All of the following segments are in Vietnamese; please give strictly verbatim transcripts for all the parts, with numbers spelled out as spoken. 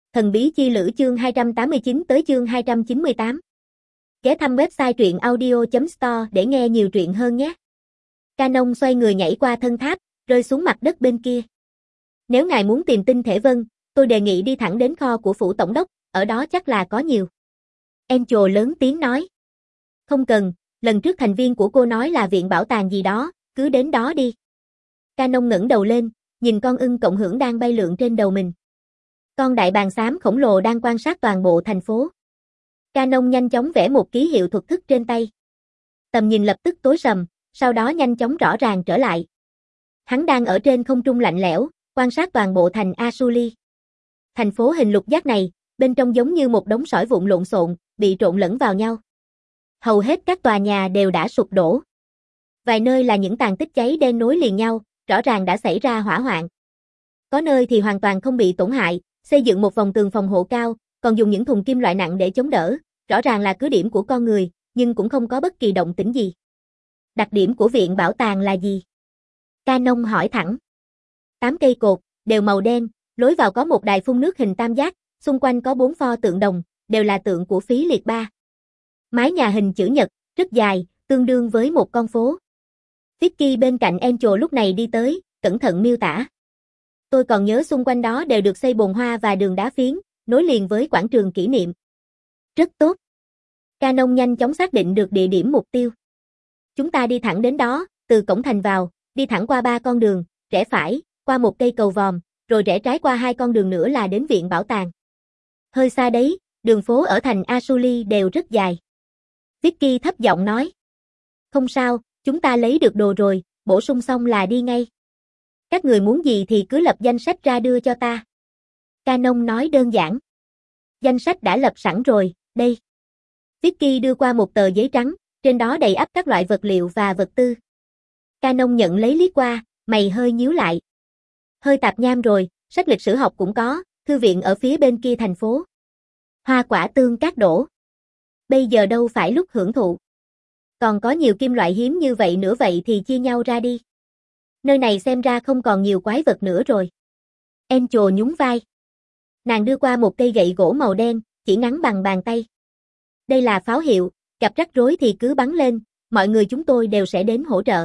Thần bí chi lữ chương hai trăm tám mươi chín tới chương hai trăm chín mươi tám. Ghé thăm website truyện audio chấm store để nghe nhiều truyện hơn nhé. Canon xoay người nhảy qua thân tháp, rơi xuống mặt đất bên kia. Nếu ngài muốn tìm tinh thể vân, tôi đề nghị đi thẳng đến kho của phủ tổng đốc, ở đó chắc là có nhiều. Angel lớn tiếng nói. Không cần, lần trước thành viên của cô nói là viện bảo tàng gì đó, cứ đến đó đi. Canon ngẩng đầu lên, nhìn con ưng cộng hưởng đang bay lượn trên đầu mình. Con đại bàng xám khổng lồ đang quan sát toàn bộ thành phố. Canon nhanh chóng vẽ một ký hiệu thuật thức trên tay. Tầm nhìn lập tức tối sầm, sau đó nhanh chóng rõ ràng trở lại. Hắn đang ở trên không trung lạnh lẽo, quan sát toàn bộ thành Azuli. Thành phố hình lục giác này, bên trong giống như một đống sỏi vụn lộn xộn, bị trộn lẫn vào nhau. Hầu hết các tòa nhà đều đã sụp đổ. Vài nơi là những tàn tích cháy đen nối liền nhau, rõ ràng đã xảy ra hỏa hoạn. Có nơi thì hoàn toàn không bị tổn hại, xây dựng một vòng tường phòng hộ cao, còn dùng những thùng kim loại nặng để chống đỡ, rõ ràng là cứ điểm của con người, nhưng cũng không có bất kỳ động tĩnh gì. Đặc điểm của viện bảo tàng là gì? Canon hỏi thẳng. Tám cây cột, đều màu đen, lối vào có một đài phun nước hình tam giác, xung quanh có bốn pho tượng đồng, đều là tượng của Phí Liệt Ba. Mái nhà hình chữ nhật, rất dài, tương đương với một con phố. Vicky bên cạnh Angel lúc này đi tới, cẩn thận miêu tả. Tôi còn nhớ xung quanh đó đều được xây bồn hoa và đường đá phiến, nối liền với quảng trường kỷ niệm. Rất tốt. Canon nhanh chóng xác định được địa điểm mục tiêu. Chúng ta đi thẳng đến đó, từ cổng thành vào, đi thẳng qua ba con đường, rẽ phải, qua một cây cầu vòm, rồi rẽ trái qua hai con đường nữa là đến viện bảo tàng. Hơi xa đấy, đường phố ở thành Azuli đều rất dài. Vicky thấp giọng nói. Không sao, chúng ta lấy được đồ rồi, bổ sung xong là đi ngay. Các người muốn gì thì cứ lập danh sách ra đưa cho ta. Canon nói đơn giản. Danh sách đã lập sẵn rồi, đây. Vicky đưa qua một tờ giấy trắng, trên đó đầy ắp các loại vật liệu và vật tư. Canon nhận lấy liếc qua, mày hơi nhíu lại. Hơi tạp nham rồi, sách lịch sử học cũng có, thư viện ở phía bên kia thành phố. Hoa quả tương cát đổ. Bây giờ đâu phải lúc hưởng thụ. Còn có nhiều kim loại hiếm như vậy nữa, vậy thì chia nhau ra đi. Nơi này xem ra không còn nhiều quái vật nữa rồi. Angel nhún vai. Nàng đưa qua một cây gậy gỗ màu đen, chỉ ngắn bằng bàn tay. Đây là pháo hiệu, gặp rắc rối thì cứ bắn lên, mọi người chúng tôi đều sẽ đến hỗ trợ.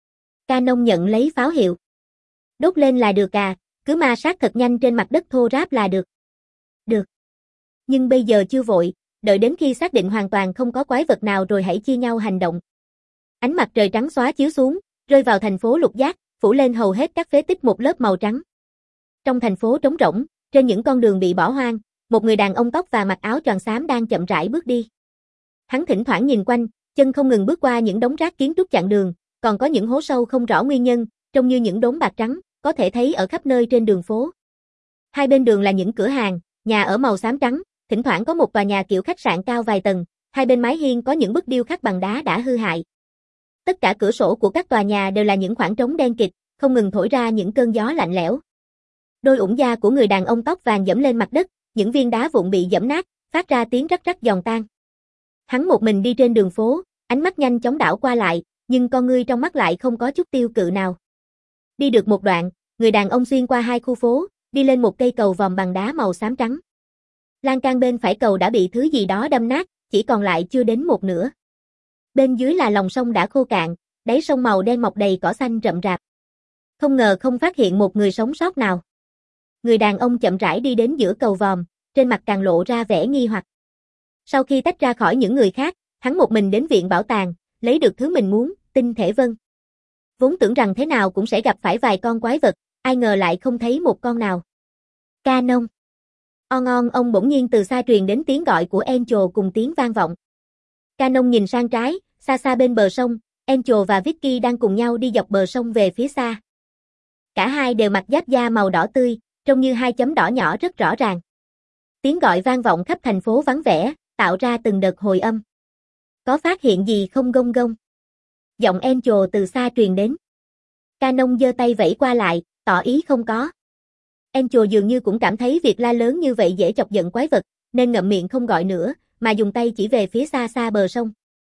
Canon nhận lấy pháo hiệu. Đốt lên là được à, cứ ma sát thật nhanh trên mặt đất thô ráp là được. Được. Nhưng bây giờ chưa vội, đợi đến khi xác định hoàn toàn không có quái vật nào rồi hãy chia nhau hành động. Ánh mặt trời trắng xóa chiếu xuống, rơi vào thành phố lục giác, phủ lên hầu hết các phế tích một lớp màu trắng. Trong thành phố trống rỗng, trên những con đường bị bỏ hoang, một người đàn ông tóc và mặc áo choàng xám đang chậm rãi bước đi. Hắn thỉnh thoảng nhìn quanh, chân không ngừng bước qua những đống rác kiến trúc chặn đường, còn có những hố sâu không rõ nguyên nhân, trông như những đốm bạc trắng, có thể thấy ở khắp nơi trên đường phố. Hai bên đường là những cửa hàng, nhà ở màu xám trắng, thỉnh thoảng có một tòa nhà kiểu khách sạn cao vài tầng, hai bên mái hiên có những bức điêu khắc bằng đá đã hư hại. Tất cả cửa sổ của các tòa nhà đều là những khoảng trống đen kịt, không ngừng thổi ra những cơn gió lạnh lẽo. Đôi ủng da của người đàn ông tóc vàng dẫm lên mặt đất, những viên đá vụn bị dẫm nát, phát ra tiếng rắc rắc giòn tan. Hắn một mình đi trên đường phố, ánh mắt nhanh chóng đảo qua lại, nhưng con ngươi trong mắt lại không có chút tiêu cự nào. Đi được một đoạn, người đàn ông xuyên qua hai khu phố, đi lên một cây cầu vòm bằng đá màu xám trắng. Lan can bên phải cầu đã bị thứ gì đó đâm nát, chỉ còn lại chưa đến một nửa. Bên dưới là lòng sông đã khô cạn, đáy sông màu đen mọc đầy cỏ xanh rậm rạp. Không ngờ không phát hiện một người sống sót nào. Người đàn ông chậm rãi đi đến giữa cầu vòm, trên mặt càng lộ ra vẻ nghi hoặc. Sau khi tách ra khỏi những người khác, hắn một mình đến viện bảo tàng, lấy được thứ mình muốn, tinh thể vân. Vốn tưởng rằng thế nào cũng sẽ gặp phải vài con quái vật, ai ngờ lại không thấy một con nào. Canon. On on ông bỗng nhiên từ xa truyền đến tiếng gọi của Angel cùng tiếng vang vọng. Canon nhìn sang trái, xa xa bên bờ sông, Angel và Vicky đang cùng nhau đi dọc bờ sông về phía xa. Cả hai đều mặc giáp da màu đỏ tươi, trông như hai chấm đỏ nhỏ rất rõ ràng. Tiếng gọi vang vọng khắp thành phố vắng vẻ, tạo ra từng đợt hồi âm. Có phát hiện gì không gông gông? Giọng Angel từ xa truyền đến. Canon giơ tay vẫy qua lại, tỏ ý không có. Angel dường như cũng cảm thấy việc la lớn như vậy dễ chọc giận quái vật, nên ngậm miệng không gọi nữa, mà dùng tay chỉ về phía xa xa bờ sông.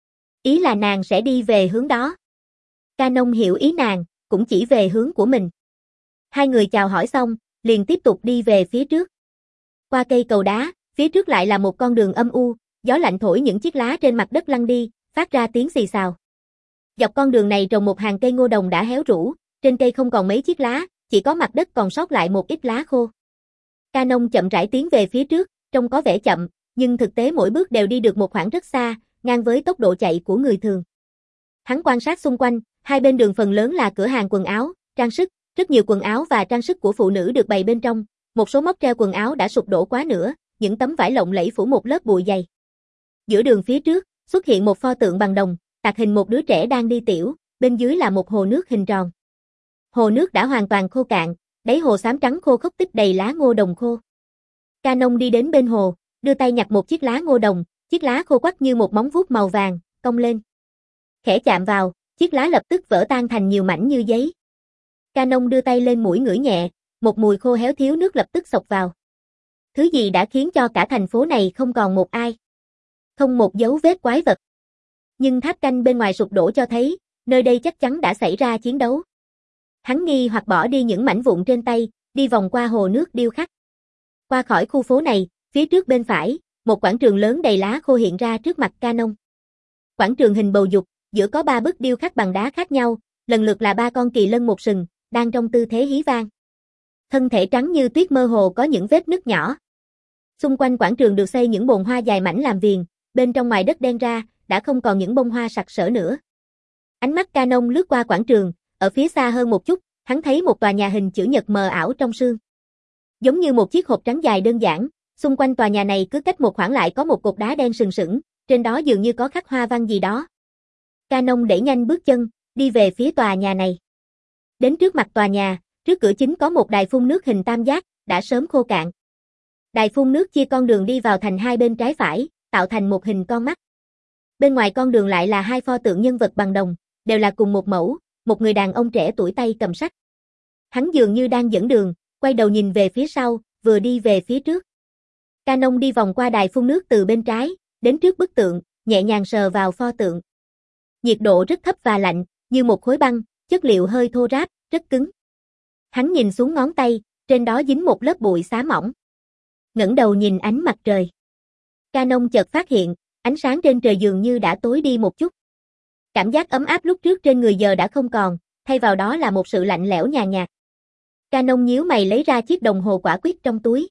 Ý là nàng sẽ đi về hướng đó. Canon hiểu ý nàng, cũng chỉ về hướng của mình. Hai người chào hỏi xong, liền tiếp tục đi về phía trước. Qua cây cầu đá, phía trước lại là một con đường âm u, gió lạnh thổi những chiếc lá trên mặt đất lăn đi, phát ra tiếng xì xào. Dọc con đường này trồng một hàng cây ngô đồng đã héo rũ, trên cây không còn mấy chiếc lá, chỉ có mặt đất còn sót lại một ít lá khô. Canon chậm rãi tiến về phía trước, trông có vẻ chậm, nhưng thực tế mỗi bước đều đi được một khoảng rất xa, ngang với tốc độ chạy của người thường. Hắn quan sát xung quanh, hai bên đường phần lớn là cửa hàng quần áo, trang sức, rất nhiều quần áo và trang sức của phụ nữ được bày bên trong, một số móc treo quần áo đã sụp đổ quá nửa, những tấm vải lộng lẫy phủ một lớp bụi dày. Giữa đường phía trước, xuất hiện một pho tượng bằng đồng, tạc hình một đứa trẻ đang đi tiểu, bên dưới là một hồ nước hình tròn. Hồ nước đã hoàn toàn khô cạn, đáy hồ xám trắng khô khốc tích đầy lá ngô đồng khô. Canon đi đến bên hồ, đưa tay nhặt một chiếc lá ngô đồng, chiếc lá khô quắt như một móng vuốt màu vàng, cong lên. Khẽ chạm vào, chiếc lá lập tức vỡ tan thành nhiều mảnh như giấy. Canon đưa tay lên mũi ngửi nhẹ, một mùi khô héo thiếu nước lập tức xộc vào. Thứ gì đã khiến cho cả thành phố này không còn một ai. Không một dấu vết quái vật. Nhưng tháp canh bên ngoài sụp đổ cho thấy, nơi đây chắc chắn đã xảy ra chiến đấu. Hắn nghi hoặc bỏ đi những mảnh vụn trên tay, đi vòng qua hồ nước điêu khắc. Qua khỏi khu phố này, phía trước bên phải, một quảng trường lớn đầy lá khô hiện ra trước mặt Canon. Quảng trường hình bầu dục, giữa có ba bức điêu khắc bằng đá khác nhau, lần lượt là ba con kỳ lân một sừng, đang trong tư thế hí vang. Thân thể trắng như tuyết mơ hồ có những vết nứt nhỏ. Xung quanh quảng trường được xây những bồn hoa dài mảnh làm viền, bên trong ngoài đất đen ra, đã không còn những bông hoa sặc sỡ nữa. Ánh mắt Canon lướt qua quảng trường, ở phía xa hơn một chút, hắn thấy một tòa nhà hình chữ nhật mờ ảo trong sương. Giống như một chiếc hộp trắng dài đơn giản, xung quanh tòa nhà này cứ cách một khoảng lại có một cột đá đen sừng sững, trên đó dường như có khắc hoa văn gì đó. Canon đẩy nhanh bước chân, đi về phía tòa nhà này. Đến trước mặt tòa nhà, trước cửa chính có một đài phun nước hình tam giác, đã sớm khô cạn. Đài phun nước chia con đường đi vào thành hai bên trái phải, tạo thành một hình con mắt. Bên ngoài con đường lại là hai pho tượng nhân vật bằng đồng, đều là cùng một mẫu, một người đàn ông trẻ tuổi tay cầm sắt. Hắn dường như đang dẫn đường, quay đầu nhìn về phía sau, vừa đi về phía trước. Canon đi vòng qua đài phun nước từ bên trái, đến trước bức tượng, nhẹ nhàng sờ vào pho tượng. Nhiệt độ rất thấp và lạnh, như một khối băng, chất liệu hơi thô ráp, rất cứng. Hắn nhìn xuống ngón tay, trên đó dính một lớp bụi xám mỏng. Ngẩng đầu nhìn ánh mặt trời. Canon chợt phát hiện, ánh sáng trên trời dường như đã tối đi một chút. Cảm giác ấm áp lúc trước trên người giờ đã không còn, thay vào đó là một sự lạnh lẽo nhàn nhạt. Canon nhíu mày lấy ra chiếc đồng hồ quả quyết trong túi.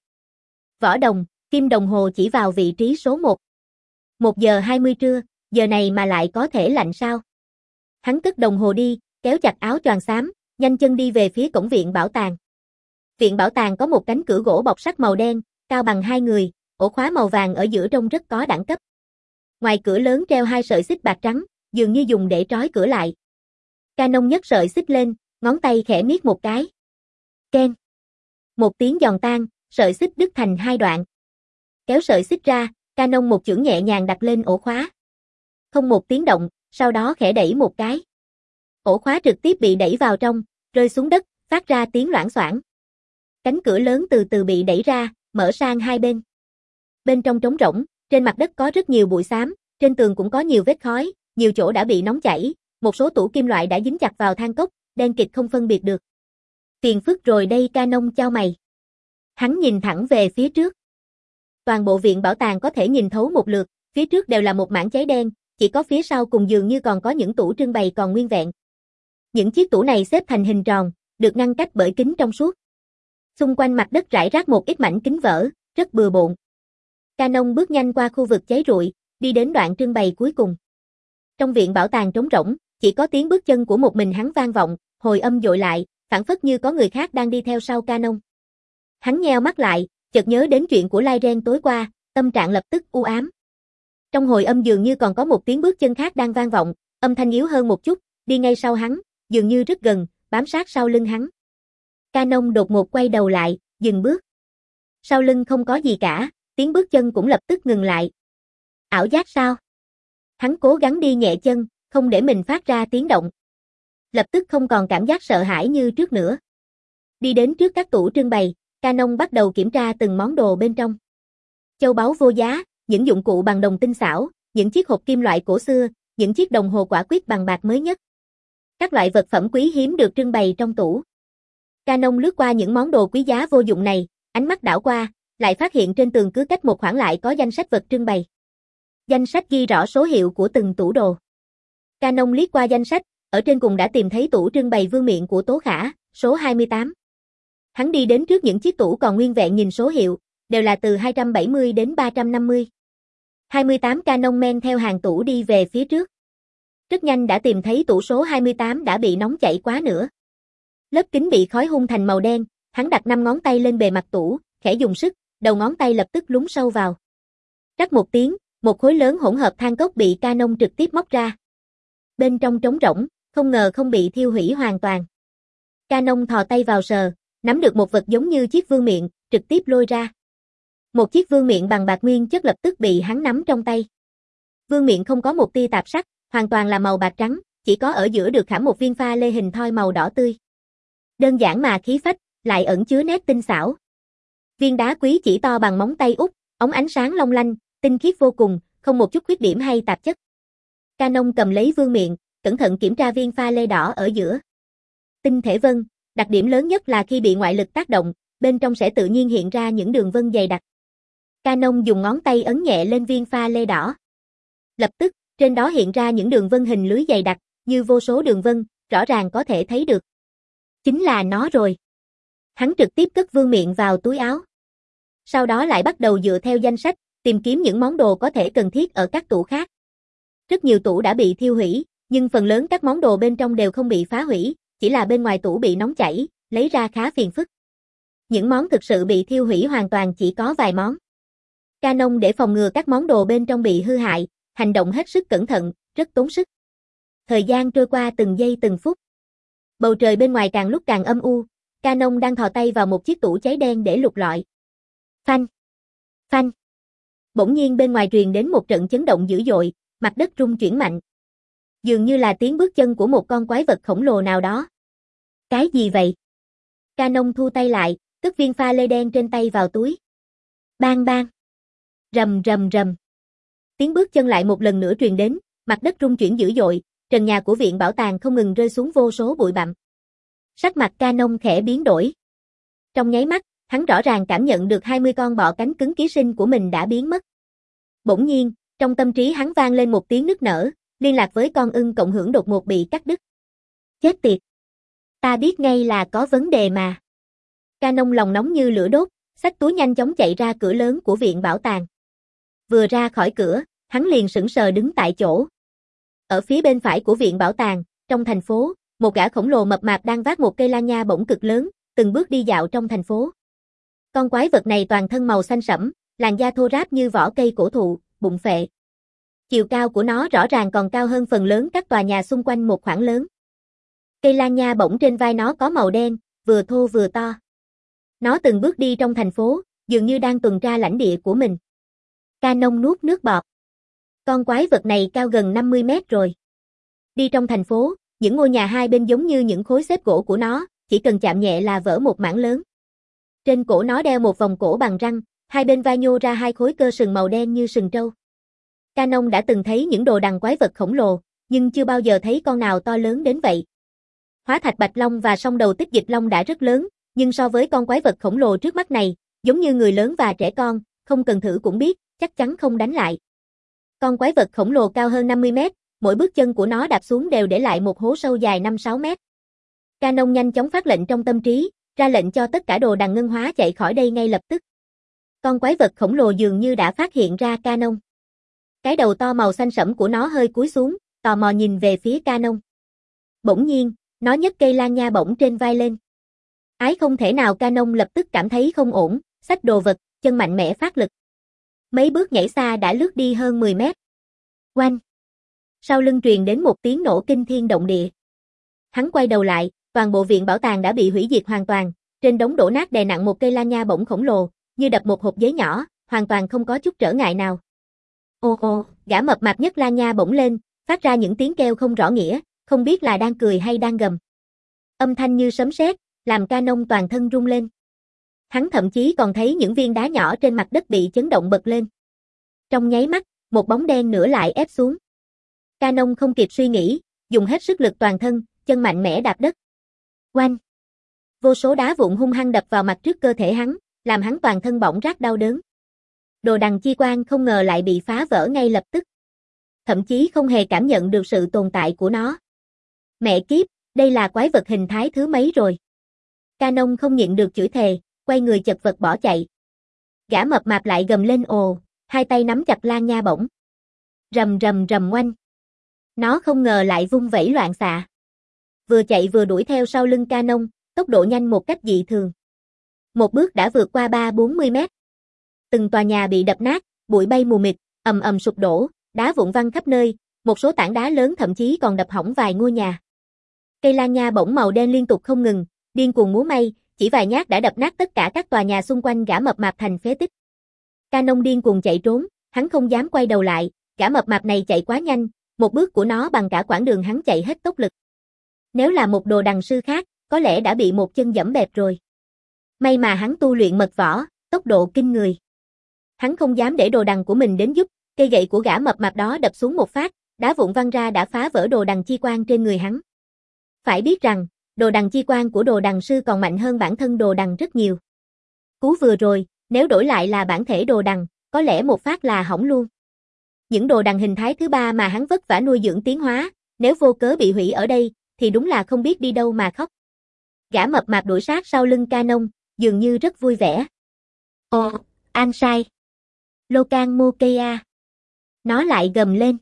Vỏ đồng, kim đồng hồ chỉ vào vị trí số một. một giờ hai mươi trưa, giờ này mà lại có thể lạnh sao? Hắn cất đồng hồ đi, kéo chặt áo choàng xám, nhanh chân đi về phía cổng viện bảo tàng. Viện bảo tàng có một cánh cửa gỗ bọc sắt màu đen, cao bằng hai người, ổ khóa màu vàng ở giữa trông rất có đẳng cấp. Ngoài cửa lớn treo hai sợi xích bạc trắng, dường như dùng để trói cửa lại. Canon nhấc sợi xích lên, ngón tay khẽ miết một cái. Keng. Một tiếng giòn tan, sợi xích đứt thành hai đoạn. Kéo sợi xích ra, Canon một chưởng nhẹ nhàng đặt lên ổ khóa. Không một tiếng động, sau đó khẽ đẩy một cái. Ổ khóa trực tiếp bị đẩy vào trong, rơi xuống đất, phát ra tiếng loảng xoảng. Cánh cửa lớn từ từ bị đẩy ra, mở sang hai bên. Bên trong trống rỗng, trên mặt đất có rất nhiều bụi xám, trên tường cũng có nhiều vết khói, nhiều chỗ đã bị nóng chảy, một số tủ kim loại đã dính chặt vào than cốc, đen kịt không phân biệt được. Phiền phức rồi đây, Canon chau mày. Hắn nhìn thẳng về phía trước. Toàn bộ viện bảo tàng có thể nhìn thấu một lượt, phía trước đều là một mảng cháy đen, chỉ có phía sau cùng dường như còn có những tủ trưng bày còn nguyên vẹn. Những chiếc tủ này xếp thành hình tròn, được ngăn cách bởi kính trong suốt. Xung quanh mặt đất rải rác một ít mảnh kính vỡ, rất bừa bộn. Canon bước nhanh qua khu vực cháy rụi, đi đến đoạn trưng bày cuối cùng. Trong viện bảo tàng trống rỗng, chỉ có tiếng bước chân của một mình hắn vang vọng, hồi âm dội lại, phảng phất như có người khác đang đi theo sau Canon. Hắn nheo mắt lại, chợt nhớ đến chuyện của Lyren tối qua, tâm trạng lập tức u ám. Trong hồi âm dường như còn có một tiếng bước chân khác đang vang vọng, âm thanh yếu hơn một chút, đi ngay sau hắn, dường như rất gần, bám sát sau lưng hắn. Canon đột ngột quay đầu lại, dừng bước. Sau lưng không có gì cả, tiếng bước chân cũng lập tức ngừng lại. Ảo giác sao? Hắn cố gắng đi nhẹ chân, không để mình phát ra tiếng động. Lập tức không còn cảm giác sợ hãi như trước nữa. Đi đến trước các tủ trưng bày, Canon bắt đầu kiểm tra từng món đồ bên trong. Châu báu vô giá, những dụng cụ bằng đồng tinh xảo, những chiếc hộp kim loại cổ xưa, những chiếc đồng hồ quả quyết bằng bạc mới nhất. Các loại vật phẩm quý hiếm được trưng bày trong tủ. Canon lướt qua những món đồ quý giá vô dụng này, ánh mắt đảo qua, lại phát hiện trên tường cứ cách một khoảng lại có danh sách vật trưng bày. Danh sách ghi rõ số hiệu của từng tủ đồ. Canon liếc qua danh sách, ở trên cùng đã tìm thấy tủ trưng bày vương miện của Tố Khả, số hai mươi tám. Hắn đi đến trước những chiếc tủ còn nguyên vẹn nhìn số hiệu, đều là từ hai trăm bảy mươi đến ba trăm năm mươi. hai mươi tám Canon men theo hàng tủ đi về phía trước. Rất nhanh đã tìm thấy tủ số hai mươi tám đã bị nóng chảy quá nữa. Lớp kính bị khói hun thành màu đen, hắn đặt năm ngón tay lên bề mặt tủ, khẽ dùng sức, đầu ngón tay lập tức lún sâu vào. Rắc một tiếng, một khối lớn hỗn hợp than cốc bị Canon trực tiếp móc ra. Bên trong trống rỗng, không ngờ không bị thiêu hủy hoàn toàn. Canon thò tay vào sờ, nắm được một vật giống như chiếc vương miện, trực tiếp lôi ra. Một chiếc vương miện bằng bạc nguyên chất lập tức bị hắn nắm trong tay. Vương miện không có một tia tạp sắc, hoàn toàn là màu bạc trắng, chỉ có ở giữa được khảm một viên pha lê hình thoi màu đỏ tươi. Đơn giản mà khí phách, lại ẩn chứa nét tinh xảo. Viên đá quý chỉ to bằng móng tay út, ống ánh sáng long lanh, tinh khiết vô cùng, không một chút khuyết điểm hay tạp chất. Canon cầm lấy vương miện, cẩn thận kiểm tra viên pha lê đỏ ở giữa. Tinh thể vân, đặc điểm lớn nhất là khi bị ngoại lực tác động, bên trong sẽ tự nhiên hiện ra những đường vân dày đặc. Canon dùng ngón tay ấn nhẹ lên viên pha lê đỏ. Lập tức, trên đó hiện ra những đường vân hình lưới dày đặc, như vô số đường vân, rõ ràng có thể thấy được. Chính là nó rồi. Hắn trực tiếp cất vương miện vào túi áo. Sau đó lại bắt đầu dựa theo danh sách, tìm kiếm những món đồ có thể cần thiết ở các tủ khác. Rất nhiều tủ đã bị thiêu hủy, nhưng phần lớn các món đồ bên trong đều không bị phá hủy, chỉ là bên ngoài tủ bị nóng chảy, lấy ra khá phiền phức. Những món thực sự bị thiêu hủy hoàn toàn chỉ có vài món. Canon để phòng ngừa các món đồ bên trong bị hư hại, hành động hết sức cẩn thận, rất tốn sức. Thời gian trôi qua từng giây từng phút. Bầu trời bên ngoài càng lúc càng âm u, Canon đang thò tay vào một chiếc tủ cháy đen để lục lọi. Phanh! Phanh! Bỗng nhiên bên ngoài truyền đến một trận chấn động dữ dội, mặt đất rung chuyển mạnh. Dường như là tiếng bước chân của một con quái vật khổng lồ nào đó. Cái gì vậy? Canon thu tay lại, cất viên pha lê đen trên tay vào túi. Bang bang! Rầm rầm rầm! Tiếng bước chân lại một lần nữa truyền đến, mặt đất rung chuyển dữ dội, trần nhà của viện bảo tàng không ngừng rơi xuống vô số bụi bặm. Sắc mặt Canon khẽ biến đổi. Trong nháy mắt, hắn rõ ràng cảm nhận được hai mươi con bọ cánh cứng ký sinh của mình đã biến mất. Bỗng nhiên, trong tâm trí hắn vang lên một tiếng nức nở, liên lạc với con ưng cộng hưởng đột ngột bị cắt đứt. Chết tiệt! Ta biết ngay là có vấn đề mà. Canon lòng nóng như lửa đốt, xách túi nhanh chóng chạy ra cửa lớn của viện bảo tàng. Vừa ra khỏi cửa, hắn liền sững sờ đứng tại chỗ. Ở phía bên phải của viện bảo tàng, trong thành phố, một gã khổng lồ mập mạp đang vác một cây la nha bổng cực lớn, từng bước đi dạo trong thành phố. Con quái vật này toàn thân màu xanh sẫm, làn da thô ráp như vỏ cây cổ thụ, bụng phệ. Chiều cao của nó rõ ràng còn cao hơn phần lớn các tòa nhà xung quanh một khoảng lớn. Cây la nha bổng trên vai nó có màu đen, vừa thô vừa to. Nó từng bước đi trong thành phố, dường như đang tuần tra lãnh địa của mình. Canon nuốt nước bọt. Con quái vật này cao gần năm mươi mét rồi. Đi trong thành phố, những ngôi nhà hai bên giống như những khối xếp gỗ của nó, chỉ cần chạm nhẹ là vỡ một mảng lớn. Trên cổ nó đeo một vòng cổ bằng răng, hai bên vai nhô ra hai khối cơ sừng màu đen như sừng trâu. Canon đã từng thấy những đồ đằng quái vật khổng lồ, nhưng chưa bao giờ thấy con nào to lớn đến vậy. Hóa thạch bạch long và song đầu tích dịch long đã rất lớn, nhưng so với con quái vật khổng lồ trước mắt này, giống như người lớn và trẻ con, không cần thử cũng biết, chắc chắn không đánh lại. Con quái vật khổng lồ cao hơn năm mươi mét, mỗi bước chân của nó đạp xuống đều để lại một hố sâu dài năm sáu mét. Canon nhanh chóng phát lệnh trong tâm trí, ra lệnh cho tất cả đồ đằng ngân hóa chạy khỏi đây ngay lập tức. Con quái vật khổng lồ dường như đã phát hiện ra Canon. Cái đầu to màu xanh sẫm của nó hơi cúi xuống, tò mò nhìn về phía Canon. Bỗng nhiên, nó nhấc cây lan nha bổng trên vai lên. Ái không thể nào, Canon lập tức cảm thấy không ổn, xách đồ vật, chân mạnh mẽ phát lực. Mấy bước nhảy xa đã lướt đi hơn mười mét. Oanh! Sau lưng truyền đến một tiếng nổ kinh thiên động địa. Hắn quay đầu lại, toàn bộ viện bảo tàng đã bị hủy diệt hoàn toàn, trên đống đổ nát đè nặng một cây lan nha bổng khổng lồ, như đập một hộp giấy nhỏ, hoàn toàn không có chút trở ngại nào. Ô ô, gã mập mạp nhấc lan nha bổng lên, phát ra những tiếng kêu không rõ nghĩa, không biết là đang cười hay đang gầm. Âm thanh như sấm sét, làm Canon toàn thân rung lên. Hắn thậm chí còn thấy những viên đá nhỏ trên mặt đất bị chấn động bật lên. Trong nháy mắt, một bóng đen nữa lại ép xuống. Canon không kịp suy nghĩ, dùng hết sức lực toàn thân, chân mạnh mẽ đạp đất. Oanh! Vô số đá vụn hung hăng đập vào mặt trước cơ thể hắn, làm hắn toàn thân bỏng rát đau đớn. Đồ đằng chi quan không ngờ lại bị phá vỡ ngay lập tức. Thậm chí không hề cảm nhận được sự tồn tại của nó. Mẹ kiếp, đây là quái vật hình thái thứ mấy rồi? Canon không nhịn được chửi thề, quay người chật vật bỏ chạy. Gã mập mạp lại gầm lên ồ, hai tay nắm chặt Lan Nha bổng. Rầm rầm rầm oanh. Nó không ngờ lại vung vẩy loạn xạ. Vừa chạy vừa đuổi theo sau lưng Canon, tốc độ nhanh một cách dị thường. Một bước đã vượt qua ba bốn mươi mét. Từng tòa nhà bị đập nát, bụi bay mù mịt, ầm ầm sụp đổ, đá vụn văng khắp nơi, một số tảng đá lớn thậm chí còn đập hỏng vài ngôi nhà. Cây Lan Nha bổng màu đen liên tục không ngừng, điên cuồng múa may, chỉ vài nhát đã đập nát tất cả các tòa nhà xung quanh gã mập mạp thành phế tích. Canon điên cuồng chạy trốn, hắn không dám quay đầu lại, gã mập mạp này chạy quá nhanh, một bước của nó bằng cả quãng đường hắn chạy hết tốc lực. Nếu là một đồ đằng sư khác, có lẽ đã bị một chân giẫm bẹp rồi. May mà hắn tu luyện mật võ, tốc độ kinh người. Hắn không dám để đồ đằng của mình đến giúp, cây gậy của gã mập mạp đó đập xuống một phát, đá vụn văng ra đã phá vỡ đồ đằng chi quan trên người hắn. Phải biết rằng, đồ đằng chi quan của đồ đằng sư còn mạnh hơn bản thân đồ đằng rất nhiều. Cú vừa rồi, nếu đổi lại là bản thể đồ đằng, có lẽ một phát là hỏng luôn. Những đồ đằng hình thái thứ ba mà hắn vất vả nuôi dưỡng tiến hóa, nếu vô cớ bị hủy ở đây, thì đúng là không biết đi đâu mà khóc. Gã mập mạp đuổi sát sau lưng Canon, dường như rất vui vẻ. Ồ, anh sai. Locan Mokea. Nó lại gầm lên.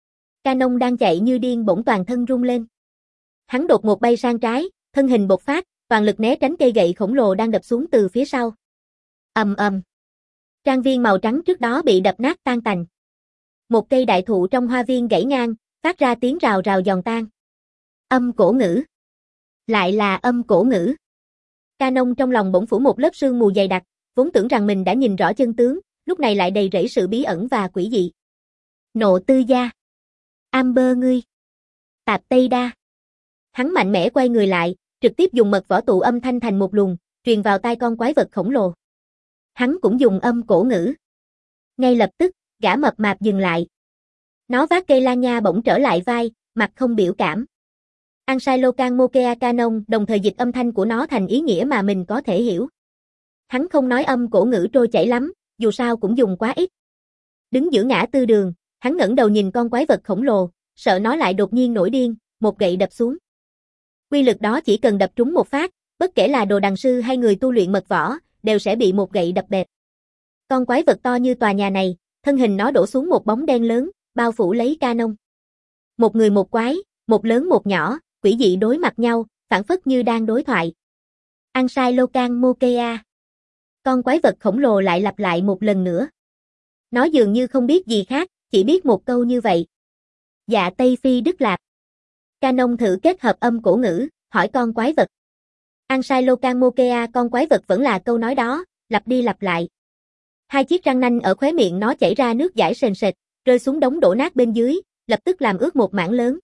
Canon đang chạy như điên bỗng toàn thân rung lên. Hắn đột ngột bay sang trái, thân hình bộc phát, toàn lực né tránh cây gậy khổng lồ đang đập xuống từ phía sau. Ầm ầm. Trang viên màu trắng trước đó bị đập nát tan tành. Một cây đại thụ trong hoa viên gãy ngang, phát ra tiếng rào rào giòn tan. Âm cổ ngữ. Lại là âm cổ ngữ. Canon trong lòng bỗng phủ một lớp sương mù dày đặc, vốn tưởng rằng mình đã nhìn rõ chân tướng, lúc này lại đầy rẫy sự bí ẩn và quỷ dị. Nộ tư gia. Amber ngươi. Tạp Tây Đa. Hắn mạnh mẽ quay người lại, trực tiếp dùng mật võ tụ âm thanh thành một luồng, truyền vào tai con quái vật khổng lồ. Hắn cũng dùng âm cổ ngữ. Ngay lập tức, gã mập mạp dừng lại. Nó vác cây Lan Nha bỗng trở lại vai, mặt không biểu cảm. Ansai Locan Mokea Canon đồng thời dịch âm thanh của nó thành ý nghĩa mà mình có thể hiểu. Hắn không nói âm cổ ngữ trôi chảy lắm, dù sao cũng dùng quá ít. Đứng giữa ngã tư đường, hắn ngẩng đầu nhìn con quái vật khổng lồ, sợ nó lại đột nhiên nổi điên, một gậy đập xuống. Quy lực đó chỉ cần đập trúng một phát, bất kể là đồ đằng sư hay người tu luyện mật võ, đều sẽ bị một gậy đập bẹp. Con quái vật to như tòa nhà này, thân hình nó đổ xuống một bóng đen lớn, bao phủ lấy Canon. Một người một quái, một lớn một nhỏ, quỷ dị đối mặt nhau, phảng phất như đang đối thoại. Ansai Locan Mokea. Con quái vật khổng lồ lại lặp lại một lần nữa. Nó dường như không biết gì khác, chỉ biết một câu như vậy. Dạ Tây Phi Đức Lạp. Canon thử kết hợp âm cổ ngữ, hỏi con quái vật. Ansai Locan Mokea con quái vật vẫn là câu nói đó, lặp đi lặp lại. Hai chiếc răng nanh ở khóe miệng nó chảy ra nước dãi sền sệt, rơi xuống đống đổ nát bên dưới, lập tức làm ướt một mảng lớn.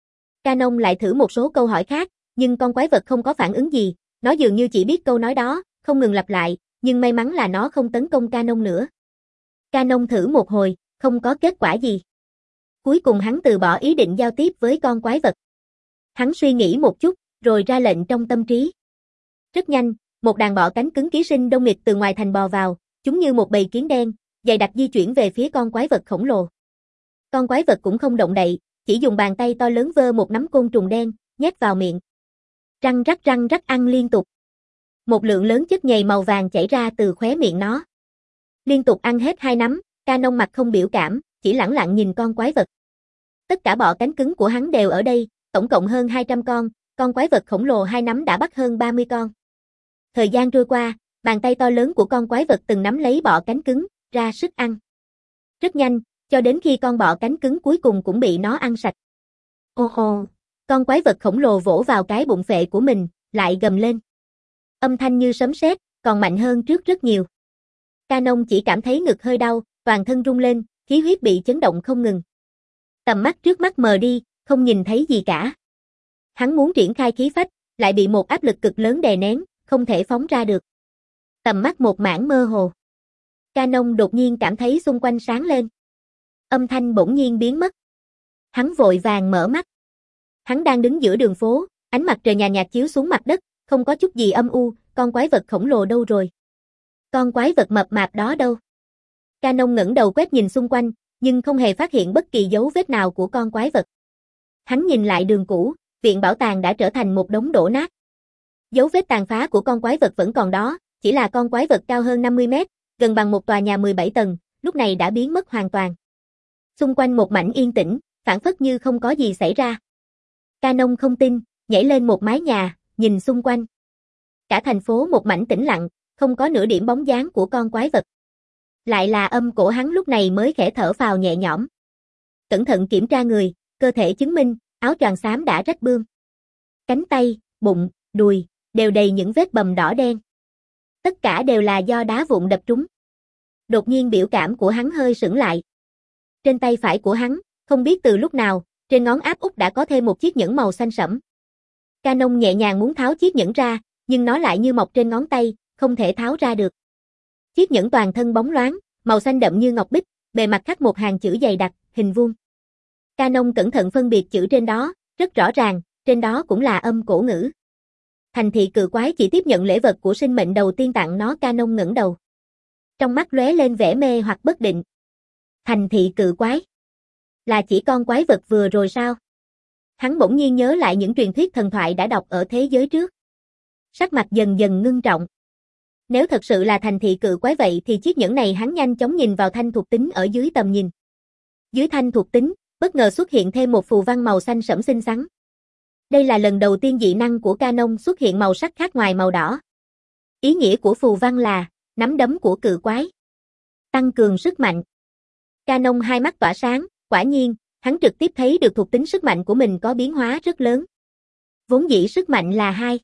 Canon lại thử một số câu hỏi khác, nhưng con quái vật không có phản ứng gì, nó dường như chỉ biết câu nói đó, không ngừng lặp lại, nhưng may mắn là nó không tấn công Canon nữa. Canon thử một hồi, không có kết quả gì. Cuối cùng hắn từ bỏ ý định giao tiếp với con quái vật. Hắn suy nghĩ một chút, rồi ra lệnh trong tâm trí. Rất nhanh, một đàn bọ cánh cứng ký sinh đông nghịt từ ngoài thành bò vào, chúng như một bầy kiến đen, dày đặc di chuyển về phía con quái vật khổng lồ. Con quái vật cũng không động đậy, chỉ dùng bàn tay to lớn vơ một nắm côn trùng đen, nhét vào miệng. Răng rắc răng rắc ăn liên tục. Một lượng lớn chất nhầy màu vàng chảy ra từ khóe miệng nó. Liên tục ăn hết hai nắm, Canon mặt không biểu cảm, chỉ lẳng lặng nhìn con quái vật. Tất cả bọ cánh cứng của hắn đều ở đây, tổng cộng hơn hai trăm con, con quái vật khổng lồ hai nắm đã bắt hơn ba mươi con. Thời gian trôi qua, bàn tay to lớn của con quái vật từng nắm lấy bọ cánh cứng, ra sức ăn. Rất nhanh, cho đến khi con bọ cánh cứng cuối cùng cũng bị nó ăn sạch. Ô ô, con quái vật khổng lồ vỗ vào cái bụng phệ của mình, lại gầm lên. Âm thanh như sấm sét, còn mạnh hơn trước rất nhiều. Canon chỉ cảm thấy ngực hơi đau, toàn thân rung lên, khí huyết bị chấn động không ngừng. Tầm mắt trước mắt mờ đi, không nhìn thấy gì cả. Hắn muốn triển khai khí phách, lại bị một áp lực cực lớn đè nén, không thể phóng ra được. Tầm mắt một mảng mơ hồ. Canon đột nhiên cảm thấy xung quanh sáng lên. Âm thanh bỗng nhiên biến mất. Hắn vội vàng mở mắt. Hắn đang đứng giữa đường phố, ánh mặt trời nhàn nhạt chiếu xuống mặt đất, không có chút gì âm u, con quái vật khổng lồ đâu rồi? Con quái vật mập mạp đó đâu? Canon ngẩng đầu quét nhìn xung quanh, nhưng không hề phát hiện bất kỳ dấu vết nào của con quái vật. Hắn nhìn lại đường cũ, viện bảo tàng đã trở thành một đống đổ nát. Dấu vết tàn phá của con quái vật vẫn còn đó, chỉ là con quái vật cao hơn năm mươi mét, gần bằng một tòa nhà mười bảy tầng, lúc này đã biến mất hoàn toàn. Xung quanh một mảnh yên tĩnh, phảng phất như không có gì xảy ra. Canon không tin, nhảy lên một mái nhà, nhìn xung quanh. Cả thành phố một mảnh tĩnh lặng, không có nửa điểm bóng dáng của con quái vật. Lại là âm cổ hắn lúc này mới khẽ thở phào nhẹ nhõm. Cẩn thận kiểm tra người, cơ thể chứng minh, áo choàng xám đã rách bươm. Cánh tay, bụng, đùi, đều đầy những vết bầm đỏ đen. Tất cả đều là do đá vụn đập trúng. Đột nhiên biểu cảm của hắn hơi sững lại. Trên tay phải của hắn, không biết từ lúc nào, trên ngón áp út đã có thêm một chiếc nhẫn màu xanh sẫm. Canon nhẹ nhàng muốn tháo chiếc nhẫn ra, nhưng nó lại như mọc trên ngón tay, không thể tháo ra được. Chiếc nhẫn toàn thân bóng loáng, màu xanh đậm như ngọc bích, bề mặt khắc một hàng chữ dày đặc, hình vuông. Canon cẩn thận phân biệt chữ trên đó, rất rõ ràng, trên đó cũng là âm cổ ngữ. Thành thị cự quái chỉ tiếp nhận lễ vật của sinh mệnh đầu tiên tặng nó. Canon ngẩng đầu. Trong mắt lóe lên vẻ mê hoặc bất định. Thành thị cự quái? Là chỉ con quái vật vừa rồi sao? Hắn bỗng nhiên nhớ lại những truyền thuyết thần thoại đã đọc ở thế giới trước. Sắc mặt dần dần ngưng trọng. Nếu thật sự là thành thị cự quái vậy thì chiếc nhẫn này hắn nhanh chóng nhìn vào thanh thuộc tính ở dưới tầm nhìn. Dưới thanh thuộc tính, bất ngờ xuất hiện thêm một phù văn màu xanh sẫm xinh xắn. Đây là lần đầu tiên dị năng của Canon xuất hiện màu sắc khác ngoài màu đỏ. Ý nghĩa của phù văn là nắm đấm của cự quái. Tăng cường sức mạnh. Canon hai mắt tỏa sáng, quả nhiên, hắn trực tiếp thấy được thuộc tính sức mạnh của mình có biến hóa rất lớn. Vốn dĩ sức mạnh là hai.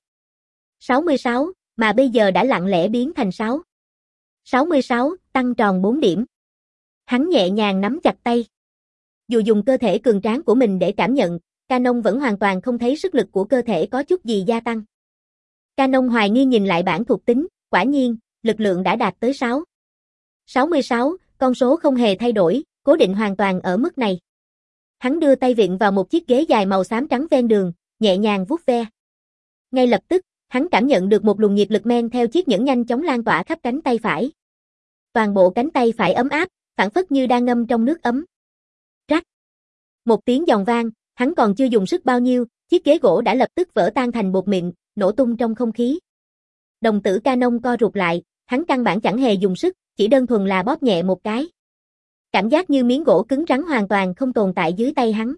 sáu mươi sáu, mà bây giờ đã lặng lẽ biến thành sáu. sáu mươi sáu, tăng tròn bốn điểm. Hắn nhẹ nhàng nắm chặt tay. Dù dùng cơ thể cường tráng của mình để cảm nhận, Canon vẫn hoàn toàn không thấy sức lực của cơ thể có chút gì gia tăng. Canon hoài nghi nhìn lại bảng thuộc tính, quả nhiên, lực lượng đã đạt tới sáu. sáu mươi sáu, con số không hề thay đổi, cố định hoàn toàn ở mức này. Hắn đưa tay vịn vào một chiếc ghế dài màu xám trắng ven đường, nhẹ nhàng vuốt ve. Ngay lập tức, hắn cảm nhận được một luồng nhiệt lực men theo chiếc nhẫn nhanh chóng lan tỏa khắp cánh tay phải. Toàn bộ cánh tay phải ấm áp, phảng phất như đang ngâm trong nước ấm. Rắc. Một tiếng giòn vang, hắn còn chưa dùng sức bao nhiêu, chiếc ghế gỗ đã lập tức vỡ tan thành bột mịn, nổ tung trong không khí. Đồng tử Canon co rụt lại, hắn căn bản chẳng hề dùng sức, chỉ đơn thuần là bóp nhẹ một cái. Cảm giác như miếng gỗ cứng rắn hoàn toàn không tồn tại dưới tay hắn.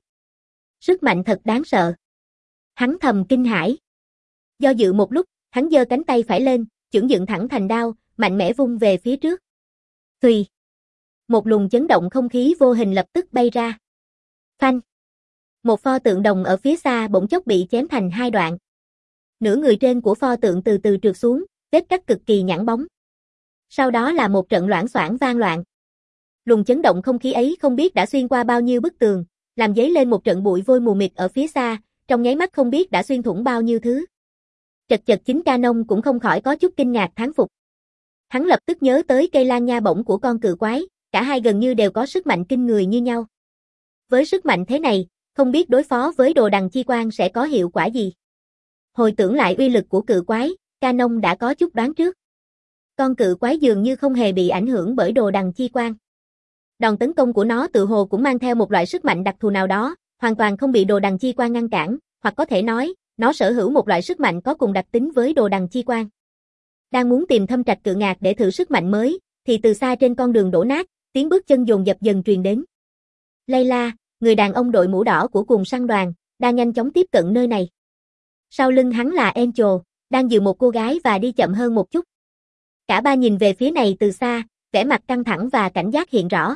Sức mạnh thật đáng sợ. Hắn thầm kinh hãi. Do dự một lúc, hắn giơ cánh tay phải lên, chưởng dựng thẳng thành đao, mạnh mẽ vung về phía trước. Xùy. Một luồng chấn động không khí vô hình lập tức bay ra. Phanh. Một pho tượng đồng ở phía xa bỗng chốc bị chém thành hai đoạn. Nửa người trên của pho tượng từ từ trượt xuống, vết cắt cực kỳ nhẵn bóng. Sau đó là một trận loảng xoảng vang loạn. Luồng chấn động không khí ấy không biết đã xuyên qua bao nhiêu bức tường, làm dấy lên một trận bụi vôi mù mịt ở phía xa, trong nháy mắt không biết đã xuyên thủng bao nhiêu thứ. Chật chật chính Canon cũng không khỏi có chút kinh ngạc thán phục. Hắn lập tức nhớ tới cây lan nha bổng của con cự quái, cả hai gần như đều có sức mạnh kinh người như nhau. Với sức mạnh thế này, không biết đối phó với đồ đằng chi quang sẽ có hiệu quả gì. Hồi tưởng lại uy lực của cự quái, Canon đã có chút đoán trước. Con cự quái dường như không hề bị ảnh hưởng bởi đồ đằng chi quang. Đòn tấn công của nó tự hồ cũng mang theo một loại sức mạnh đặc thù nào đó, hoàn toàn không bị đồ đằng chi quang ngăn cản, hoặc có thể nói, nó sở hữu một loại sức mạnh có cùng đặc tính với đồ đằng chi quang. Đang muốn tìm thâm trạch cự ngạc để thử sức mạnh mới, thì từ xa trên con đường đổ nát, tiếng bước chân dồn dập dần truyền đến. Layla, người đàn ông đội mũ đỏ của cùng săn đoàn, đang nhanh chóng tiếp cận nơi này. Sau lưng hắn là Angel, đang dìu một cô gái và đi chậm hơn một chút. Cả ba nhìn về phía này từ xa, vẻ mặt căng thẳng và cảnh giác hiện rõ.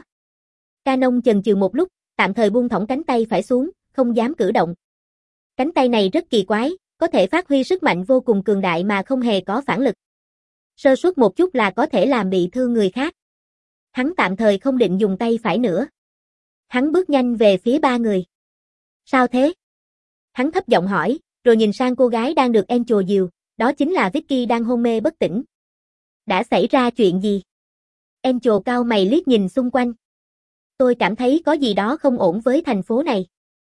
Canon chần chừ một lúc, tạm thời buông thõng cánh tay phải xuống, không dám cử động. Cánh tay này rất kỳ quái, có thể phát huy sức mạnh vô cùng cường đại mà không hề có phản lực. Sơ suất một chút là có thể làm bị thương người khác. Hắn tạm thời không định dùng tay phải nữa. Hắn bước nhanh về phía ba người. Sao thế? Hắn thấp giọng hỏi, rồi nhìn sang cô gái đang được Angel dìu, đó chính là Vicky đang hôn mê bất tỉnh. Đã xảy ra chuyện gì? Angel cau mày liếc nhìn xung quanh. Tôi cảm thấy có gì đó không ổn với thành phố này.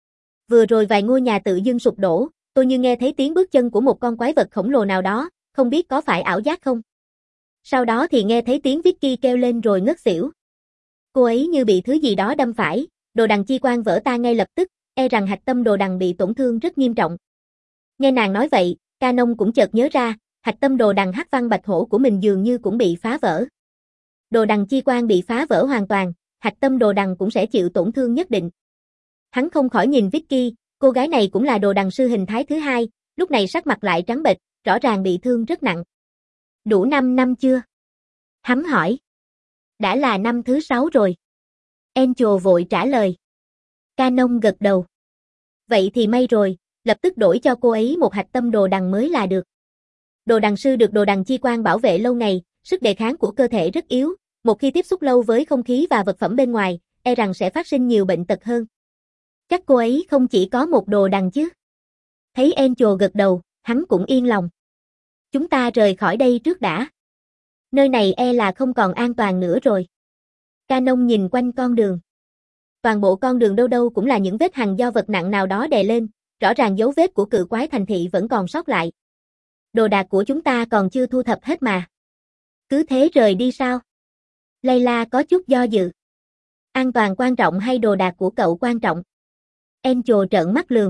Vừa rồi vài ngôi nhà tự dưng sụp đổ, tôi như nghe thấy tiếng bước chân của một con quái vật khổng lồ nào đó, không biết có phải ảo giác không? Sau đó thì nghe thấy tiếng Vicky kêu lên rồi ngất xỉu. Cô ấy như bị thứ gì đó đâm phải, đồ đằng chi quan vỡ tan ngay lập tức, e rằng hạch tâm đồ đằng bị tổn thương rất nghiêm trọng. Nghe nàng nói vậy, Canon cũng chợt nhớ ra, hạch tâm đồ đằng hắc văn bạch hổ của mình dường như cũng bị phá vỡ. Đồ đằng chi quan bị phá vỡ hoàn toàn, hạch tâm đồ đằng cũng sẽ chịu tổn thương nhất định. Hắn không khỏi nhìn Vicky, cô gái này cũng là đồ đằng sư hình thái thứ hai, lúc này sắc mặt lại trắng bệch, rõ ràng bị thương rất nặng. Đủ năm năm chưa? Hắn hỏi. Đã là năm thứ sáu rồi. Angel vội trả lời. Canon gật đầu. Vậy thì may rồi, lập tức đổi cho cô ấy một hạch tâm đồ đằng mới là được. Đồ đằng sư được đồ đằng chi quan bảo vệ lâu ngày, sức đề kháng của cơ thể rất yếu, một khi tiếp xúc lâu với không khí và vật phẩm bên ngoài, e rằng sẽ phát sinh nhiều bệnh tật hơn. Chắc cô ấy không chỉ có một đồ đằng chứ? Thấy Angel gật đầu, hắn cũng yên lòng. Chúng ta rời khỏi đây trước đã. Nơi này e là không còn an toàn nữa rồi. Canon nhìn quanh con đường. Toàn bộ con đường đâu đâu cũng là những vết hằn do vật nặng nào đó đè lên, rõ ràng dấu vết của cự quái thành thị vẫn còn sót lại. Đồ đạc của chúng ta còn chưa thu thập hết mà. Cứ thế rời đi sao? Layla có chút do dự. An toàn quan trọng hay đồ đạc của cậu quan trọng? Angel trợn mắt lườm.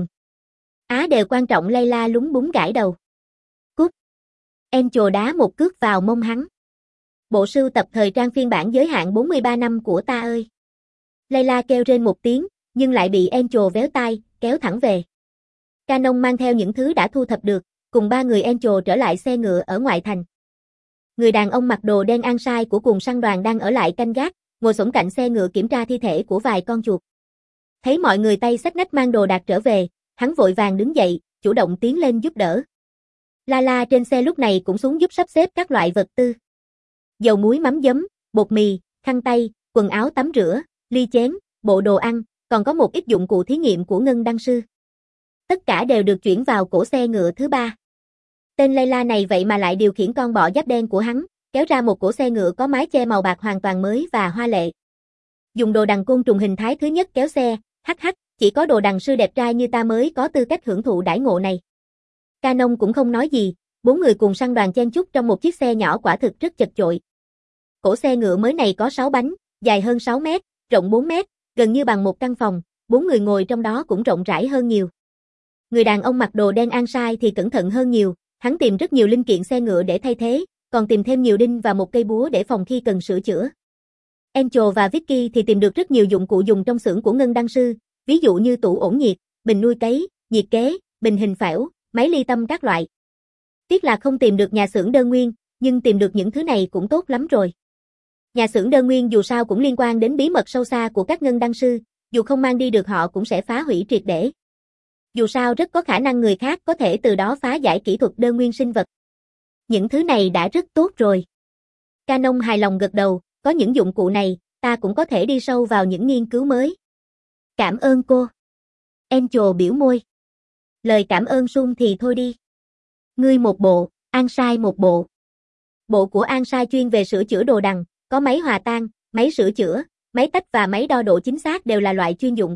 Á đều quan trọng, Layla lúng búng gãi đầu. Cút. Angel đá một cước vào mông hắn. Bộ sưu tập thời trang phiên bản giới hạn bốn mươi ba năm của ta ơi. Layla kêu rên một tiếng, nhưng lại bị Angel véo tai, kéo thẳng về. Canon mang theo những thứ đã thu thập được, cùng ba người Angel trở lại xe ngựa ở ngoại thành. Người đàn ông mặc đồ đen an sai của cuồng săn đoàn đang ở lại canh gác, ngồi xổm cạnh xe ngựa kiểm tra thi thể của vài con chuột. Thấy mọi người tay xách nách mang đồ đạc trở về, hắn vội vàng đứng dậy, chủ động tiến lên giúp đỡ. Lala trên xe lúc này cũng xuống giúp sắp xếp các loại vật tư. Dầu muối mắm giấm, bột mì, khăn tay, quần áo tắm rửa, ly chén, bộ đồ ăn, còn có một ít dụng cụ thí nghiệm của Ngân Đăng Sư. Tất cả đều được chuyển vào cổ xe ngựa thứ ba. Tên Layla này vậy mà lại điều khiển con bọ giáp đen của hắn, kéo ra một cổ xe ngựa có mái che màu bạc hoàn toàn mới và hoa lệ. Dùng đồ đằng côn trùng hình thái thứ nhất kéo xe, hắc hắc, chỉ có đồ đằng sư đẹp trai như ta mới có tư cách hưởng thụ đãi ngộ này. Canon cũng không nói gì, bốn người cùng săn đoàn chen chúc trong một chiếc xe nhỏ quả thực rất chật chội. Cổ xe ngựa mới này có sáu bánh, dài hơn sáu mét, rộng bốn mét, gần như bằng một căn phòng, bốn người ngồi trong đó cũng rộng rãi hơn nhiều. Người đàn ông mặc đồ đen an sai thì cẩn thận hơn nhiều, hắn tìm rất nhiều linh kiện xe ngựa để thay thế, còn tìm thêm nhiều đinh và một cây búa để phòng khi cần sửa chữa. Angel và Vicky thì tìm được rất nhiều dụng cụ dùng trong xưởng của Ngân Đăng Sư, ví dụ như tủ ổn nhiệt, bình nuôi cấy, nhiệt kế, bình hình phễu, máy ly tâm các loại. Tiếc là không tìm được nhà xưởng đơn nguyên, nhưng tìm được những thứ này cũng tốt lắm rồi. Nhà xưởng đơn nguyên dù sao cũng liên quan đến bí mật sâu xa của các Ngân Đăng Sư, dù không mang đi được họ cũng sẽ phá hủy triệt để. Dù sao rất có khả năng người khác có thể từ đó phá giải kỹ thuật đơn nguyên sinh vật. Những thứ này đã rất tốt rồi. Canon hài lòng gật đầu, có những dụng cụ này, ta cũng có thể đi sâu vào những nghiên cứu mới. Cảm ơn cô. Angel biểu môi. Lời cảm ơn sung thì thôi đi. Ngươi một bộ, An Sai một bộ. Bộ của An Sai chuyên về sửa chữa đồ đằng, có máy hòa tan, máy sửa chữa, máy tách và máy đo độ chính xác đều là loại chuyên dụng.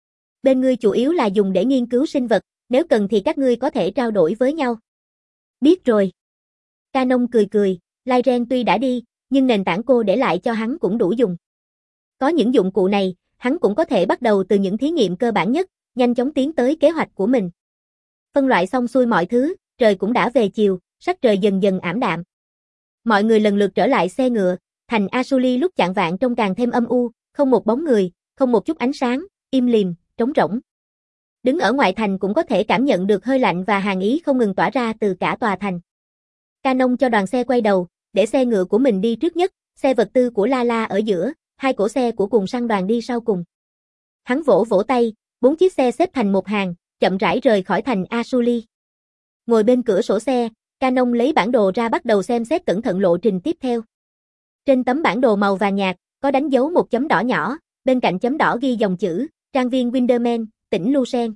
Bên ngươi chủ yếu là dùng để nghiên cứu sinh vật, nếu cần thì các ngươi có thể trao đổi với nhau. Biết rồi. Canon cười cười, Lyren tuy đã đi, nhưng nền tảng cô để lại cho hắn cũng đủ dùng. Có những dụng cụ này, hắn cũng có thể bắt đầu từ những thí nghiệm cơ bản nhất, nhanh chóng tiến tới kế hoạch của mình. Phân loại xong xuôi mọi thứ, trời cũng đã về chiều, sắc trời dần dần ảm đạm. Mọi người lần lượt trở lại xe ngựa, thành Azuli lúc chạng vạng trông càng thêm âm u, không một bóng người, không một chút ánh sáng, im lìm, trống rỗng. Đứng ở ngoại thành cũng có thể cảm nhận được hơi lạnh và hàn ý không ngừng tỏa ra từ cả tòa thành. Canon cho đoàn xe quay đầu, để xe ngựa của mình đi trước nhất, xe vật tư của Lala ở giữa, hai cỗ xe của cùng săn đoàn đi sau cùng. Hắn vỗ vỗ tay, bốn chiếc xe xếp thành một hàng, chậm rãi rời khỏi thành Azuli. Ngồi bên cửa sổ xe, Canon lấy bản đồ ra bắt đầu xem xét cẩn thận lộ trình tiếp theo. Trên tấm bản đồ màu vàng nhạt, có đánh dấu một chấm đỏ nhỏ, bên cạnh chấm đỏ ghi dòng chữ, trang viên Windermere, tỉnh Lucerne.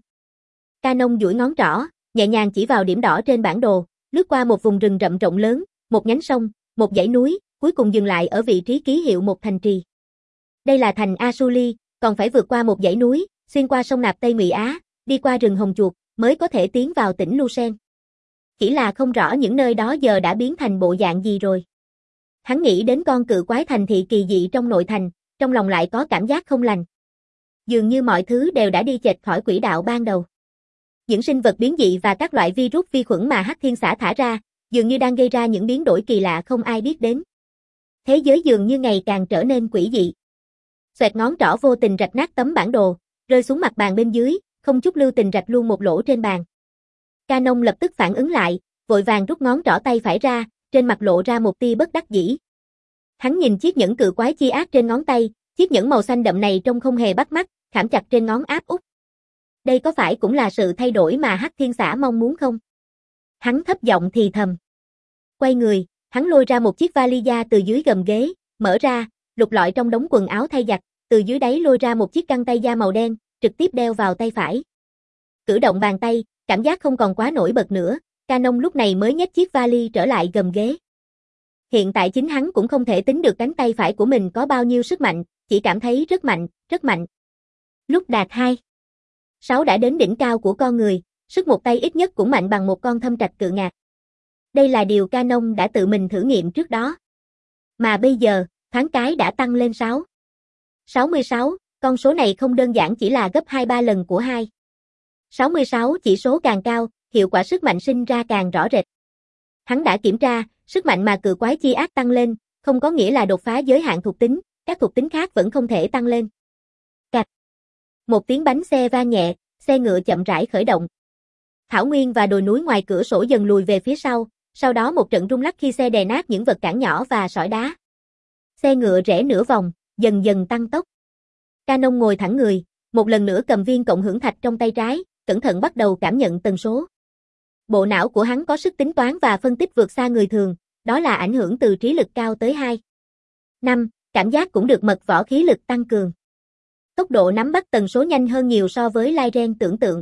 Canon duỗi ngón trỏ, nhẹ nhàng chỉ vào điểm đỏ trên bản đồ, lướt qua một vùng rừng rậm rộng lớn, một nhánh sông, một dãy núi, cuối cùng dừng lại ở vị trí ký hiệu một thành trì. Đây là thành Azuli, còn phải vượt qua một dãy núi, xuyên qua sông Nạp Tây Ngụy Á, đi qua rừng hồng chuột, mới có thể tiến vào tỉnh Lucerne. Chỉ là không rõ những nơi đó giờ đã biến thành bộ dạng gì rồi. Hắn nghĩ đến con cự quái thành thị kỳ dị trong nội thành, trong lòng lại có cảm giác không lành. Dường như mọi thứ đều đã đi chệch khỏi quỹ đạo ban đầu. Những sinh vật biến dị và các loại virus vi khuẩn mà Hắc Thiên Xã thả ra, dường như đang gây ra những biến đổi kỳ lạ không ai biết đến. Thế giới dường như ngày càng trở nên quỷ dị. Xoẹt ngón trỏ vô tình rạch nát tấm bản đồ, rơi xuống mặt bàn bên dưới, không chút lưu tình rạch luôn một lỗ trên bàn. Canon lập tức phản ứng lại, vội vàng rút ngón trỏ tay phải ra, trên mặt lộ ra một tia bất đắc dĩ. Hắn nhìn chiếc nhẫn cự quái chi ác trên ngón tay, chiếc nhẫn màu xanh đậm này trông không hề bắt mắt, khảm chặt trên ngón áp út. Đây có phải cũng là sự thay đổi mà Hắc Thiên Xã mong muốn không? Hắn thấp giọng thì thầm. Quay người, hắn lôi ra một chiếc vali da từ dưới gầm ghế, mở ra, lục lọi trong đống quần áo thay giặt, từ dưới đáy lôi ra một chiếc găng tay da màu đen, trực tiếp đeo vào tay phải. Cử động bàn tay, cảm giác không còn quá nổi bật nữa, Canon lúc này mới nhét chiếc vali trở lại gầm ghế. Hiện tại chính hắn cũng không thể tính được cánh tay phải của mình có bao nhiêu sức mạnh, chỉ cảm thấy rất mạnh, rất mạnh. Lúc đạt hai sáu đã đến đỉnh cao của con người, sức một tay ít nhất cũng mạnh bằng một con thâm trạch cự ngạc. Đây là điều Canon đã tự mình thử nghiệm trước đó. Mà bây giờ, thoáng cái đã tăng lên sáu. sáu mươi sáu, con số này không đơn giản chỉ là gấp hai ba lần của hai. sáu mươi sáu chỉ số càng cao, hiệu quả sức mạnh sinh ra càng rõ rệt. Hắn đã kiểm tra, sức mạnh mà cự quái chi ác tăng lên, không có nghĩa là đột phá giới hạn thuộc tính, các thuộc tính khác vẫn không thể tăng lên. Cạch. Một tiếng bánh xe vang nhẹ, xe ngựa chậm rãi khởi động. Thảo nguyên và đồi núi ngoài cửa sổ dần lùi về phía sau, sau đó một trận rung lắc khi xe đè nát những vật cản nhỏ và sỏi đá. Xe ngựa rẽ nửa vòng, dần dần tăng tốc. Canon ngồi thẳng người, một lần nữa cầm viên cộng hưởng thạch trong tay trái, cẩn thận bắt đầu cảm nhận tần số. Bộ não của hắn có sức tính toán và phân tích vượt xa người thường, đó là ảnh hưởng từ trí lực cao tới hai. năm, cảm giác cũng được mật võ khí lực tăng cường. Tốc độ nắm bắt tần số nhanh hơn nhiều so với Lyren tưởng tượng.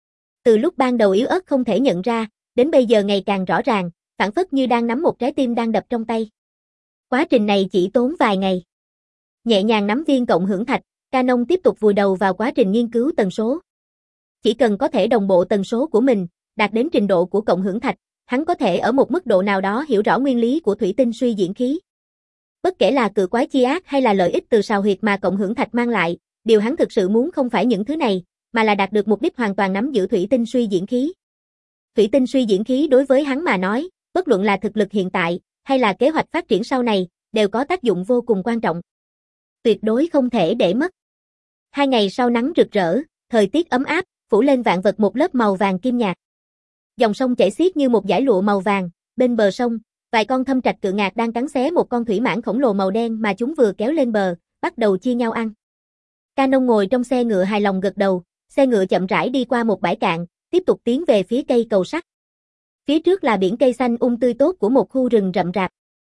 Từ lúc ban đầu yếu ớt không thể nhận ra, đến bây giờ ngày càng rõ ràng, phảng phất như đang nắm một trái tim đang đập trong tay. Quá trình này chỉ tốn vài ngày. Nhẹ nhàng nắm viên cộng hưởng thạch, Canon tiếp tục vùi đầu vào quá trình nghiên cứu tần số. Chỉ cần có thể đồng bộ tần số của mình, đạt đến trình độ của cộng hưởng thạch, hắn có thể ở một mức độ nào đó hiểu rõ nguyên lý của thủy tinh suy diễn khí. Bất kể là cự quái chi ác hay là lợi ích từ sào huyệt mà cộng hưởng thạch mang lại, điều hắn thực sự muốn không phải những thứ này, mà là đạt được mục đích hoàn toàn nắm giữ thủy tinh suy diễn khí. Thủy tinh suy diễn khí đối với hắn mà nói, bất luận là thực lực hiện tại, hay là kế hoạch phát triển sau này, đều có tác dụng vô cùng quan trọng. Tuyệt đối không thể để mất. Hai ngày sau nắng rực rỡ, thời tiết ấm áp, phủ lên vạn vật một lớp màu vàng kim nhạt. Dòng sông chảy xiết như một dải lụa màu vàng, bên bờ sông, vài con thâm trạch cự ngạc đang cắn xé một con thủy mãng khổng lồ màu đen mà chúng vừa kéo lên bờ, bắt đầu chia nhau ăn. Canon ngồi trong xe ngựa hài lòng gật đầu, xe ngựa chậm rãi đi qua một bãi cạn, tiếp tục tiến về phía cây cầu sắt. Phía trước là biển cây xanh um tươi tốt của một khu rừng rậm rạp.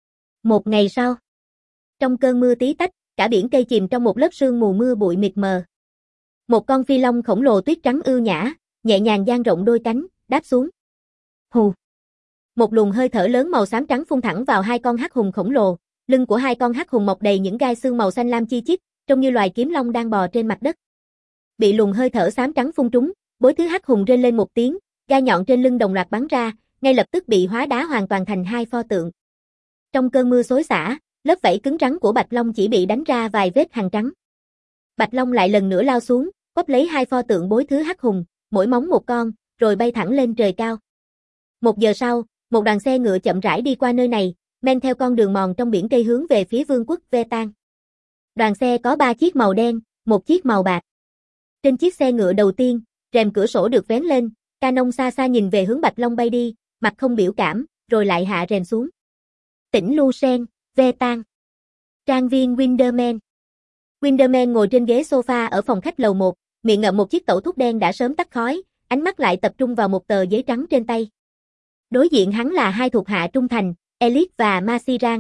Một ngày sau, trong cơn mưa tí tách, cả biển cây chìm trong một lớp sương mù mưa bụi mịt mờ. Một con phi long khổng lồ tuyết trắng ưu nhã, nhẹ nhàng dang rộng đôi cánh, đáp xuống. Hù. Một luồng hơi thở lớn màu xám trắng phun thẳng vào hai con hắc hùng khổng lồ, lưng của hai con hắc hùng mọc đầy những gai xương màu xanh lam chi chít, trông như loài kiếm long đang bò trên mặt đất. Bị luồng hơi thở xám trắng phun trúng, bối thứ hắc hùng rên lên một tiếng, gai nhọn trên lưng đồng loạt bắn ra, ngay lập tức bị hóa đá hoàn toàn thành hai pho tượng. Trong cơn mưa xối xả, lớp vảy cứng rắn của Bạch Long chỉ bị đánh ra vài vết hằn trắng. Bạch Long lại lần nữa lao xuống, bóp lấy hai pho tượng bối thứ hắc hùng, mỗi móng một con, rồi bay thẳng lên trời cao. Một giờ sau, một đoàn xe ngựa chậm rãi đi qua nơi này, men theo con đường mòn trong biển cây hướng về phía vương quốc Vetan. Đoàn xe có ba chiếc màu đen, một chiếc màu bạc. Trên chiếc xe ngựa đầu tiên, rèm cửa sổ được vén lên, Canon xa xa nhìn về hướng Bạch Long bay đi, mặt không biểu cảm, rồi lại hạ rèm xuống. Tỉnh Lucen, Vetan. Trang viên Winderman. Winderman ngồi trên ghế sofa ở phòng khách lầu một, miệng ngậm một chiếc tẩu thuốc đen đã sớm tắt khói, ánh mắt lại tập trung vào một tờ giấy trắng trên tay. Đối diện hắn là hai thuộc hạ trung thành, Elite và Masiran.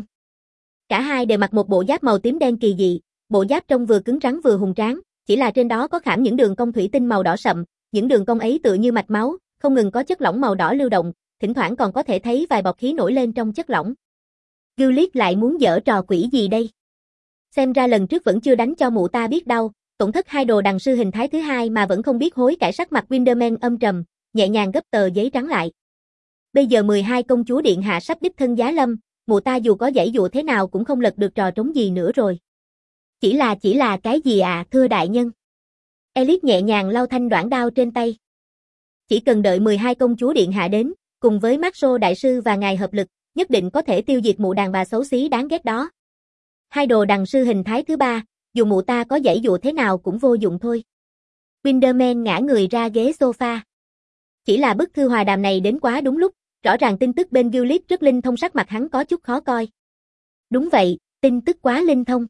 Cả hai đều mặc một bộ giáp màu tím đen kỳ dị, bộ giáp trông vừa cứng rắn vừa hùng tráng, chỉ là trên đó có khảm những đường cong thủy tinh màu đỏ sậm, những đường cong ấy tựa như mạch máu, không ngừng có chất lỏng màu đỏ lưu động, thỉnh thoảng còn có thể thấy vài bọt khí nổi lên trong chất lỏng. Gullit lại muốn giở trò quỷ gì đây? Xem ra lần trước vẫn chưa đánh cho mụ ta biết đau, tổn thất hai đồ đằng sư hình thái thứ hai mà vẫn không biết hối cải. Sắc mặt Winderman âm trầm, nhẹ nhàng gấp tờ giấy trắng lại. Bây giờ mười hai công chúa điện hạ sắp đích thân giá lâm, mụ ta dù có giãy dụa thế nào cũng không lật được trò trống gì nữa rồi. Chỉ là chỉ là cái gì ạ, à, thưa đại nhân? Elite nhẹ nhàng lau thanh đoạn đao trên tay. Chỉ cần đợi mười hai công chúa điện hạ đến, cùng với Maxo đại sư và ngài hợp lực, nhất định có thể tiêu diệt mụ đàn bà xấu xí đáng ghét đó. Hai đồ đằng sư hình thái thứ ba, dù mụ ta có giãy dụa thế nào cũng vô dụng thôi. Winderman ngã người ra ghế sofa. Chỉ là bức thư hòa đàm này đến quá đúng lúc, rõ ràng tin tức bên Gillis rất linh thông, sắc mặt hắn có chút khó coi. Đúng vậy, tin tức quá linh thông.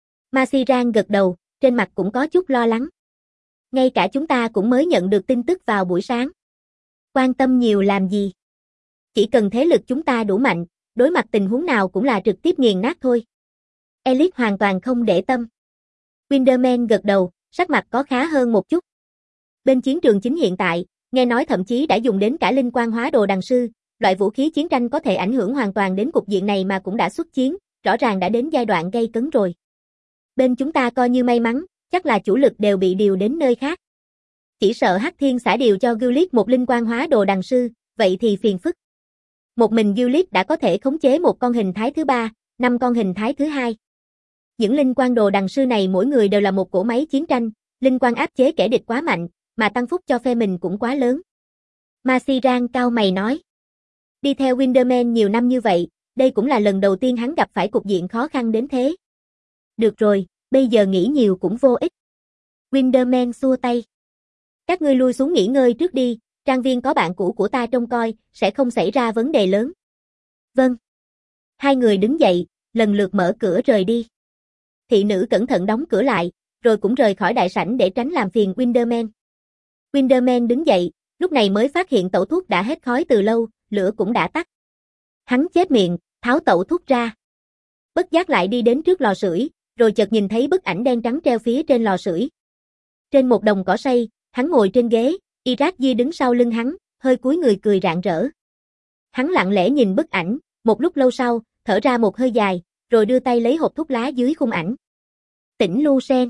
Masiran gật đầu, trên mặt cũng có chút lo lắng. Ngay cả chúng ta cũng mới nhận được tin tức vào buổi sáng. Quan tâm nhiều làm gì? Chỉ cần thế lực chúng ta đủ mạnh, đối mặt tình huống nào cũng là trực tiếp nghiền nát thôi. Elite hoàn toàn không để tâm. Winderman gật đầu, sắc mặt có khá hơn một chút. Bên chiến trường chính hiện tại, nghe nói thậm chí đã dùng đến cả linh quan hóa đồ đằng sư, loại vũ khí chiến tranh có thể ảnh hưởng hoàn toàn đến cục diện này mà cũng đã xuất chiến, rõ ràng đã đến giai đoạn gay cấn rồi. Bên chúng ta coi như may mắn, chắc là chủ lực đều bị điều đến nơi khác. Chỉ sợ Hắc Thiên xả điều cho Gillis một linh quan hóa đồ đằng sư, vậy thì phiền phức. Một mình Gillis đã có thể khống chế một con hình thái thứ ba, năm con hình thái thứ hai. Những linh quan đồ đằng sư này mỗi người đều là một cỗ máy chiến tranh, linh quan áp chế kẻ địch quá mạnh, mà tăng phúc cho phe mình cũng quá lớn. Masiran cao mày nói. Đi theo Winderman nhiều năm như vậy, đây cũng là lần đầu tiên hắn gặp phải cục diện khó khăn đến thế. Được rồi, bây giờ nghĩ nhiều cũng vô ích. Winderman xua tay. Các ngươi lui xuống nghỉ ngơi trước đi, trang viên có bạn cũ của ta trông coi, sẽ không xảy ra vấn đề lớn. Vâng. Hai người đứng dậy, lần lượt mở cửa rời đi. Thị nữ cẩn thận đóng cửa lại, rồi cũng rời khỏi đại sảnh để tránh làm phiền Winderman. Winderman đứng dậy, lúc này mới phát hiện tẩu thuốc đã hết khói từ lâu, lửa cũng đã tắt. Hắn chép miệng, tháo tẩu thuốc ra. Bất giác lại đi đến trước lò sưởi, rồi chợt nhìn thấy bức ảnh đen trắng treo phía trên lò sưởi. Trên một đồng cỏ xay, hắn ngồi trên ghế, Iraq Di đứng sau lưng hắn, hơi cúi người cười rạng rỡ. Hắn lặng lẽ nhìn bức ảnh, một lúc lâu sau, thở ra một hơi dài, rồi đưa tay lấy hộp thuốc lá dưới khung ảnh. Tỉnh Lu Sen.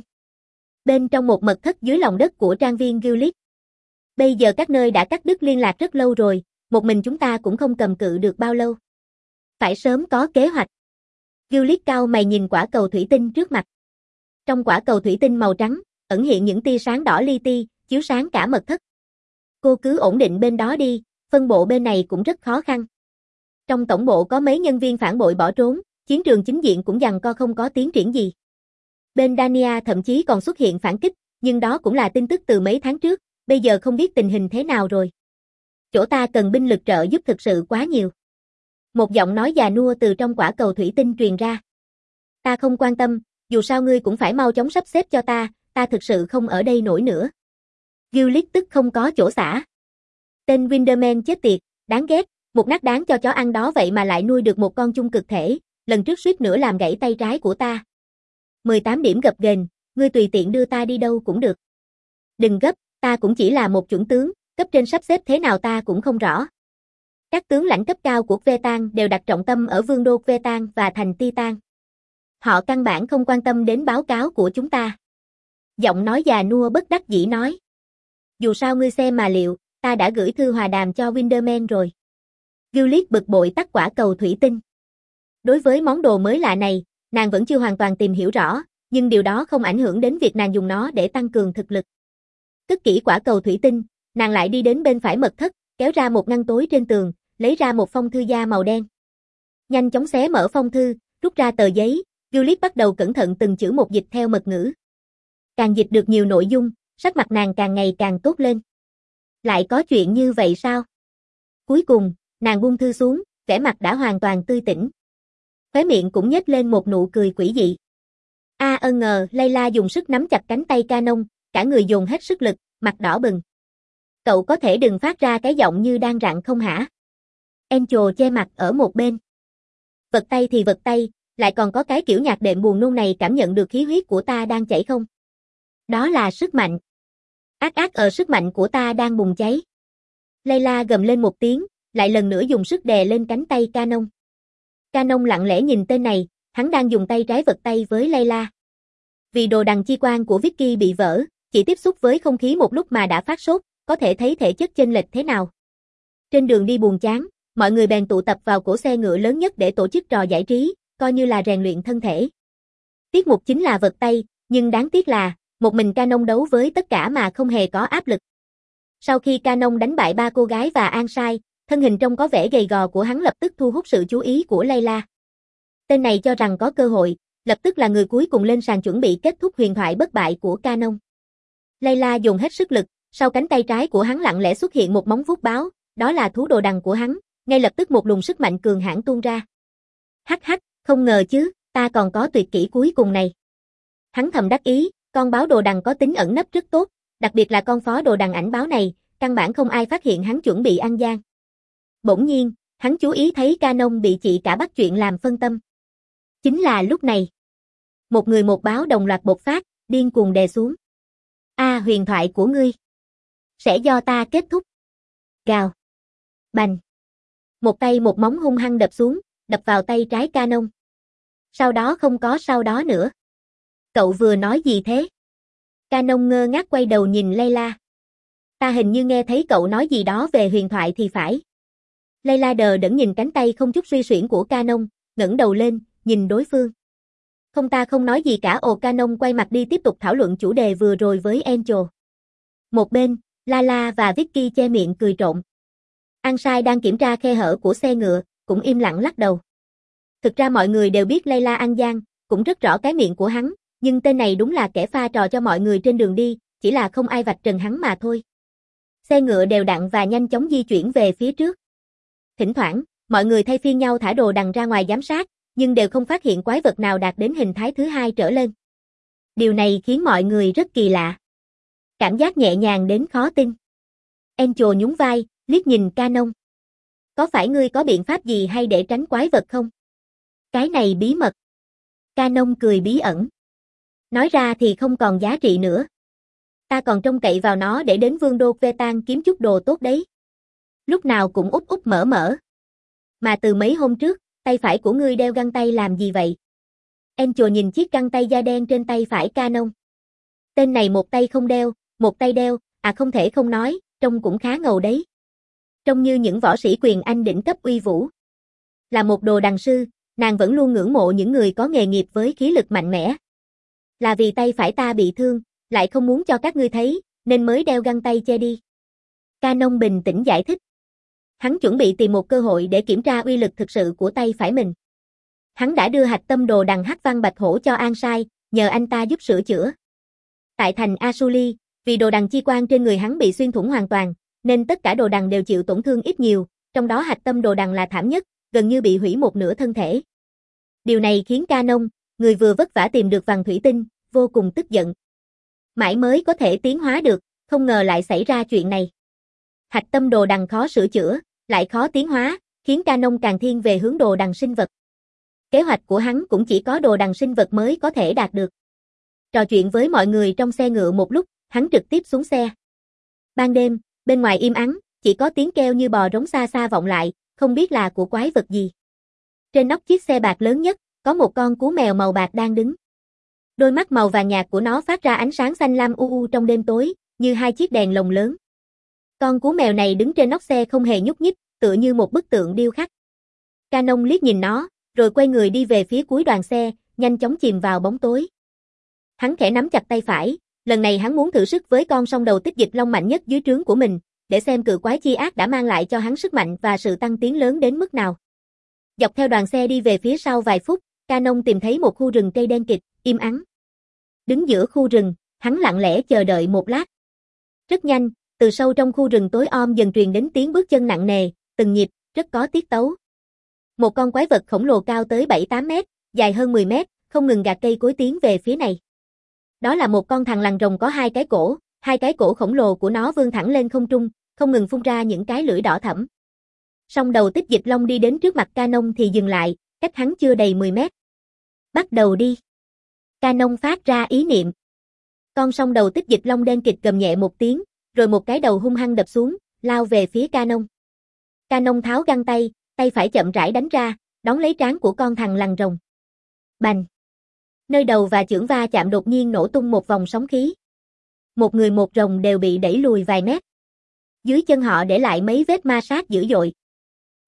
Bên trong một mật thất dưới lòng đất của trang viên Gillis. Bây giờ các nơi đã cắt đứt liên lạc rất lâu rồi, một mình chúng ta cũng không cầm cự được bao lâu. Phải sớm có kế hoạch. Gillis cao mày nhìn quả cầu thủy tinh trước mặt. Trong quả cầu thủy tinh màu trắng, ẩn hiện những tia sáng đỏ li ti, chiếu sáng cả mật thất. Cô cứ ổn định bên đó đi, phân bộ bên này cũng rất khó khăn. Trong tổng bộ có mấy nhân viên phản bội bỏ trốn, chiến trường chính diện cũng giằng co không có tiến triển gì. Bên Dania thậm chí còn xuất hiện phản kích, nhưng đó cũng là tin tức từ mấy tháng trước, bây giờ không biết tình hình thế nào rồi. Chỗ ta cần binh lực trợ giúp thực sự quá nhiều. Một giọng nói già nua từ trong quả cầu thủy tinh truyền ra. Ta không quan tâm, dù sao ngươi cũng phải mau chóng sắp xếp cho ta, ta thực sự không ở đây nổi nữa. Gillis tức không có chỗ xả. Tên Winderman chết tiệt, đáng ghét, một nát đáng cho chó ăn đó vậy mà lại nuôi được một con chung cực thể, lần trước suýt nữa làm gãy tay trái của ta. mười tám điểm gập ghềnh, ngươi tùy tiện đưa ta đi đâu cũng được. Đừng gấp, ta cũng chỉ là một chuẩn tướng, cấp trên sắp xếp thế nào ta cũng không rõ. Các tướng lãnh cấp cao của Vetan đều đặt trọng tâm ở vương đô Vetan và thành Titan. Họ căn bản không quan tâm đến báo cáo của chúng ta. Giọng nói già nua bất đắc dĩ nói. Dù sao ngươi xem mà liệu, ta đã gửi thư hòa đàm cho Winderman rồi. Gillis bực bội tắt quả cầu thủy tinh. Đối với món đồ mới lạ này, nàng vẫn chưa hoàn toàn tìm hiểu rõ, nhưng điều đó không ảnh hưởng đến việc nàng dùng nó để tăng cường thực lực. Cất kỹ quả cầu thủy tinh, nàng lại đi đến bên phải mật thất, kéo ra một ngăn tối trên tường, lấy ra một phong thư da màu đen. Nhanh chóng xé mở phong thư, rút ra tờ giấy, Gillis bắt đầu cẩn thận từng chữ một dịch theo mật ngữ. Càng dịch được nhiều nội dung, sắc mặt nàng càng ngày càng tốt lên. Lại có chuyện như vậy sao? Cuối cùng, nàng buông thư xuống, vẻ mặt đã hoàn toàn tươi tỉnh. Khóe miệng cũng nhếch lên một nụ cười quỷ dị. A ơ ngờ, Layla dùng sức nắm chặt cánh tay Canon, cả người dồn hết sức lực, mặt đỏ bừng. Cậu có thể đừng phát ra cái giọng như đang rặn không hả? Angel che mặt ở một bên. Vật tay thì vật tay, lại còn có cái kiểu nhạc đệm buồn nôn này, cảm nhận được khí huyết của ta đang chảy không? Đó là sức mạnh. Ác ác ở sức mạnh của ta đang bùng cháy. Layla gầm lên một tiếng, lại lần nữa dùng sức đè lên cánh tay Canon. Canon lặng lẽ nhìn tên này, hắn đang dùng tay trái vật tay với Layla. Vì đồ đằng chi quan của Vicky bị vỡ, chỉ tiếp xúc với không khí một lúc mà đã phát sốt, có thể thấy thể chất chênh lệch thế nào. Trên đường đi buồn chán, mọi người bèn tụ tập vào cổ xe ngựa lớn nhất để tổ chức trò giải trí, coi như là rèn luyện thân thể. Tiết mục chính là vật tay, nhưng đáng tiếc là, một mình Canon đấu với tất cả mà không hề có áp lực. Sau khi Canon đánh bại ba cô gái và An Sai, thân hình trông có vẻ gầy gò của hắn lập tức thu hút sự chú ý của Layla. Tên này cho rằng có cơ hội, lập tức là người cuối cùng lên sàn chuẩn bị kết thúc huyền thoại bất bại của Canon. Layla dùng hết sức lực, sau cánh tay trái của hắn lặng lẽ xuất hiện một móng vuốt báo, đó là thú đồ đằng của hắn, ngay lập tức một luồng sức mạnh cường hãn tuôn ra. Hắc hắc, không ngờ chứ, ta còn có tuyệt kỹ cuối cùng này. Hắn thầm đắc ý, con báo đồ đằng có tính ẩn nấp rất tốt, đặc biệt là con phó đồ đằng ảnh báo này, căn bản không ai phát hiện hắn chuẩn bị ăn gian. Bỗng nhiên, hắn chú ý thấy Canon bị chị cả bắt chuyện làm phân tâm. Chính là lúc này. Một người một báo đồng loạt bộc phát, điên cuồng đè xuống. A huyền thoại của ngươi. Sẽ do ta kết thúc. Gào. Bành. Một tay một móng hung hăng đập xuống, đập vào tay trái Canon. Sau đó không có sau đó nữa. Cậu vừa nói gì thế? Canon ngơ ngác quay đầu nhìn Layla. Ta hình như nghe thấy cậu nói gì đó về huyền thoại thì phải. Layla đờ đẫn nhìn cánh tay không chút suy xuyển của Canon, ngẩng đầu lên, nhìn đối phương. Không ta không nói gì cả. Ồ, Canon quay mặt đi tiếp tục thảo luận chủ đề vừa rồi với Angel. Một bên, Lala và Vicky che miệng cười trộm. An Sai đang kiểm tra khe hở của xe ngựa, cũng im lặng lắc đầu. Thực ra mọi người đều biết Layla ăn gian, cũng rất rõ cái miệng của hắn, nhưng tên này đúng là kẻ pha trò cho mọi người trên đường đi, chỉ là không ai vạch trần hắn mà thôi. Xe ngựa đều đặn và nhanh chóng di chuyển về phía trước. Thỉnh thoảng, mọi người thay phiên nhau thả đồ đằng ra ngoài giám sát, nhưng đều không phát hiện quái vật nào đạt đến hình thái thứ hai trở lên. Điều này khiến mọi người rất kỳ lạ. Cảm giác nhẹ nhàng đến khó tin. Angel nhún vai, liếc nhìn Canon. Có phải ngươi có biện pháp gì hay để tránh quái vật không? Cái này bí mật. Canon cười bí ẩn. Nói ra thì không còn giá trị nữa. Ta còn trông cậy vào nó để đến Vương đô Vetan kiếm chút đồ tốt đấy. Lúc nào cũng úp úp mở mở. Mà từ mấy hôm trước, tay phải của ngươi đeo găng tay làm gì vậy? Angel nhìn chiếc găng tay da đen trên tay phải Canon. Tên này một tay không đeo, một tay đeo, à không thể không nói, trông cũng khá ngầu đấy. Trông như những võ sĩ quyền Anh đỉnh cấp uy vũ. Là một đồ đằng sư, nàng vẫn luôn ngưỡng mộ những người có nghề nghiệp với khí lực mạnh mẽ. Là vì tay phải ta bị thương, lại không muốn cho các ngươi thấy, nên mới đeo găng tay che đi. Canon bình tĩnh giải thích. Hắn chuẩn bị tìm một cơ hội để kiểm tra uy lực thực sự của tay phải mình. Hắn đã đưa hạch tâm đồ đằng hắc văn bạch hổ cho An Sai, nhờ anh ta giúp sửa chữa. Tại thành Asuli, vì đồ đằng chi quan trên người hắn bị xuyên thủng hoàn toàn, nên tất cả đồ đằng đều chịu tổn thương ít nhiều, trong đó hạch tâm đồ đằng là thảm nhất, gần như bị hủy một nửa thân thể. Điều này khiến Canon, người vừa vất vả tìm được vàng thủy tinh, vô cùng tức giận. Mãi mới có thể tiến hóa được, không ngờ lại xảy ra chuyện này. Hạch tâm đồ đằng khó sửa chữa, lại khó tiến hóa, khiến Canon càng thiên về hướng đồ đằng sinh vật. Kế hoạch của hắn cũng chỉ có đồ đằng sinh vật mới có thể đạt được. Trò chuyện với mọi người trong xe ngựa một lúc, hắn trực tiếp xuống xe. Ban đêm, bên ngoài im ắng, chỉ có tiếng kêu như bò rống xa xa vọng lại, không biết là của quái vật gì. Trên nóc chiếc xe bạc lớn nhất, có một con cú mèo màu bạc đang đứng. Đôi mắt màu vàng nhạt của nó phát ra ánh sáng xanh lam u u trong đêm tối, như hai chiếc đèn lồng lớn. Con cú mèo này đứng trên nóc xe không hề nhúc nhích, tựa như một bức tượng điêu khắc. Canon liếc nhìn nó, rồi quay người đi về phía cuối đoàn xe, nhanh chóng chìm vào bóng tối. Hắn khẽ nắm chặt tay phải, lần này hắn muốn thử sức với con song đầu tích dịch long mạnh nhất dưới trướng của mình, để xem cự quái chi ác đã mang lại cho hắn sức mạnh và sự tăng tiến lớn đến mức nào. Dọc theo đoàn xe đi về phía sau vài phút, Canon tìm thấy một khu rừng cây đen kịt, im ắng. Đứng giữa khu rừng, hắn lặng lẽ chờ đợi một lát. Rất nhanh, từ sâu trong khu rừng tối om dần truyền đến tiếng bước chân nặng nề, từng nhịp, rất có tiết tấu. Một con quái vật khổng lồ cao tới bảy tám mét, dài hơn mười mét, không ngừng gạt cây cối tiến về phía này. Đó là một con thằn lằn rồng có hai cái cổ, hai cái cổ khổng lồ của nó vươn thẳng lên không trung, không ngừng phun ra những cái lưỡi đỏ thẫm. Song đầu tích dịch long đi đến trước mặt Canon thì dừng lại, cách hắn chưa đầy mười mét. Bắt đầu đi. Canon phát ra ý niệm. Con song đầu tích dịch long đen kịt gầm nhẹ một tiếng, rồi một cái đầu hung hăng đập xuống, lao về phía Canon. Canon tháo găng tay, tay phải chậm rãi đánh ra, đón lấy trán của con thằn lằn rồng. Bành! Nơi đầu và chưởng va chạm đột nhiên nổ tung một vòng sóng khí. Một người một rồng đều bị đẩy lùi vài mét. Dưới chân họ để lại mấy vết ma sát dữ dội.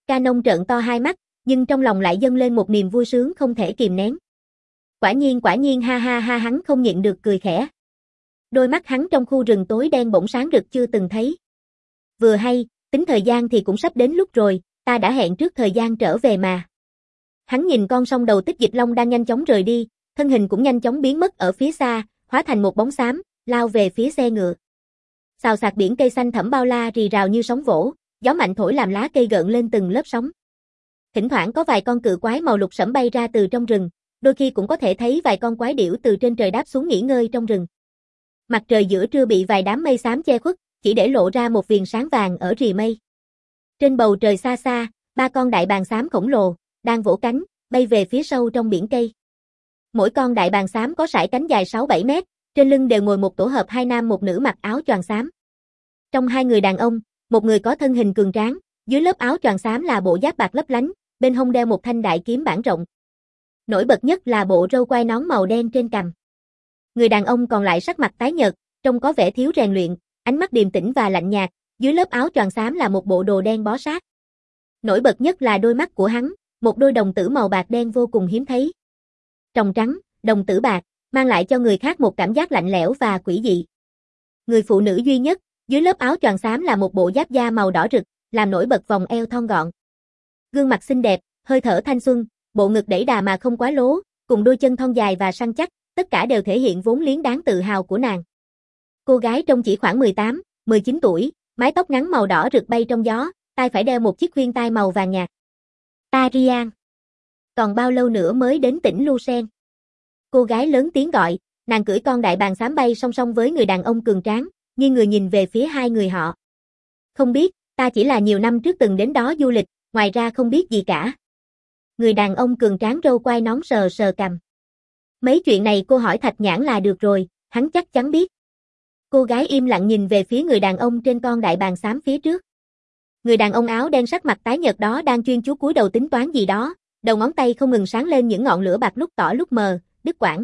Canon trợn to hai mắt, nhưng trong lòng lại dâng lên một niềm vui sướng không thể kìm nén. Quả nhiên quả nhiên ha ha ha hắn không nhịn được cười khẽ. Đôi mắt hắn trong khu rừng tối đen bỗng sáng rực chưa từng thấy. Vừa hay, tính thời gian thì cũng sắp đến lúc rồi, ta đã hẹn trước thời gian trở về mà. Hắn nhìn con sông đầu tích dịch long đang nhanh chóng rời đi, thân hình cũng nhanh chóng biến mất ở phía xa, hóa thành một bóng xám, lao về phía xe ngựa. Xào xạc biển cây xanh thẳm bao la rì rào như sóng vỗ, gió mạnh thổi làm lá cây gợn lên từng lớp sóng. Thỉnh thoảng có vài con cự quái màu lục sẫm bay ra từ trong rừng, đôi khi cũng có thể thấy vài con quái điểu từ trên trời đáp xuống nghỉ ngơi trong rừng. Mặt trời giữa trưa bị vài đám mây xám che khuất, chỉ để lộ ra một viền sáng vàng ở rìa mây. Trên bầu trời xa xa, ba con đại bàng xám khổng lồ đang vỗ cánh, bay về phía sâu trong biển cây. Mỗi con đại bàng xám có sải cánh dài sáu bảy mét, trên lưng đều ngồi một tổ hợp hai nam một nữ mặc áo choàng xám. Trong hai người đàn ông, một người có thân hình cường tráng, dưới lớp áo choàng xám là bộ giáp bạc lấp lánh, bên hông đeo một thanh đại kiếm bản rộng. Nổi bật nhất là bộ râu quai nón màu đen trên cằm. Người đàn ông còn lại sắc mặt tái nhợt, trông có vẻ thiếu rèn luyện, ánh mắt điềm tĩnh và lạnh nhạt, dưới lớp áo choàng xám là một bộ đồ đen bó sát. Nổi bật nhất là đôi mắt của hắn, một đôi đồng tử màu bạc đen vô cùng hiếm thấy. Tròng trắng, đồng tử bạc, mang lại cho người khác một cảm giác lạnh lẽo và quỷ dị. Người phụ nữ duy nhất, dưới lớp áo choàng xám là một bộ giáp da màu đỏ rực, làm nổi bật vòng eo thon gọn. Gương mặt xinh đẹp, hơi thở thanh xuân, bộ ngực đẩy đà mà không quá lố, cùng đôi chân thon dài và săn chắc, tất cả đều thể hiện vốn liếng đáng tự hào của nàng. Cô gái trông chỉ khoảng mười tám, mười chín tuổi, mái tóc ngắn màu đỏ rực bay trong gió, tai phải đeo một chiếc khuyên tai màu vàng nhạt. Tarian. Còn bao lâu nữa mới đến tỉnh Lucen? Cô gái lớn tiếng gọi, nàng cưỡi con đại bàng xám bay song song với người đàn ông cường tráng, nghiêng người nhìn về phía hai người họ. Không biết, ta chỉ là nhiều năm trước từng đến đó du lịch, ngoài ra không biết gì cả. Người đàn ông cường tráng râu quai nón sờ sờ cằm. Mấy chuyện này cô hỏi Thạch Nhãn là được rồi, hắn chắc chắn biết. Cô gái im lặng nhìn về phía người đàn ông trên con đại bàng xám phía trước. Người đàn ông áo đen sắc mặt tái nhợt đó đang chuyên chú cúi đầu tính toán gì đó, đầu ngón tay không ngừng sáng lên những ngọn lửa bạc lúc tỏ lúc mờ, đứt quãng.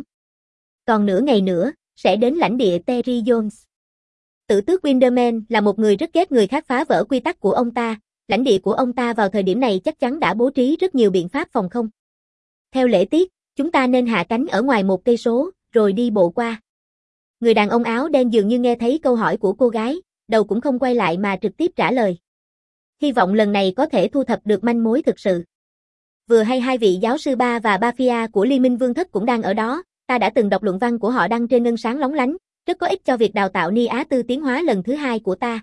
Còn nửa ngày nữa, sẽ đến lãnh địa Terry Jones. Tử tước Windermere là một người rất ghét người khác phá vỡ quy tắc của ông ta, lãnh địa của ông ta vào thời điểm này chắc chắn đã bố trí rất nhiều biện pháp phòng không. Theo lễ tiết, chúng ta nên hạ cánh ở ngoài một cây số, rồi đi bộ qua. Người đàn ông áo đen dường như nghe thấy câu hỏi của cô gái, đầu cũng không quay lại mà trực tiếp trả lời. Hy vọng lần này có thể thu thập được manh mối thực sự. Vừa hay hai vị giáo sư Ba và Bafia của Liên minh Vương thất cũng đang ở đó, ta đã từng đọc luận văn của họ đăng trên ngân sáng lóng lánh, rất có ích cho việc đào tạo Ni Á Tư tiến hóa lần thứ hai của ta.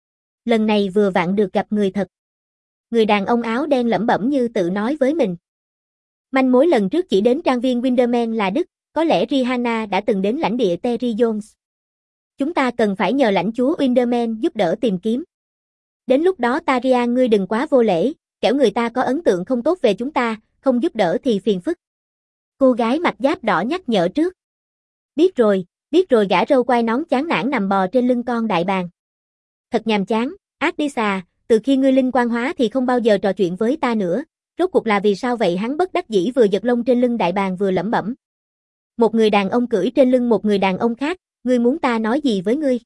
Lần này vừa vặn được gặp người thật. Người đàn ông áo đen lẩm bẩm như tự nói với mình. Manh mối lần trước chỉ đến trang viên Windermere là Đức, có lẽ Rihanna đã từng đến lãnh địa Terry Jones. Chúng ta cần phải nhờ lãnh chúa Windermere giúp đỡ tìm kiếm. Đến lúc đó Tarian ngươi đừng quá vô lễ, kẻo người ta có ấn tượng không tốt về chúng ta, không giúp đỡ thì phiền phức. Cô gái mặc giáp đỏ nhắc nhở trước. Biết rồi, biết rồi gã râu quai nón chán nản nằm bò trên lưng con đại bàng. Thật nhàm chán, ác đi xà, từ khi ngươi linh quan hóa thì không bao giờ trò chuyện với ta nữa, rốt cuộc là vì sao vậy hắn bất đắc dĩ vừa giật lông trên lưng đại bàng vừa lẩm bẩm. Một người đàn ông cưỡi trên lưng một người đàn ông khác, ngươi muốn ta nói gì với ngươi?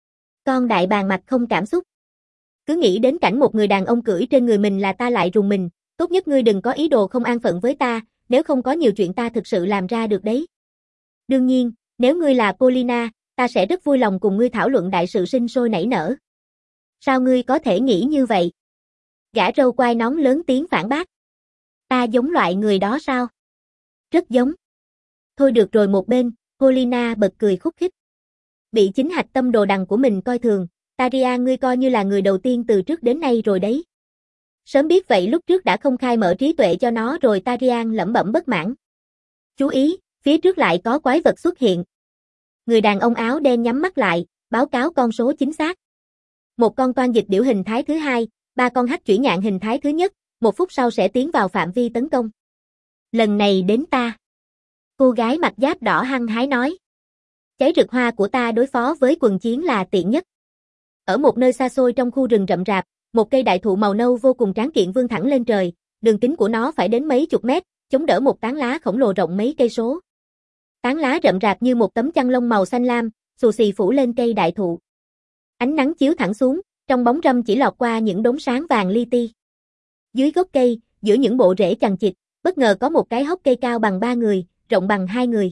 Con đại bàng mặt không cảm xúc. Cứ nghĩ đến cảnh một người đàn ông cưỡi trên người mình là ta lại rùng mình, tốt nhất ngươi đừng có ý đồ không an phận với ta, nếu không có nhiều chuyện ta thực sự làm ra được đấy. Đương nhiên, nếu ngươi là Polina, ta sẽ rất vui lòng cùng ngươi thảo luận đại sự sinh sôi nảy nở. Sao ngươi có thể nghĩ như vậy? Gã râu quai nón lớn tiếng phản bác. Ta giống loại người đó sao? Rất giống. Thôi được rồi một bên, Polina bật cười khúc khích. Bị chính hạch tâm đồ đằng của mình coi thường, Tarian ngươi coi như là người đầu tiên từ trước đến nay rồi đấy. Sớm biết vậy lúc trước đã không khai mở trí tuệ cho nó rồi. Tarian lẩm bẩm bất mãn. Chú ý, phía trước lại có quái vật xuất hiện. Người đàn ông áo đen nhắm mắt lại, báo cáo con số chính xác. Một con toan dịch điểu hình thái thứ hai, ba con hắc chủy nhạn hình thái thứ nhất, một phút sau sẽ tiến vào phạm vi tấn công. Lần này đến ta. Cô gái mặc giáp đỏ hăng hái nói. Cháy rực hoa của ta đối phó với quần chiến là tiện nhất. Ở một nơi xa xôi trong khu rừng rậm rạp, một cây đại thụ màu nâu vô cùng tráng kiện vươn thẳng lên trời, đường kính của nó phải đến mấy chục mét, chống đỡ một tán lá khổng lồ rộng mấy cây số. Tán lá rậm rạp như một tấm chăn lông màu xanh lam, xù xì phủ lên cây đại thụ. Ánh nắng chiếu thẳng xuống, trong bóng râm chỉ lọt qua những đốm sáng vàng li ti. Dưới gốc cây, giữa những bộ rễ chằng chịt, bất ngờ có một cái hốc cây cao bằng ba người, rộng bằng hai người.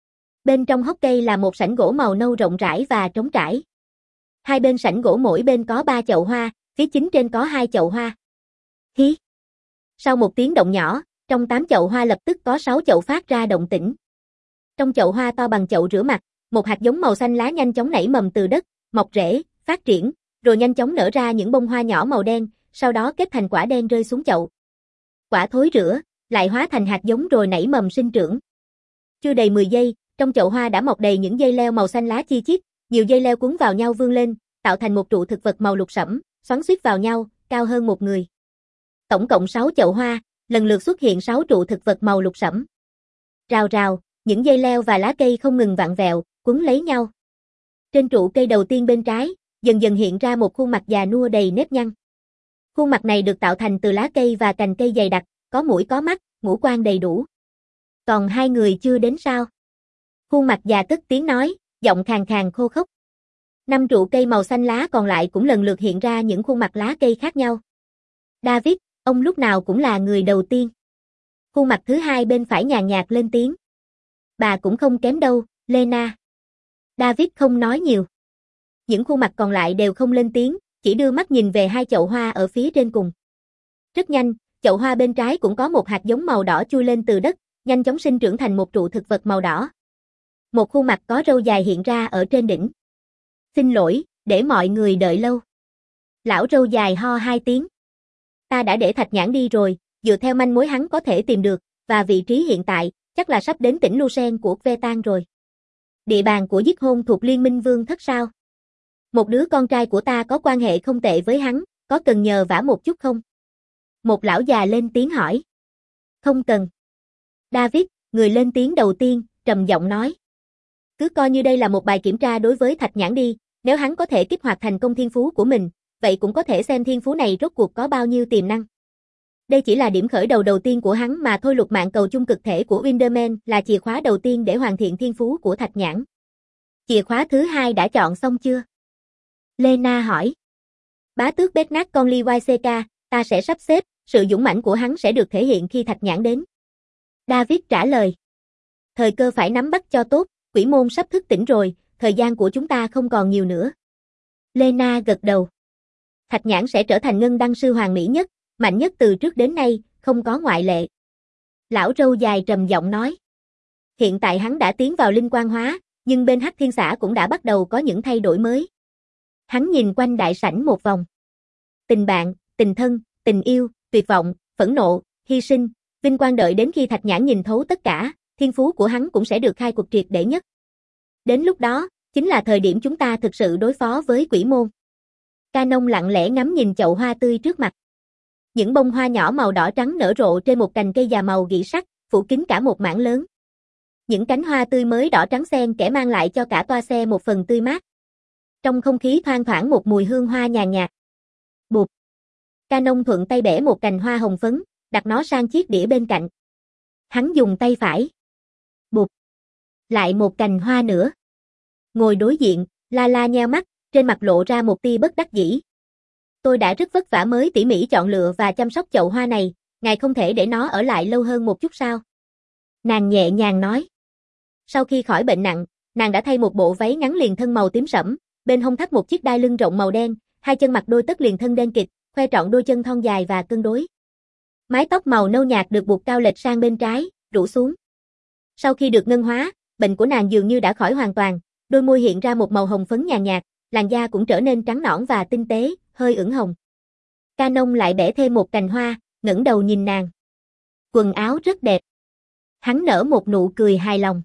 Bên trong hốc cây là một sảnh gỗ màu nâu rộng rãi và trống trải. Hai bên sảnh gỗ mỗi bên có ba chậu hoa, phía chính trên có hai chậu hoa. Hí! Sau một tiếng động nhỏ, trong tám chậu hoa lập tức có sáu chậu phát ra động tĩnh. Trong chậu hoa to bằng chậu rửa mặt, một hạt giống màu xanh lá nhanh chóng nảy mầm từ đất, mọc rễ, phát triển, rồi nhanh chóng nở ra những bông hoa nhỏ màu đen, sau đó kết thành quả đen rơi xuống chậu. Quả thối rữa, lại hóa thành hạt giống rồi nảy mầm sinh trưởng. Chưa đầy mười giây, trong chậu hoa đã mọc đầy những dây leo màu xanh lá chi chít, nhiều dây leo cuốn vào nhau vươn lên, tạo thành một trụ thực vật màu lục sẫm, xoắn xuýt vào nhau, cao hơn một người. Tổng cộng sáu chậu hoa, lần lượt xuất hiện sáu trụ thực vật màu lục sẫm. Rào rào, những dây leo và lá cây không ngừng vặn vẹo, quấn lấy nhau. Trên trụ cây đầu tiên bên trái, dần dần hiện ra một khuôn mặt già nua đầy nếp nhăn. Khuôn mặt này được tạo thành từ lá cây và cành cây dày đặc, có mũi có mắt, ngũ quan đầy đủ. Còn hai người chưa đến sao? Khuôn mặt già cất tiếng nói, giọng khàn khàn khô khốc. Năm trụ cây màu xanh lá còn lại cũng lần lượt hiện ra những khuôn mặt lá cây khác nhau. David, ông lúc nào cũng là người đầu tiên. Khuôn mặt thứ hai bên phải nhàn nhạt lên tiếng. Bà cũng không kém đâu, Lena. David không nói nhiều. Những khuôn mặt còn lại đều không lên tiếng, chỉ đưa mắt nhìn về hai chậu hoa ở phía trên cùng. Rất nhanh, chậu hoa bên trái cũng có một hạt giống màu đỏ chui lên từ đất, nhanh chóng sinh trưởng thành một trụ thực vật màu đỏ. Một khuôn mặt có râu dài hiện ra ở trên đỉnh. Xin lỗi, để mọi người đợi lâu. Lão râu dài ho hai tiếng. Ta đã để Thạch Nhãn đi rồi, dựa theo manh mối hắn có thể tìm được, và vị trí hiện tại, chắc là sắp đến tỉnh Lucen của Vetan rồi. Địa bàn của giết hôn thuộc Liên minh Vương thất sao? Một đứa con trai của ta có quan hệ không tệ với hắn, có cần nhờ vả một chút không? Một lão già lên tiếng hỏi. Không cần. David, người lên tiếng đầu tiên, trầm giọng nói. Cứ coi như đây là một bài kiểm tra đối với Thạch Nhãn đi, nếu hắn có thể kích hoạt thành công thiên phú của mình, vậy cũng có thể xem thiên phú này rốt cuộc có bao nhiêu tiềm năng. Đây chỉ là điểm khởi đầu đầu tiên của hắn mà thôi. Lục mạng cầu chung cực thể của Winderman là chìa khóa đầu tiên để hoàn thiện thiên phú của Thạch Nhãn. Chìa khóa thứ hai đã chọn xong chưa? Lena hỏi. Bá tước Bernard Conley Y C K, ta sẽ sắp xếp, sự dũng mãnh của hắn sẽ được thể hiện khi Thạch Nhãn đến. David trả lời. Thời cơ phải nắm bắt cho tốt, quỷ môn sắp thức tỉnh rồi, thời gian của chúng ta không còn nhiều nữa. Lena gật đầu. Thạch Nhãn sẽ trở thành ngân đăng sư hoàn mỹ nhất, mạnh nhất từ trước đến nay, không có ngoại lệ. Lão râu dài trầm giọng nói. Hiện tại hắn đã tiến vào linh quan hóa, nhưng bên Hắc Thiên Xã cũng đã bắt đầu có những thay đổi mới. Hắn nhìn quanh đại sảnh một vòng. Tình bạn, tình thân, tình yêu, tuyệt vọng, phẫn nộ, hy sinh, vinh quang, đợi đến khi Thạch Nhãn nhìn thấu tất cả, thiên phú của hắn cũng sẽ được khai cuộc triệt để nhất. Đến lúc đó, chính là thời điểm chúng ta thực sự đối phó với quỷ môn. Canon lặng lẽ ngắm nhìn chậu hoa tươi trước mặt. Những bông hoa nhỏ màu đỏ trắng nở rộ trên một cành cây già màu gỉ sắt, phủ kín cả một mảng lớn. Những cánh hoa tươi mới đỏ trắng xen kẽ mang lại cho cả toa xe một phần tươi mát. Trong không khí thoang thoảng một mùi hương hoa nhàn nhạt. Bụp. Canon thuận tay bẻ một cành hoa hồng phấn, đặt nó sang chiếc đĩa bên cạnh. Hắn dùng tay phải. Bụp. Lại một cành hoa nữa. Ngồi đối diện, Lala nheo mắt, trên mặt lộ ra một tia bất đắc dĩ. Tôi đã rất vất vả mới tỉ mỉ chọn lựa và chăm sóc chậu hoa này, ngài không thể để nó ở lại lâu hơn một chút sao? Nàng nhẹ nhàng nói. Sau khi khỏi bệnh nặng, nàng đã thay một bộ váy ngắn liền thân màu tím sẫm, bên hông thắt một chiếc đai lưng rộng màu đen, hai chân mặc đôi tất liền thân đen kịt, khoe trọn đôi chân thon dài và cân đối. Mái tóc màu nâu nhạt được buộc cao lệch sang bên trái, rủ xuống. Sau khi được ngân hóa, bệnh của nàng dường như đã khỏi hoàn toàn, đôi môi hiện ra một màu hồng phấn nhàn nhạt, làn da cũng trở nên trắng nõn và tinh tế, hơi ửng hồng. Canon lại bẻ thêm một cành hoa, ngẩng đầu nhìn nàng. Quần áo rất đẹp. Hắn nở một nụ cười hài lòng.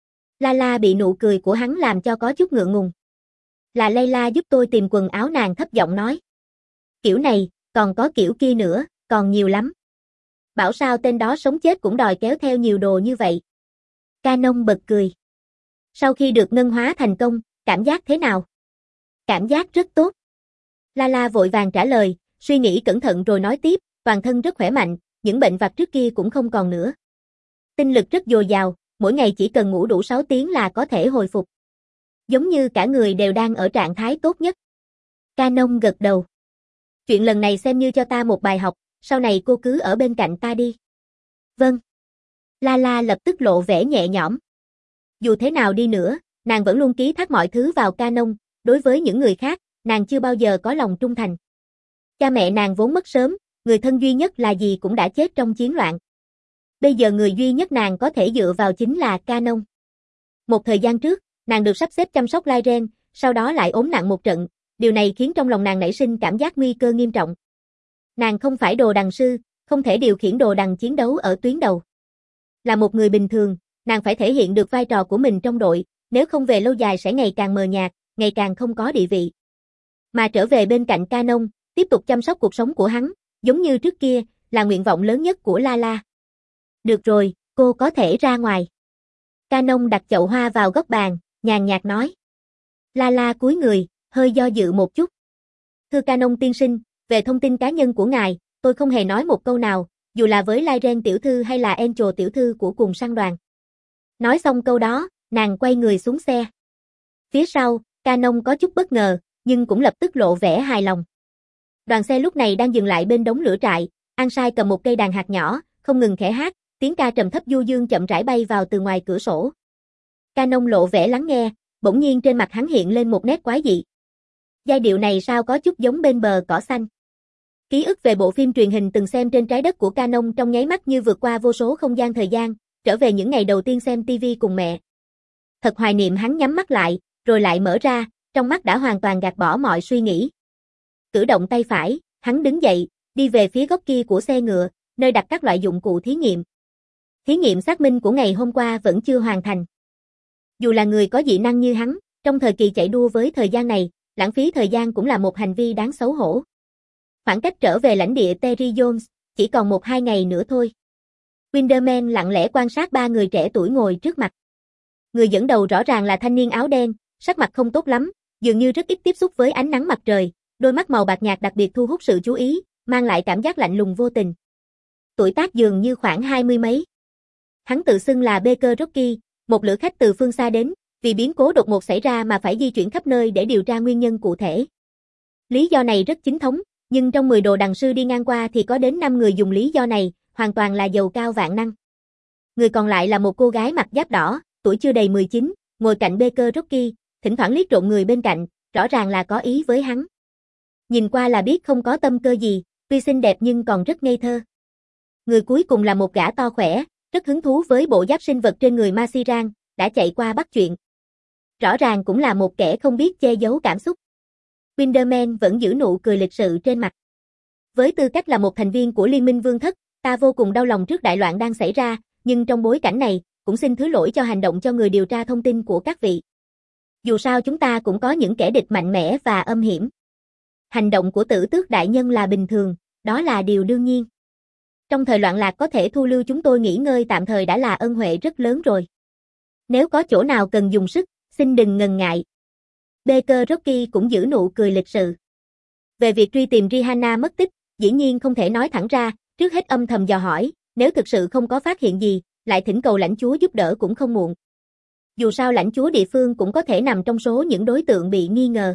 Lala bị nụ cười của hắn làm cho có chút ngượng ngùng. Là Layla giúp tôi tìm quần áo, nàng thấp giọng nói. Kiểu này, còn có kiểu kia nữa, còn nhiều lắm. Bảo sao tên đó sống chết cũng đòi kéo theo nhiều đồ như vậy. Canon bật cười. Sau khi được ngân hóa thành công, cảm giác thế nào? Cảm giác rất tốt. Lala vội vàng trả lời, suy nghĩ cẩn thận rồi nói tiếp, toàn thân rất khỏe mạnh, những bệnh vặt trước kia cũng không còn nữa. Tinh lực rất dồi dào, mỗi ngày chỉ cần ngủ đủ sáu tiếng là có thể hồi phục. Giống như cả người đều đang ở trạng thái tốt nhất. Canon gật đầu. Chuyện lần này xem như cho ta một bài học, sau này cô cứ ở bên cạnh ta đi. Vâng. Lala lập tức lộ vẻ nhẹ nhõm. Dù thế nào đi nữa, nàng vẫn luôn ký thác mọi thứ vào Canon, đối với những người khác, nàng chưa bao giờ có lòng trung thành. Cha mẹ nàng vốn mất sớm, người thân duy nhất là dì cũng đã chết trong chiến loạn. Bây giờ người duy nhất nàng có thể dựa vào chính là Canon. Một thời gian trước, nàng được sắp xếp chăm sóc Lyren, sau đó lại ốm nặng một trận, điều này khiến trong lòng nàng nảy sinh cảm giác nguy cơ nghiêm trọng. Nàng không phải đồ đằng sư, không thể điều khiển đồ đằng chiến đấu ở tuyến đầu. Là một người bình thường, nàng phải thể hiện được vai trò của mình trong đội, nếu không về lâu dài sẽ ngày càng mờ nhạt, ngày càng không có địa vị. Mà trở về bên cạnh Canon, tiếp tục chăm sóc cuộc sống của hắn, giống như trước kia, là nguyện vọng lớn nhất của Lala. Được rồi, cô có thể ra ngoài. Canon đặt chậu hoa vào góc bàn, nhàn nhạt nói. Lala cúi người, hơi do dự một chút. Thưa Canon tiên sinh, về thông tin cá nhân của ngài, tôi không hề nói một câu nào, dù là với Lyren tiểu thư hay là Angel tiểu thư của cùng săn đoàn. Nói xong câu đó, nàng quay người xuống xe. Phía sau, Canon có chút bất ngờ, nhưng cũng lập tức lộ vẻ hài lòng. Đoàn xe lúc này đang dừng lại bên đống lửa trại, An Sai cầm một cây đàn hạt nhỏ, không ngừng khẽ hát, tiếng ca trầm thấp du dương chậm rãi bay vào từ ngoài cửa sổ. Canon lộ vẻ lắng nghe, bỗng nhiên trên mặt hắn hiện lên một nét quái dị. Giai điệu này sao có chút giống Bên bờ cỏ xanh. Ký ức về bộ phim truyền hình từng xem trên trái đất của Canon trong nháy mắt như vượt qua vô số không gian thời gian, trở về những ngày đầu tiên xem ti vi cùng mẹ. Thật hoài niệm, hắn nhắm mắt lại, rồi lại mở ra, trong mắt đã hoàn toàn gạt bỏ mọi suy nghĩ. Cử động tay phải, hắn đứng dậy, đi về phía góc kia của xe ngựa, nơi đặt các loại dụng cụ thí nghiệm. Thí nghiệm xác minh của ngày hôm qua vẫn chưa hoàn thành. Dù là người có dị năng như hắn, trong thời kỳ chạy đua với thời gian này, lãng phí thời gian cũng là một hành vi đáng xấu hổ. Khoảng cách trở về lãnh địa Terry Jones, chỉ còn một hai ngày nữa thôi. Winderman lặng lẽ quan sát ba người trẻ tuổi ngồi trước mặt. Người dẫn đầu rõ ràng là thanh niên áo đen, sắc mặt không tốt lắm, dường như rất ít tiếp xúc với ánh nắng mặt trời, đôi mắt màu bạc nhạt đặc biệt thu hút sự chú ý, mang lại cảm giác lạnh lùng vô tình. Tuổi tác dường như khoảng hai mươi mấy. Hắn tự xưng là Baker Rocky, một lữ khách từ phương xa đến, vì biến cố đột ngột xảy ra mà phải di chuyển khắp nơi để điều tra nguyên nhân cụ thể. Lý do này rất chính thống, nhưng trong mười đồ đằng sư đi ngang qua thì có đến năm người dùng lý do này, hoàn toàn là giàu cao vạn năng. Người còn lại là một cô gái mặc giáp đỏ, tuổi chưa đầy mười chín, ngồi cạnh Baker Rocky, thỉnh thoảng liếc trộm người bên cạnh, rõ ràng là có ý với hắn. Nhìn qua là biết không có tâm cơ gì, tuy xinh đẹp nhưng còn rất ngây thơ. Người cuối cùng là một gã to khỏe, rất hứng thú với bộ giáp sinh vật trên người Masiran, đã chạy qua bắt chuyện. Rõ ràng cũng là một kẻ không biết che giấu cảm xúc. Winderman vẫn giữ nụ cười lịch sự trên mặt. Với tư cách là một thành viên của Liên minh Vương thất, ta vô cùng đau lòng trước đại loạn đang xảy ra, nhưng trong bối cảnh này, cũng xin thứ lỗi cho hành động cho người điều tra thông tin của các vị. Dù sao chúng ta cũng có những kẻ địch mạnh mẽ và âm hiểm. Hành động của Tử Tước đại nhân là bình thường, đó là điều đương nhiên. Trong thời loạn lạc có thể thu lưu chúng tôi nghỉ ngơi tạm thời đã là ân huệ rất lớn rồi. Nếu có chỗ nào cần dùng sức, xin đừng ngần ngại. Baker Rocky cũng giữ nụ cười lịch sự. Về việc truy tìm Rihanna mất tích, dĩ nhiên không thể nói thẳng ra, trước hết âm thầm dò hỏi, nếu thực sự không có phát hiện gì, lại thỉnh cầu lãnh chúa giúp đỡ cũng không muộn. Dù sao lãnh chúa địa phương cũng có thể nằm trong số những đối tượng bị nghi ngờ.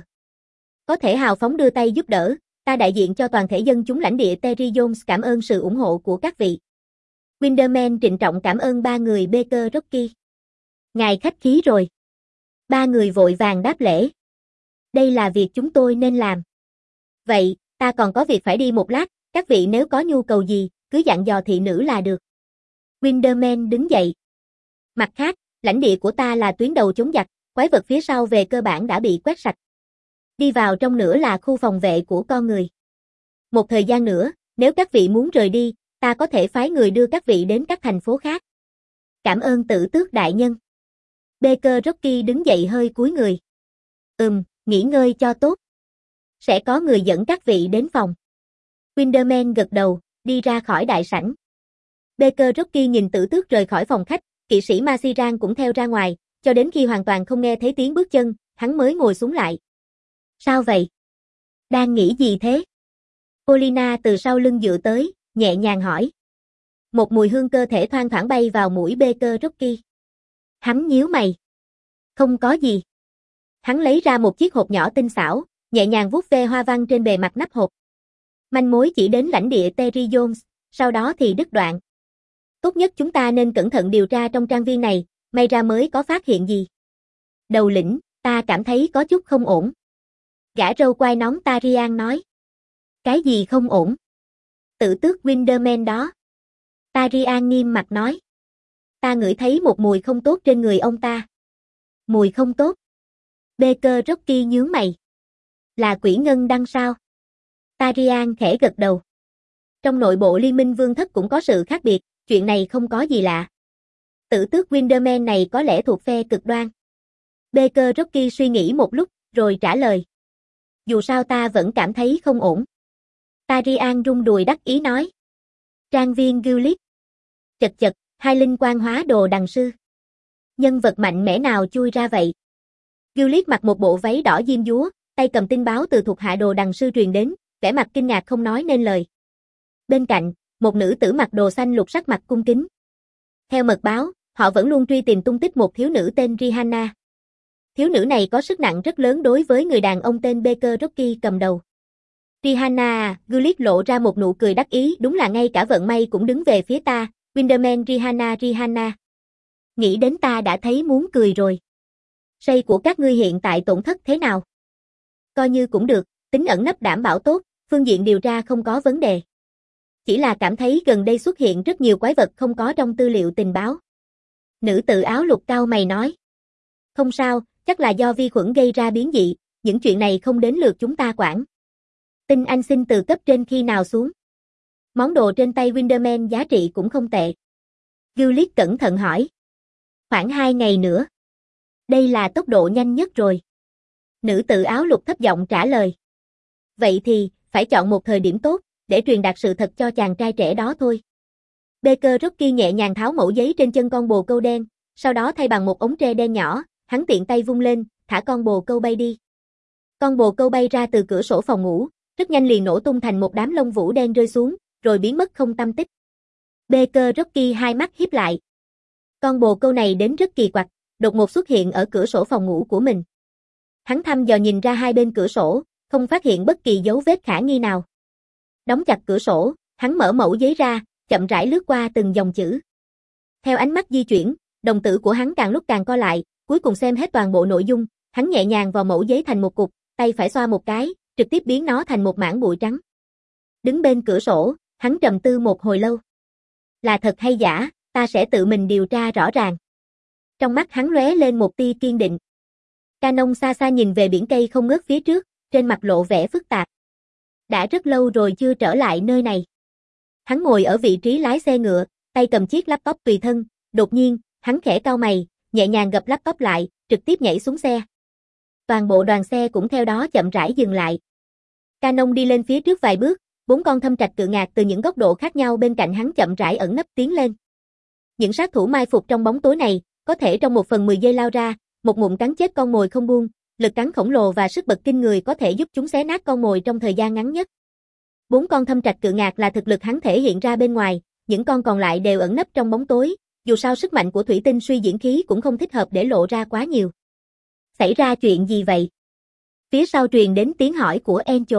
Có thể hào phóng đưa tay giúp đỡ, ta đại diện cho toàn thể dân chúng lãnh địa Terry Jones cảm ơn sự ủng hộ của các vị. Winderman trịnh trọng cảm ơn ba người Baker Rocky. Ngài khách khí rồi. Ba người vội vàng đáp lễ. Đây là việc chúng tôi nên làm. Vậy, ta còn có việc phải đi một lát, các vị nếu có nhu cầu gì, cứ dặn dò thị nữ là được. Winderman đứng dậy. Mặt khác, lãnh địa của ta là tuyến đầu chống giặc, quái vật phía sau về cơ bản đã bị quét sạch. Đi vào trong nữa là khu phòng vệ của con người. Một thời gian nữa, nếu các vị muốn rời đi, ta có thể phái người đưa các vị đến các thành phố khác. Cảm ơn Tử Tước đại nhân. Baker Rocky đứng dậy hơi cúi người. Ừm, nghỉ ngơi cho tốt. Sẽ có người dẫn các vị đến phòng. Winderman gật đầu, đi ra khỏi đại sảnh. Baker Rocky nhìn Tử Tước rời khỏi phòng khách, kỵ sĩ Masiran cũng theo ra ngoài, cho đến khi hoàn toàn không nghe thấy tiếng bước chân, hắn mới ngồi xuống lại. Sao vậy? Đang nghĩ gì thế? Polina từ sau lưng dựa tới, nhẹ nhàng hỏi. Một mùi hương cơ thể thoang thoảng bay vào mũi Baker Rocky. Hắn nhíu mày. Không có gì. Hắn lấy ra một chiếc hộp nhỏ tinh xảo, nhẹ nhàng vuốt ve hoa văn trên bề mặt nắp hộp. Manh mối chỉ đến lãnh địa Terry Jones, sau đó thì đứt đoạn. Tốt nhất chúng ta nên cẩn thận điều tra trong trang viên này, may ra mới có phát hiện gì. Đầu lĩnh, ta cảm thấy có chút không ổn. Gã râu quai nón Tarian nói. Cái gì không ổn? Tự tước Winderman đó. Tarian nghiêm mặt nói. Ta ngửi thấy một mùi không tốt trên người ông ta. Mùi không tốt. Baker Rocky nhướng mày. Là quỷ ngân đăng sao? Tarian khẽ gật đầu. Trong nội bộ liên minh vương thất cũng có sự khác biệt, chuyện này không có gì lạ. Tự tước Winderman này có lẽ thuộc phe cực đoan. Baker Rocky suy nghĩ một lúc, rồi trả lời. Dù sao ta vẫn cảm thấy không ổn. Tarian rung đùi đắc ý nói. Trang viên Gulick. Chật chật, hai linh quan hóa đồ đằng sư. Nhân vật mạnh mẽ nào chui ra vậy? Gulick mặc một bộ váy đỏ diêm dúa, tay cầm tin báo từ thuộc hạ đồ đằng sư truyền đến, vẻ mặt kinh ngạc không nói nên lời. Bên cạnh, một nữ tử mặc đồ xanh lục sắc mặt cung kính. Theo mật báo, họ vẫn luôn truy tìm tung tích một thiếu nữ tên Rihanna. Thiếu nữ này có sức nặng rất lớn đối với người đàn ông tên Baker Rocky cầm đầu. Rihanna, Gulick lộ ra một nụ cười đắc ý, đúng là ngay cả vận may cũng đứng về phía ta, Winderman Rihanna Rihanna. Nghĩ đến ta đã thấy muốn cười rồi. Say của các ngươi hiện tại tổn thất thế nào? Coi như cũng được, tính ẩn nấp đảm bảo tốt, phương diện điều tra không có vấn đề. Chỉ là cảm thấy gần đây xuất hiện rất nhiều quái vật không có trong tư liệu tình báo. Nữ tự áo lục cau mày nói. Không sao, chắc là do vi khuẩn gây ra biến dị, những chuyện này không đến lượt chúng ta quản. Tin anh xin từ cấp trên khi nào xuống? Món đồ trên tay Winderman giá trị cũng không tệ. Gulick cẩn thận hỏi. Khoảng hai ngày nữa. Đây là tốc độ nhanh nhất rồi. Nữ tự áo lục thấp giọng trả lời. Vậy thì, phải chọn một thời điểm tốt, để truyền đạt sự thật cho chàng trai trẻ đó thôi. Baker Rocky nhẹ nhàng tháo mẩu giấy trên chân con bồ câu đen, sau đó thay bằng một ống tre đen nhỏ, hắn tiện tay vung lên, thả con bồ câu bay đi. Con bồ câu bay ra từ cửa sổ phòng ngủ, rất nhanh liền nổ tung thành một đám lông vũ đen rơi xuống, rồi biến mất không tăm tích. Baker Rocky hai mắt híp lại. Con bồ câu này đến rất kỳ quặc, đột ngột xuất hiện ở cửa sổ phòng ngủ của mình. Hắn thăm dò nhìn ra hai bên cửa sổ, không phát hiện bất kỳ dấu vết khả nghi nào. Đóng chặt cửa sổ, hắn mở mẩu giấy ra, chậm rãi lướt qua từng dòng chữ. Theo ánh mắt di chuyển, đồng tử của hắn càng lúc càng co lại, cuối cùng xem hết toàn bộ nội dung, hắn nhẹ nhàng vào mẩu giấy thành một cục, tay phải xoa một cái, trực tiếp biến nó thành một mảng bụi trắng. Đứng bên cửa sổ, hắn trầm tư một hồi lâu. Là thật hay giả, ta sẽ tự mình điều tra rõ ràng. Trong mắt hắn lóe lên một tia kiên định. Canon xa xa nhìn về biển cây không ngớt phía trước, trên mặt lộ vẻ phức tạp. Đã rất lâu rồi chưa trở lại nơi này. Hắn ngồi ở vị trí lái xe ngựa, tay cầm chiếc laptop tùy thân, đột nhiên, hắn khẽ cau mày, nhẹ nhàng gập laptop lại, trực tiếp nhảy xuống xe. Toàn bộ đoàn xe cũng theo đó chậm rãi dừng lại. Canon đi lên phía trước vài bước, bốn con thâm trạch cự ngạc từ những góc độ khác nhau bên cạnh hắn chậm rãi ẩn nấp tiến lên. Những sát thủ mai phục trong bóng tối này, có thể trong một phần mười giây lao ra, một ngụm cắn chết con mồi không buông, lực cắn khổng lồ và sức bật kinh người có thể giúp chúng xé nát con mồi trong thời gian ngắn nhất. Bốn con thâm trạch cự ngạc là thực lực hắn thể hiện ra bên ngoài, những con còn lại đều ẩn nấp trong bóng tối, dù sao sức mạnh của thủy tinh suy diễn khí cũng không thích hợp để lộ ra quá nhiều. Xảy ra chuyện gì vậy? Phía sau truyền đến tiếng hỏi của Angel.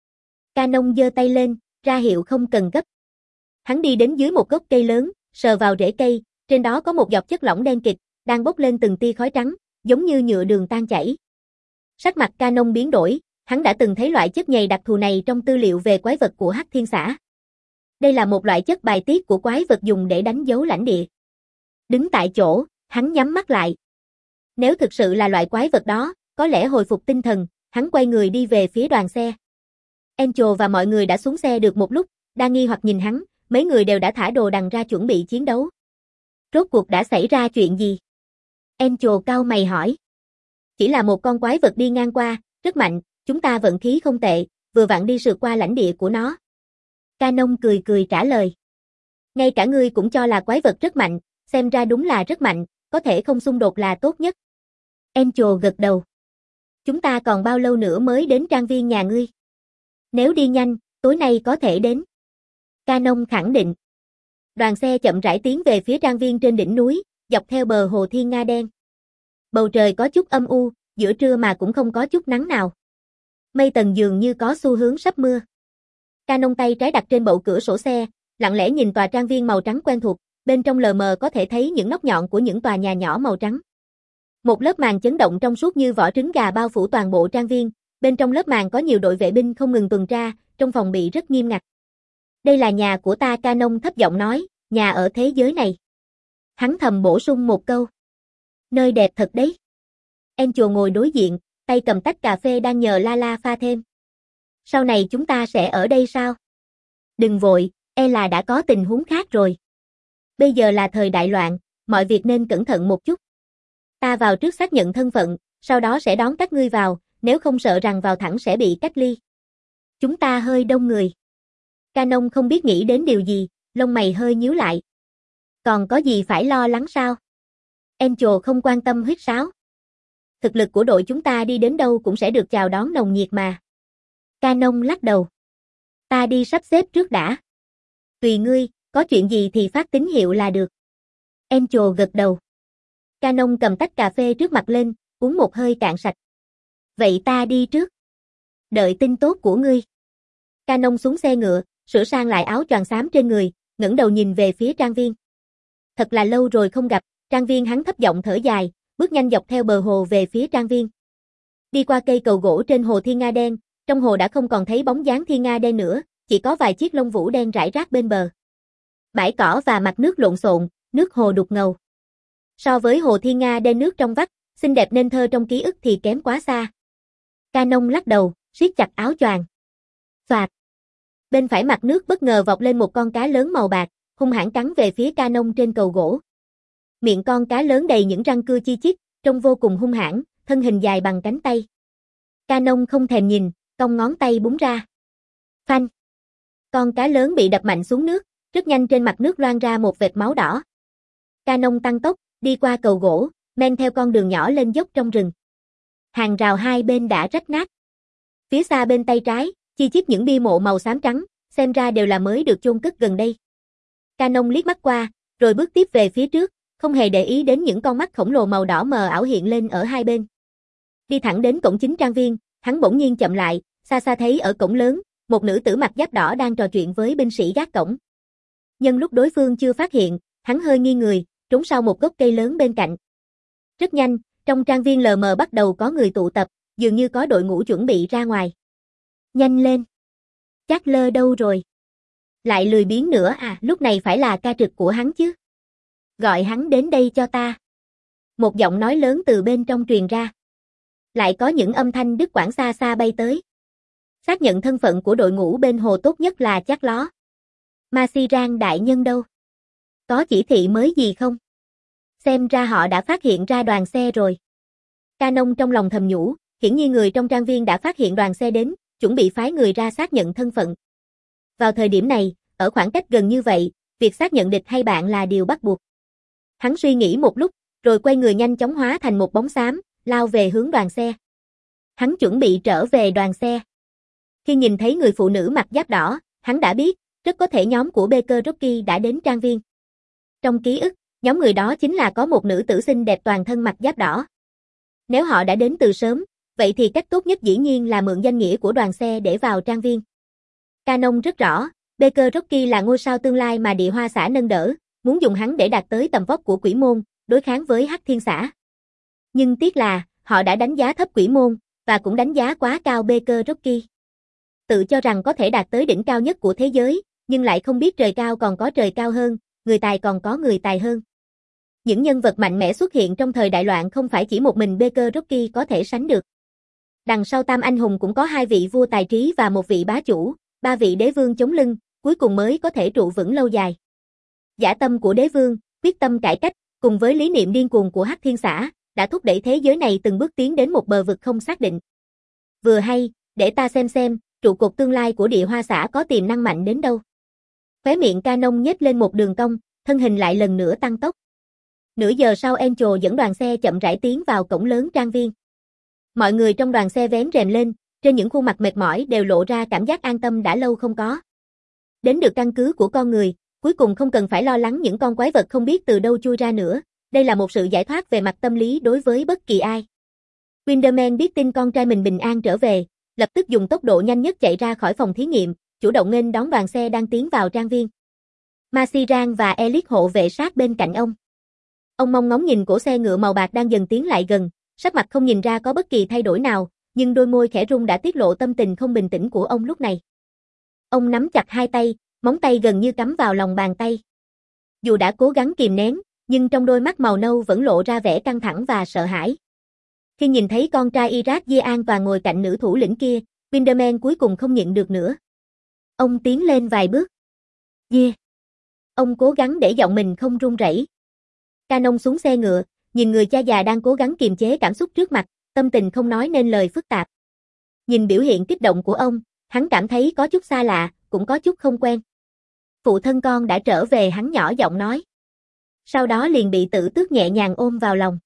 Canon giơ tay lên, ra hiệu không cần gấp. Hắn đi đến dưới một gốc cây lớn, sờ vào rễ cây, trên đó có một giọt chất lỏng đen kịt, đang bốc lên từng tia khói trắng, giống như nhựa đường tan chảy. Sắc mặt Canon biến đổi, hắn đã từng thấy loại chất nhầy đặc thù này trong tư liệu về quái vật của Hắc Thiên Xã. Đây là một loại chất bài tiết của quái vật dùng để đánh dấu lãnh địa. Đứng tại chỗ, hắn nhắm mắt lại. Nếu thực sự là loại quái vật đó, có lẽ hồi phục tinh thần, hắn quay người đi về phía đoàn xe. Angel và mọi người đã xuống xe được một lúc, đang nghi hoặc nhìn hắn, mấy người đều đã thả đồ đằng ra chuẩn bị chiến đấu. Rốt cuộc đã xảy ra chuyện gì? Angel cau mày hỏi. Chỉ là một con quái vật đi ngang qua, rất mạnh, chúng ta vận khí không tệ, vừa vặn đi sượt qua lãnh địa của nó. Canon cười cười trả lời. Ngay cả ngươi cũng cho là quái vật rất mạnh, xem ra đúng là rất mạnh, có thể không xung đột là tốt nhất. Angel gật đầu. Chúng ta còn bao lâu nữa mới đến trang viên nhà ngươi? Nếu đi nhanh, tối nay có thể đến. Canon khẳng định. Đoàn xe chậm rãi tiến về phía trang viên trên đỉnh núi, dọc theo bờ hồ thiên nga đen. Bầu trời có chút âm u, giữa trưa mà cũng không có chút nắng nào. Mây tầng dường như có xu hướng sắp mưa. Canon tay trái đặt trên bậu cửa sổ xe, lặng lẽ nhìn tòa trang viên màu trắng quen thuộc, bên trong lờ mờ có thể thấy những nóc nhọn của những tòa nhà nhỏ màu trắng. Một lớp màn chấn động trong suốt như vỏ trứng gà bao phủ toàn bộ trang viên, bên trong lớp màn có nhiều đội vệ binh không ngừng tuần tra, trong phòng bị rất nghiêm ngặt. Đây là nhà của ta, Canon thấp giọng nói, nhà ở thế giới này. Hắn thầm bổ sung một câu. Nơi đẹp thật đấy. Angel ngồi đối diện, tay cầm tách cà phê đang nhờ Lala pha thêm. Sau này chúng ta sẽ ở đây sao? Đừng vội, e là đã có tình huống khác rồi. Bây giờ là thời đại loạn, mọi việc nên cẩn thận một chút. Ta vào trước xác nhận thân phận, sau đó sẽ đón các ngươi vào, nếu không sợ rằng vào thẳng sẽ bị cách ly. Chúng ta hơi đông người. Canon không biết nghĩ đến điều gì, lông mày hơi nhíu lại. Còn có gì phải lo lắng sao? Angel không quan tâm huýt sáo. Thực lực của đội chúng ta đi đến đâu cũng sẽ được chào đón nồng nhiệt mà. Canon lắc đầu. Ta đi sắp xếp trước đã. Tùy ngươi, có chuyện gì thì phát tín hiệu là được. Angel gật đầu. Canon cầm tách cà phê trước mặt lên, uống một hơi cạn sạch. Vậy ta đi trước. Đợi tin tốt của ngươi. Canon xuống xe ngựa, sửa sang lại áo choàng xám trên người, ngẩng đầu nhìn về phía trang viên. Thật là lâu rồi không gặp, trang viên, hắn thấp giọng thở dài, bước nhanh dọc theo bờ hồ về phía trang viên. Đi qua cây cầu gỗ trên hồ Thiên Nga đen, trong hồ đã không còn thấy bóng dáng Thiên Nga đen nữa, chỉ có vài chiếc lông vũ đen rải rác bên bờ. Bãi cỏ và mặt nước lộn xộn, nước hồ đục ngầu. So với hồ Thiên Nga đen nước trong vắt, xinh đẹp nên thơ trong ký ức thì kém quá xa. Canon lắc đầu, siết chặt áo choàng. Phạt. Bên phải mặt nước bất ngờ vọt lên một con cá lớn màu bạc, hung hãn cắn về phía Canon trên cầu gỗ. Miệng con cá lớn đầy những răng cưa chi chít, trông vô cùng hung hãn, thân hình dài bằng cánh tay. Canon không thèm nhìn, cong ngón tay búng ra. Phanh. Con cá lớn bị đập mạnh xuống nước, rất nhanh trên mặt nước loang ra một vệt máu đỏ. Canon tăng tốc, đi qua cầu gỗ, men theo con đường nhỏ lên dốc trong rừng. Hàng rào hai bên đã rách nát. Phía xa bên tay trái, chi chít những bia mộ màu xám trắng, xem ra đều là mới được chôn cất gần đây. Canon liếc mắt qua, rồi bước tiếp về phía trước, không hề để ý đến những con mắt khổng lồ màu đỏ mờ ảo hiện lên ở hai bên. Đi thẳng đến cổng chính trang viên, hắn bỗng nhiên chậm lại, xa xa thấy ở cổng lớn, một nữ tử mặc giáp đỏ đang trò chuyện với binh sĩ gác cổng. Nhân lúc đối phương chưa phát hiện, hắn hơi nghiêng người, trốn sau một gốc cây lớn bên cạnh. Rất nhanh, trong trang viên lờ mờ bắt đầu có người tụ tập, dường như có đội ngũ chuẩn bị ra ngoài. Nhanh lên! Chắc lơ đâu rồi? Lại lười biếng nữa à, lúc này phải là ca trực của hắn chứ. Gọi hắn đến đây cho ta. Một giọng nói lớn từ bên trong truyền ra. Lại có những âm thanh đứt quãng xa xa bay tới. Xác nhận thân phận của đội ngũ bên hồ tốt nhất là chắc ló. Masiran đại nhân đâu? Có chỉ thị mới gì không? Xem ra họ đã phát hiện ra đoàn xe rồi. Canon trong lòng thầm nhủ, hiển nhiên người trong trang viên đã phát hiện đoàn xe đến, chuẩn bị phái người ra xác nhận thân phận. Vào thời điểm này, ở khoảng cách gần như vậy, việc xác nhận địch hay bạn là điều bắt buộc. Hắn suy nghĩ một lúc, rồi quay người nhanh chóng hóa thành một bóng xám, lao về hướng đoàn xe. Hắn chuẩn bị trở về đoàn xe. Khi nhìn thấy người phụ nữ mặc giáp đỏ, hắn đã biết, rất có thể nhóm của Baker Rocky đã đến trang viên. Trong ký ức, nhóm người đó chính là có một nữ tử xinh đẹp toàn thân mặc giáp đỏ. Nếu họ đã đến từ sớm, vậy thì cách tốt nhất dĩ nhiên là mượn danh nghĩa của đoàn xe để vào trang viên. Canon rất rõ, Baker Rocky là ngôi sao tương lai mà địa hoa xã nâng đỡ, muốn dùng hắn để đạt tới tầm vóc của quỷ môn, đối kháng với Hắc Thiên xã. Nhưng tiếc là, họ đã đánh giá thấp quỷ môn, và cũng đánh giá quá cao Baker Rocky. Tự cho rằng có thể đạt tới đỉnh cao nhất của thế giới, nhưng lại không biết trời cao còn có trời cao hơn, người tài còn có người tài hơn. Những nhân vật mạnh mẽ xuất hiện trong thời đại loạn không phải chỉ một mình Baker Rocky có thể sánh được. Đằng sau tam anh hùng cũng có hai vị vua tài trí và một vị bá chủ, ba vị đế vương chống lưng, cuối cùng mới có thể trụ vững lâu dài. Dã tâm của đế vương, quyết tâm cải cách, cùng với lý niệm điên cuồng của Hắc Thiên xã, đã thúc đẩy thế giới này từng bước tiến đến một bờ vực không xác định. Vừa hay, để ta xem xem, trụ cột tương lai của địa hoa xã có tiềm năng mạnh đến đâu. Khóe miệng Canon nhếch lên một đường cong, thân hình lại lần nữa tăng tốc. Nửa giờ sau Angel dẫn đoàn xe chậm rãi tiến vào cổng lớn trang viên. Mọi người trong đoàn xe vén rèm lên, trên những khuôn mặt mệt mỏi đều lộ ra cảm giác an tâm đã lâu không có. Đến được căn cứ của con người, cuối cùng không cần phải lo lắng những con quái vật không biết từ đâu chui ra nữa, đây là một sự giải thoát về mặt tâm lý đối với bất kỳ ai. Winderman biết tin con trai mình bình an trở về, lập tức dùng tốc độ nhanh nhất chạy ra khỏi phòng thí nghiệm, chủ động nghênh đón đoàn xe đang tiến vào trang viên. Masiran và Elite hộ vệ sát bên cạnh ông. Ông mong ngóng nhìn cỗ xe ngựa màu bạc đang dần tiến lại gần, sắc mặt không nhìn ra có bất kỳ thay đổi nào, nhưng đôi môi khẽ rung đã tiết lộ tâm tình không bình tĩnh của ông lúc này. Ông nắm chặt hai tay, móng tay gần như cắm vào lòng bàn tay. Dù đã cố gắng kìm nén, nhưng trong đôi mắt màu nâu vẫn lộ ra vẻ căng thẳng và sợ hãi. Khi nhìn thấy con trai Iraq Year an toàn ngồi cạnh nữ thủ lĩnh kia, Windermere cuối cùng không nhịn được nữa. Ông tiến lên vài bước. Year. Ông cố gắng để giọng mình không run rẩy. Canon xuống xe ngựa, nhìn người cha già đang cố gắng kiềm chế cảm xúc trước mặt, tâm tình không nói nên lời phức tạp. Nhìn biểu hiện kích động của ông, hắn cảm thấy có chút xa lạ, cũng có chút không quen. Phụ thân con đã trở về, hắn nhỏ giọng nói. Sau đó liền bị Tử Tước nhẹ nhàng ôm vào lòng.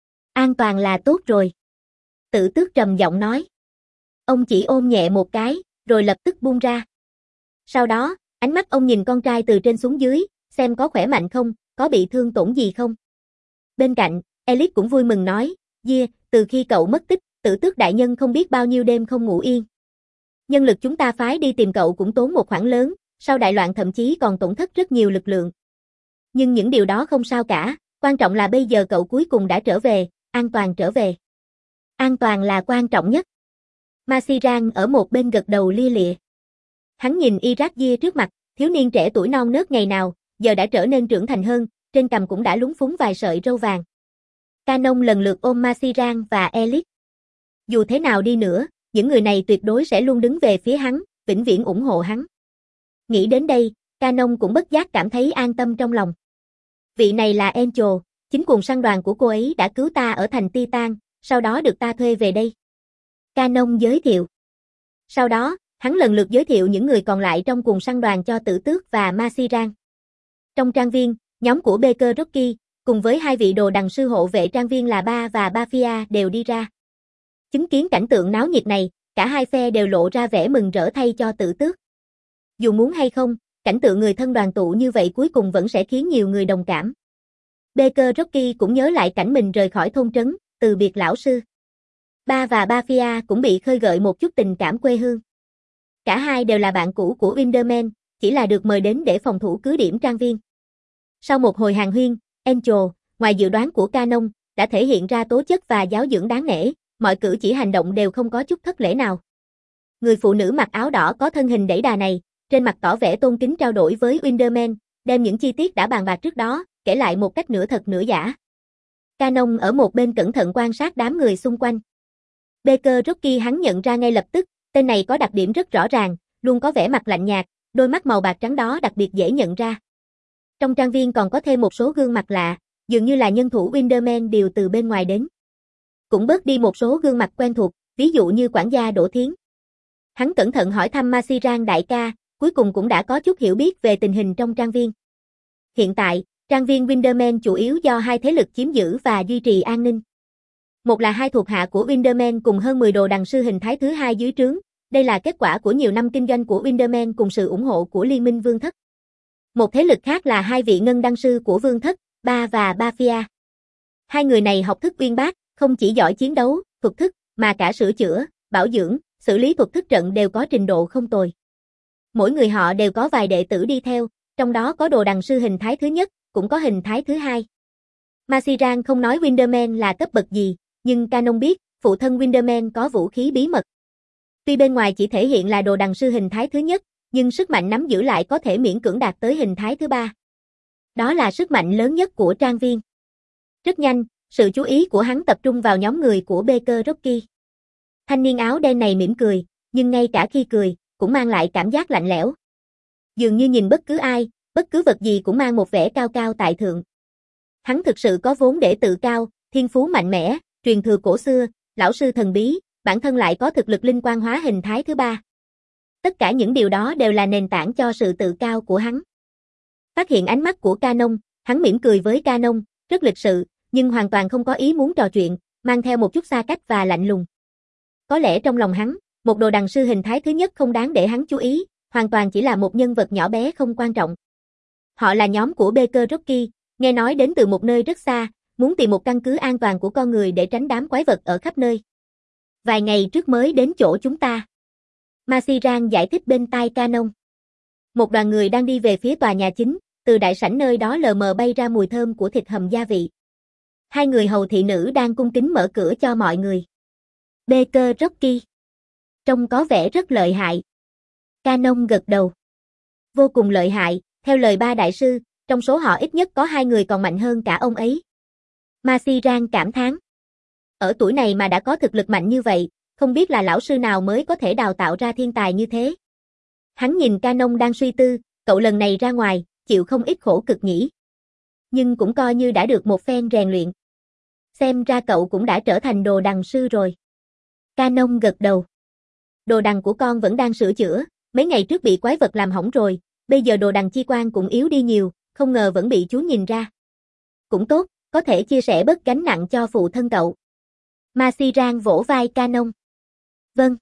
An toàn là tốt rồi. Tử Tước trầm giọng nói. Ông chỉ ôm nhẹ một cái, rồi lập tức buông ra. Sau đó, ánh mắt ông nhìn con trai từ trên xuống dưới, xem có khỏe mạnh không, có bị thương tổn gì không. Bên cạnh, Elite cũng vui mừng nói, Year, từ khi cậu mất tích, Tử Tước đại nhân không biết bao nhiêu đêm không ngủ yên. Nhân lực chúng ta phái đi tìm cậu cũng tốn một khoản lớn, sau đại loạn thậm chí còn tổn thất rất nhiều lực lượng. Nhưng những điều đó không sao cả, quan trọng là bây giờ cậu cuối cùng đã trở về, an toàn trở về. An toàn là quan trọng nhất. Masiran ở một bên gật đầu lia lịa. Hắn nhìn Iraq Year trước mặt, thiếu niên trẻ tuổi non nớt ngày nào, giờ đã trở nên trưởng thành hơn, trên cằm cũng đã lúng phúng vài sợi râu vàng. Canon lần lượt ôm Masiran và Elite. Dù thế nào đi nữa, những người này tuyệt đối sẽ luôn đứng về phía hắn, vĩnh viễn ủng hộ hắn. Nghĩ đến đây, Canon cũng bất giác cảm thấy an tâm trong lòng. Vị này là Angel, chính cuồng săn đoàn của cô ấy đã cứu ta ở thành Titan, sau đó được ta thuê về đây. Canon giới thiệu. Sau đó, hắn lần lượt giới thiệu những người còn lại trong cuồng săn đoàn cho Tử Tước và Masiran. Trong trang viên, nhóm của Baker Rocky, cùng với hai vị đồ đằng sư hộ vệ trang viên là Ba và Bafia đều đi ra. Chứng kiến cảnh tượng náo nhiệt này, cả hai phe đều lộ ra vẻ mừng rỡ thay cho Tử Tước. Dù muốn hay không, cảnh tượng người thân đoàn tụ như vậy cuối cùng vẫn sẽ khiến nhiều người đồng cảm. Baker Rocky cũng nhớ lại cảnh mình rời khỏi thôn trấn, từ biệt lão sư. Ba và Bafia cũng bị khơi gợi một chút tình cảm quê hương. Cả hai đều là bạn cũ của Windermere, chỉ là được mời đến để phòng thủ cứ điểm trang viên. Sau một hồi hàn huyên, Angel, ngoài dự đoán của Canon, đã thể hiện ra tố chất và giáo dưỡng đáng nể, mọi cử chỉ hành động đều không có chút thất lễ nào. Người phụ nữ mặc áo đỏ có thân hình đẩy đà này, trên mặt tỏ vẻ tôn kính trao đổi với Windermere, đem những chi tiết đã bàn bạc trước đó, kể lại một cách nửa thật nửa giả. Canon ở một bên cẩn thận quan sát đám người xung quanh. Baker Rocky hắn nhận ra ngay lập tức, tên này có đặc điểm rất rõ ràng, luôn có vẻ mặt lạnh nhạt, đôi mắt màu bạc trắng đó đặc biệt dễ nhận ra. Trong trang viên còn có thêm một số gương mặt lạ, dường như là nhân thủ Windermere điều từ bên ngoài đến. Cũng bớt đi một số gương mặt quen thuộc, ví dụ như quản gia Đỗ Thiến. Hắn cẩn thận hỏi thăm Masiran đại ca, cuối cùng cũng đã có chút hiểu biết về tình hình trong trang viên. Hiện tại, trang viên Windermere chủ yếu do hai thế lực chiếm giữ và duy trì an ninh. Một là hai thuộc hạ của Windermere cùng hơn mười đồ đằng sư hình thái thứ hai dưới trướng, đây là kết quả của nhiều năm kinh doanh của Windermere cùng sự ủng hộ của Liên minh Vương Thất. Một thế lực khác là hai vị ngân đăng sư của Vương Thất, Ba và Bafia. Hai người này học thức uyên bác, không chỉ giỏi chiến đấu, thuật thức, mà cả sửa chữa, bảo dưỡng, xử lý thuật thức trận đều có trình độ không tồi. Mỗi người họ đều có vài đệ tử đi theo, trong đó có đồ đằng sư hình thái thứ nhất, cũng có hình thái thứ hai. Masiran không nói Windermere là cấp bậc gì, nhưng Canon biết, phụ thân Windermere có vũ khí bí mật. Tuy bên ngoài chỉ thể hiện là đồ đằng sư hình thái thứ nhất, nhưng sức mạnh nắm giữ lại có thể miễn cưỡng đạt tới hình thái thứ ba. Đó là sức mạnh lớn nhất của trang viên. Rất nhanh, sự chú ý của hắn tập trung vào nhóm người của Baker Rocky. Thanh niên áo đen này mỉm cười, nhưng ngay cả khi cười, cũng mang lại cảm giác lạnh lẽo. Dường như nhìn bất cứ ai, bất cứ vật gì cũng mang một vẻ cao cao tại thượng. Hắn thực sự có vốn để tự cao, thiên phú mạnh mẽ, truyền thừa cổ xưa, lão sư thần bí, bản thân lại có thực lực linh quan hóa hình thái thứ ba. Tất cả những điều đó đều là nền tảng cho sự tự cao của hắn. Phát hiện ánh mắt của Canon, hắn mỉm cười với Canon, rất lịch sự, nhưng hoàn toàn không có ý muốn trò chuyện, mang theo một chút xa cách và lạnh lùng. Có lẽ trong lòng hắn, một đồ đằng sư hình thái thứ nhất không đáng để hắn chú ý, hoàn toàn chỉ là một nhân vật nhỏ bé không quan trọng. Họ là nhóm của Baker Rocky, nghe nói đến từ một nơi rất xa, muốn tìm một căn cứ an toàn của con người để tránh đám quái vật ở khắp nơi. Vài ngày trước mới đến chỗ chúng ta. Masiran giải thích bên tai Canon. Một đoàn người đang đi về phía tòa nhà chính, từ đại sảnh nơi đó lờ mờ bay ra mùi thơm của thịt hầm gia vị. Hai người hầu thị nữ đang cung kính mở cửa cho mọi người. Baker Rocky. Trông có vẻ rất lợi hại. Canon gật đầu. Vô cùng lợi hại, theo lời ba đại sư, trong số họ ít nhất có hai người còn mạnh hơn cả ông ấy. Masiran cảm thán. Ở tuổi này mà đã có thực lực mạnh như vậy, không biết là lão sư nào mới có thể đào tạo ra thiên tài như thế. Hắn nhìn Canon đang suy tư, cậu lần này ra ngoài, chịu không ít khổ cực nhỉ. Nhưng cũng coi như đã được một phen rèn luyện. Xem ra cậu cũng đã trở thành đồ đằng sư rồi. Canon gật đầu. Đồ đằng của con vẫn đang sửa chữa, mấy ngày trước bị quái vật làm hỏng rồi, bây giờ đồ đằng chi quan cũng yếu đi nhiều, không ngờ vẫn bị chú nhìn ra. Cũng tốt, có thể chia sẻ bớt gánh nặng cho phụ thân cậu. Masiran vỗ vai Canon. Vâng.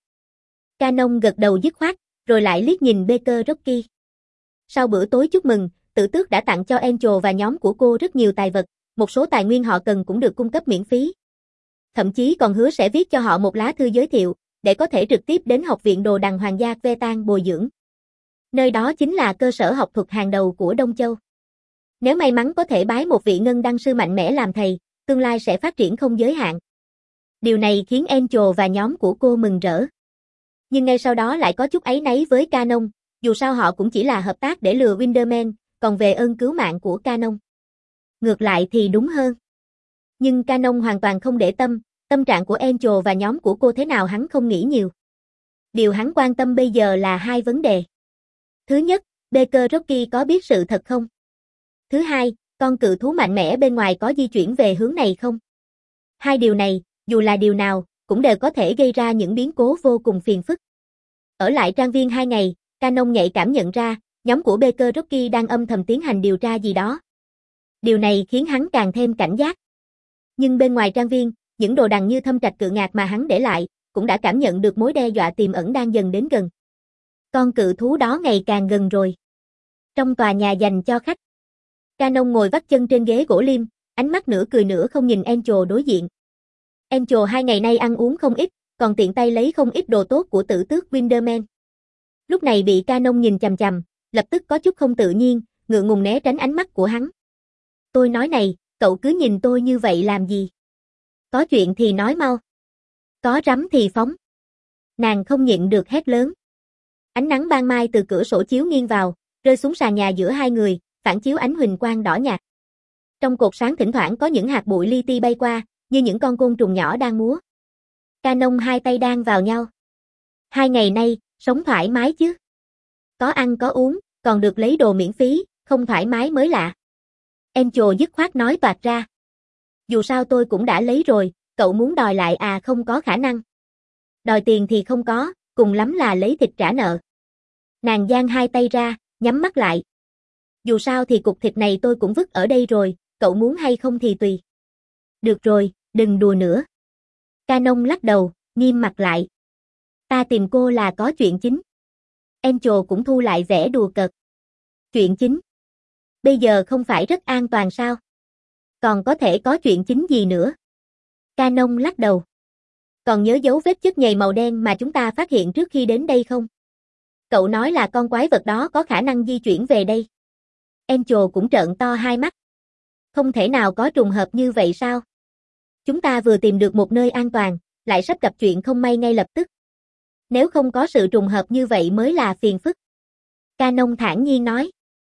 Canon gật đầu dứt khoát, rồi lại liếc nhìn Baker Rocky. Sau bữa tối chúc mừng, Tử Tước đã tặng cho Angel và nhóm của cô rất nhiều tài vật, một số tài nguyên họ cần cũng được cung cấp miễn phí. Thậm chí còn hứa sẽ viết cho họ một lá thư giới thiệu, để có thể trực tiếp đến Học viện Đồ đằng Hoàng gia Vetan bồi dưỡng. Nơi đó chính là cơ sở học thuật hàng đầu của Đông Châu. Nếu may mắn có thể bái một vị ngân đăng sư mạnh mẽ làm thầy, tương lai sẽ phát triển không giới hạn. Điều này khiến Angel và nhóm của cô mừng rỡ. Nhưng ngay sau đó lại có chút áy náy với Canon, dù sao họ cũng chỉ là hợp tác để lừa Winderman, còn về ơn cứu mạng của Canon. Ngược lại thì đúng hơn. Nhưng Canon hoàn toàn không để tâm, tâm trạng của Angel và nhóm của cô thế nào hắn không nghĩ nhiều. Điều hắn quan tâm bây giờ là hai vấn đề. Thứ nhất, Baker Rocky có biết sự thật không? Thứ hai, con cự thú mạnh mẽ bên ngoài có di chuyển về hướng này không? Hai điều này, dù là điều nào, cũng đều có thể gây ra những biến cố vô cùng phiền phức. Ở lại trang viên hai ngày, Canon nhạy cảm nhận ra, nhóm của Baker Rocky đang âm thầm tiến hành điều tra gì đó. Điều này khiến hắn càng thêm cảnh giác. Nhưng bên ngoài trang viên, những đồ đằng như thâm trạch cự ngạc mà hắn để lại, cũng đã cảm nhận được mối đe dọa tiềm ẩn đang dần đến gần. Con cự thú đó ngày càng gần rồi. Trong tòa nhà dành cho khách, Canon ngồi vắt chân trên ghế gỗ liêm, ánh mắt nửa cười nửa không nhìn Angel đối diện. Angel hai ngày nay ăn uống không ít, còn tiện tay lấy không ít đồ tốt của Tử Tước Winderman. Lúc này bị Canon nhìn chằm chằm, lập tức có chút không tự nhiên, ngượng ngùng né tránh ánh mắt của hắn. Tôi nói này, cậu cứ nhìn tôi như vậy làm gì? Có chuyện thì nói mau. Có rắm thì phóng. Nàng không nhịn được hét lớn. Ánh nắng ban mai từ cửa sổ chiếu nghiêng vào, rơi xuống sàn nhà giữa hai người, phản chiếu ánh huỳnh quang đỏ nhạt. Trong cột sáng thỉnh thoảng có những hạt bụi li ti bay qua, như những con côn trùng nhỏ đang múa. Canon hai tay đan vào nhau. Hai ngày nay, sống thoải mái chứ? Có ăn có uống, còn được lấy đồ miễn phí, không thoải mái mới lạ. Angel dứt khoát nói toạc ra. Dù sao tôi cũng đã lấy rồi, cậu muốn đòi lại à? Không có khả năng. Đòi tiền thì không có, cùng lắm là lấy thịt trả nợ. Nàng giang hai tay ra, nhắm mắt lại. Dù sao thì cục thịt này tôi cũng vứt ở đây rồi, cậu muốn hay không thì tùy. Được rồi, đừng đùa nữa. Canon lắc đầu, nghiêm mặt lại. Ta tìm cô là có chuyện chính. Angel cũng thu lại vẻ đùa cợt. Chuyện chính? Bây giờ không phải rất an toàn sao? Còn có thể có chuyện chính gì nữa? Canon lắc đầu. Còn nhớ dấu vết chất nhầy màu đen mà chúng ta phát hiện trước khi đến đây không? Cậu nói là con quái vật đó có khả năng di chuyển về đây. Angel cũng trợn to hai mắt. Không thể nào có trùng hợp như vậy sao? Chúng ta vừa tìm được một nơi an toàn, lại sắp gặp chuyện không may ngay lập tức. Nếu không có sự trùng hợp như vậy mới là phiền phức. Canon thản nhiên nói.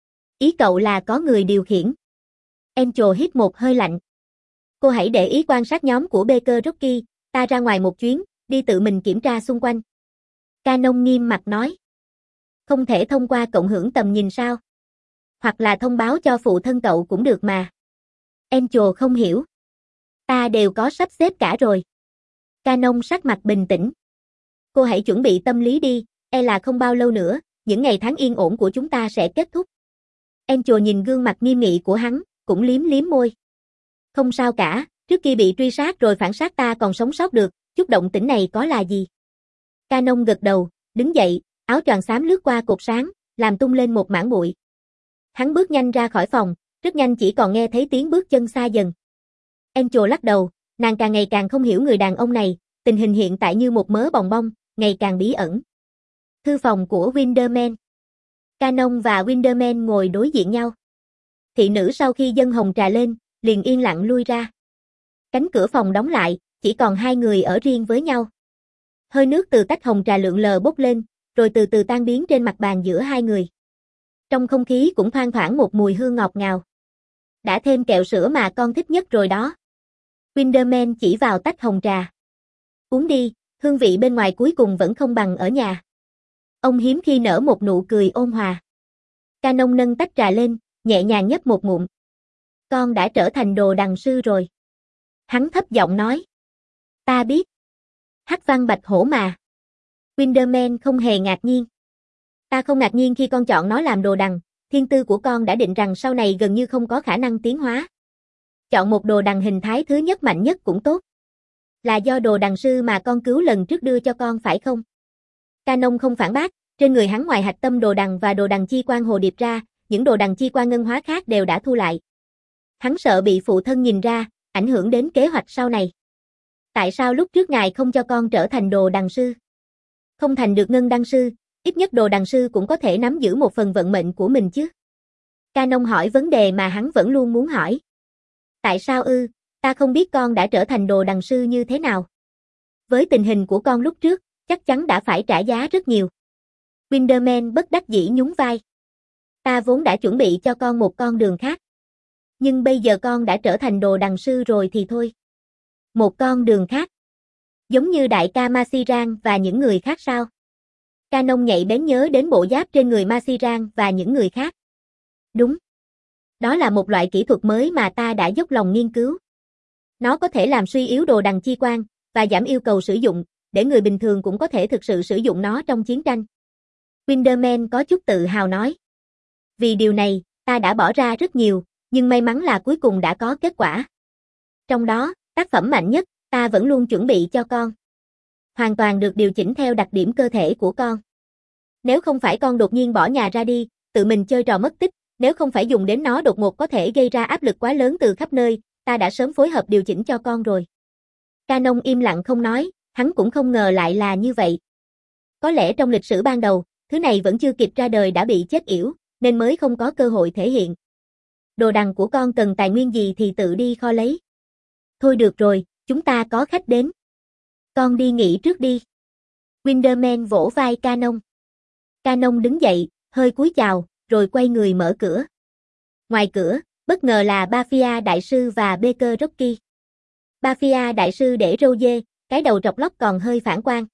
Ý cậu là có người điều khiển. Angel hít một hơi lạnh. Cô hãy để ý quan sát nhóm của Baker Rocky, ta ra ngoài một chuyến, đi tự mình kiểm tra xung quanh. Canon nghiêm mặt nói. Không thể thông qua cộng hưởng tầm nhìn sao? Hoặc là thông báo cho phụ thân cậu cũng được mà. Angel không hiểu. Ta đều có sắp xếp cả rồi. Canon sắc mặt bình tĩnh. Cô hãy chuẩn bị tâm lý đi, e là không bao lâu nữa, những ngày tháng yên ổn của chúng ta sẽ kết thúc. Angel nhìn gương mặt nghiêm nghị của hắn, cũng liếm liếm môi. Không sao cả, trước khi bị truy sát rồi phản sát ta còn sống sót được, chút động tĩnh này có là gì? Canon gật đầu, đứng dậy, áo choàng xám lướt qua cột sáng, làm tung lên một mảng bụi. Hắn bước nhanh ra khỏi phòng, rất nhanh chỉ còn nghe thấy tiếng bước chân xa dần. Angel lắc đầu, nàng càng ngày càng không hiểu người đàn ông này, tình hình hiện tại như một mớ bòng bong, ngày càng bí ẩn. Thư phòng của Windermere. Canon và Windermere ngồi đối diện nhau. Thị nữ sau khi dâng hồng trà lên, liền yên lặng lui ra. Cánh cửa phòng đóng lại, chỉ còn hai người ở riêng với nhau. Hơi nước từ tách hồng trà lượn lờ bốc lên, rồi từ từ tan biến trên mặt bàn giữa hai người. Trong không khí cũng thoang thoảng một mùi hương ngọt ngào. Đã thêm kẹo sữa mà con thích nhất rồi đó. Windermere chỉ vào tách hồng trà. Uống đi, hương vị bên ngoài cuối cùng vẫn không bằng ở nhà. Ông hiếm khi nở một nụ cười ôn hòa. Canon nâng tách trà lên, nhẹ nhàng nhấp một ngụm. Con đã trở thành đồ đằng sư rồi. Hắn thấp giọng nói. Ta biết. Hắc văn bạch hổ mà. Windermere không hề ngạc nhiên. Ta không ngạc nhiên khi con chọn nó làm đồ đằng, thiên tư của con đã định rằng sau này gần như không có khả năng tiến hóa. Chọn một đồ đằng hình thái thứ nhất mạnh nhất cũng tốt. Là do đồ đằng sư mà con cứu lần trước đưa cho con phải không? Canon không phản bác, trên người hắn ngoài hạch tâm đồ đằng và đồ đằng chi quan hồ điệp ra, những đồ đằng chi quan ngân hóa khác đều đã thu lại. Hắn sợ bị phụ thân nhìn ra, ảnh hưởng đến kế hoạch sau này. Tại sao lúc trước ngài không cho con trở thành đồ đằng sư? Không thành được ngân đăng sư, ít nhất đồ đằng sư cũng có thể nắm giữ một phần vận mệnh của mình chứ. Canon hỏi vấn đề mà hắn vẫn luôn muốn hỏi. Tại sao ư, ta không biết con đã trở thành đồ đằng sư như thế nào. Với tình hình của con lúc trước, chắc chắn đã phải trả giá rất nhiều. Windermere bất đắc dĩ nhún vai. Ta vốn đã chuẩn bị cho con một con đường khác. Nhưng bây giờ con đã trở thành đồ đằng sư rồi thì thôi. Một con đường khác. Giống như đại ca Masiran và những người khác sao? Canon nhạy bén nhớ đến bộ giáp trên người Masiran và những người khác. Đúng. Đó là một loại kỹ thuật mới mà ta đã dốc lòng nghiên cứu. Nó có thể làm suy yếu đồ đằng chi quan, và giảm yêu cầu sử dụng, để người bình thường cũng có thể thực sự sử dụng nó trong chiến tranh. Windermere có chút tự hào nói. Vì điều này, ta đã bỏ ra rất nhiều, nhưng may mắn là cuối cùng đã có kết quả. Trong đó, tác phẩm mạnh nhất, ta vẫn luôn chuẩn bị cho con. Hoàn toàn được điều chỉnh theo đặc điểm cơ thể của con. Nếu không phải con đột nhiên bỏ nhà ra đi, tự mình chơi trò mất tích, nếu không phải dùng đến nó đột ngột có thể gây ra áp lực quá lớn từ khắp nơi, ta đã sớm phối hợp điều chỉnh cho con rồi. Canon im lặng không nói, hắn cũng không ngờ lại là như vậy. Có lẽ trong lịch sử ban đầu, thứ này vẫn chưa kịp ra đời đã bị chết yểu, nên mới không có cơ hội thể hiện. Đồ đằng của con cần tài nguyên gì thì tự đi kho lấy. Thôi được rồi, chúng ta có khách đến. Con đi nghỉ trước đi. Windermere vỗ vai Canon. Canon đứng dậy, hơi cúi chào, rồi quay người mở cửa. Ngoài cửa, bất ngờ là Bafia đại sư và Baker Rocky. Bafia đại sư để râu dê, cái đầu trọc lóc còn hơi phản quang.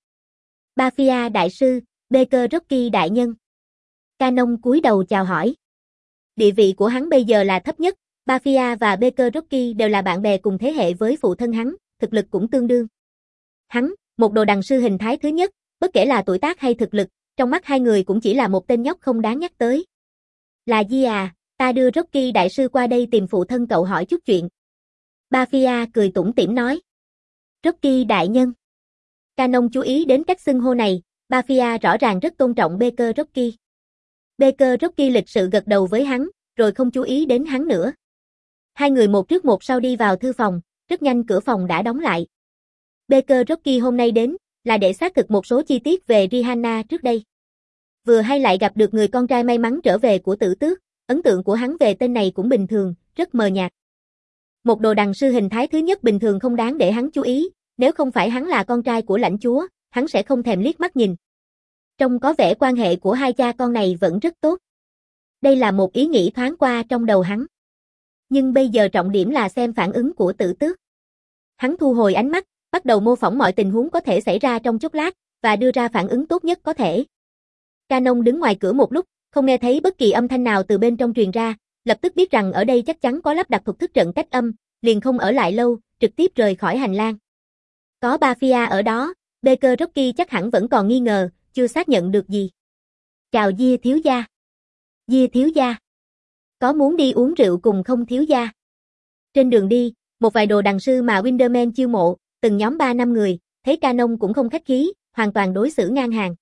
Bafia đại sư, Baker Rocky đại nhân. Canon cúi đầu chào hỏi. Địa vị của hắn bây giờ là thấp nhất, Bafia và Baker Rocky đều là bạn bè cùng thế hệ với phụ thân hắn, thực lực cũng tương đương. Hắn, một đồ đằng sư hình thái thứ nhất, bất kể là tuổi tác hay thực lực, trong mắt hai người cũng chỉ là một tên nhóc không đáng nhắc tới. Là gì à, ta đưa Rocky đại sư qua đây tìm phụ thân cậu hỏi chút chuyện. Bafia cười tủm tỉm nói. Rocky đại nhân. Canon chú ý đến cách xưng hô này, Bafia rõ ràng rất tôn trọng Baker Rocky. Baker Rocky lịch sự gật đầu với hắn, rồi không chú ý đến hắn nữa. Hai người một trước một sau đi vào thư phòng, rất nhanh cửa phòng đã đóng lại. Baker Rocky hôm nay đến, là để xác thực một số chi tiết về Rihanna trước đây. Vừa hay lại gặp được người con trai may mắn trở về của Tử Tước, ấn tượng của hắn về tên này cũng bình thường, rất mờ nhạt. Một đồ đằng sư hình thái thứ nhất bình thường không đáng để hắn chú ý, nếu không phải hắn là con trai của lãnh chúa, hắn sẽ không thèm liếc mắt nhìn. Trông có vẻ quan hệ của hai cha con này vẫn rất tốt. Đây là một ý nghĩ thoáng qua trong đầu hắn. Nhưng bây giờ trọng điểm là xem phản ứng của Tử Tước. Hắn thu hồi ánh mắt, bắt đầu mô phỏng mọi tình huống có thể xảy ra trong chốc lát, và đưa ra phản ứng tốt nhất có thể. Canon đứng ngoài cửa một lúc, không nghe thấy bất kỳ âm thanh nào từ bên trong truyền ra, lập tức biết rằng ở đây chắc chắn có lắp đặt thuật thức trận cách âm, liền không ở lại lâu, trực tiếp rời khỏi hành lang. Có Bafia ở đó, Baker Rocky chắc hẳn vẫn còn nghi ngờ, chưa xác nhận được gì. Chào Dia thiếu gia. Dia thiếu gia. Có muốn đi uống rượu cùng không thiếu gia? Trên đường đi, một vài đồ đằng sư mà Windermere chiêu mộ, từng nhóm ba năm người, thấy Canon cũng không khách khí, hoàn toàn đối xử ngang hàng.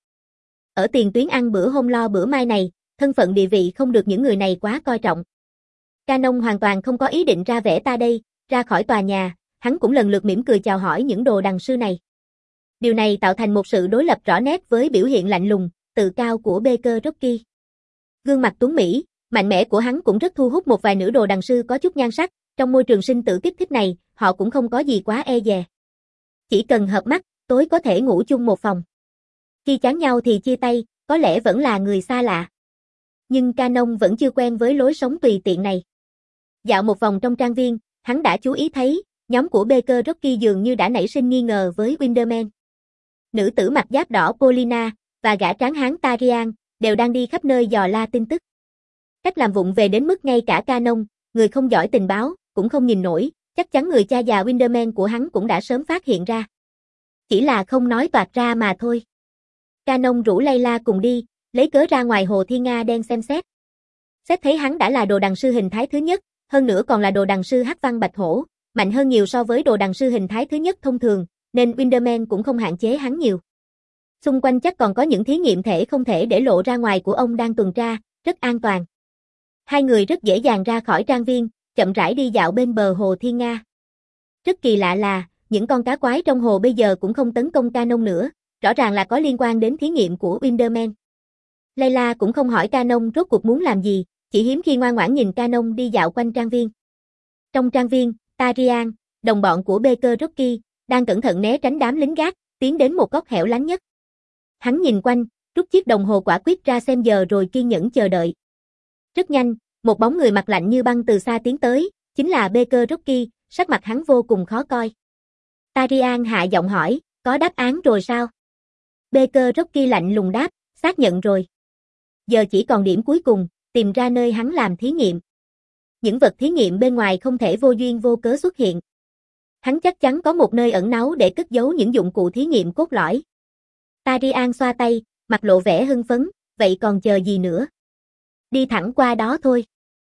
Ở tiền tuyến ăn bữa hôm lo bữa mai này, thân phận địa vị không được những người này quá coi trọng. Canon hoàn toàn không có ý định ra vẻ ta đây, ra khỏi tòa nhà, hắn cũng lần lượt mỉm cười chào hỏi những đồ đằng sư này. Điều này tạo thành một sự đối lập rõ nét với biểu hiện lạnh lùng, tự cao của Baker Rocky. Gương mặt tuấn mỹ, mạnh mẽ của hắn cũng rất thu hút một vài nữ đồ đằng sư có chút nhan sắc, trong môi trường sinh tử kích thích này, họ cũng không có gì quá e dè. Chỉ cần hợp mắt, tối có thể ngủ chung một phòng. Khi chán nhau thì chia tay, có lẽ vẫn là người xa lạ. Nhưng Canon vẫn chưa quen với lối sống tùy tiện này. Dạo một vòng trong trang viên, hắn đã chú ý thấy, nhóm của Baker Rocky dường như đã nảy sinh nghi ngờ với Windermere. Nữ tử mặc giáp đỏ Polina, và gã tráng hán Tarian, đều đang đi khắp nơi dò la tin tức. Cách làm vụng về đến mức ngay cả Canon, người không giỏi tình báo, cũng không nhìn nổi, chắc chắn người cha già Windermere của hắn cũng đã sớm phát hiện ra. Chỉ là không nói toạc ra mà thôi. Canon rủ Layla cùng đi, lấy cớ ra ngoài hồ Thiên Nga đen xem xét. Xét thấy hắn đã là đồ đằng sư hình thái thứ nhất, hơn nữa còn là đồ đằng sư hắc văn bạch hổ, mạnh hơn nhiều so với đồ đằng sư hình thái thứ nhất thông thường, nên Windermere cũng không hạn chế hắn nhiều. Xung quanh chắc còn có những thí nghiệm thể không thể để lộ ra ngoài của ông đang tuần tra, rất an toàn. Hai người rất dễ dàng ra khỏi trang viên, chậm rãi đi dạo bên bờ hồ Thiên Nga. Rất kỳ lạ là, những con cá quái trong hồ bây giờ cũng không tấn công Canon nữa, rõ ràng là có liên quan đến thí nghiệm của Windermere. Layla cũng không hỏi Canon rốt cuộc muốn làm gì, chỉ hiếm khi ngoan ngoãn nhìn Canon đi dạo quanh trang viên. Trong trang viên, Tarian, đồng bọn của Baker Rocky, đang cẩn thận né tránh đám lính gác, tiến đến một góc hẻo lánh nhất. Hắn nhìn quanh, rút chiếc đồng hồ quả quyết ra xem giờ rồi kiên nhẫn chờ đợi. Rất nhanh, một bóng người mặt lạnh như băng từ xa tiến tới, chính là Baker Rocky, sắc mặt hắn vô cùng khó coi. Tarian hạ giọng hỏi, có đáp án rồi sao? Baker Rocky lạnh lùng đáp, xác nhận rồi. Giờ chỉ còn điểm cuối cùng, tìm ra nơi hắn làm thí nghiệm. Những vật thí nghiệm bên ngoài không thể vô duyên vô cớ xuất hiện. Hắn chắc chắn có một nơi ẩn náu để cất giấu những dụng cụ thí nghiệm cốt lõi. Tarian xoa tay, mặt lộ vẻ hưng phấn, vậy còn chờ gì nữa? Đi thẳng qua đó thôi.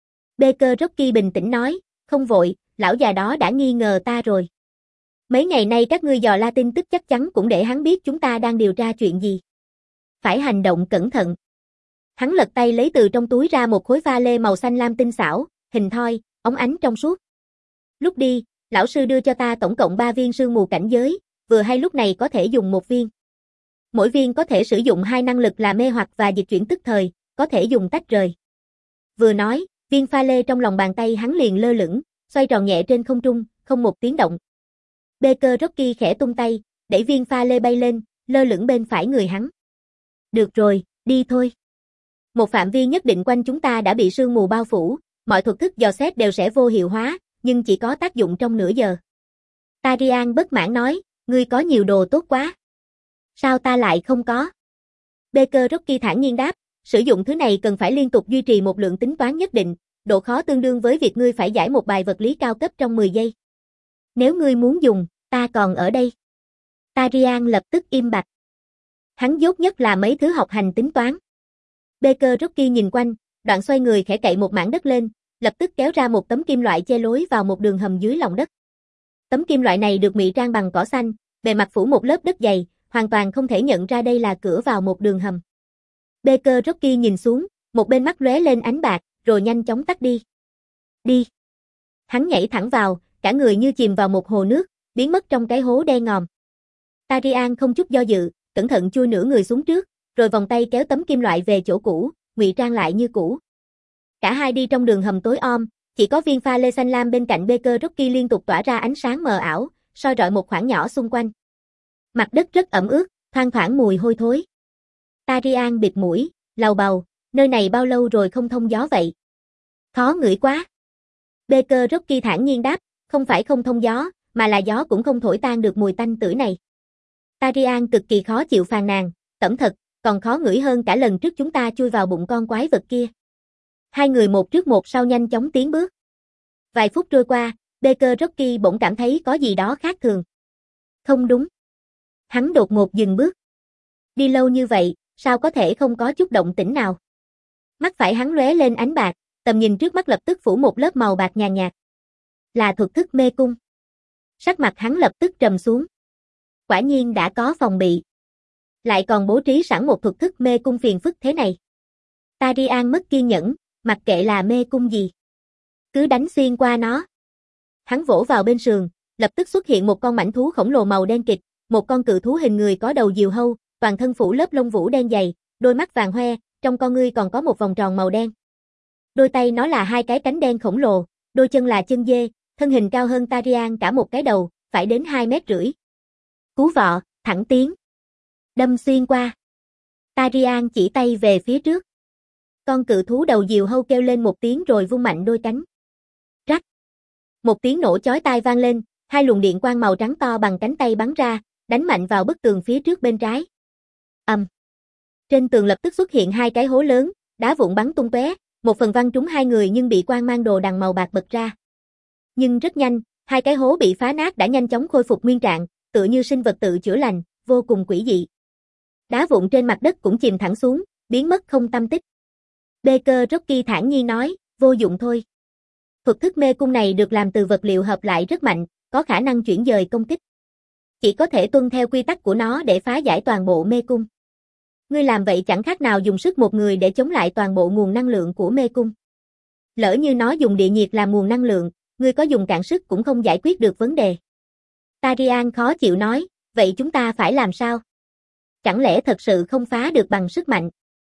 Baker Rocky bình tĩnh nói, không vội, lão già đó đã nghi ngờ ta rồi. Mấy ngày nay các ngươi dò la tin tức chắc chắn cũng để hắn biết chúng ta đang điều tra chuyện gì. Phải hành động cẩn thận. Hắn lật tay lấy từ trong túi ra một khối pha lê màu xanh lam tinh xảo, hình thoi, óng ánh trong suốt. Lúc đi, lão sư đưa cho ta tổng cộng ba viên sương mù cảnh giới, vừa hay lúc này có thể dùng một viên. Mỗi viên có thể sử dụng hai năng lực là mê hoặc và dịch chuyển tức thời, có thể dùng tách rời. Vừa nói, viên pha lê trong lòng bàn tay hắn liền lơ lửng, xoay tròn nhẹ trên không trung, không một tiếng động. Baker Rocky khẽ tung tay, đẩy viên pha lê bay lên, lơ lửng bên phải người hắn. Được rồi, đi thôi. Một phạm vi nhất định quanh chúng ta đã bị sương mù bao phủ, mọi thuật thức dò xét đều sẽ vô hiệu hóa, nhưng chỉ có tác dụng trong nửa giờ. Tarian bất mãn nói, ngươi có nhiều đồ tốt quá. Sao ta lại không có? Baker Rocky thản nhiên đáp, sử dụng thứ này cần phải liên tục duy trì một lượng tính toán nhất định, độ khó tương đương với việc ngươi phải giải một bài vật lý cao cấp trong mười giây. Nếu ngươi muốn dùng, ta còn ở đây. Tarian lập tức im bặt. Hắn dốt nhất là mấy thứ học hành tính toán. Baker Rocky nhìn quanh, đoạn xoay người khẽ cậy một mảng đất lên, lập tức kéo ra một tấm kim loại che lối vào một đường hầm dưới lòng đất. Tấm kim loại này được ngụy trang bằng cỏ xanh, bề mặt phủ một lớp đất dày, hoàn toàn không thể nhận ra đây là cửa vào một đường hầm. Baker Rocky nhìn xuống, một bên mắt lóe lên ánh bạc, rồi nhanh chóng tắt đi. Đi. Hắn nhảy thẳng vào, cả người như chìm vào một hồ nước, biến mất trong cái hố đen ngòm. Tarian không chút do dự, cẩn thận chui nửa người xuống trước, rồi vòng tay kéo tấm kim loại về chỗ cũ, ngụy trang lại như cũ. Cả hai đi trong đường hầm tối om, chỉ có viên pha lê xanh lam bên cạnh Baker Rocky liên tục tỏa ra ánh sáng mờ ảo, soi rọi một khoảng nhỏ xung quanh. Mặt đất rất ẩm ướt, thoang thoảng mùi hôi thối. Tarian bịt mũi, lầu bầu, nơi này bao lâu rồi không thông gió vậy? Khó ngửi quá. Baker Rocky thản nhiên đáp, không phải không thông gió, mà là gió cũng không thổi tan được mùi tanh tưởi này. Tarian cực kỳ khó chịu phàn nàn, tẩm thật, còn khó ngửi hơn cả lần trước chúng ta chui vào bụng con quái vật kia. Hai người một trước một sau nhanh chóng tiến bước. Vài phút trôi qua, Baker Rocky bỗng cảm thấy có gì đó khác thường. Không đúng. Hắn đột ngột dừng bước. Đi lâu như vậy, sao có thể không có chút động tĩnh nào? Mắt phải hắn lóe lên ánh bạc, tầm nhìn trước mắt lập tức phủ một lớp màu bạc nhàn nhạt. Là thuật thức mê cung. Sắc mặt hắn lập tức trầm xuống. Quả nhiên đã có phòng bị. Lại còn bố trí sẵn một thuật thức mê cung phiền phức thế này. Tarian mất kiên nhẫn, mặc kệ là mê cung gì. Cứ đánh xuyên qua nó. Hắn vỗ vào bên sườn, lập tức xuất hiện một con mãnh thú khổng lồ màu đen kịt, một con cự thú hình người có đầu diều hâu, toàn thân phủ lớp lông vũ đen dày, đôi mắt vàng hoe, trong con ngươi còn có một vòng tròn màu đen. Đôi tay nó là hai cái cánh đen khổng lồ, đôi chân là chân dê, thân hình cao hơn Tarian cả một cái đầu, phải đến hai mét rưỡi. Cú vọ, thẳng tiến. Đâm xuyên qua. Tarian chỉ tay về phía trước. Con cự thú đầu diều hâu kêu lên một tiếng rồi vung mạnh đôi cánh. Rắc. Một tiếng nổ chói tai vang lên, hai luồng điện quang màu trắng to bằng cánh tay bắn ra, đánh mạnh vào bức tường phía trước bên trái. Ầm. Um. Trên tường lập tức xuất hiện hai cái hố lớn, đá vụn bắn tung tóe, một phần văng trúng hai người nhưng bị quang mang đồ đằng màu bạc bật ra. Nhưng rất nhanh, hai cái hố bị phá nát đã nhanh chóng khôi phục nguyên trạng, tựa như sinh vật tự chữa lành, vô cùng quỷ dị. Đá vụn trên mặt đất cũng chìm thẳng xuống, biến mất không tăm tích. Baker Rocky thản nhiên nói, vô dụng thôi. Thuật thức mê cung này được làm từ vật liệu hợp lại rất mạnh, có khả năng chuyển dời công kích. Chỉ có thể tuân theo quy tắc của nó để phá giải toàn bộ mê cung. Ngươi làm vậy chẳng khác nào dùng sức một người để chống lại toàn bộ nguồn năng lượng của mê cung. Lỡ như nó dùng địa nhiệt làm nguồn năng lượng, ngươi có dùng cạn sức cũng không giải quyết được vấn đề. Tarian khó chịu nói, vậy chúng ta phải làm sao? Chẳng lẽ thật sự không phá được bằng sức mạnh?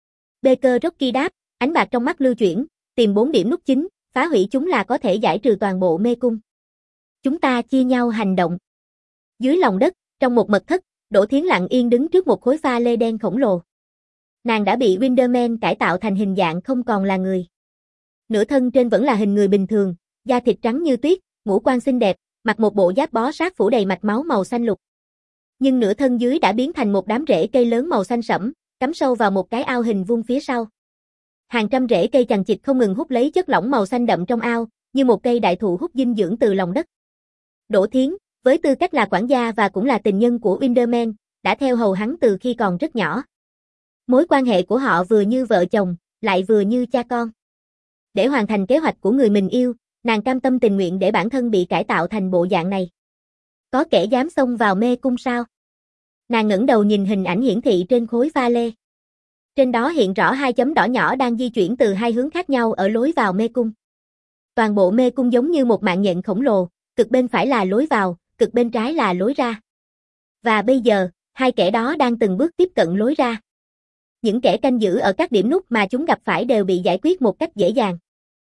Baker Rocky đáp, ánh bạc trong mắt lưu chuyển, tìm bốn điểm nút chính, phá hủy chúng là có thể giải trừ toàn bộ mê cung. Chúng ta chia nhau hành động. Dưới lòng đất, trong một mật thất, Đỗ Thiến lặng yên đứng trước một khối pha lê đen khổng lồ. Nàng đã bị Winderman cải tạo thành hình dạng không còn là người. Nửa thân trên vẫn là hình người bình thường, da thịt trắng như tuyết, ngũ quan xinh đẹp, mặc một bộ giáp bó sát phủ đầy mạch máu màu xanh lục. Nhưng nửa thân dưới đã biến thành một đám rễ cây lớn màu xanh sẫm, cắm sâu vào một cái ao hình vuông phía sau. Hàng trăm rễ cây chằng chịt không ngừng hút lấy chất lỏng màu xanh đậm trong ao, như một cây đại thụ hút dinh dưỡng từ lòng đất. Đỗ Thiến, với tư cách là quản gia và cũng là tình nhân của Winderman, đã theo hầu hắn từ khi còn rất nhỏ. Mối quan hệ của họ vừa như vợ chồng, lại vừa như cha con. Để hoàn thành kế hoạch của người mình yêu, nàng cam tâm tình nguyện để bản thân bị cải tạo thành bộ dạng này. Có kẻ dám xông vào mê cung sao? Nàng ngẩng đầu nhìn hình ảnh hiển thị trên khối pha lê. Trên đó hiện rõ hai chấm đỏ nhỏ đang di chuyển từ hai hướng khác nhau ở lối vào mê cung. Toàn bộ mê cung giống như một mạng nhện khổng lồ, cực bên phải là lối vào, cực bên trái là lối ra. Và bây giờ, hai kẻ đó đang từng bước tiếp cận lối ra. Những kẻ canh giữ ở các điểm nút mà chúng gặp phải đều bị giải quyết một cách dễ dàng.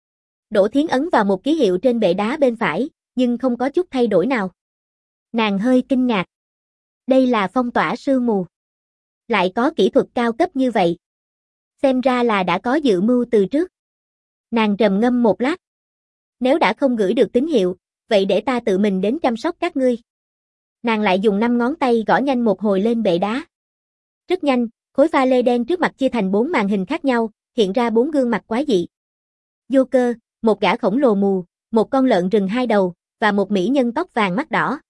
Đỗ Thiến ấn vào một ký hiệu trên bệ đá bên phải, nhưng không có chút thay đổi nào. Nàng hơi kinh ngạc. Đây là phong tỏa sương mù. Lại có kỹ thuật cao cấp như vậy. Xem ra là đã có dự mưu từ trước. Nàng trầm ngâm một lát. Nếu đã không gửi được tín hiệu, vậy để ta tự mình đến chăm sóc các ngươi. Nàng lại dùng năm ngón tay gõ nhanh một hồi lên bệ đá. Rất nhanh, khối pha lê đen trước mặt chia thành bốn màn hình khác nhau, hiện ra bốn gương mặt quái dị. Joker, một gã khổng lồ mù, một con lợn rừng hai đầu, và một mỹ nhân tóc vàng mắt đỏ.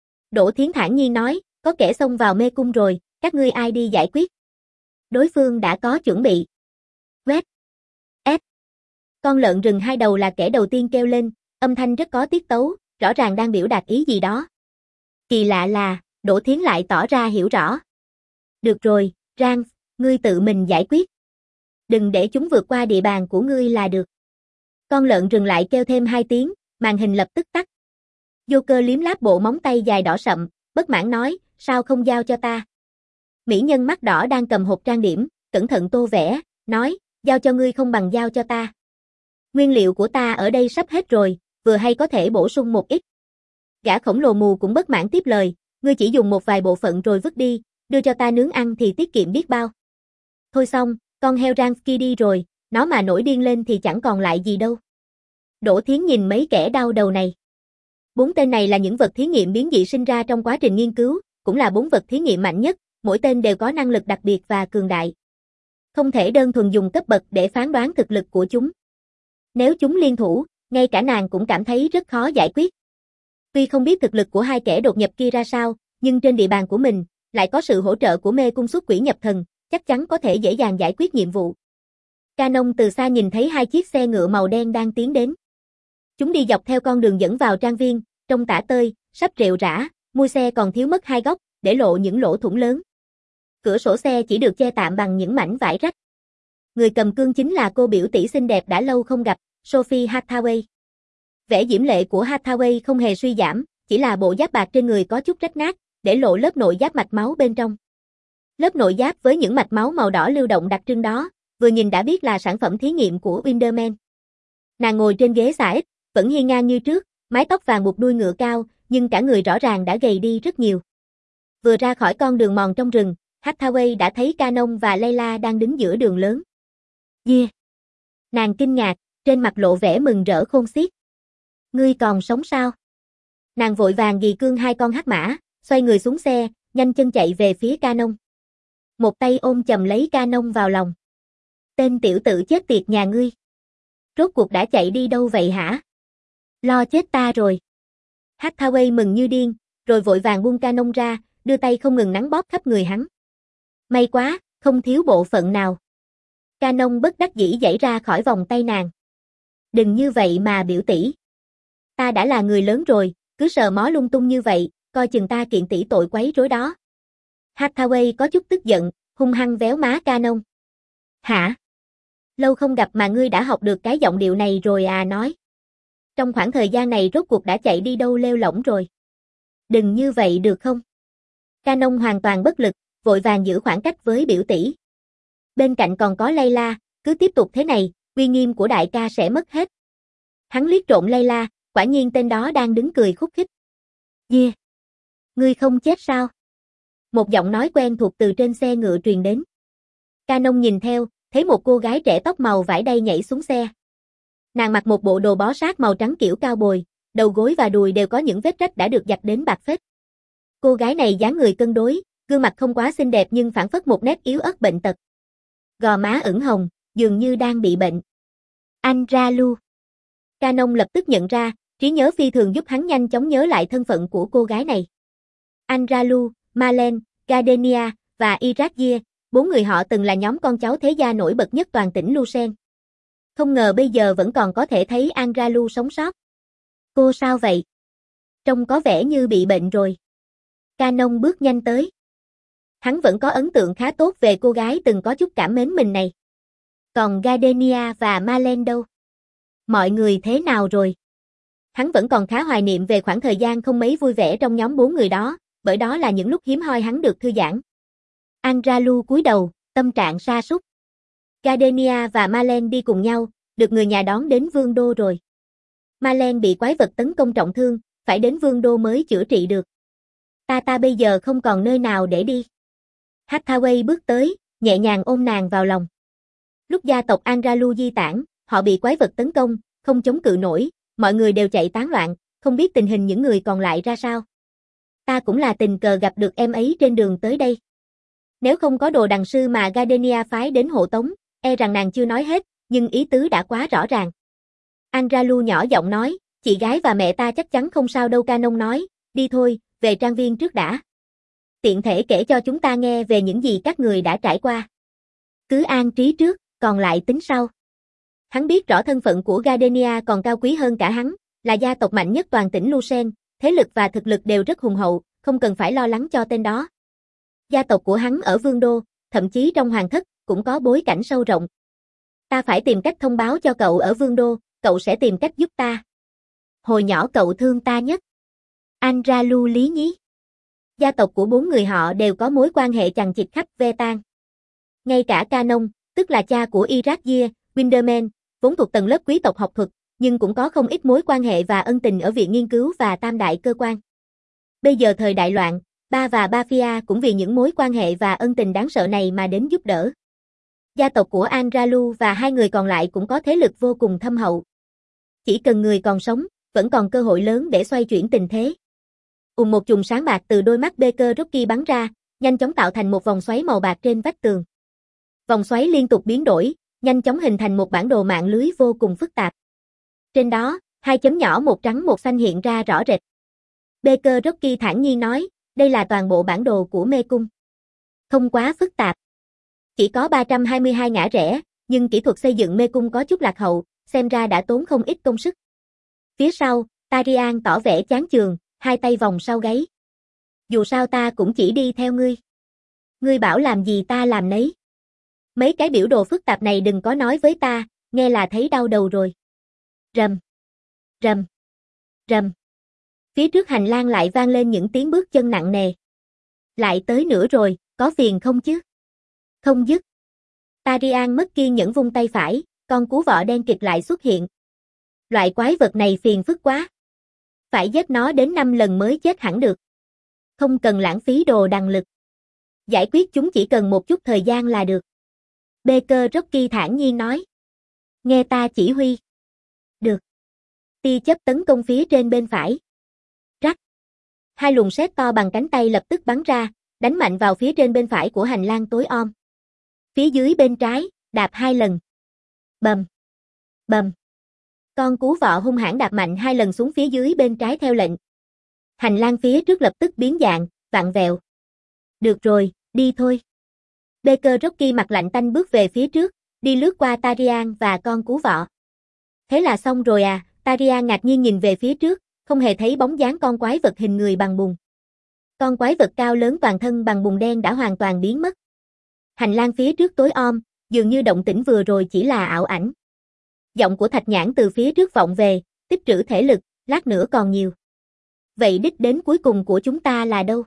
Đỗ Thiến thản nhiên nói, có kẻ xông vào mê cung rồi, các ngươi ai đi giải quyết? Đối phương đã có chuẩn bị. Quét. Ép. Con lợn rừng hai đầu là kẻ đầu tiên kêu lên, âm thanh rất có tiết tấu, rõ ràng đang biểu đạt ý gì đó. Kỳ lạ là, Đỗ Thiến lại tỏ ra hiểu rõ. Được rồi, Rang, ngươi tự mình giải quyết. Đừng để chúng vượt qua địa bàn của ngươi là được. Con lợn rừng lại kêu thêm hai tiếng, màn hình lập tức tắt. Joker liếm láp bộ móng tay dài đỏ sậm, bất mãn nói, sao không giao cho ta? Mỹ nhân mắt đỏ đang cầm hộp trang điểm, cẩn thận tô vẽ, nói, giao cho ngươi không bằng giao cho ta. Nguyên liệu của ta ở đây sắp hết rồi, vừa hay có thể bổ sung một ít. Gã khổng lồ mù cũng bất mãn tiếp lời, ngươi chỉ dùng một vài bộ phận rồi vứt đi, đưa cho ta nướng ăn thì tiết kiệm biết bao. Thôi xong, con heo Ransky đi rồi, nó mà nổi điên lên thì chẳng còn lại gì đâu. Đỗ Thiến nhìn mấy kẻ đau đầu này. Bốn tên này là những vật thí nghiệm biến dị sinh ra trong quá trình nghiên cứu, cũng là bốn vật thí nghiệm mạnh nhất, mỗi tên đều có năng lực đặc biệt và cường đại. Không thể đơn thuần dùng cấp bậc để phán đoán thực lực của chúng. Nếu chúng liên thủ, ngay cả nàng cũng cảm thấy rất khó giải quyết. Tuy không biết thực lực của hai kẻ đột nhập kia ra sao, nhưng trên địa bàn của mình, lại có sự hỗ trợ của mê cung xuất quỷ nhập thần, chắc chắn có thể dễ dàng giải quyết nhiệm vụ. Canon từ xa nhìn thấy hai chiếc xe ngựa màu đen đang tiến đến. Chúng đi dọc theo con đường dẫn vào trang viên, trông tả tơi, sắp rệu rã, mui xe còn thiếu mất hai góc, để lộ những lỗ thủng lớn. Cửa sổ xe chỉ được che tạm bằng những mảnh vải rách. Người cầm cương chính là cô biểu tỷ xinh đẹp đã lâu không gặp, Sophie Hathaway. Vẻ diễm lệ của Hathaway không hề suy giảm, chỉ là bộ giáp bạc trên người có chút rách nát, để lộ lớp nội giáp mạch máu bên trong. Lớp nội giáp với những mạch máu màu đỏ lưu động đặc trưng đó, vừa nhìn đã biết là sản phẩm thí nghiệm của Winderman. Nàng ngồi trên ghế xà ích, vẫn hiên ngang như trước, mái tóc vàng buộc đuôi ngựa cao, nhưng cả người rõ ràng đã gầy đi rất nhiều. Vừa ra khỏi con đường mòn trong rừng, Hathaway đã thấy Canon và Layla đang đứng giữa đường lớn. Yeah! Nàng kinh ngạc, trên mặt lộ vẻ mừng rỡ khôn xiết. Ngươi còn sống sao? Nàng vội vàng ghi cương hai con hắc mã, xoay người xuống xe, nhanh chân chạy về phía Canon. Một tay ôm chầm lấy Canon vào lòng. Tên tiểu tử chết tiệt nhà ngươi. Rốt cuộc đã chạy đi đâu vậy hả? Lo chết ta rồi. Hathaway mừng như điên, rồi vội vàng buông Canon ra, đưa tay không ngừng nắn bóp khắp người hắn. May quá, không thiếu bộ phận nào. Canon bất đắc dĩ giãy ra khỏi vòng tay nàng. Đừng như vậy mà biểu tỷ. Ta đã là người lớn rồi, cứ sờ mó lung tung như vậy, coi chừng ta kiện tỷ tội quấy rối đó. Hathaway có chút tức giận, hung hăng véo má Canon. Hả? Lâu không gặp mà ngươi đã học được cái giọng điệu này rồi à nói. Trong khoảng thời gian này rốt cuộc đã chạy đi đâu lêu lỏng rồi. Đừng như vậy được không? Canon hoàn toàn bất lực, vội vàng giữ khoảng cách với biểu tỷ. Bên cạnh còn có Layla, cứ tiếp tục thế này, uy nghiêm của đại ca sẽ mất hết. Hắn liếc trộm Layla, quả nhiên tên đó đang đứng cười khúc khích. Yeah! Ngươi không chết sao? Một giọng nói quen thuộc từ trên xe ngựa truyền đến. Canon nhìn theo, thấy một cô gái trẻ tóc màu vải đay nhảy xuống xe. Nàng mặc một bộ đồ bó sát màu trắng kiểu cao bồi, đầu gối và đùi đều có những vết rách đã được giặt đến bạc phết. Cô gái này dáng người cân đối, gương mặt không quá xinh đẹp nhưng phảng phất một nét yếu ớt bệnh tật. Gò má ửng hồng, dường như đang bị bệnh. Andralu. Canon lập tức nhận ra, trí nhớ phi thường giúp hắn nhanh chóng nhớ lại thân phận của cô gái này. Andralu, Marlene, Gardenia và Iragia, bốn người họ từng là nhóm con cháu thế gia nổi bật nhất toàn tỉnh Lucerne. Không ngờ bây giờ vẫn còn có thể thấy Andralu sống sót. Cô sao vậy? Trông có vẻ như bị bệnh rồi. Canon bước nhanh tới. Hắn vẫn có ấn tượng khá tốt về cô gái từng có chút cảm mến mình này. Còn Gardenia và Marlene đâu? Mọi người thế nào rồi? Hắn vẫn còn khá hoài niệm về khoảng thời gian không mấy vui vẻ trong nhóm bốn người đó, bởi đó là những lúc hiếm hoi hắn được thư giãn. Andralu cúi đầu, tâm trạng sa sút. Gardenia và Marlene đi cùng nhau, được người nhà đón đến Vương Đô rồi. Marlene bị quái vật tấn công trọng thương, phải đến Vương Đô mới chữa trị được. Ta ta bây giờ không còn nơi nào để đi. Hathaway bước tới, nhẹ nhàng ôm nàng vào lòng. Lúc gia tộc Andralu di tản, họ bị quái vật tấn công, không chống cự nổi, mọi người đều chạy tán loạn, không biết tình hình những người còn lại ra sao. Ta cũng là tình cờ gặp được em ấy trên đường tới đây. Nếu không có đồ đằng sư mà Gardenia phái đến hộ tống, e rằng nàng chưa nói hết, nhưng ý tứ đã quá rõ ràng. Andralu nhỏ giọng nói, chị gái và mẹ ta chắc chắn không sao đâu. Canon nói, đi thôi, về trang viên trước đã. Tiện thể kể cho chúng ta nghe về những gì các người đã trải qua. Cứ an trí trước, còn lại tính sau. Hắn biết rõ thân phận của Gardenia còn cao quý hơn cả hắn, là gia tộc mạnh nhất toàn tỉnh Lucerne, thế lực và thực lực đều rất hùng hậu, không cần phải lo lắng cho tên đó. Gia tộc của hắn ở Vương Đô, thậm chí trong hoàng thất, cũng có bối cảnh sâu rộng. Ta phải tìm cách thông báo cho cậu ở Vương Đô, cậu sẽ tìm cách giúp ta. Hồi nhỏ cậu thương ta nhất. Andralu lý nhí. Gia tộc của bốn người họ đều có mối quan hệ chằng chịt khắp Vetan. Ngay cả Canon, tức là cha của Iragia, Winderman, vốn thuộc tầng lớp quý tộc học thuật, nhưng cũng có không ít mối quan hệ và ân tình ở viện nghiên cứu và tam đại cơ quan. Bây giờ thời đại loạn, Ba và Bafia cũng vì những mối quan hệ và ân tình đáng sợ này mà đến giúp đỡ. Gia tộc của Andralu và hai người còn lại cũng có thế lực vô cùng thâm hậu. Chỉ cần người còn sống, vẫn còn cơ hội lớn để xoay chuyển tình thế. Ùm một chùm sáng bạc từ đôi mắt Baker Rocky bắn ra, nhanh chóng tạo thành một vòng xoáy màu bạc trên vách tường. Vòng xoáy liên tục biến đổi, nhanh chóng hình thành một bản đồ mạng lưới vô cùng phức tạp. Trên đó, hai chấm nhỏ một trắng một xanh hiện ra rõ rệt. Baker Rocky thản nhiên nói, đây là toàn bộ bản đồ của mê cung. Không quá phức tạp. Chỉ có ba trăm hai mươi hai ngã rẽ, nhưng kỹ thuật xây dựng mê cung có chút lạc hậu, xem ra đã tốn không ít công sức. Phía sau, Tarian tỏ vẻ chán chường, hai tay vòng sau gáy. Dù sao ta cũng chỉ đi theo ngươi. Ngươi bảo làm gì ta làm nấy. Mấy cái biểu đồ phức tạp này đừng có nói với ta, nghe là thấy đau đầu rồi. Rầm, rầm, rầm. Phía trước hành lang lại vang lên những tiếng bước chân nặng nề. Lại tới nữa rồi, Có phiền không chứ? Không dứt. Tarian mất kiên nhẫn vung tay phải, con cú vọ đen kịt lại xuất hiện. Loại quái vật này phiền phức quá. Phải giết nó đến năm lần mới chết hẳn được. Không cần lãng phí đồ đằng lực. Giải quyết chúng chỉ cần một chút thời gian là được. Baker Rocky thản nhiên nói. Nghe ta chỉ huy. Được. Tia chớp tấn công phía trên bên phải. Rắc. Hai luồng sét to bằng cánh tay lập tức bắn ra, đánh mạnh vào phía trên bên phải của hành lang tối om. Phía dưới bên trái, đạp hai lần. Bầm. Bầm. Con cú vọ hung hãn đạp mạnh hai lần xuống phía dưới bên trái theo lệnh. Hành lang phía trước lập tức biến dạng, vặn vẹo. Được rồi, đi thôi. Baker Rocky mặt lạnh tanh bước về phía trước, đi lướt qua Tarian và con cú vọ. Thế là xong rồi à? Tarian ngạc nhiên nhìn về phía trước, không hề thấy bóng dáng con quái vật hình người bằng bùn. Con quái vật cao lớn toàn thân bằng bùn đen đã hoàn toàn biến mất. Hành lang phía trước tối om, dường như động tĩnh vừa rồi chỉ là ảo ảnh. Giọng của Thạch Nhãn từ phía trước vọng về, tích trữ thể lực, lát nữa còn nhiều. Vậy đích đến cuối cùng của chúng ta là đâu?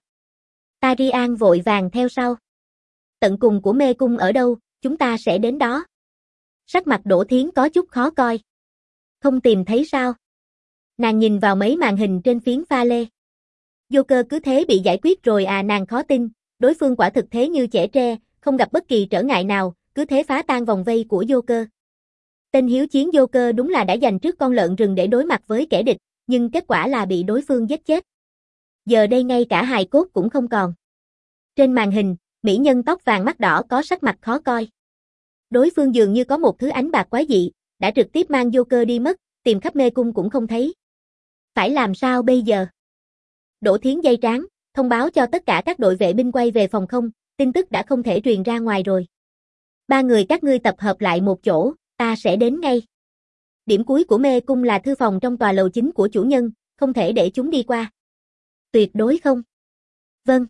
Tarian vội vàng theo sau. Tận cùng của mê cung ở đâu, chúng ta sẽ đến đó. Sắc mặt Đỗ Thiến có chút khó coi. Không tìm thấy sao? Nàng nhìn vào mấy màn hình trên phiến pha lê. Joker cứ thế bị giải quyết rồi à? Nàng khó tin, đối phương quả thực thế như chẻ tre, không gặp bất kỳ trở ngại nào, cứ thế phá tan vòng vây của Joker. Tên hiếu chiến Joker đúng là đã giành trước con lợn rừng để đối mặt với kẻ địch, nhưng kết quả là bị đối phương giết chết. Giờ đây ngay cả hài cốt cũng không còn. Trên màn hình, mỹ nhân tóc vàng mắt đỏ có sắc mặt khó coi. Đối phương dường như có một thứ ánh bạc quái dị, đã trực tiếp mang Joker đi mất, tìm khắp mê cung cũng không thấy. Phải làm sao bây giờ? Đỗ Thiến dây trán, thông báo cho tất cả các đội vệ binh quay về phòng không, tin tức đã không thể truyền ra ngoài rồi. Ba người các ngươi tập hợp lại một chỗ, ta sẽ đến ngay. Điểm cuối của mê cung là thư phòng trong tòa lầu chính của chủ nhân, không thể để chúng đi qua. Tuyệt đối không. Vâng.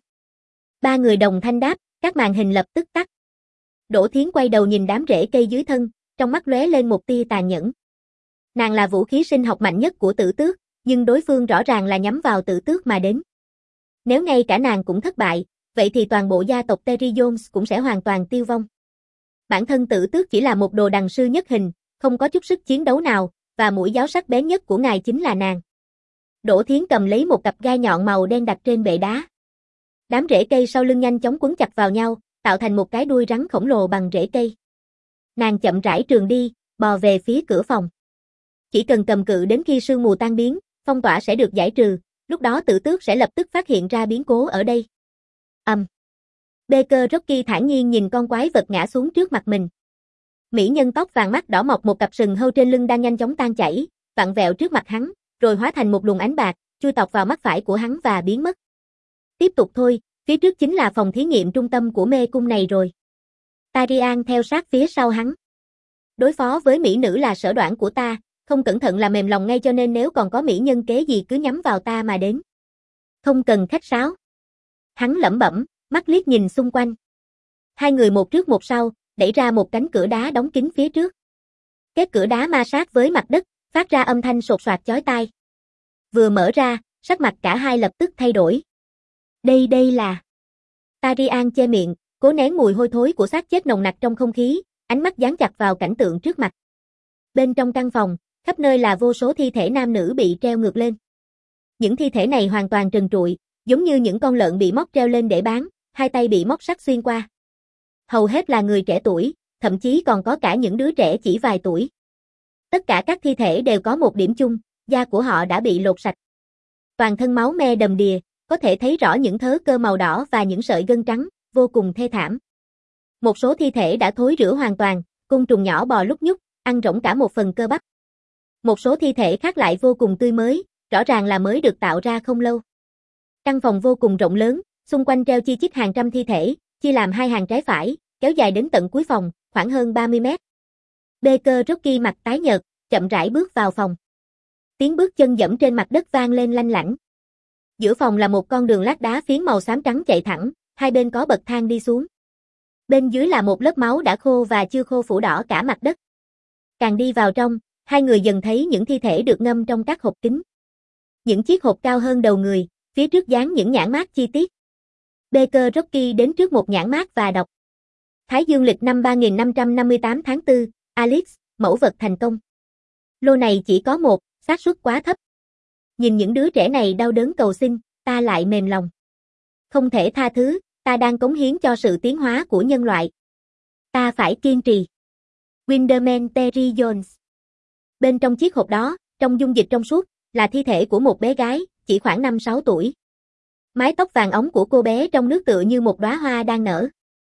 Ba người đồng thanh đáp, các màn hình lập tức tắt. Đỗ Thiến quay đầu nhìn đám rễ cây dưới thân, trong mắt lóe lên một tia tàn nhẫn. Nàng là vũ khí sinh học mạnh nhất của Tử Tước, nhưng đối phương rõ ràng là nhắm vào Tử Tước mà đến. Nếu ngay cả nàng cũng thất bại, vậy thì toàn bộ gia tộc Terry Jones cũng sẽ hoàn toàn tiêu vong. Bản thân Tử Tước chỉ là một đồ đằng sư nhất hình, không có chút sức chiến đấu nào, và mũi giáo sắc bén nhất của ngài chính là nàng. Đỗ Thiến cầm lấy một cặp gai nhọn màu đen đặt trên bệ đá. Đám rễ cây sau lưng nhanh chóng quấn chặt vào nhau, tạo thành một cái đuôi rắn khổng lồ bằng rễ cây. Nàng chậm rãi trườn đi, bò về phía cửa phòng. Chỉ cần cầm cự đến khi sương mù tan biến, phong tỏa sẽ được giải trừ, lúc đó Tử Tước sẽ lập tức phát hiện ra biến cố ở đây. Ầm. Um. Baker Rocky thản nhiên nhìn con quái vật ngã xuống trước mặt mình. Mỹ nhân tóc vàng mắt đỏ mọc một cặp sừng hâu trên lưng đang nhanh chóng tan chảy, vặn vẹo trước mặt hắn, rồi hóa thành một luồng ánh bạc, chui tọc vào mắt phải của hắn và biến mất. Tiếp tục thôi, phía trước chính là phòng thí nghiệm trung tâm của mê cung này rồi. Tarian theo sát phía sau hắn. Đối phó với mỹ nữ là sở đoản của ta, không cẩn thận là mềm lòng ngay, cho nên nếu còn có mỹ nhân kế gì cứ nhắm vào ta mà đến. Không cần khách sáo. Hắn lẩm bẩm, mắt liếc nhìn xung quanh. Hai người một trước một sau, đẩy ra một cánh cửa đá đóng kín phía trước. Cái cửa đá ma sát với mặt đất, phát ra âm thanh sột soạt chói tai. Vừa mở ra, sắc mặt cả hai lập tức thay đổi. Đây đây là... Tarian che miệng, cố nén mùi hôi thối của xác chết nồng nặc trong không khí, ánh mắt dán chặt vào cảnh tượng trước mặt. Bên trong căn phòng, khắp nơi là vô số thi thể nam nữ bị treo ngược lên. Những thi thể này hoàn toàn trần trụi, giống như những con lợn bị móc treo lên để bán, hai tay bị móc sắt xuyên qua. Hầu hết là người trẻ tuổi, thậm chí còn có cả những đứa trẻ chỉ vài tuổi. Tất cả các thi thể đều có một điểm chung, da của họ đã bị lột sạch. Toàn thân máu me đầm đìa, có thể thấy rõ những thớ cơ màu đỏ và những sợi gân trắng, vô cùng thê thảm. Một số thi thể đã thối rữa hoàn toàn, côn trùng nhỏ bò lúc nhúc, ăn rỗng cả một phần cơ bắp. Một số thi thể khác lại vô cùng tươi mới, rõ ràng là mới được tạo ra không lâu. Căn phòng vô cùng rộng lớn, xung quanh treo chi chít hàng trăm thi thể, chia làm hai hàng trái phải, kéo dài đến tận cuối phòng, khoảng hơn ba mươi mét. Baker Rocky mặt tái nhợt, chậm rãi bước vào phòng. Tiếng bước chân dẫm trên mặt đất vang lên lanh lảnh. Giữa phòng là một con đường lát đá phiến màu xám trắng chạy thẳng, hai bên có bậc thang đi xuống. Bên dưới là một lớp máu đã khô và chưa khô phủ đỏ cả mặt đất. Càng đi vào trong, hai người dần thấy những thi thể được ngâm trong các hộp kính. Những chiếc hộp cao hơn đầu người, phía trước dán những nhãn mác chi tiết. Baker Rocky đến trước một nhãn mác và đọc. Thái Dương lịch năm ba nghìn năm trăm năm mươi tám tháng tư, Alex, mẫu vật thành công. Lô này chỉ có một, xác suất quá thấp. Nhìn những đứa trẻ này đau đớn cầu xin, ta lại mềm lòng. Không thể tha thứ, ta đang cống hiến cho sự tiến hóa của nhân loại. Ta phải kiên trì. Winderman Terry Jones. Bên trong chiếc hộp đó, trong dung dịch trong suốt, là thi thể của một bé gái, chỉ khoảng năm sáu tuổi. Mái tóc vàng óng của cô bé trong nước tựa như một đóa hoa đang nở.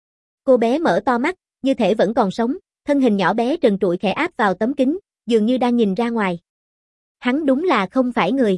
Cô bé mở to mắt, như thể vẫn còn sống, thân hình nhỏ bé trần trụi khẽ áp vào tấm kính, dường như đang nhìn ra ngoài. Hắn đúng là không phải người.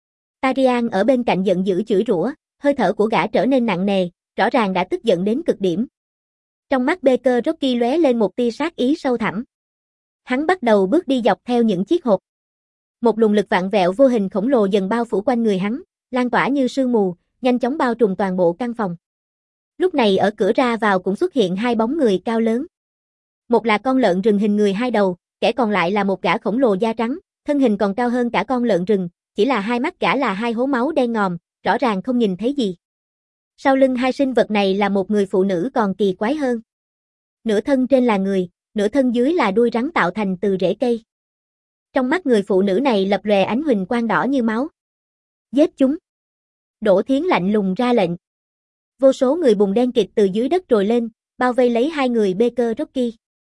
Tarian ở bên cạnh giận dữ chửi rủa, hơi thở của gã trở nên nặng nề, rõ ràng đã tức giận đến cực điểm. Trong mắt Baker Rocky lóe lên một tia sát ý sâu thẳm. Hắn bắt đầu bước đi dọc theo những chiếc hộp. Một luồng lực vặn vẹo vô hình khổng lồ dần bao phủ quanh người hắn, lan tỏa như sương mù, nhanh chóng bao trùm toàn bộ căn phòng. Lúc này ở cửa ra vào cũng xuất hiện hai bóng người cao lớn. Một là con lợn rừng hình người hai đầu, kẻ còn lại là một gã khổng lồ da trắng, thân hình còn cao hơn cả con lợn rừng, chỉ là hai mắt gã là hai hố máu đen ngòm, rõ ràng không nhìn thấy gì. Sau lưng hai sinh vật này là một người phụ nữ còn kỳ quái hơn. Nửa thân trên là người, nửa thân dưới là đuôi rắn tạo thành từ rễ cây. Trong mắt người phụ nữ này lập lòe ánh huỳnh quang đỏ như máu. Giết chúng. Đỗ Thiến lạnh lùng ra lệnh. Vô số người bùn đen kịt từ dưới đất trồi lên, bao vây lấy hai người Baker Rocky.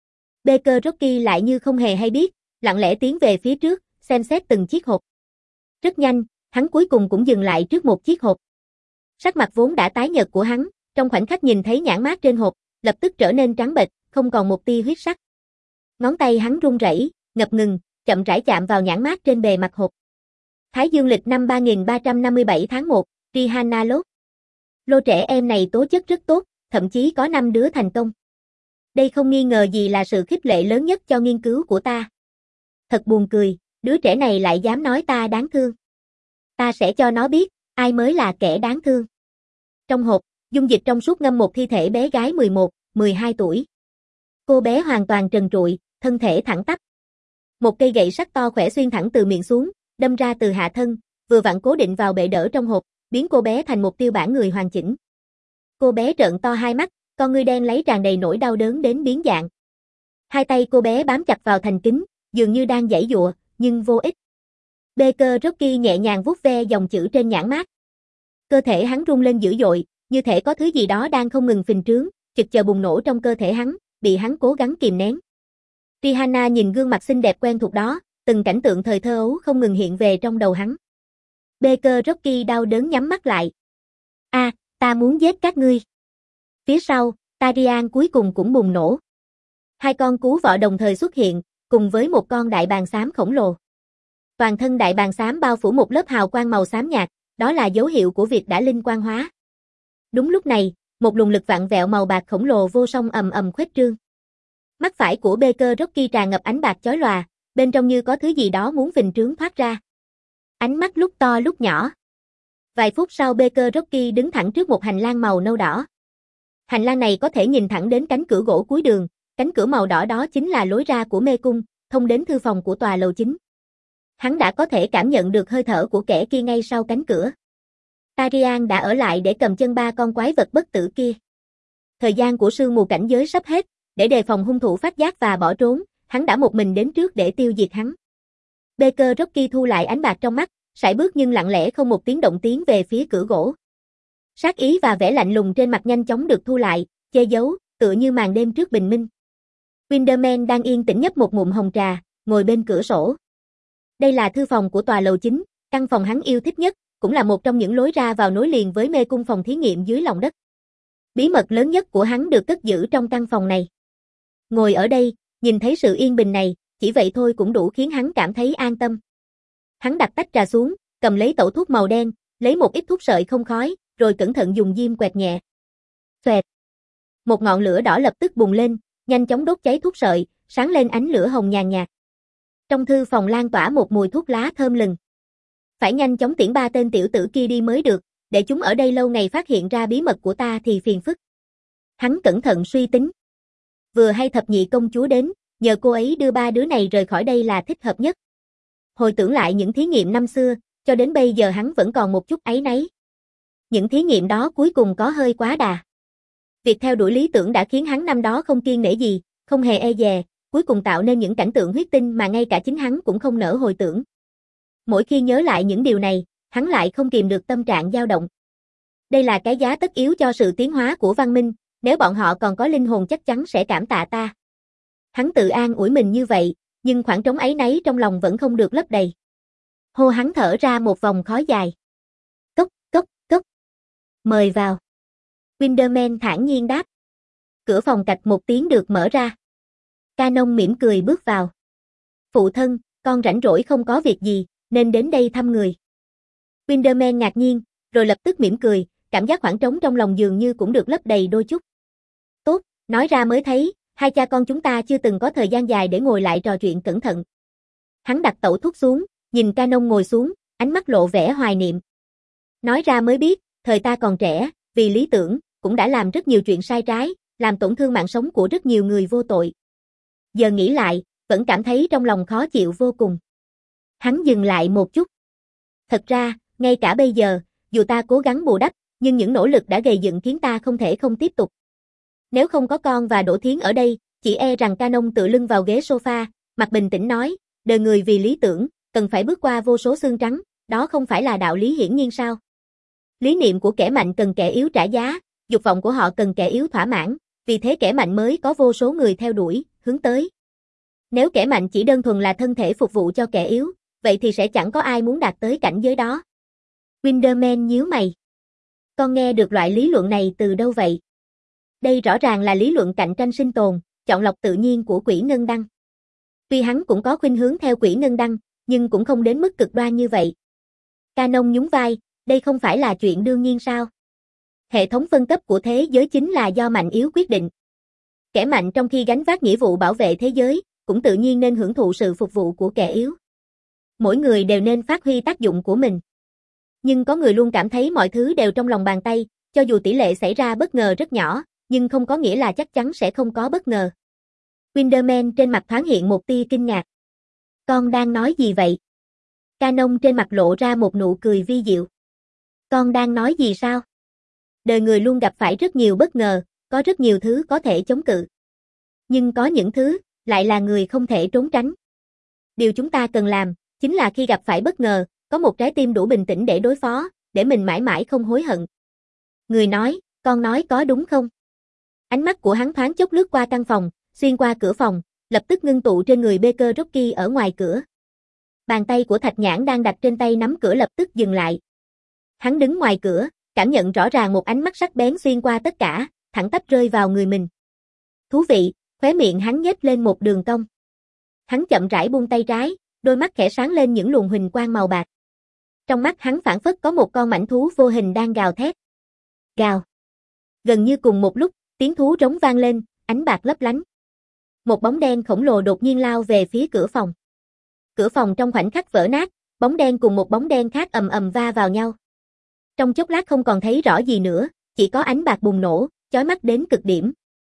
Baker Rocky lại như không hề hay biết, lặng lẽ tiến về phía trước, xem xét từng chiếc hộp. Rất nhanh, hắn cuối cùng cũng dừng lại trước một chiếc hộp. Sắc mặt vốn đã tái nhợt của hắn, trong khoảnh khắc nhìn thấy nhãn mác trên hộp, lập tức trở nên trắng bệch, không còn một tia huyết sắc. Ngón tay hắn run rẩy, ngập ngừng, chậm rãi chạm vào nhãn mác trên bề mặt hộp. Thái Dương lịch năm ba nghìn ba trăm năm mươi bảy tháng một, Rihanna Lốt. Lô trẻ em này tố chất rất tốt, thậm chí có năm đứa thành công. Đây không nghi ngờ gì là sự khích lệ lớn nhất cho nghiên cứu của ta. Thật buồn cười, đứa trẻ này lại dám nói ta đáng thương. Ta sẽ cho nó biết, ai mới là kẻ đáng thương. Trong hộp, dung dịch trong suốt ngâm một thi thể bé gái mười một, mười hai tuổi. Cô bé hoàn toàn trần trụi, thân thể thẳng tắp. Một cây gậy sắt to khỏe xuyên thẳng từ miệng xuống, đâm ra từ hạ thân, vừa vặn cố định vào bệ đỡ trong hộp, biến cô bé thành một tiêu bản người hoàn chỉnh. Cô bé trợn to hai mắt, con ngươi đen lấy tràn đầy nỗi đau đớn đến biến dạng. Hai tay cô bé bám chặt vào thành kính, dường như đang giãy giụa, nhưng vô ích. Baker Rocky nhẹ nhàng vuốt ve dòng chữ trên nhãn mác. Cơ thể hắn rung lên dữ dội, như thể có thứ gì đó đang không ngừng phình trướng, chực chờ bùng nổ trong cơ thể hắn, bị hắn cố gắng kìm nén. Rihanna nhìn gương mặt xinh đẹp quen thuộc đó, từng cảnh tượng thời thơ ấu không ngừng hiện về trong đầu hắn. Baker Rocky đau đớn nhắm mắt lại. A, à, ta muốn giết các ngươi. Phía sau, Tarian cuối cùng cũng bùng nổ. Hai con cú vọ đồng thời xuất hiện, cùng với một con đại bàng xám khổng lồ. Toàn thân đại bàng xám bao phủ một lớp hào quang màu xám nhạt, đó là dấu hiệu của việc đã linh quang hóa. Đúng lúc này, một luồng lực vặn vẹo màu bạc khổng lồ vô song ầm ầm khuếch trương. Mắt phải của Baker Rocky tràn ngập ánh bạc chói lòa, bên trong như có thứ gì đó muốn phình trướng thoát ra. Ánh mắt lúc to lúc nhỏ. Vài phút sau Baker Rocky đứng thẳng trước một hành lang màu nâu đỏ. Hành lang này có thể nhìn thẳng đến cánh cửa gỗ cuối đường, cánh cửa màu đỏ đó chính là lối ra của mê cung, thông đến thư phòng của tòa lầu chính. Hắn đã có thể cảm nhận được hơi thở của kẻ kia ngay sau cánh cửa. Tarian đã ở lại để cầm chân ba con quái vật bất tử kia. Thời gian của sương mù cảnh giới sắp hết, để đề phòng hung thủ phát giác và bỏ trốn, hắn đã một mình đến trước để tiêu diệt hắn. Baker Rocky thu lại ánh bạc trong mắt, sải bước nhưng lặng lẽ không một tiếng động tiến về phía cửa gỗ. Sát ý và vẻ lạnh lùng trên mặt nhanh chóng được thu lại, che giấu, tựa như màn đêm trước bình minh. Winderman đang yên tĩnh nhấp một ngụm hồng trà, ngồi bên cửa sổ. Đây là thư phòng của tòa lầu chính, căn phòng hắn yêu thích nhất, cũng là một trong những lối ra vào nối liền với mê cung phòng thí nghiệm dưới lòng đất. Bí mật lớn nhất của hắn được cất giữ trong căn phòng này. Ngồi ở đây, nhìn thấy sự yên bình này, chỉ vậy thôi cũng đủ khiến hắn cảm thấy an tâm. Hắn đặt tách trà xuống, cầm lấy tẩu thuốc màu đen, lấy một ít thuốc sợi không khói, rồi cẩn thận dùng diêm quẹt nhẹ. Xoẹt. Một ngọn lửa đỏ lập tức bùng lên, nhanh chóng đốt cháy thuốc sợi, sáng lên ánh lửa hồng nhàn nhạt. Trong thư phòng lan tỏa một mùi thuốc lá thơm lừng. Phải nhanh chóng tiễn ba tên tiểu tử kia đi mới được, để chúng ở đây lâu ngày phát hiện ra bí mật của ta thì phiền phức. Hắn cẩn thận suy tính. Vừa hay thập nhị công chúa đến, nhờ cô ấy đưa ba đứa này rời khỏi đây là thích hợp nhất. Hồi tưởng lại những thí nghiệm năm xưa, cho đến bây giờ hắn vẫn còn một chút áy náy. những thí nghiệm đó cuối cùng có hơi quá đà. Việc theo đuổi lý tưởng đã khiến hắn năm đó không kiêng nể gì, không hề e dè, cuối cùng tạo nên những cảnh tượng huyết tinh mà ngay cả chính hắn cũng không nỡ hồi tưởng. Mỗi khi nhớ lại những điều này, hắn lại không kìm được tâm trạng dao động. Đây là cái giá tất yếu cho sự tiến hóa của văn minh, nếu bọn họ còn có linh hồn chắc chắn sẽ cảm tạ ta. Hắn tự an ủi mình như vậy, nhưng khoảng trống áy náy trong lòng vẫn không được lấp đầy. Hô hắn thở ra một vòng khói dài. Cốc, cốc, cốc. Mời vào. Winderman thản nhiên đáp. Cửa phòng cạch một tiếng được mở ra. Canon mỉm cười bước vào. Phụ thân, con rảnh rỗi không có việc gì, nên đến đây thăm người. Winderman ngạc nhiên, rồi lập tức mỉm cười, cảm giác khoảng trống trong lòng dường như cũng được lấp đầy đôi chút. Tốt, nói ra mới thấy, hai cha con chúng ta chưa từng có thời gian dài để ngồi lại trò chuyện cẩn thận. Hắn đặt tẩu thuốc xuống, nhìn Canon ngồi xuống, ánh mắt lộ vẻ hoài niệm. Nói ra mới biết, thời ta còn trẻ, vì lý tưởng, cũng đã làm rất nhiều chuyện sai trái, làm tổn thương mạng sống của rất nhiều người vô tội. Giờ nghĩ lại, vẫn cảm thấy trong lòng khó chịu vô cùng. Hắn dừng lại một chút. Thật ra, ngay cả bây giờ, dù ta cố gắng bù đắp, nhưng những nỗ lực đã gây dựng khiến ta không thể không tiếp tục. Nếu không có con và Đỗ Thiến ở đây, chỉ e rằng Canon tựa lưng vào ghế sofa, mặt bình tĩnh nói, đời người vì lý tưởng, cần phải bước qua vô số xương trắng, đó không phải là đạo lý hiển nhiên sao? Lý niệm của kẻ mạnh cần kẻ yếu trả giá, dục vọng của họ cần kẻ yếu thỏa mãn, vì thế kẻ mạnh mới có vô số người theo đuổi, hướng tới. Nếu kẻ mạnh chỉ đơn thuần là thân thể phục vụ cho kẻ yếu, vậy thì sẽ chẳng có ai muốn đạt tới cảnh giới đó. Winderman nhíu mày. Con nghe được loại lý luận này từ đâu vậy? Đây rõ ràng là lý luận cạnh tranh sinh tồn, chọn lọc tự nhiên của Quỷ Ngân Đăng. Tuy hắn cũng có khuynh hướng theo Quỷ Ngân Đăng, nhưng cũng không đến mức cực đoan như vậy. Canon nhún vai, đây không phải là chuyện đương nhiên sao? Hệ thống phân cấp của thế giới chính là do mạnh yếu quyết định. Kẻ mạnh trong khi gánh vác nghĩa vụ bảo vệ thế giới, cũng tự nhiên nên hưởng thụ sự phục vụ của kẻ yếu. Mỗi người đều nên phát huy tác dụng của mình. Nhưng có người luôn cảm thấy mọi thứ đều trong lòng bàn tay, cho dù tỷ lệ xảy ra bất ngờ rất nhỏ, nhưng không có nghĩa là chắc chắn sẽ không có bất ngờ. Winderman trên mặt thoáng hiện một tia kinh ngạc. Con đang nói gì vậy? Canon trên mặt lộ ra một nụ cười vi diệu. Con đang nói gì sao? Đời người luôn gặp phải rất nhiều bất ngờ, có rất nhiều thứ có thể chống cự. Nhưng có những thứ, lại là người không thể trốn tránh. Điều chúng ta cần làm, chính là khi gặp phải bất ngờ, có một trái tim đủ bình tĩnh để đối phó, để mình mãi mãi không hối hận. Người nói, con nói có đúng không? Ánh mắt của hắn thoáng chốc lướt qua căn phòng, xuyên qua cửa phòng, lập tức ngưng tụ trên người Baker Rocky ở ngoài cửa. Bàn tay của Thạch Nhãn đang đặt trên tay nắm cửa lập tức dừng lại. Hắn đứng ngoài cửa, cảm nhận rõ ràng một ánh mắt sắc bén xuyên qua tất cả, thẳng tắp rơi vào người mình. Thú vị, khóe miệng hắn nhếch lên một đường cong. Hắn chậm rãi buông tay trái, đôi mắt khẽ sáng lên những luồng huỳnh quang màu bạc. Trong mắt hắn phảng phất có một con mãnh thú vô hình đang gào thét. Gào. Gần như cùng một lúc, tiếng thú rống vang lên, ánh bạc lấp lánh. Một bóng đen khổng lồ đột nhiên lao về phía cửa phòng. Cửa phòng trong khoảnh khắc vỡ nát, bóng đen cùng một bóng đen khác ầm ầm va vào nhau. Trong chốc lát không còn thấy rõ gì nữa, chỉ có ánh bạc bùng nổ, chói mắt đến cực điểm.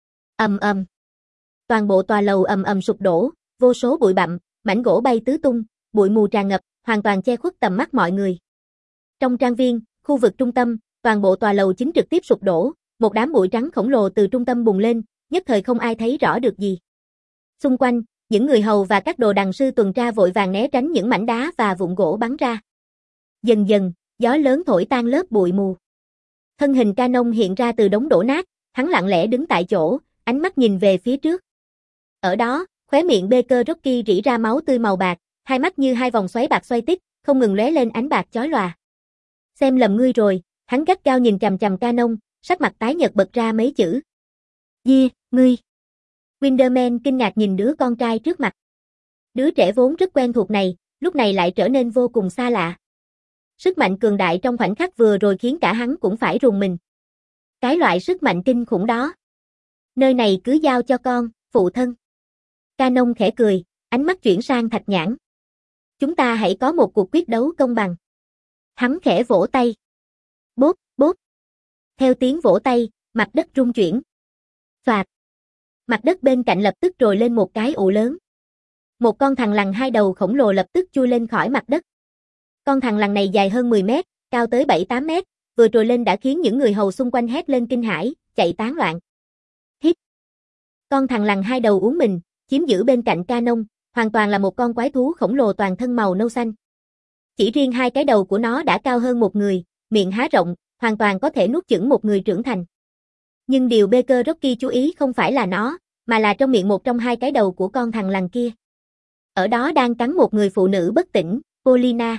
Ầm ầm. Toàn bộ tòa lầu ầm ầm sụp đổ, vô số bụi bặm, mảnh gỗ bay tứ tung, bụi mù tràn ngập, hoàn toàn che khuất tầm mắt mọi người. Trong trang viên, khu vực trung tâm, toàn bộ tòa lầu chính trực tiếp sụp đổ, một đám bụi trắng khổng lồ từ trung tâm bùng lên, nhất thời không ai thấy rõ được gì. Xung quanh, những người hầu và các đồ đằng sư tuần tra vội vàng né tránh những mảnh đá và vụn gỗ bắn ra. Dần dần, gió lớn thổi tan lớp bụi mù. Thân hình Canon hiện ra từ đống đổ nát, hắn lặng lẽ đứng tại chỗ, ánh mắt nhìn về phía trước. Ở đó, khóe miệng Baker Rocky rỉ ra máu tươi màu bạc, hai mắt như hai vòng xoáy bạc xoay tít, không ngừng lóe lên ánh bạc chói lòa. Xem lầm ngươi rồi, hắn gắt gao nhìn chằm chằm Canon, sắc mặt tái nhợt bật ra mấy chữ. Di, ngươi. Winderman kinh ngạc nhìn đứa con trai trước mặt. Đứa trẻ vốn rất quen thuộc này, lúc này lại trở nên vô cùng xa lạ. Sức mạnh cường đại trong khoảnh khắc vừa rồi khiến cả hắn cũng phải rùng mình. Cái loại sức mạnh kinh khủng đó. Nơi này cứ giao cho con, phụ thân. Canon khẽ cười, ánh mắt chuyển sang Thạch Nhãn. Chúng ta hãy có một cuộc quyết đấu công bằng. Hắn khẽ vỗ tay. Bốp, bốp. Theo tiếng vỗ tay, mặt đất rung chuyển. Phạt. Mặt đất bên cạnh lập tức trồi lên một cái ụ lớn. Một con thằn lằn hai đầu khổng lồ lập tức chui lên khỏi mặt đất. Con thằn lằn này dài hơn mười mét, cao tới bảy tám mét, vừa trồi lên đã khiến những người hầu xung quanh hét lên kinh hãi, chạy tán loạn. Hít. Con thằn lằn hai đầu uống mình, chiếm giữ bên cạnh Canon, hoàn toàn là một con quái thú khổng lồ toàn thân màu nâu xanh. Chỉ riêng hai cái đầu của nó đã cao hơn một người, miệng há rộng, hoàn toàn có thể nuốt chửng một người trưởng thành. Nhưng điều Baker Rocky chú ý không phải là nó, mà là trong miệng một trong hai cái đầu của con thằn lằn kia. Ở đó đang cắn một người phụ nữ bất tỉnh, Paulina.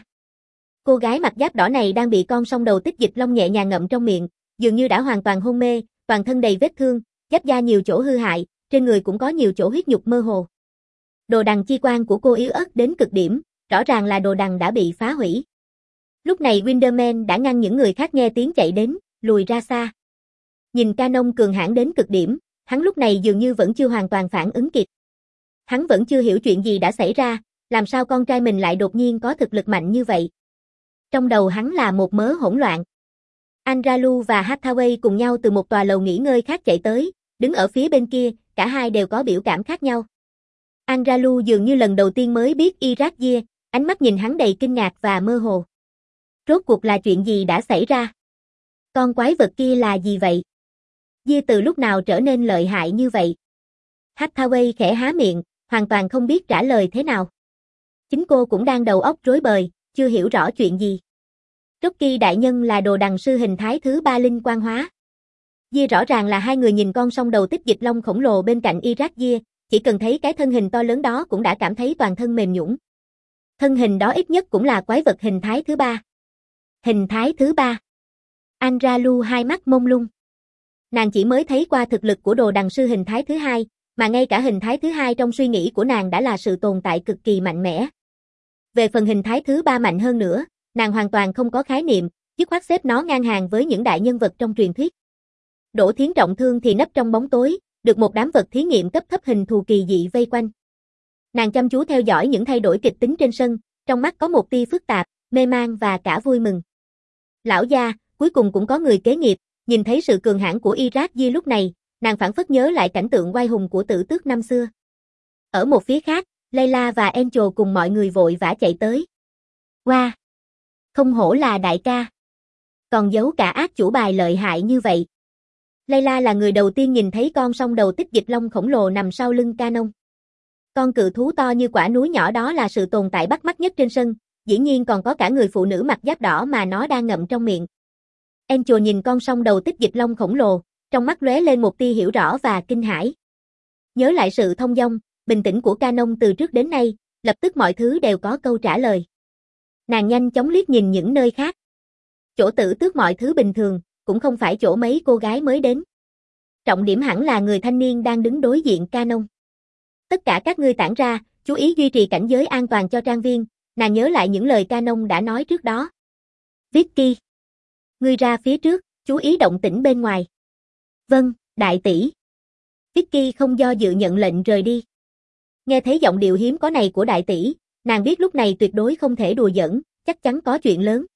Cô gái mặc giáp đỏ này đang bị con song đầu tích dịch long nhẹ nhàng ngậm trong miệng, dường như đã hoàn toàn hôn mê, toàn thân đầy vết thương, giáp da nhiều chỗ hư hại, trên người cũng có nhiều chỗ huyết nhục mơ hồ. Đồ đằng chi quan của cô yếu ớt đến cực điểm, rõ ràng là đồ đằng đã bị phá hủy. Lúc này Winderman đã ngăn những người khác nghe tiếng chạy đến, lùi ra xa. Nhìn Canon cường hãn đến cực điểm, hắn lúc này dường như vẫn chưa hoàn toàn phản ứng kịp. Hắn vẫn chưa hiểu chuyện gì đã xảy ra, làm sao con trai mình lại đột nhiên có thực lực mạnh như vậy. Trong đầu hắn là một mớ hỗn loạn. Anralu và Hathaway cùng nhau từ một tòa lầu nghỉ ngơi khác chạy tới, đứng ở phía bên kia, cả hai đều có biểu cảm khác nhau. Anralu dường như lần đầu tiên mới biết Irakzia, ánh mắt nhìn hắn đầy kinh ngạc và mơ hồ. Rốt cuộc là chuyện gì đã xảy ra? Con quái vật kia là gì vậy? Dia từ lúc nào trở nên lợi hại như vậy? Hathaway khẽ há miệng, hoàn toàn không biết trả lời thế nào. Chính cô cũng đang đầu óc rối bời, chưa hiểu rõ chuyện gì. Rocky đại nhân là đồ đằng sư hình thái thứ ba linh quan hóa. Dia rõ ràng là hai người nhìn con song đầu tích dịch long khổng lồ bên cạnh Irakzia, chỉ cần thấy cái thân hình to lớn đó cũng đã cảm thấy toàn thân mềm nhũn. Thân hình đó ít nhất cũng là quái vật hình thái thứ ba. Hình thái thứ ba. Anralu hai mắt mông lung. Nàng chỉ mới thấy qua thực lực của đồ đằng sư hình thái thứ hai, mà ngay cả hình thái thứ hai trong suy nghĩ của nàng đã là sự tồn tại cực kỳ mạnh mẽ. Về phần hình thái thứ ba mạnh hơn nữa, nàng hoàn toàn không có khái niệm, dứt khoát xếp nó ngang hàng với những đại nhân vật trong truyền thuyết. Đỗ Thiến trọng thương thì nấp trong bóng tối, được một đám vật thí nghiệm cấp thấp hình thù kỳ dị vây quanh. Nàng chăm chú theo dõi những thay đổi kịch tính trên sân, trong mắt có một tia phức tạp, mê man và cả vui mừng. Lão gia, cuối cùng cũng có người kế nghiệp, nhìn thấy sự cường hãn của Irakzia lúc này, nàng phảng phất nhớ lại cảnh tượng oai hùng của Tử Tước năm xưa. Ở một phía khác, Layla và Angel cùng mọi người vội vã chạy tới. Wow! Không hổ là đại ca. Còn giấu cả ác chủ bài lợi hại như vậy. Layla là người đầu tiên nhìn thấy con song đầu tích dịch long khổng lồ nằm sau lưng Canon. Con cự thú to như quả núi nhỏ đó là sự tồn tại bắt mắt nhất trên sân, dĩ nhiên còn có cả người phụ nữ mặc giáp đỏ mà nó đang ngậm trong miệng. Angel nhìn con song đầu tích dịch long khổng lồ, trong mắt lóe lên một tia hiểu rõ và kinh hãi. Nhớ lại sự thông dong, bình tĩnh của Canon từ trước đến nay, lập tức mọi thứ đều có câu trả lời. Nàng nhanh chóng liếc nhìn những nơi khác. Chỗ Tử Tước mọi thứ bình thường, cũng không phải chỗ mấy cô gái mới đến. Trọng điểm hẳn là người thanh niên đang đứng đối diện Canon. Tất cả các ngươi tản ra, chú ý duy trì cảnh giới an toàn cho trang viên, nàng nhớ lại những lời Canon đã nói trước đó. Vicky, ngươi ra phía trước, chú ý động tĩnh bên ngoài. Vâng, đại tỷ. Vicky không do dự nhận lệnh rời đi. Nghe thấy giọng điệu hiếm có này của đại tỷ, nàng biết lúc này tuyệt đối không thể đùa giỡn, chắc chắn có chuyện lớn.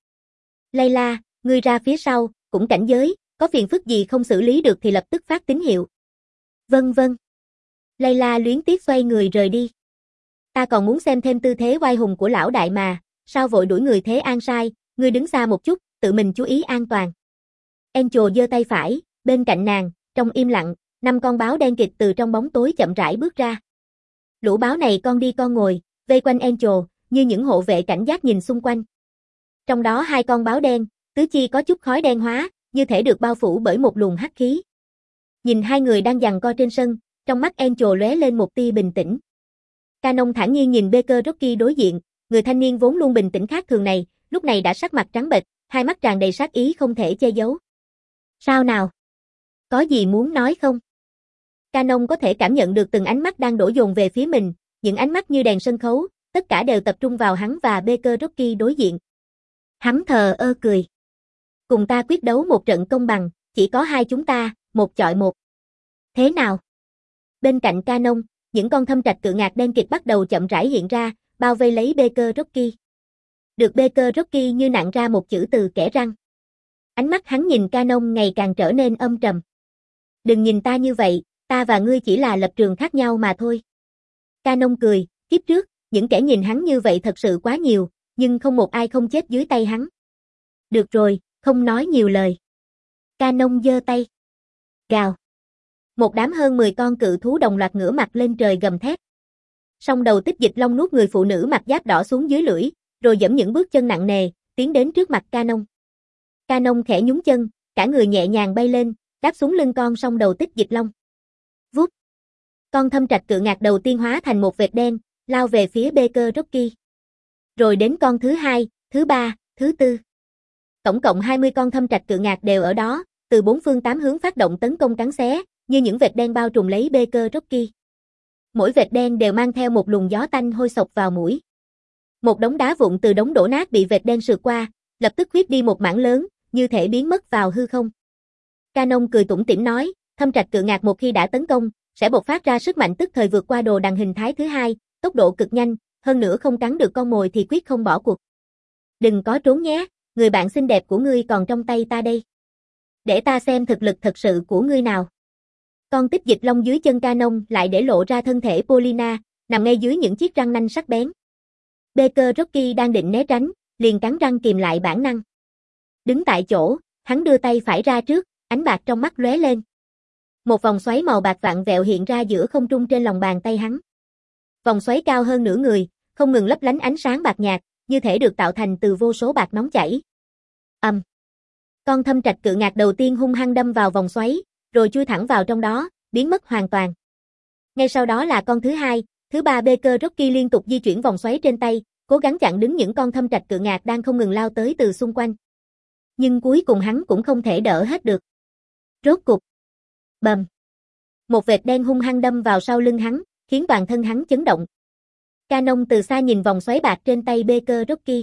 Layla, ngươi ra phía sau, cũng cảnh giới, có phiền phức gì không xử lý được thì lập tức phát tín hiệu. Vâng vâng. Layla luyến tiếc xoay người rời đi. Ta còn muốn xem thêm tư thế oai hùng của lão đại mà, sao vội đuổi người thế an sai, ngươi đứng xa một chút, tự mình chú ý an toàn. Angel giơ tay phải, bên cạnh nàng, trong im lặng, năm con báo đen kịt từ trong bóng tối chậm rãi bước ra. Lũ báo này con đi con ngồi, vây quanh Angel, như những hộ vệ cảnh giác nhìn xung quanh. Trong đó hai con báo đen, tứ chi có chút khói đen hóa, như thể được bao phủ bởi một luồng hắc khí. Nhìn hai người đang giằng co trên sân, trong mắt Angel lóe lên một tia bình tĩnh. Canon thản nhiên nhìn Baker Rocky đối diện, người thanh niên vốn luôn bình tĩnh khác thường này, lúc này đã sắc mặt trắng bệch, hai mắt tràn đầy sát ý không thể che giấu. Sao nào? Có gì muốn nói không? Canon có thể cảm nhận được từng ánh mắt đang đổ dồn về phía mình, những ánh mắt như đèn sân khấu, tất cả đều tập trung vào hắn và Baker Rocky đối diện. Hắn thờ ơ cười. Cùng ta quyết đấu một trận công bằng, chỉ có hai chúng ta, một chọi một. Thế nào? Bên cạnh Canon, những con thâm trạch cự ngạc đen kịt bắt đầu chậm rãi hiện ra, bao vây lấy Baker Rocky. Được Baker Rocky như nặn ra một chữ từ kẽ răng. Ánh mắt hắn nhìn Canon ngày càng trở nên âm trầm. Đừng nhìn ta như vậy, ta và ngươi chỉ là lập trường khác nhau mà thôi. Canon cười, kiếp trước, những kẻ nhìn hắn như vậy thật sự quá nhiều, nhưng không một ai không chết dưới tay hắn. Được rồi, Không nói nhiều lời. Canon giơ tay. Gào. Một đám hơn mười con cự thú đồng loạt ngửa mặt lên trời gầm thét. Song đầu tích dịch long nuốt người phụ nữ mặc giáp đỏ xuống dưới lưỡi, rồi giẫm những bước chân nặng nề, tiến đến trước mặt Canon. Canon khẽ nhún chân, cả người nhẹ nhàng bay lên, đáp xuống lưng con song đầu tích dịch long. Vút. Con thâm trạch cự ngạc đầu tiên hóa thành một vệt đen, lao về phía Baker Rocky. Rồi đến con thứ hai, thứ ba, thứ tư. Tổng cộng hai mươi con thâm trạch cự ngạc đều ở đó, từ bốn phương tám hướng phát động tấn công cắn xé, như những vệt đen bao trùm lấy Baker Rocky. Mỗi vệt đen đều mang theo một luồng gió tanh hôi sộc vào mũi. Một đống đá vụn từ đống đổ nát bị vệt đen sượt qua, lập tức khuyết đi một mảng lớn, như thể biến mất vào hư không. Canon cười tủm tỉm nói, thâm trạch cự ngạc một khi đã tấn công, sẽ bộc phát ra sức mạnh tức thời vượt qua đồ đằng hình thái thứ hai, tốc độ cực nhanh, hơn nữa không cắn được con mồi thì quyết không bỏ cuộc. Đừng có trốn nhé, người bạn xinh đẹp của ngươi còn trong tay ta đây. Để ta xem thực lực thật sự của ngươi nào. Con tích dịch long dưới chân Canon lại để lộ ra thân thể Polina, nằm ngay dưới những chiếc răng nanh sắc bén. Baker Rocky đang định né tránh, liền cắn răng kìm lại bản năng. Đứng tại chỗ, hắn đưa tay phải ra trước, ánh bạc trong mắt lóe lên. Một vòng xoáy màu bạc vặn vẹo hiện ra giữa không trung trên lòng bàn tay hắn. Vòng xoáy cao hơn nửa người, không ngừng lấp lánh ánh sáng bạc nhạt, như thể được tạo thành từ vô số bạc nóng chảy. Ầm. Um. Con thâm trạch cự ngạc đầu tiên hung hăng đâm vào vòng xoáy, rồi chui thẳng vào trong đó, biến mất hoàn toàn. Ngay sau đó là con thứ hai, thứ ba Baker Rocky liên tục di chuyển vòng xoáy trên tay, cố gắng chặn đứng những con thâm trạch cự ngạc đang không ngừng lao tới từ xung quanh. Nhưng cuối cùng hắn cũng không thể đỡ hết được. Rốt cục. Bầm. Một vệt đen hung hăng đâm vào sau lưng hắn, khiến toàn thân hắn chấn động. Canon từ xa nhìn vòng xoáy bạc trên tay Baker Rocky.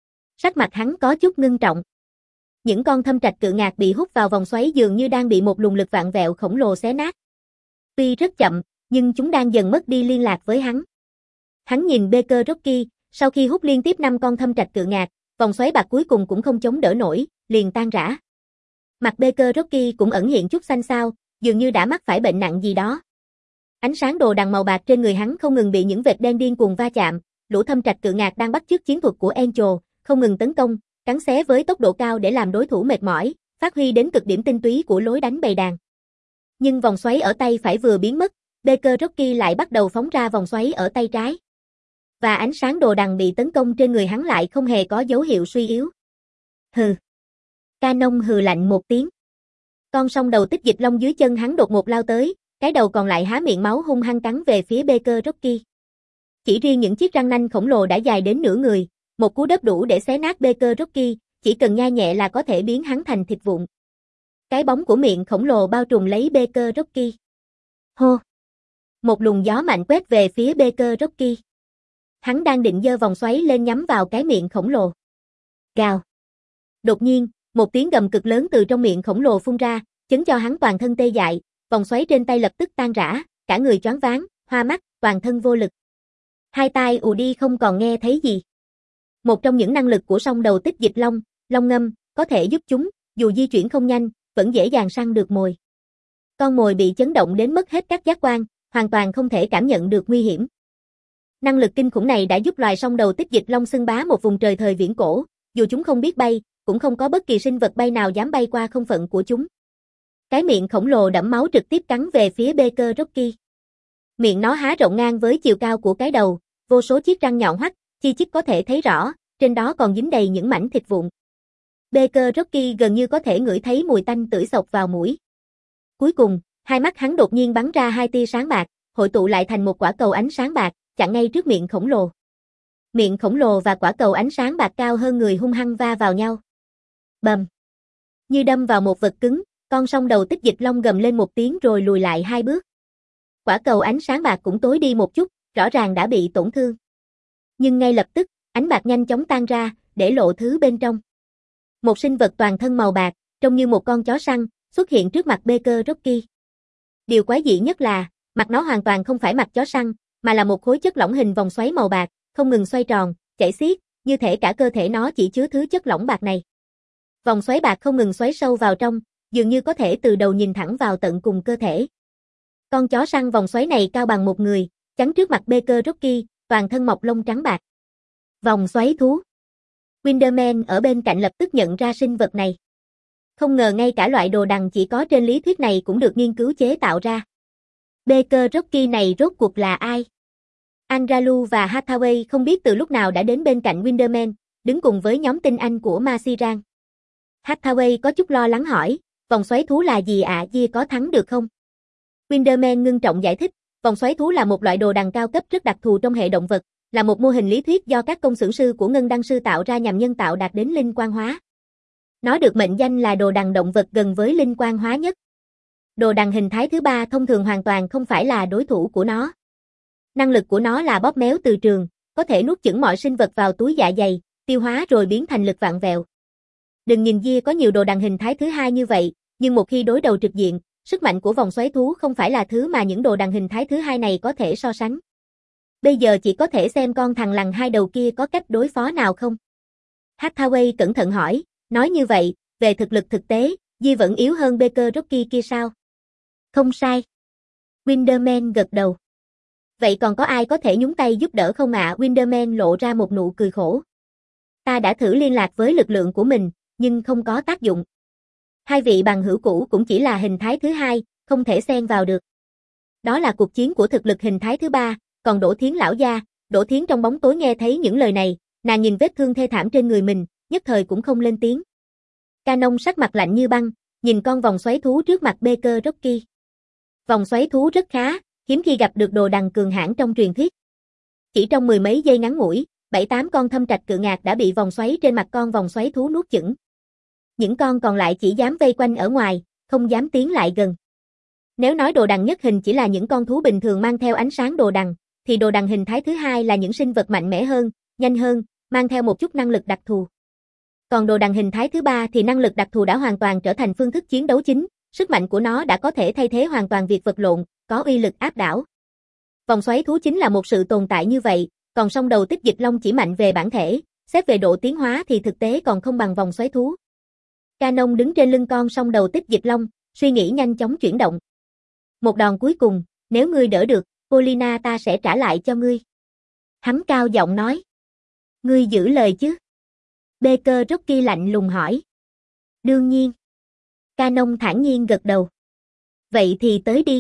Sắc mặt hắn có chút ngưng trọng. Những con thâm trạch cự ngạc bị hút vào vòng xoáy dường như đang bị một luồng lực vạn vẹo khổng lồ xé nát. Tuy rất chậm, nhưng chúng đang dần mất đi liên lạc với hắn. Hắn nhìn Baker Rocky, sau khi hút liên tiếp năm con thâm trạch cự ngạc, vòng xoáy bạc cuối cùng cũng không chống đỡ nổi, liền tan rã. Mặt Baker Rocky cũng ẩn hiện chút xanh xao, dường như đã mắc phải bệnh nặng gì đó. Ánh sáng đồ đằng màu bạc trên người hắn không ngừng bị những vệt đen điên cuồng va chạm, lũ thâm trạch cự ngạc đang bắt chước chiến thuật của Angel, không ngừng tấn công, cắn xé với tốc độ cao để làm đối thủ mệt mỏi, phát huy đến cực điểm tinh túy của lối đánh bầy đàn. Nhưng vòng xoáy ở tay phải vừa biến mất, Baker Rocky lại bắt đầu phóng ra vòng xoáy ở tay trái. Và ánh sáng đồ đằng bị tấn công trên người hắn lại không hề có dấu hiệu suy yếu. Hừ. Canon hừ lạnh một tiếng. Con song đầu tích dịch long dưới chân hắn đột ngột lao tới, cái đầu còn lại há miệng máu hung hăng cắn về phía Baker Rocky. Chỉ riêng những chiếc răng nanh khổng lồ đã dài đến nửa người, một cú đớp đủ để xé nát Baker Rocky, chỉ cần nhai nhẹ là có thể biến hắn thành thịt vụn. Cái bóng của miệng khổng lồ bao trùm lấy Baker Rocky. Hô! Một luồng gió mạnh quét về phía Baker Rocky. Hắn đang định giơ vòng xoáy lên nhắm vào cái miệng khổng lồ. Gào! Đột nhiên, một tiếng gầm cực lớn từ trong miệng khổng lồ phun ra, chấn cho hắn toàn thân tê dại, vòng xoáy trên tay lập tức tan rã, cả người choáng váng, hoa mắt, toàn thân vô lực. Hai tai ù đi không còn nghe thấy gì. Một trong những năng lực của song đầu tích dịch long, long ngâm, có thể giúp chúng, dù di chuyển không nhanh, vẫn dễ dàng săn được mồi. Con mồi bị chấn động đến mất hết các giác quan, hoàn toàn không thể cảm nhận được nguy hiểm. Năng lực kinh khủng này đã giúp loài song đầu tích dịch long xưng bá một vùng trời thời viễn cổ, dù chúng không biết bay, cũng không có bất kỳ sinh vật bay nào dám bay qua không phận của chúng. Cái miệng khổng lồ đẫm máu trực tiếp cắn về phía Baker Rocky. Miệng nó há rộng ngang với chiều cao của cái đầu, vô số chiếc răng nhọn hoắt, chi chít có thể thấy rõ, trên đó còn dính đầy những mảnh thịt vụn. Baker Rocky gần như có thể ngửi thấy mùi tanh tưởi xộc vào mũi. Cuối cùng, hai mắt hắn đột nhiên bắn ra hai tia sáng bạc, hội tụ lại thành một quả cầu ánh sáng bạc, chặn ngay trước miệng khổng lồ. Miệng khổng lồ và quả cầu ánh sáng bạc cao hơn người hung hăng va vào nhau. Bầm! Như đâm vào một vật cứng, con song đầu tích dịch long gầm lên một tiếng rồi lùi lại hai bước. Quả cầu ánh sáng bạc cũng tối đi một chút, rõ ràng đã bị tổn thương. Nhưng ngay lập tức, ánh bạc nhanh chóng tan ra, để lộ thứ bên trong. Một sinh vật toàn thân màu bạc, trông như một con chó săn, xuất hiện trước mặt Baker Rocky. Điều quái dị nhất là, mặt nó hoàn toàn không phải mặt chó săn, mà là một khối chất lỏng hình vòng xoáy màu bạc, không ngừng xoay tròn, chảy xiết, như thể cả cơ thể nó chỉ chứa thứ chất lỏng bạc này. Vòng xoáy bạc không ngừng xoáy sâu vào trong, dường như có thể từ đầu nhìn thẳng vào tận cùng cơ thể. Con chó săn vòng xoáy này cao bằng một người, chắn trước mặt Baker Rocky, toàn thân mọc lông trắng bạc. Vòng xoáy thú. Winderman ở bên cạnh lập tức nhận ra sinh vật này. Không ngờ ngay cả loại đồ đằng chỉ có trên lý thuyết này cũng được nghiên cứu chế tạo ra. Baker Rocky này rốt cuộc là ai? Andralu và Hathaway không biết từ lúc nào đã đến bên cạnh Winderman, đứng cùng với nhóm tinh anh của Masiran. Hathaway có chút lo lắng hỏi, vòng xoáy thú là gì ạ, à? Gia có thắng được không? Winderman ngưng trọng giải thích, vòng xoáy thú là một loại đồ đằng cao cấp rất đặc thù trong hệ động vật, là một mô hình lý thuyết do các công xưởng sư của Ngân Đăng Sư tạo ra nhằm nhân tạo đạt đến linh quang hóa. Nó được mệnh danh là đồ đằng động vật gần với linh quang hóa nhất. Đồ đằng hình thái thứ ba thông thường hoàn toàn không phải là đối thủ của nó. Năng lực của nó là bóp méo từ trường, có thể nuốt chửng mọi sinh vật vào túi dạ dày, tiêu hóa rồi biến thành lực vặn vẹo. Đừng nhìn Gia có nhiều đồ đằng hình thái thứ hai như vậy, nhưng một khi đối đầu trực diện, sức mạnh của vòng xoáy thú không phải là thứ mà những đồ đằng hình thái thứ hai này có thể so sánh. Bây giờ chỉ có thể xem con thằng lằn hai đầu kia có cách đối phó nào không. Hathaway cẩn thận hỏi, nói như vậy, về thực lực thực tế, Gia vẫn yếu hơn Baker Rocky kia sao? Không sai. Winderman gật đầu. Vậy còn có ai có thể nhúng tay giúp đỡ không ạ? À? Winderman lộ ra một nụ cười khổ. Ta đã thử liên lạc với lực lượng của mình, nhưng không có tác dụng. Hai vị bằng hữu cũ cũng chỉ là hình thái thứ hai, không thể xen vào được. Đó là cuộc chiến của thực lực hình thái thứ ba, còn Đỗ Thiến lão gia, Đỗ Thiến trong bóng tối nghe thấy những lời này, nàng nhìn vết thương thê thảm trên người mình, nhất thời cũng không lên tiếng. Canon sắc mặt lạnh như băng, nhìn con vòng xoáy thú trước mặt Baker Rocky. Vòng xoáy thú rất khá, hiếm khi gặp được đồ đằng cường hãn trong truyền thuyết. Chỉ trong mười mấy giây ngắn ngủi, bảy tám con thâm trạch cự ngạc đã bị vòng xoáy trên mặt con vòng xoáy thú nuốt chửng. Những con còn lại chỉ dám vây quanh ở ngoài, không dám tiến lại gần. Nếu nói đồ đằng nhất hình chỉ là những con thú bình thường mang theo ánh sáng đồ đằng, thì đồ đằng hình thái thứ hai là những sinh vật mạnh mẽ hơn, nhanh hơn, mang theo một chút năng lực đặc thù. Còn đồ đằng hình thái thứ ba thì năng lực đặc thù đã hoàn toàn trở thành phương thức chiến đấu chính, sức mạnh của nó đã có thể thay thế hoàn toàn việc vật lộn, có uy lực áp đảo. Vòng xoáy thú chính là một sự tồn tại như vậy, còn song đầu tích dịch long chỉ mạnh về bản thể, xét về độ tiến hóa thì thực tế còn không bằng vòng xoáy thú. Canon đứng trên lưng con song đầu tích dịch long, suy nghĩ nhanh chóng chuyển động. Một đòn cuối cùng, nếu ngươi đỡ được, Polina ta sẽ trả lại cho ngươi. Hắn cao giọng nói. Ngươi giữ lời chứ? Baker Rocky lạnh lùng hỏi. Đương nhiên. Canon thản nhiên gật đầu. Vậy thì tới đi.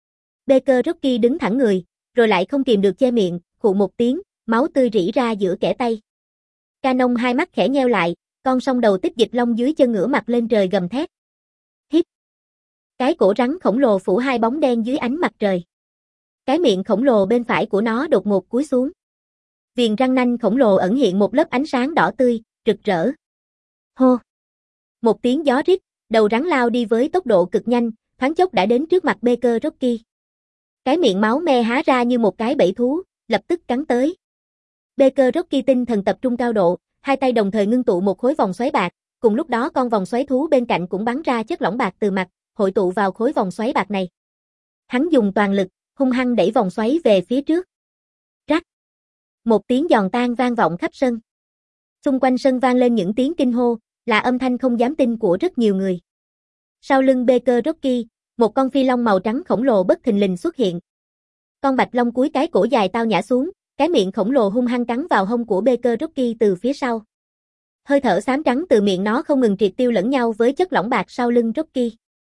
Baker Rocky đứng thẳng người, rồi lại không kìm được che miệng, khụ một tiếng, máu tươi rỉ ra giữa kẽ tay. Canon hai mắt khẽ nheo lại, con song đầu tích dịch long dưới chân ngửa mặt lên trời gầm thét. Hít. Cái cổ rắn khổng lồ phủ hai bóng đen dưới ánh mặt trời. Cái miệng khổng lồ bên phải của nó đột ngột cúi xuống. Viền răng nanh khổng lồ ẩn hiện một lớp ánh sáng đỏ tươi, rực rỡ. Hô. Một tiếng gió rít, đầu rắn lao đi với tốc độ cực nhanh, thoáng chốc đã đến trước mặt Baker Rocky. Cái miệng máu me há ra như một cái bẫy thú, lập tức cắn tới. Baker Rocky tinh thần tập trung cao độ, hai tay đồng thời ngưng tụ một khối vòng xoáy bạc, cùng lúc đó con vòng xoáy thú bên cạnh cũng bắn ra chất lỏng bạc từ mặt, hội tụ vào khối vòng xoáy bạc này. Hắn dùng toàn lực, hung hăng đẩy vòng xoáy về phía trước. Rắc. Một tiếng giòn tan vang vọng khắp sân. Xung quanh sân vang lên những tiếng kinh hô, là âm thanh không dám tin của rất nhiều người. Sau lưng Baker Rocky, một con phi long màu trắng khổng lồ bất thình lình xuất hiện. Con bạch long cúi cái cổ dài tao nhã xuống, cái miệng khổng lồ hung hăng cắn vào hông của Baker Rocky từ phía sau. Hơi thở xám trắng từ miệng nó không ngừng triệt tiêu lẫn nhau với chất lỏng bạc sau lưng Rocky.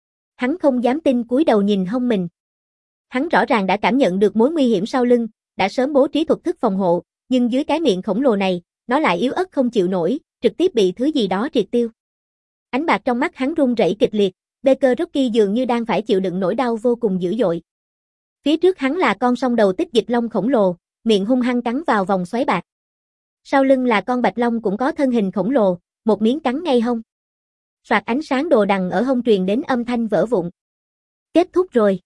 Hắn không dám tin cúi đầu nhìn hông mình. Hắn rõ ràng đã cảm nhận được mối nguy hiểm sau lưng, đã sớm bố trí thuật thức phòng hộ, nhưng dưới cái miệng khổng lồ này, nó lại yếu ớt không chịu nổi, trực tiếp bị thứ gì đó triệt tiêu. Ánh bạc trong mắt hắn run rẩy kịch liệt, Baker Rocky dường như đang phải chịu đựng nỗi đau vô cùng dữ dội. Phía trước hắn là con song đầu tích dịch long khổng lồ, miệng hung hăng cắn vào vòng xoáy bạc. Sau lưng là con bạch long cũng có thân hình khổng lồ, một miếng cắn ngay hông. Soạt ánh sáng đồ đằng ở hông truyền đến âm thanh vỡ vụn. Kết thúc rồi.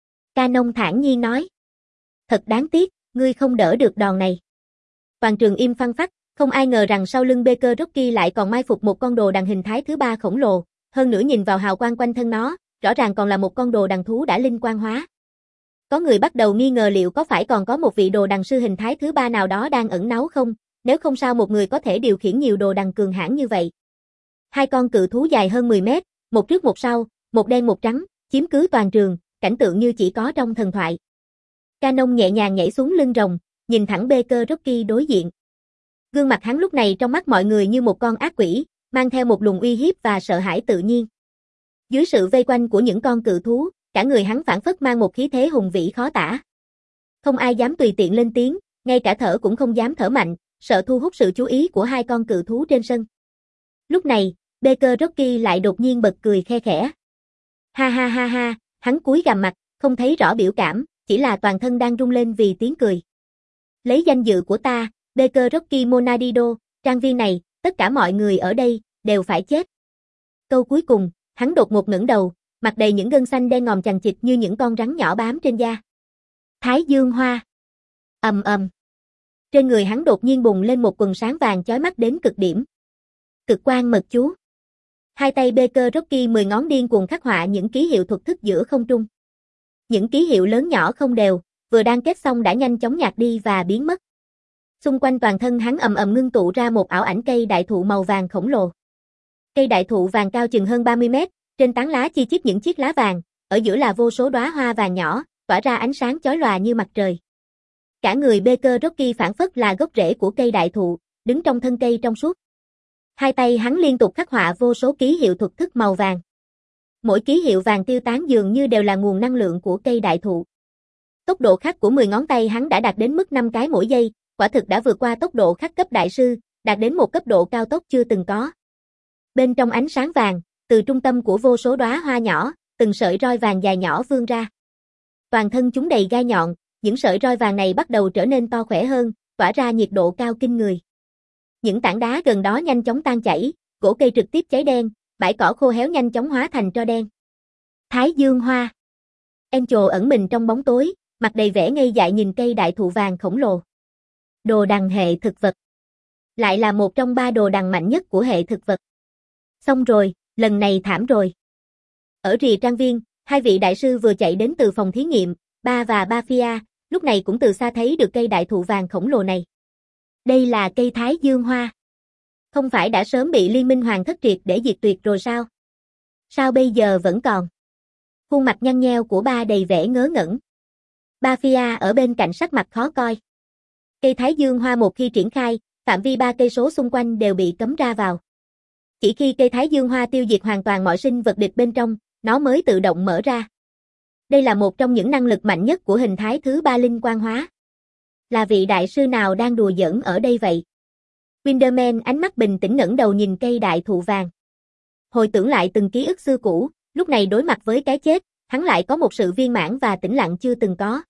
Canon thản nhiên nói. Thật đáng tiếc, ngươi không đỡ được đòn này. Toàn trường im phăng phắc, không ai ngờ rằng sau lưng Baker Rocky lại còn mai phục một con đồ đằng hình thái thứ ba khổng lồ, hơn nữa nhìn vào hào quang quanh thân nó, rõ ràng còn là một con đồ đằng thú đã linh quang hóa. Có người bắt đầu nghi ngờ liệu có phải còn có một vị đồ đằng sư hình thái thứ ba nào đó đang ẩn náu không, nếu không sao một người có thể điều khiển nhiều đồ đằng cường hãn như vậy. Hai con cự thú dài hơn mười mét, một trước một sau, một đen một trắng, chiếm cứ toàn trường, cảnh tượng như chỉ có trong thần thoại. Canon nhẹ nhàng nhảy xuống lưng rồng, nhìn thẳng Baker Rocky đối diện. Gương mặt hắn lúc này trong mắt mọi người như một con ác quỷ, mang theo một luồng uy hiếp và sợ hãi tự nhiên. Dưới sự vây quanh của những con cự thú, cả người hắn phảng phất mang một khí thế hùng vĩ khó tả. Không ai dám tùy tiện lên tiếng, ngay cả thở cũng không dám thở mạnh, sợ thu hút sự chú ý của hai con cự thú trên sân. Lúc này, Baker Rocky lại đột nhiên bật cười khe khẽ. Ha ha ha ha, hắn cúi gằm mặt, không thấy rõ biểu cảm, chỉ là toàn thân đang rung lên vì tiếng cười. Lấy danh dự của ta, Baker Rocky Monadido, trang viên này, tất cả mọi người ở đây, đều phải chết. Câu cuối cùng, hắn đột ngột ngẩng đầu, mặt đầy những gân xanh đen ngòm chằng chịt như những con rắn nhỏ bám trên da. Thái Dương Hoa. Ầm ầm. Trên người hắn đột nhiên bùng lên một quần sáng vàng chói mắt đến cực điểm. Cực quang mật chú. Hai tay Baker Rocky mười ngón điên cuồng khắc họa những ký hiệu thuật thức giữa không trung. Những ký hiệu lớn nhỏ không đều, vừa đang kết xong đã nhanh chóng nhạt đi và biến mất. Xung quanh toàn thân hắn ầm ầm ngưng tụ ra một ảo ảnh cây đại thụ màu vàng khổng lồ. Cây đại thụ vàng cao chừng hơn ba mươi mét, trên tán lá chi chít những chiếc lá vàng, ở giữa là vô số đóa hoa vàng nhỏ, tỏa ra ánh sáng chói lòa như mặt trời. Cả người Baker Rocky phảng phất là gốc rễ của cây đại thụ, đứng trong thân cây trong suốt. Hai tay hắn liên tục khắc họa vô số ký hiệu thuật thức màu vàng. Mỗi ký hiệu vàng tiêu tán dường như đều là nguồn năng lượng của cây đại thụ. Tốc độ khắc của mười ngón tay hắn đã đạt đến mức năm cái mỗi giây, quả thực đã vượt qua tốc độ khắc cấp đại sư, đạt đến một cấp độ cao tốc chưa từng có. Bên trong ánh sáng vàng, từ trung tâm của vô số đóa hoa nhỏ, từng sợi roi vàng dài nhỏ vươn ra. Toàn thân chúng đầy gai nhọn, những sợi roi vàng này bắt đầu trở nên to khỏe hơn, tỏa ra nhiệt độ cao kinh người. Những tảng đá gần đó nhanh chóng tan chảy, gỗ cây trực tiếp cháy đen, bãi cỏ khô héo nhanh chóng hóa thành tro đen. Thái Dương Hoa. Angel ẩn mình trong bóng tối, mặt đầy vẻ ngây dại nhìn cây đại thụ vàng khổng lồ. Đồ đằng hệ thực vật. Lại là một trong ba đồ đằng mạnh nhất của hệ thực vật. Xong rồi, lần này thảm rồi. Ở rìa trang viên, hai vị đại sư vừa chạy đến từ phòng thí nghiệm, Ba và Bafia, lúc này cũng từ xa thấy được cây đại thụ vàng khổng lồ này. Đây là cây Thái Dương Hoa. Không phải đã sớm bị Liên minh Hoàng thất triệt để diệt tuyệt rồi sao? Sao bây giờ vẫn còn? Khuôn mặt nhăn nheo của Ba đầy vẻ ngớ ngẩn. Bafia ở bên cạnh sắc mặt khó coi. Cây Thái Dương Hoa một khi triển khai, phạm vi ba cây số xung quanh đều bị cấm ra vào. Chỉ khi cây Thái Dương Hoa tiêu diệt hoàn toàn mọi sinh vật địch bên trong, nó mới tự động mở ra. Đây là một trong những năng lực mạnh nhất của hình thái thứ ba linh quang hóa. Là vị đại sư nào đang đùa giỡn ở đây vậy? Winderman ánh mắt bình tĩnh ngẩng đầu nhìn cây đại thụ vàng. Hồi tưởng lại từng ký ức xưa cũ, lúc này đối mặt với cái chết, hắn lại có một sự viên mãn và tĩnh lặng chưa từng có.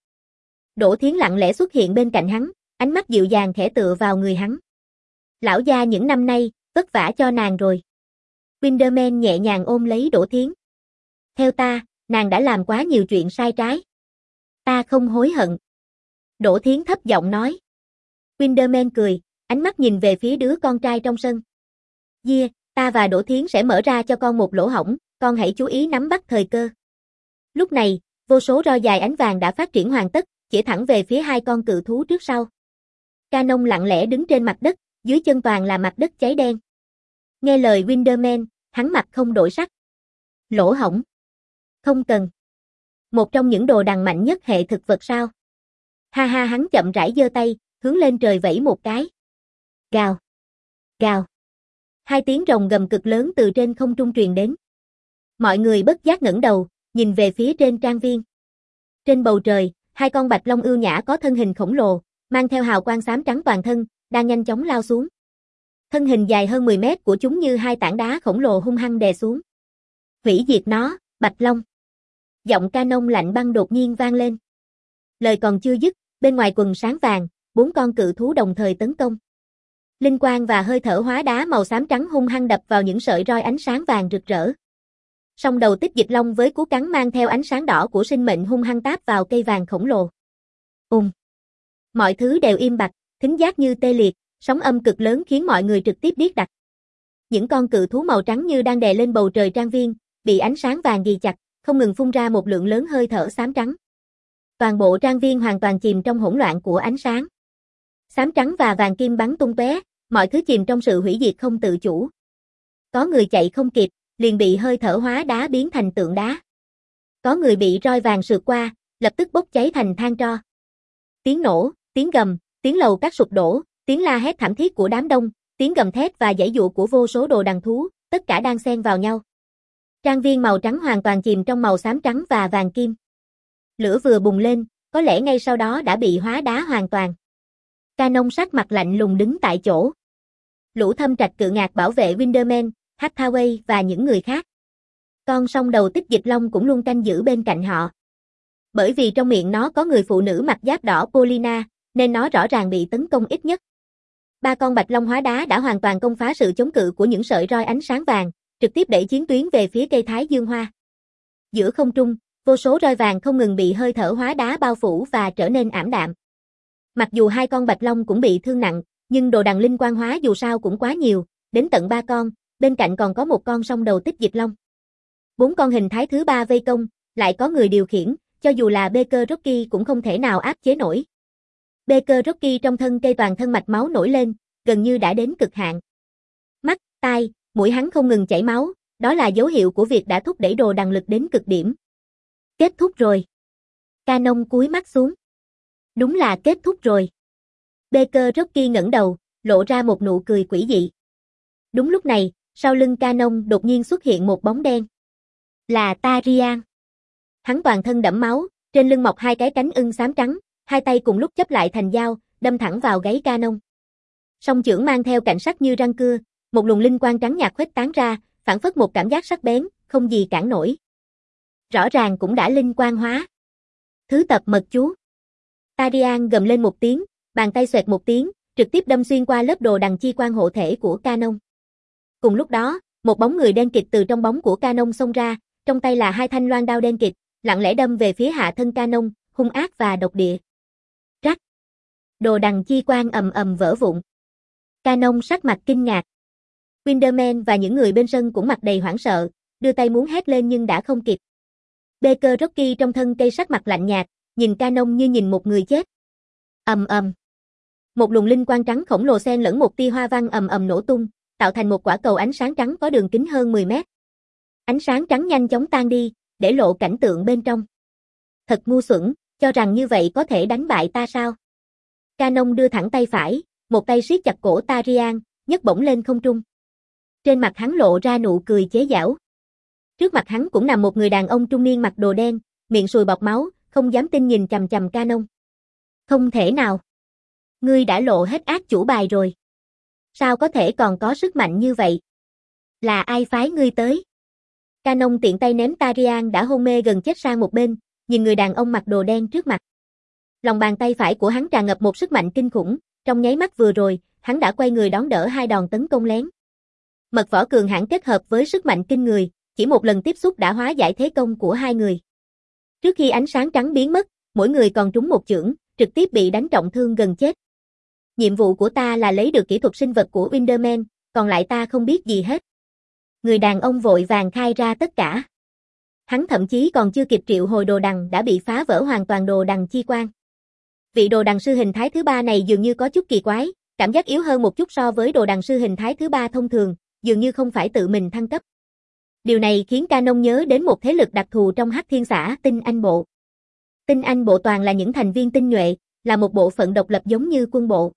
Đỗ Thiến lặng lẽ xuất hiện bên cạnh hắn, ánh mắt dịu dàng khẽ tựa vào người hắn. Lão gia những năm nay, vất vả cho nàng rồi. Winderman nhẹ nhàng ôm lấy Đỗ Thiến. Theo ta, nàng đã làm quá nhiều chuyện sai trái. Ta không hối hận. Đỗ Thiến thấp giọng nói. Winderman cười, ánh mắt nhìn về phía đứa con trai trong sân. Yeah, ta và Đỗ Thiến sẽ mở ra cho con một lỗ hổng, con hãy chú ý nắm bắt thời cơ. Lúc này, vô số roi dài ánh vàng đã phát triển hoàn tất, chỉ thẳng về phía hai con cự thú trước sau. Canon lặng lẽ đứng trên mặt đất, dưới chân toàn là mặt đất cháy đen. Nghe lời Winderman, hắn mặt không đổi sắc. Lỗ hổng. Không cần. Một trong những đồ đằng mạnh nhất hệ thực vật sao? Ha ha, hắn chậm rãi giơ tay, hướng lên trời vẫy một cái. Gào. Gào. Hai tiếng rồng gầm cực lớn từ trên không trung truyền đến. Mọi người bất giác ngẩng đầu, nhìn về phía trên trang viên. Trên bầu trời, hai con bạch long ưu nhã có thân hình khổng lồ, mang theo hào quang xám trắng toàn thân, đang nhanh chóng lao xuống. Thân hình dài hơn mười mét của chúng như hai tảng đá khổng lồ hung hăng đè xuống. Hủy diệt nó, Bạch Long. Giọng Canon lạnh băng đột nhiên vang lên. Lời còn chưa dứt, bên ngoài quần sáng vàng, bốn con cự thú đồng thời tấn công. Linh quang và hơi thở hóa đá màu xám trắng hung hăng đập vào những sợi roi ánh sáng vàng rực rỡ. Song đầu Tích Dịch Long với cú cắn mang theo ánh sáng đỏ của sinh mệnh hung hăng táp vào cây vàng khổng lồ. Ùm. Mọi thứ đều im bặt, thính giác như tê liệt, sóng âm cực lớn khiến mọi người trực tiếp điếc đặc. Những con cự thú màu trắng như đang đè lên bầu trời trang viên, bị ánh sáng vàng ghì chặt, không ngừng phun ra một lượng lớn hơi thở xám trắng. Toàn bộ trang viên hoàn toàn chìm trong hỗn loạn của ánh sáng. Xám trắng và vàng kim bắn tung tóe, mọi thứ chìm trong sự hủy diệt không tự chủ. Có người chạy không kịp, liền bị hơi thở hóa đá biến thành tượng đá. Có người bị roi vàng sượt qua, lập tức bốc cháy thành than tro. Tiếng nổ, tiếng gầm, tiếng lầu cát sụp đổ, tiếng Tiếng la hét thảm thiết của đám đông, tiếng gầm thét và giãy giụa của vô số đồ đằng thú, tất cả đang xen vào nhau. Trang viên màu trắng hoàn toàn chìm trong màu xám trắng và vàng kim. Lửa vừa bùng lên, có lẽ ngay sau đó đã bị hóa đá hoàn toàn. Canon sắc mặt lạnh lùng đứng tại chỗ. Lũ thâm trạch cự ngạc bảo vệ Windermere, Hathaway và những người khác. Con song đầu tích dịch long cũng luôn canh giữ bên cạnh họ. Bởi vì trong miệng nó có người phụ nữ mặc giáp đỏ Polina, nên nó rõ ràng bị tấn công ít nhất. Ba con bạch long hóa đá đã hoàn toàn công phá sự chống cự của những sợi roi ánh sáng vàng, trực tiếp đẩy chiến tuyến về phía cây thái dương hoa. Giữa không trung, vô số roi vàng không ngừng bị hơi thở hóa đá bao phủ và trở nên ảm đạm. Mặc dù hai con bạch long cũng bị thương nặng, nhưng đồ đằng linh quang hóa dù sao cũng quá nhiều, đến tận ba con, bên cạnh còn có một con song đầu tích dịch long. Bốn con hình thái thứ ba vây công, lại có người điều khiển, cho dù là Baker Rocky cũng không thể nào áp chế nổi. Baker Rocky trong thân cây toàn thân mạch máu nổi lên, gần như đã đến cực hạn. Mắt, tai, mũi hắn không ngừng chảy máu, đó là dấu hiệu của việc đã thúc đẩy đồ đằng lực đến cực điểm. Kết thúc rồi. Canon cúi mắt xuống. Đúng là kết thúc rồi. Baker Rocky ngẩng đầu, lộ ra một nụ cười quỷ dị. Đúng lúc này, sau lưng Canon đột nhiên xuất hiện một bóng đen. Là Tarian. Hắn toàn thân đẫm máu, trên lưng mọc hai cái cánh ưng xám trắng, hai tay cùng lúc chấp lại thành dao, đâm thẳng vào gáy Canon. Song chưởng mang theo cạnh sắc như răng cưa, một luồng linh quang trắng nhạt khuếch tán ra, phản phất một cảm giác sắc bén, không gì cản nổi. Rõ ràng cũng đã linh quang hóa. Thứ tập mật chú. Tarian gầm lên một tiếng, bàn tay xoẹt một tiếng, trực tiếp đâm xuyên qua lớp đồ đằng chi quang hộ thể của Canon. Cùng lúc đó, một bóng người đen kịt từ trong bóng của Canon xông ra, trong tay là hai thanh loan đao đen kịt, lặng lẽ đâm về phía hạ thân Canon, hung ác và độc địa. Rắc. Đồ đằng chi quang ầm ầm vỡ vụn. Canon sắc mặt kinh ngạc. Windermere và những người bên sân cũng mặt đầy hoảng sợ, đưa tay muốn hét lên nhưng đã không kịp. Baker Rocky trong thân cây sắc mặt lạnh nhạt, nhìn Canon như nhìn một người chết. Ầm ầm. Một luồng linh quang trắng khổng lồ xen lẫn một tia hoa văn ầm ầm nổ tung, tạo thành một quả cầu ánh sáng trắng có đường kính hơn mười mét. Ánh sáng trắng nhanh chóng tan đi, để lộ cảnh tượng bên trong. Thật ngu xuẩn, cho rằng như vậy có thể đánh bại ta sao? Canon đưa thẳng tay phải, một tay siết chặt cổ Tarian, nhấc bổng lên không trung. Trên mặt hắn lộ ra nụ cười chế giễu. Trước mặt hắn cũng nằm một người đàn ông trung niên mặc đồ đen, miệng sùi bọt máu, không dám tin nhìn chằm chằm Canon. Không thể nào. Ngươi đã lộ hết ác chủ bài rồi. Sao có thể còn có sức mạnh như vậy? Là ai phái ngươi tới? Canon tiện tay ném Tarian đã hôn mê gần chết sang một bên, nhìn người đàn ông mặc đồ đen trước mặt. Lòng bàn tay phải của hắn tràn ngập một sức mạnh kinh khủng, trong nháy mắt vừa rồi, hắn đã quay người đón đỡ hai đòn tấn công lén. Mật võ cường hãn kết hợp với sức mạnh kinh người, chỉ một lần tiếp xúc đã hóa giải thế công của hai người. Trước khi ánh sáng trắng biến mất, mỗi người còn trúng một chưởng, trực tiếp bị đánh trọng thương gần chết. Nhiệm vụ của ta là lấy được kỹ thuật sinh vật của Windermere, còn lại ta không biết gì hết. Người đàn ông vội vàng khai ra tất cả. Hắn thậm chí còn chưa kịp triệu hồi đồ đằng đã bị phá vỡ hoàn toàn đồ đằng chi quang. Vị đồ đằng sư hình thái thứ ba này dường như có chút kỳ quái, cảm giác yếu hơn một chút so với đồ đằng sư hình thái thứ ba thông thường, dường như không phải tự mình thăng cấp. Điều này khiến Canon nhớ đến một thế lực đặc thù trong Hắc Thiên Xã Tinh Anh Bộ. Tinh Anh Bộ toàn là những thành viên tinh nhuệ, là một bộ phận độc lập giống như quân bộ.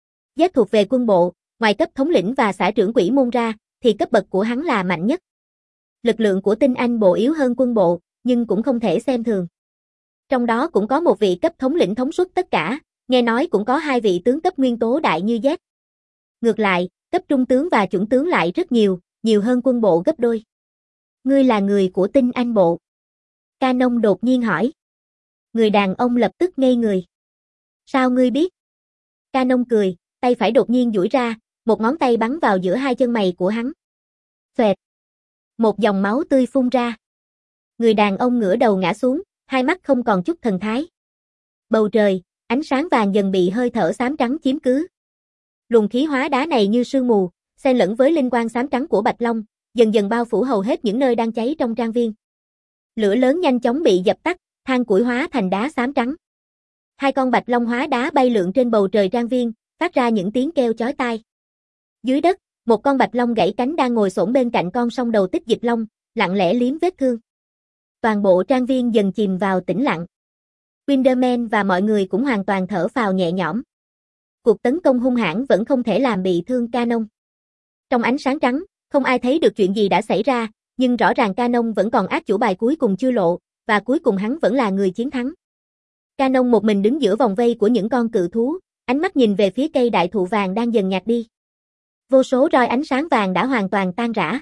Z thuộc về quân bộ, ngoài cấp thống lĩnh và xã trưởng quỷ môn ra, thì cấp bậc của hắn là mạnh nhất. Lực lượng của Tinh Anh Bộ yếu hơn quân bộ, nhưng cũng không thể xem thường. Trong đó cũng có một vị cấp thống lĩnh thống suất tất cả, nghe nói cũng có hai vị tướng cấp nguyên tố đại như Z. Ngược lại, cấp trung tướng và chuẩn tướng lại rất nhiều, nhiều hơn quân bộ gấp đôi. Ngươi là người của Tinh Anh Bộ. Canon đột nhiên hỏi. Người đàn ông lập tức ngây người. Sao ngươi biết? Canon cười, tay phải đột nhiên duỗi ra, một ngón tay bắn vào giữa hai chân mày của hắn. Xoẹt. Một dòng máu tươi phun ra. Người đàn ông ngửa đầu ngã xuống, hai mắt không còn chút thần thái. Bầu trời, ánh sáng vàng dần bị hơi thở xám trắng chiếm cứ. Luồng khí hóa đá này như sương mù, xen lẫn với linh quang xám trắng của Bạch Long, dần dần bao phủ hầu hết những nơi đang cháy trong trang viên. Lửa lớn nhanh chóng bị dập tắt, than củi hóa thành đá xám trắng. Hai con Bạch Long hóa đá bay lượn trên bầu trời trang viên, phát ra những tiếng kêu chói tai. Dưới đất, một con Bạch Long gãy cánh đang ngồi xổm bên cạnh con song đầu tích dịch long, lặng lẽ liếm vết thương. Toàn bộ trang viên dần chìm vào tĩnh lặng. Windermere và mọi người cũng hoàn toàn thở phào nhẹ nhõm. cuộc tấn công hung hãn vẫn không thể làm bị thương Canon. Trong ánh sáng trắng, không ai thấy được chuyện gì đã xảy ra, nhưng rõ ràng Canon vẫn còn át chủ bài cuối cùng chưa lộ, và cuối cùng hắn vẫn là người chiến thắng. Canon một mình đứng giữa vòng vây của những con cự thú, ánh mắt nhìn về phía cây đại thụ vàng đang dần nhạt đi. Vô số roi ánh sáng vàng đã hoàn toàn tan rã.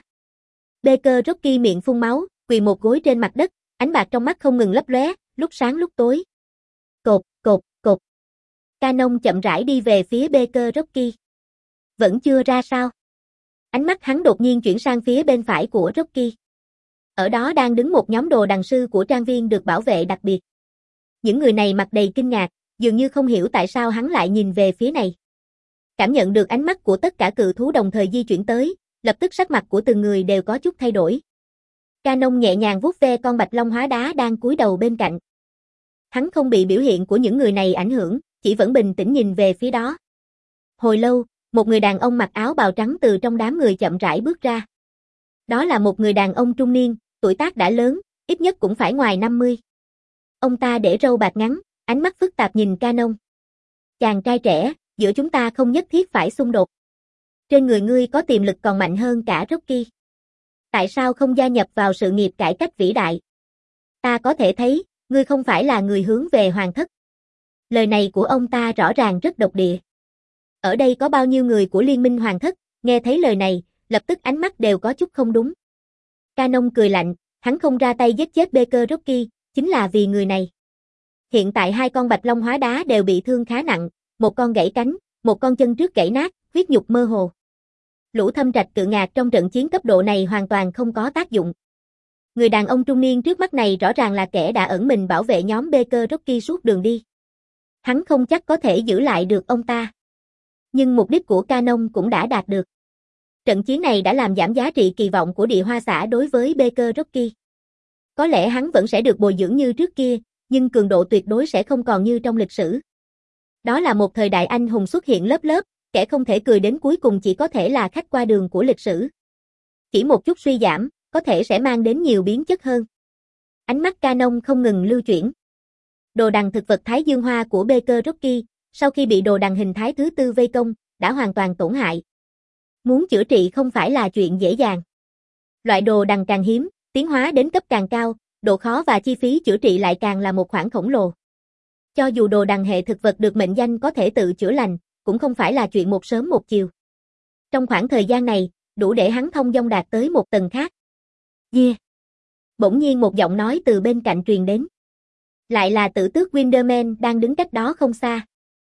Baker Rocky miệng phun máu, quỳ một gối trên mặt đất, ánh bạc trong mắt không ngừng lấp lóe, lúc sáng lúc tối. Cột, cột, cột. Canon chậm rãi đi về phía Baker Rocky. Vẫn chưa ra sao. Ánh mắt hắn đột nhiên chuyển sang phía bên phải của Rocky. Ở đó đang đứng một nhóm đồ đằng sư của trang viên được bảo vệ đặc biệt. Những người này mặt đầy kinh ngạc, dường như không hiểu tại sao hắn lại nhìn về phía này. Cảm nhận được ánh mắt của tất cả cự thú đồng thời di chuyển tới, lập tức sắc mặt của từng người đều có chút thay đổi. Canon nhẹ nhàng vuốt ve con bạch long hóa đá đang cúi đầu bên cạnh. Hắn không bị biểu hiện của những người này ảnh hưởng, chỉ vẫn bình tĩnh nhìn về phía đó. Hồi lâu, một người đàn ông mặc áo bào trắng từ trong đám người chậm rãi bước ra. Đó là một người đàn ông trung niên, tuổi tác đã lớn, ít nhất cũng phải ngoài năm mươi. Ông ta để râu bạc ngắn, ánh mắt phức tạp nhìn Canon. Chàng trai trẻ, giữa chúng ta không nhất thiết phải xung đột. Trên người ngươi có tiềm lực còn mạnh hơn cả Rocky. Tại sao không gia nhập vào sự nghiệp cải cách vĩ đại? Ta có thể thấy, ngươi không phải là người hướng về hoàng thất. Lời này của ông ta rõ ràng rất độc địa. Ở đây có bao nhiêu người của Liên minh Hoàng thất, nghe thấy lời này, lập tức ánh mắt đều có chút không đúng. Canon cười lạnh, hắn không ra tay giết chết Baker Rocky, chính là vì người này. Hiện tại hai con bạch long hóa đá đều bị thương khá nặng, một con gãy cánh, một con chân trước gãy nát, huyết nhục mơ hồ. Lũ thâm trạch cự ngạc trong trận chiến cấp độ này hoàn toàn không có tác dụng. Người đàn ông trung niên trước mắt này rõ ràng là kẻ đã ẩn mình bảo vệ nhóm Baker Rocky suốt đường đi. Hắn không chắc có thể giữ lại được ông ta. Nhưng mục đích của Canon cũng đã đạt được. Trận chiến này đã làm giảm giá trị kỳ vọng của địa hoa xã đối với Baker Rocky. Có lẽ hắn vẫn sẽ được bồi dưỡng như trước kia, nhưng cường độ tuyệt đối sẽ không còn như trong lịch sử. Đó là một thời đại anh hùng xuất hiện lớp lớp, kẻ không thể cười đến cuối cùng chỉ có thể là khách qua đường của lịch sử. Chỉ một chút suy giảm, có thể sẽ mang đến nhiều biến chất hơn. Ánh mắt Canon không ngừng lưu chuyển. Đồ đằng thực vật Thái Dương Hoa của Baker Rocky, sau khi bị đồ đằng hình thái thứ tư vây công, đã hoàn toàn tổn hại. Muốn chữa trị không phải là chuyện dễ dàng. Loại đồ đằng càng hiếm, tiến hóa đến cấp càng cao, độ khó và chi phí chữa trị lại càng là một khoản khổng lồ. Cho dù đồ đằng hệ thực vật được mệnh danh có thể tự chữa lành, cũng không phải là chuyện một sớm một chiều. Trong khoảng thời gian này, đủ để hắn thông dong đạt tới một tầng khác. Yeah. Bỗng nhiên một giọng nói từ bên cạnh truyền đến. Lại là tử tước Winderman đang đứng cách đó không xa.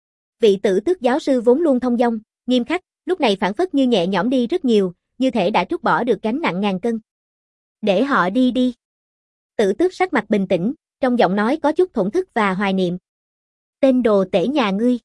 Vị tử tước giáo sư vốn luôn thông dong, nghiêm khắc, lúc này phảng phất như nhẹ nhõm đi rất nhiều, như thể đã trút bỏ được gánh nặng ngàn cân. Để họ đi đi. Tử tước sắc mặt bình tĩnh, trong giọng nói có chút thổn thức và hoài niệm. Tên đồ tể nhà ngươi.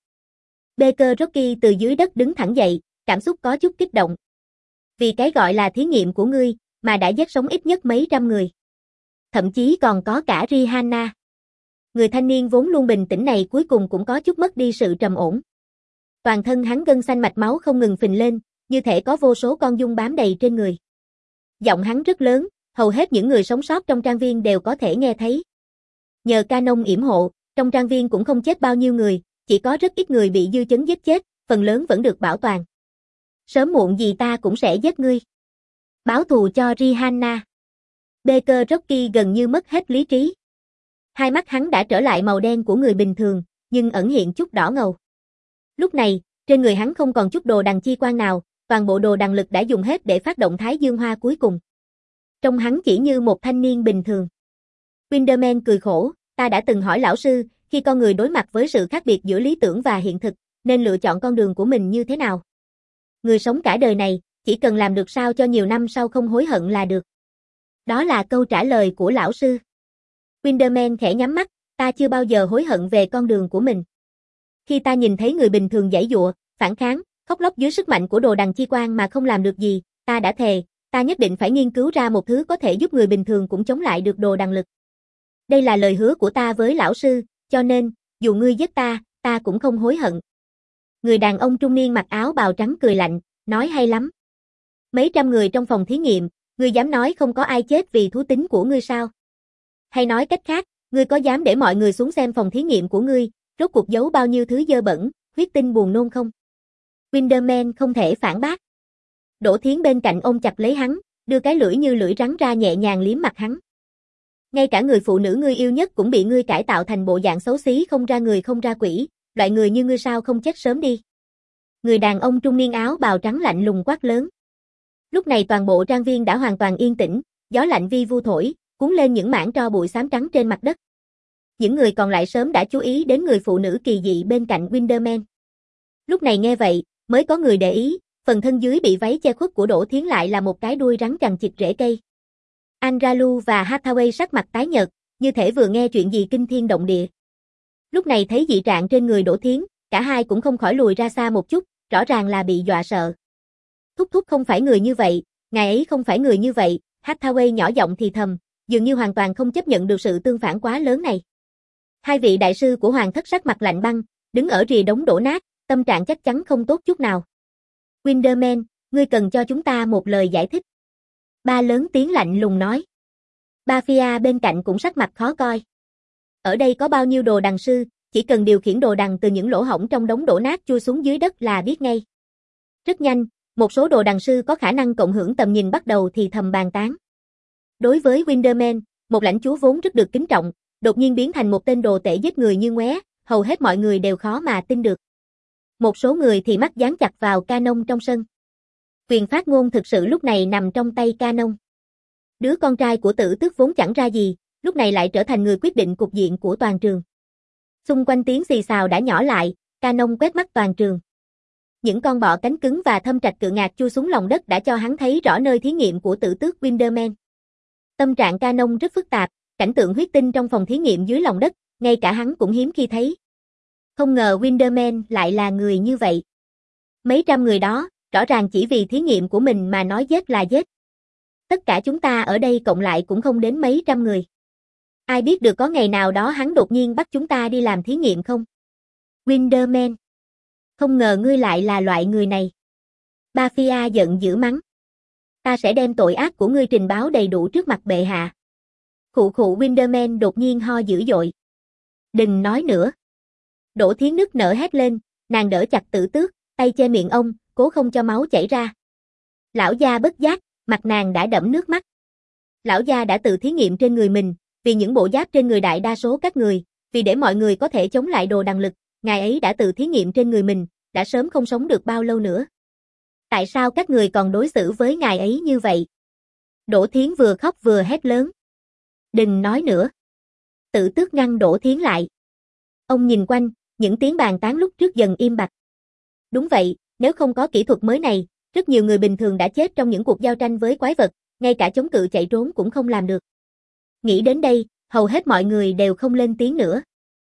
Baker Rocky từ dưới đất đứng thẳng dậy, cảm xúc có chút kích động. Vì cái gọi là thí nghiệm của ngươi, mà đã giết sống ít nhất mấy trăm người. Thậm chí còn có cả Rihanna. Người thanh niên vốn luôn bình tĩnh này cuối cùng cũng có chút mất đi sự trầm ổn. Toàn thân hắn gân xanh mạch máu không ngừng phình lên, như thể có vô số con giun bám đầy trên người. Giọng hắn rất lớn, hầu hết những người sống sót trong trang viên đều có thể nghe thấy. Nhờ Canon yểm hộ, trong trang viên cũng không chết bao nhiêu người, chỉ có rất ít người bị dư chấn giết chết, phần lớn vẫn được bảo toàn. Sớm muộn gì ta cũng sẽ giết ngươi. Báo thù cho Rihanna. Baker Rocky gần như mất hết lý trí. Hai mắt hắn đã trở lại màu đen của người bình thường, nhưng ẩn hiện chút đỏ ngầu. Lúc này, trên người hắn không còn chút đồ đằng chi quan nào, toàn bộ đồ đằng lực đã dùng hết để phát động Thái Dương Hoa cuối cùng. Trông hắn chỉ như một thanh niên bình thường. Winderman cười khổ, ta đã từng hỏi lão sư, khi con người đối mặt với sự khác biệt giữa lý tưởng và hiện thực, nên lựa chọn con đường của mình như thế nào? Người sống cả đời này, chỉ cần làm được sao cho nhiều năm sau không hối hận là được. Đó là câu trả lời của lão sư. Winderman khẽ nhắm mắt, ta chưa bao giờ hối hận về con đường của mình. Khi ta nhìn thấy người bình thường giãy giụa, phản kháng, khóc lóc dưới sức mạnh của đồ đằng chi quan mà không làm được gì, ta đã thề, ta nhất định phải nghiên cứu ra một thứ có thể giúp người bình thường cũng chống lại được đồ đằng lực. Đây là lời hứa của ta với lão sư, cho nên, dù ngươi giết ta, ta cũng không hối hận. Người đàn ông trung niên mặc áo bào trắng cười lạnh, nói hay lắm. Mấy trăm người trong phòng thí nghiệm, ngươi dám nói không có ai chết vì thú tính của ngươi sao? Hay nói cách khác, ngươi có dám để mọi người xuống xem phòng thí nghiệm của ngươi, rốt cuộc giấu bao nhiêu thứ dơ bẩn, huyết tinh buồn nôn không? Winderman không thể phản bác. Đỗ Thiến bên cạnh ôm chặt lấy hắn, đưa cái lưỡi như lưỡi rắn ra nhẹ nhàng liếm mặt hắn. Ngay cả người phụ nữ ngươi yêu nhất cũng bị ngươi cải tạo thành bộ dạng xấu xí không ra người không ra quỷ, loại người như ngươi sao không chết sớm đi. Người đàn ông trung niên áo bào trắng lạnh lùng quát lớn. Lúc này toàn bộ trang viên đã hoàn toàn yên tĩnh, gió lạnh vi vu thổi, cuốn lên những mảng tro bụi xám trắng trên mặt đất. Những người còn lại sớm đã chú ý đến người phụ nữ kỳ dị bên cạnh Winderman. Lúc này nghe vậy, mới có người để ý, phần thân dưới bị váy che khuất của Đỗ Thiến lại là một cái đuôi rắn chằng chịt rễ cây. Anralu và Hathaway sắc mặt tái nhợt, như thể vừa nghe chuyện gì kinh thiên động địa. Lúc này thấy dị trạng trên người Đỗ Thiến, cả hai cũng không khỏi lùi ra xa một chút, rõ ràng là bị dọa sợ. Thúc thúc không phải người như vậy, ngài ấy không phải người như vậy, Hathaway nhỏ giọng thì thầm, dường như hoàn toàn không chấp nhận được sự tương phản quá lớn này. Hai vị đại sư của hoàng thất sắc mặt lạnh băng, đứng ở rìa đống đổ nát, tâm trạng chắc chắn không tốt chút nào. Winderman, ngươi cần cho chúng ta một lời giải thích. Ba lớn tiếng lạnh lùng nói. Ba Fia bên cạnh cũng sắc mặt khó coi. Ở đây có bao nhiêu đồ đằng sư, chỉ cần điều khiển đồ đằng từ những lỗ hổng trong đống đổ nát chui xuống dưới đất là biết ngay. Rất nhanh, một số đồ đằng sư có khả năng cộng hưởng tầm nhìn bắt đầu thì thầm bàn tán. Đối với Winderman, một lãnh chúa vốn rất được kính trọng, đột nhiên biến thành một tên đồ tể giết người như ngoé, hầu hết mọi người đều khó mà tin được. Một số người thì mắt dán chặt vào Canon trong sân. Quyền phát ngôn thực sự lúc này nằm trong tay Canon. Đứa con trai của Tử Tước vốn chẳng ra gì, lúc này lại trở thành người quyết định cục diện của toàn trường. Xung quanh tiếng xì xào đã nhỏ lại, Canon quét mắt toàn trường. Những con bọ cánh cứng và thâm trạch cự ngạc chui xuống lòng đất đã cho hắn thấy rõ nơi thí nghiệm của Tử Tước Winderman. Tâm trạng Canon rất phức tạp, cảnh tượng huyết tinh trong phòng thí nghiệm dưới lòng đất, ngay cả hắn cũng hiếm khi thấy. Không ngờ Winderman lại là người như vậy. Mấy trăm người đó, rõ ràng chỉ vì thí nghiệm của mình mà nói giết là giết. Tất cả chúng ta ở đây cộng lại cũng không đến mấy trăm người. Ai biết được có ngày nào đó hắn đột nhiên bắt chúng ta đi làm thí nghiệm không? Winderman. Không ngờ ngươi lại là loại người này. Ba Fia giận dữ mắng. Ta sẽ đem tội ác của ngươi trình báo đầy đủ trước mặt bệ hạ. Khụ khụ Winderman đột nhiên ho dữ dội. Đừng nói nữa. Đỗ Thiến nức nở hét lên, nàng đỡ chặt Tử Tước, tay che miệng ông, cố không cho máu chảy ra. Lão gia bất giác, mặt nàng đã đẫm nước mắt. Lão gia đã tự thí nghiệm trên người mình, vì những bộ giáp trên người đại đa số các người, vì để mọi người có thể chống lại đồ đằng lực, ngài ấy đã tự thí nghiệm trên người mình, đã sớm không sống được bao lâu nữa. Tại sao các người còn đối xử với ngài ấy như vậy? Đỗ Thiến vừa khóc vừa hét lớn. Đừng nói nữa. Tử Tước ngăn Đỗ Thiến lại. Ông nhìn quanh, những tiếng bàn tán lúc trước dần im bặt. Đúng vậy, nếu không có kỹ thuật mới này, rất nhiều người bình thường đã chết trong những cuộc giao tranh với quái vật, ngay cả chống cự chạy trốn cũng không làm được. Nghĩ đến đây, hầu hết mọi người đều không lên tiếng nữa.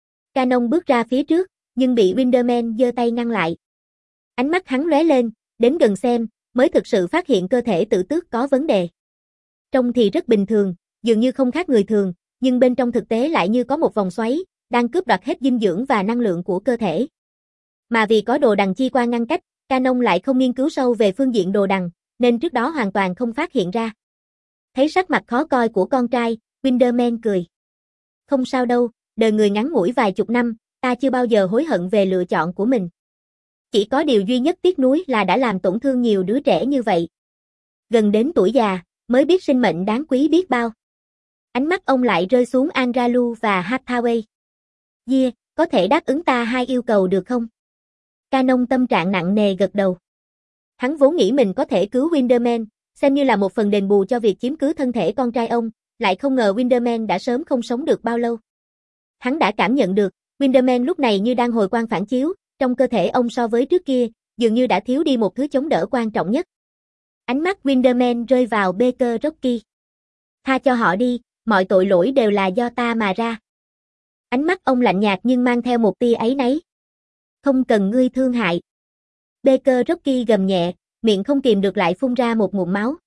Canon bước ra phía trước, nhưng bị Winderman giơ tay ngăn lại. Ánh mắt hắn lóe lên, đến gần xem, mới thực sự phát hiện cơ thể Tử Tước có vấn đề. Trông thì rất bình thường, dường như không khác người thường, nhưng bên trong thực tế lại như có một vòng xoáy, đang cướp đoạt hết dinh dưỡng và năng lượng của cơ thể. Mà vì có đồ đằng chi quan ngăn cách, Canon lại không nghiên cứu sâu về phương diện đồ đằng, nên trước đó hoàn toàn không phát hiện ra. Thấy sắc mặt khó coi của con trai, Winderman cười. Không sao đâu, đời người ngắn ngủi vài chục năm, ta chưa bao giờ hối hận về lựa chọn của mình. Chỉ có điều duy nhất tiếc nuối là đã làm tổn thương nhiều đứa trẻ như vậy. Gần đến tuổi già, mới biết sinh mệnh đáng quý biết bao. Ánh mắt ông lại rơi xuống Anralu và Hathaway. Yeah, có thể đáp ứng ta hai yêu cầu được không? Canon tâm trạng nặng nề gật đầu. Hắn vốn nghĩ mình có thể cứu Winderman, xem như là một phần đền bù cho việc chiếm cứ thân thể con trai ông, lại không ngờ Winderman đã sớm không sống được bao lâu. Hắn đã cảm nhận được, Winderman lúc này như đang hồi quang phản chiếu, trong cơ thể ông so với trước kia, dường như đã thiếu đi một thứ chống đỡ quan trọng nhất. Ánh mắt Winderman rơi vào Baker Rocky. Tha cho họ đi, mọi tội lỗi đều là do ta mà ra. Ánh mắt ông lạnh nhạt nhưng mang theo một tia áy náy. Không cần ngươi thương hại. Baker Rocky gầm nhẹ, miệng không kìm được lại phun ra một ngụm máu.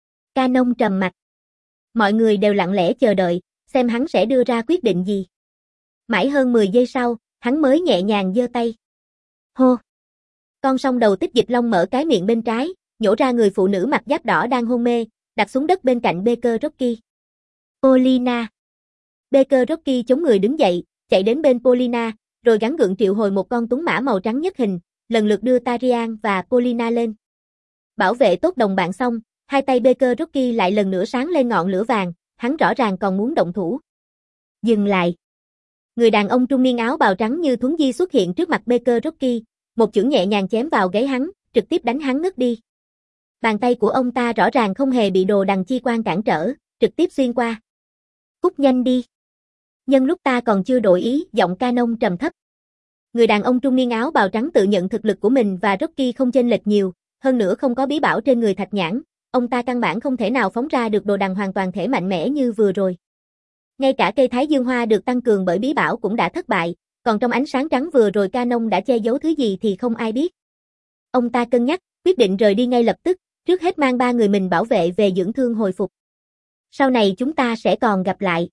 Canon trầm mặt. Mọi người đều lặng lẽ chờ đợi, xem hắn sẽ đưa ra quyết định gì. Mãi hơn mười giây sau, hắn mới nhẹ nhàng giơ tay. Hô! Con song đầu tích dịch long mở cái miệng bên trái, nhổ ra người phụ nữ mặc giáp đỏ đang hôn mê, đặt xuống đất bên cạnh Baker Rocky. Polina! Baker Rocky chống người đứng dậy, chạy đến bên Polina, rồi gắng gượng triệu hồi một con tuấn mã màu trắng nhất hình, lần lượt đưa Tarian và Polina lên. Bảo vệ tốt đồng bạn xong, hai tay Baker Rocky lại lần nữa sáng lên ngọn lửa vàng, hắn rõ ràng còn muốn động thủ. Dừng lại. Người đàn ông trung niên áo bào trắng như thuấn di xuất hiện trước mặt Baker Rocky, một chưởng nhẹ nhàng chém vào gáy hắn, trực tiếp đánh hắn ngất đi. Bàn tay của ông ta rõ ràng không hề bị đồ đằng chi quan cản trở, trực tiếp xuyên qua. Cút nhanh đi. Nhân lúc ta còn chưa đổi ý, giọng Canon trầm thấp. Người đàn ông trung niên áo bào trắng tự nhận thực lực của mình và Rocky không chênh lệch nhiều, hơn nữa không có bí bảo trên người Thạch Nhãn, ông ta căn bản không thể nào phóng ra được đồ đằng hoàn toàn thể mạnh mẽ như vừa rồi. Ngay cả cây Thái Dương Hoa được tăng cường bởi bí bảo cũng đã thất bại, còn trong ánh sáng trắng vừa rồi Canon đã che giấu thứ gì thì không ai biết. Ông ta cân nhắc, quyết định rời đi ngay lập tức, trước hết mang ba người mình bảo vệ về dưỡng thương hồi phục. Sau này chúng ta sẽ còn gặp lại.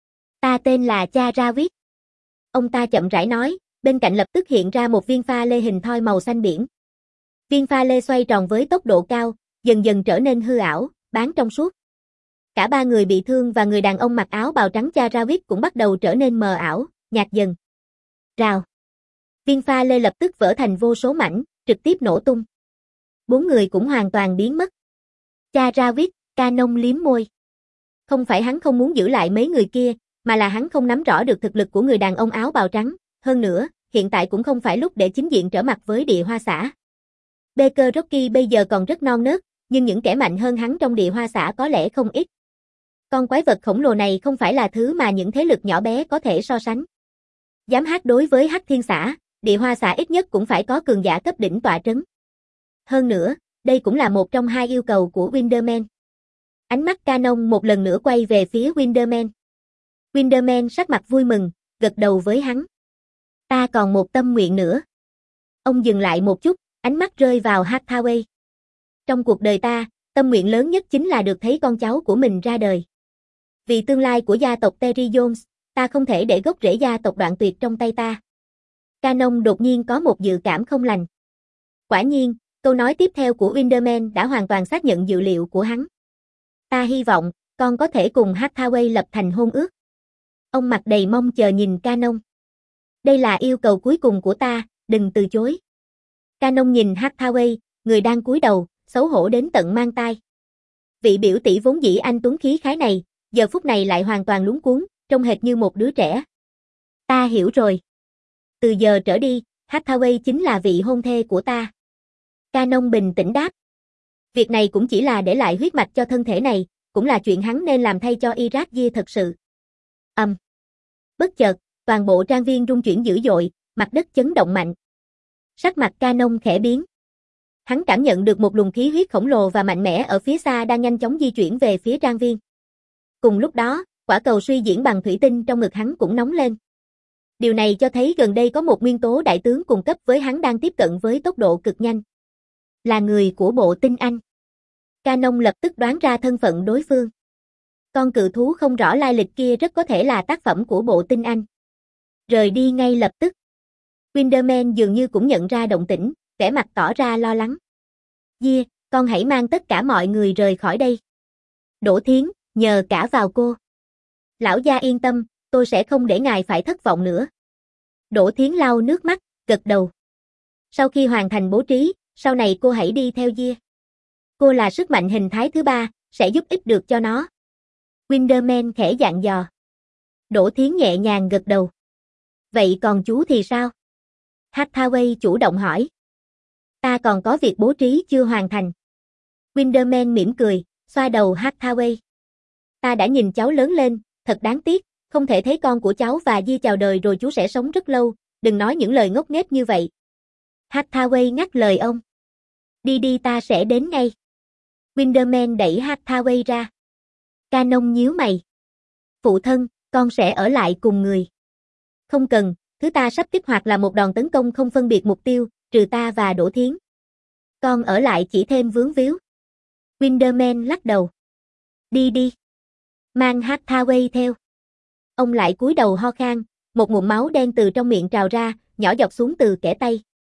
Ta tên là Cha Ravit. Ông ta chậm rãi nói, bên cạnh lập tức hiện ra một viên pha lê hình thoi màu xanh biển. Viên pha lê xoay tròn với tốc độ cao, dần dần trở nên hư ảo, bán trong suốt. Cả ba người bị thương và người đàn ông mặc áo bào trắng Cha Ravit cũng bắt đầu trở nên mờ ảo, nhạt dần. Rào. Viên pha lê lập tức vỡ thành vô số mảnh, trực tiếp nổ tung. Bốn người cũng hoàn toàn biến mất. Cha Ravit, Canon liếm môi. Không phải hắn không muốn giữ lại mấy người kia, mà là hắn không nắm rõ được thực lực của người đàn ông áo bào trắng. Hơn nữa, hiện tại cũng không phải lúc để chính diện trở mặt với địa hoa xã. Baker Rocky bây giờ còn rất non nớt, nhưng những kẻ mạnh hơn hắn trong địa hoa xã có lẽ không ít. Con quái vật khổng lồ này không phải là thứ mà những thế lực nhỏ bé có thể so sánh. Dám hát đối với Hắc Thiên xã, địa hoa xã ít nhất cũng phải có cường giả cấp đỉnh tọa trấn. Hơn nữa, đây cũng là một trong hai yêu cầu của Winderman. Ánh mắt Canon một lần nữa quay về phía Winderman. Winderman sắc mặt vui mừng, gật đầu với hắn. Ta còn một tâm nguyện nữa. Ông dừng lại một chút, ánh mắt rơi vào Hathaway. Trong cuộc đời ta, tâm nguyện lớn nhất chính là được thấy con cháu của mình ra đời. Vì tương lai của gia tộc Terry Jones, ta không thể để gốc rễ gia tộc đoạn tuyệt trong tay ta. Canon đột nhiên có một dự cảm không lành. Quả nhiên, câu nói tiếp theo của Winderman đã hoàn toàn xác nhận dự liệu của hắn. Ta hy vọng, con có thể cùng Hathaway lập thành hôn ước. Ông mặt đầy mong chờ nhìn Canon. Đây là yêu cầu cuối cùng của ta, đừng từ chối. Canon nhìn Hathaway, người đang cúi đầu, xấu hổ đến tận mang tai. Vị biểu tỷ vốn dĩ anh tuấn khí khái này, giờ phút này lại hoàn toàn luống cuống, trông hệt như một đứa trẻ. Ta hiểu rồi. Từ giờ trở đi, Hathaway chính là vị hôn thê của ta. Canon bình tĩnh đáp. Việc này cũng chỉ là để lại huyết mạch cho thân thể này, cũng là chuyện hắn nên làm thay cho Iraq thật sự. Ầm. Um. Bất chợt, toàn bộ trang viên rung chuyển dữ dội, mặt đất chấn động mạnh. Sắc mặt Canon khẽ biến. Hắn cảm nhận được một luồng khí huyết khổng lồ và mạnh mẽ ở phía xa đang nhanh chóng di chuyển về phía trang viên. Cùng lúc đó, quả cầu suy diễn bằng thủy tinh trong ngực hắn cũng nóng lên. Điều này cho thấy gần đây có một nguyên tố đại tướng cùng cấp với hắn đang tiếp cận với tốc độ cực nhanh. Là người của bộ tinh anh. Canon lập tức đoán ra thân phận đối phương. Con cự thú không rõ lai lịch kia rất có thể là tác phẩm của bộ tinh anh. Rời đi ngay lập tức. Winderman dường như cũng nhận ra động tĩnh, vẻ mặt tỏ ra lo lắng. Dia, con hãy mang tất cả mọi người rời khỏi đây. Đỗ Thiến, nhờ cả vào cô. Lão gia yên tâm, tôi sẽ không để ngài phải thất vọng nữa. Đỗ Thiến lau nước mắt, gật đầu. Sau khi hoàn thành bố trí, sau này cô hãy đi theo Dia. Cô là sức mạnh hình thái thứ ba, sẽ giúp ích được cho nó. Winderman khẽ dặn dò. Đỗ Thiến nhẹ nhàng gật đầu. Vậy còn chú thì sao? Hathaway chủ động hỏi. Ta còn có việc bố trí chưa hoàn thành. Winderman mỉm cười, xoa đầu Hathaway. Ta đã nhìn cháu lớn lên, thật đáng tiếc, không thể thấy con của cháu và Di chào đời rồi chú sẽ sống rất lâu, đừng nói những lời ngốc nghếch như vậy. Hathaway ngắt lời ông. Đi đi ta sẽ đến ngay. Winderman đẩy Hathaway ra. Canon nhíu mày. Phụ thân, con sẽ ở lại cùng người. Không cần, thứ ta sắp kích hoạt là một đòn tấn công không phân biệt mục tiêu, trừ ta và Đỗ Thiến. Con ở lại chỉ thêm vướng víu. Winderman lắc đầu. Đi đi. Mang Hathaway theo. Ông lại cúi đầu ho khan, một ngụm máu đen từ trong miệng trào ra, nhỏ giọt xuống từ kẽ tay.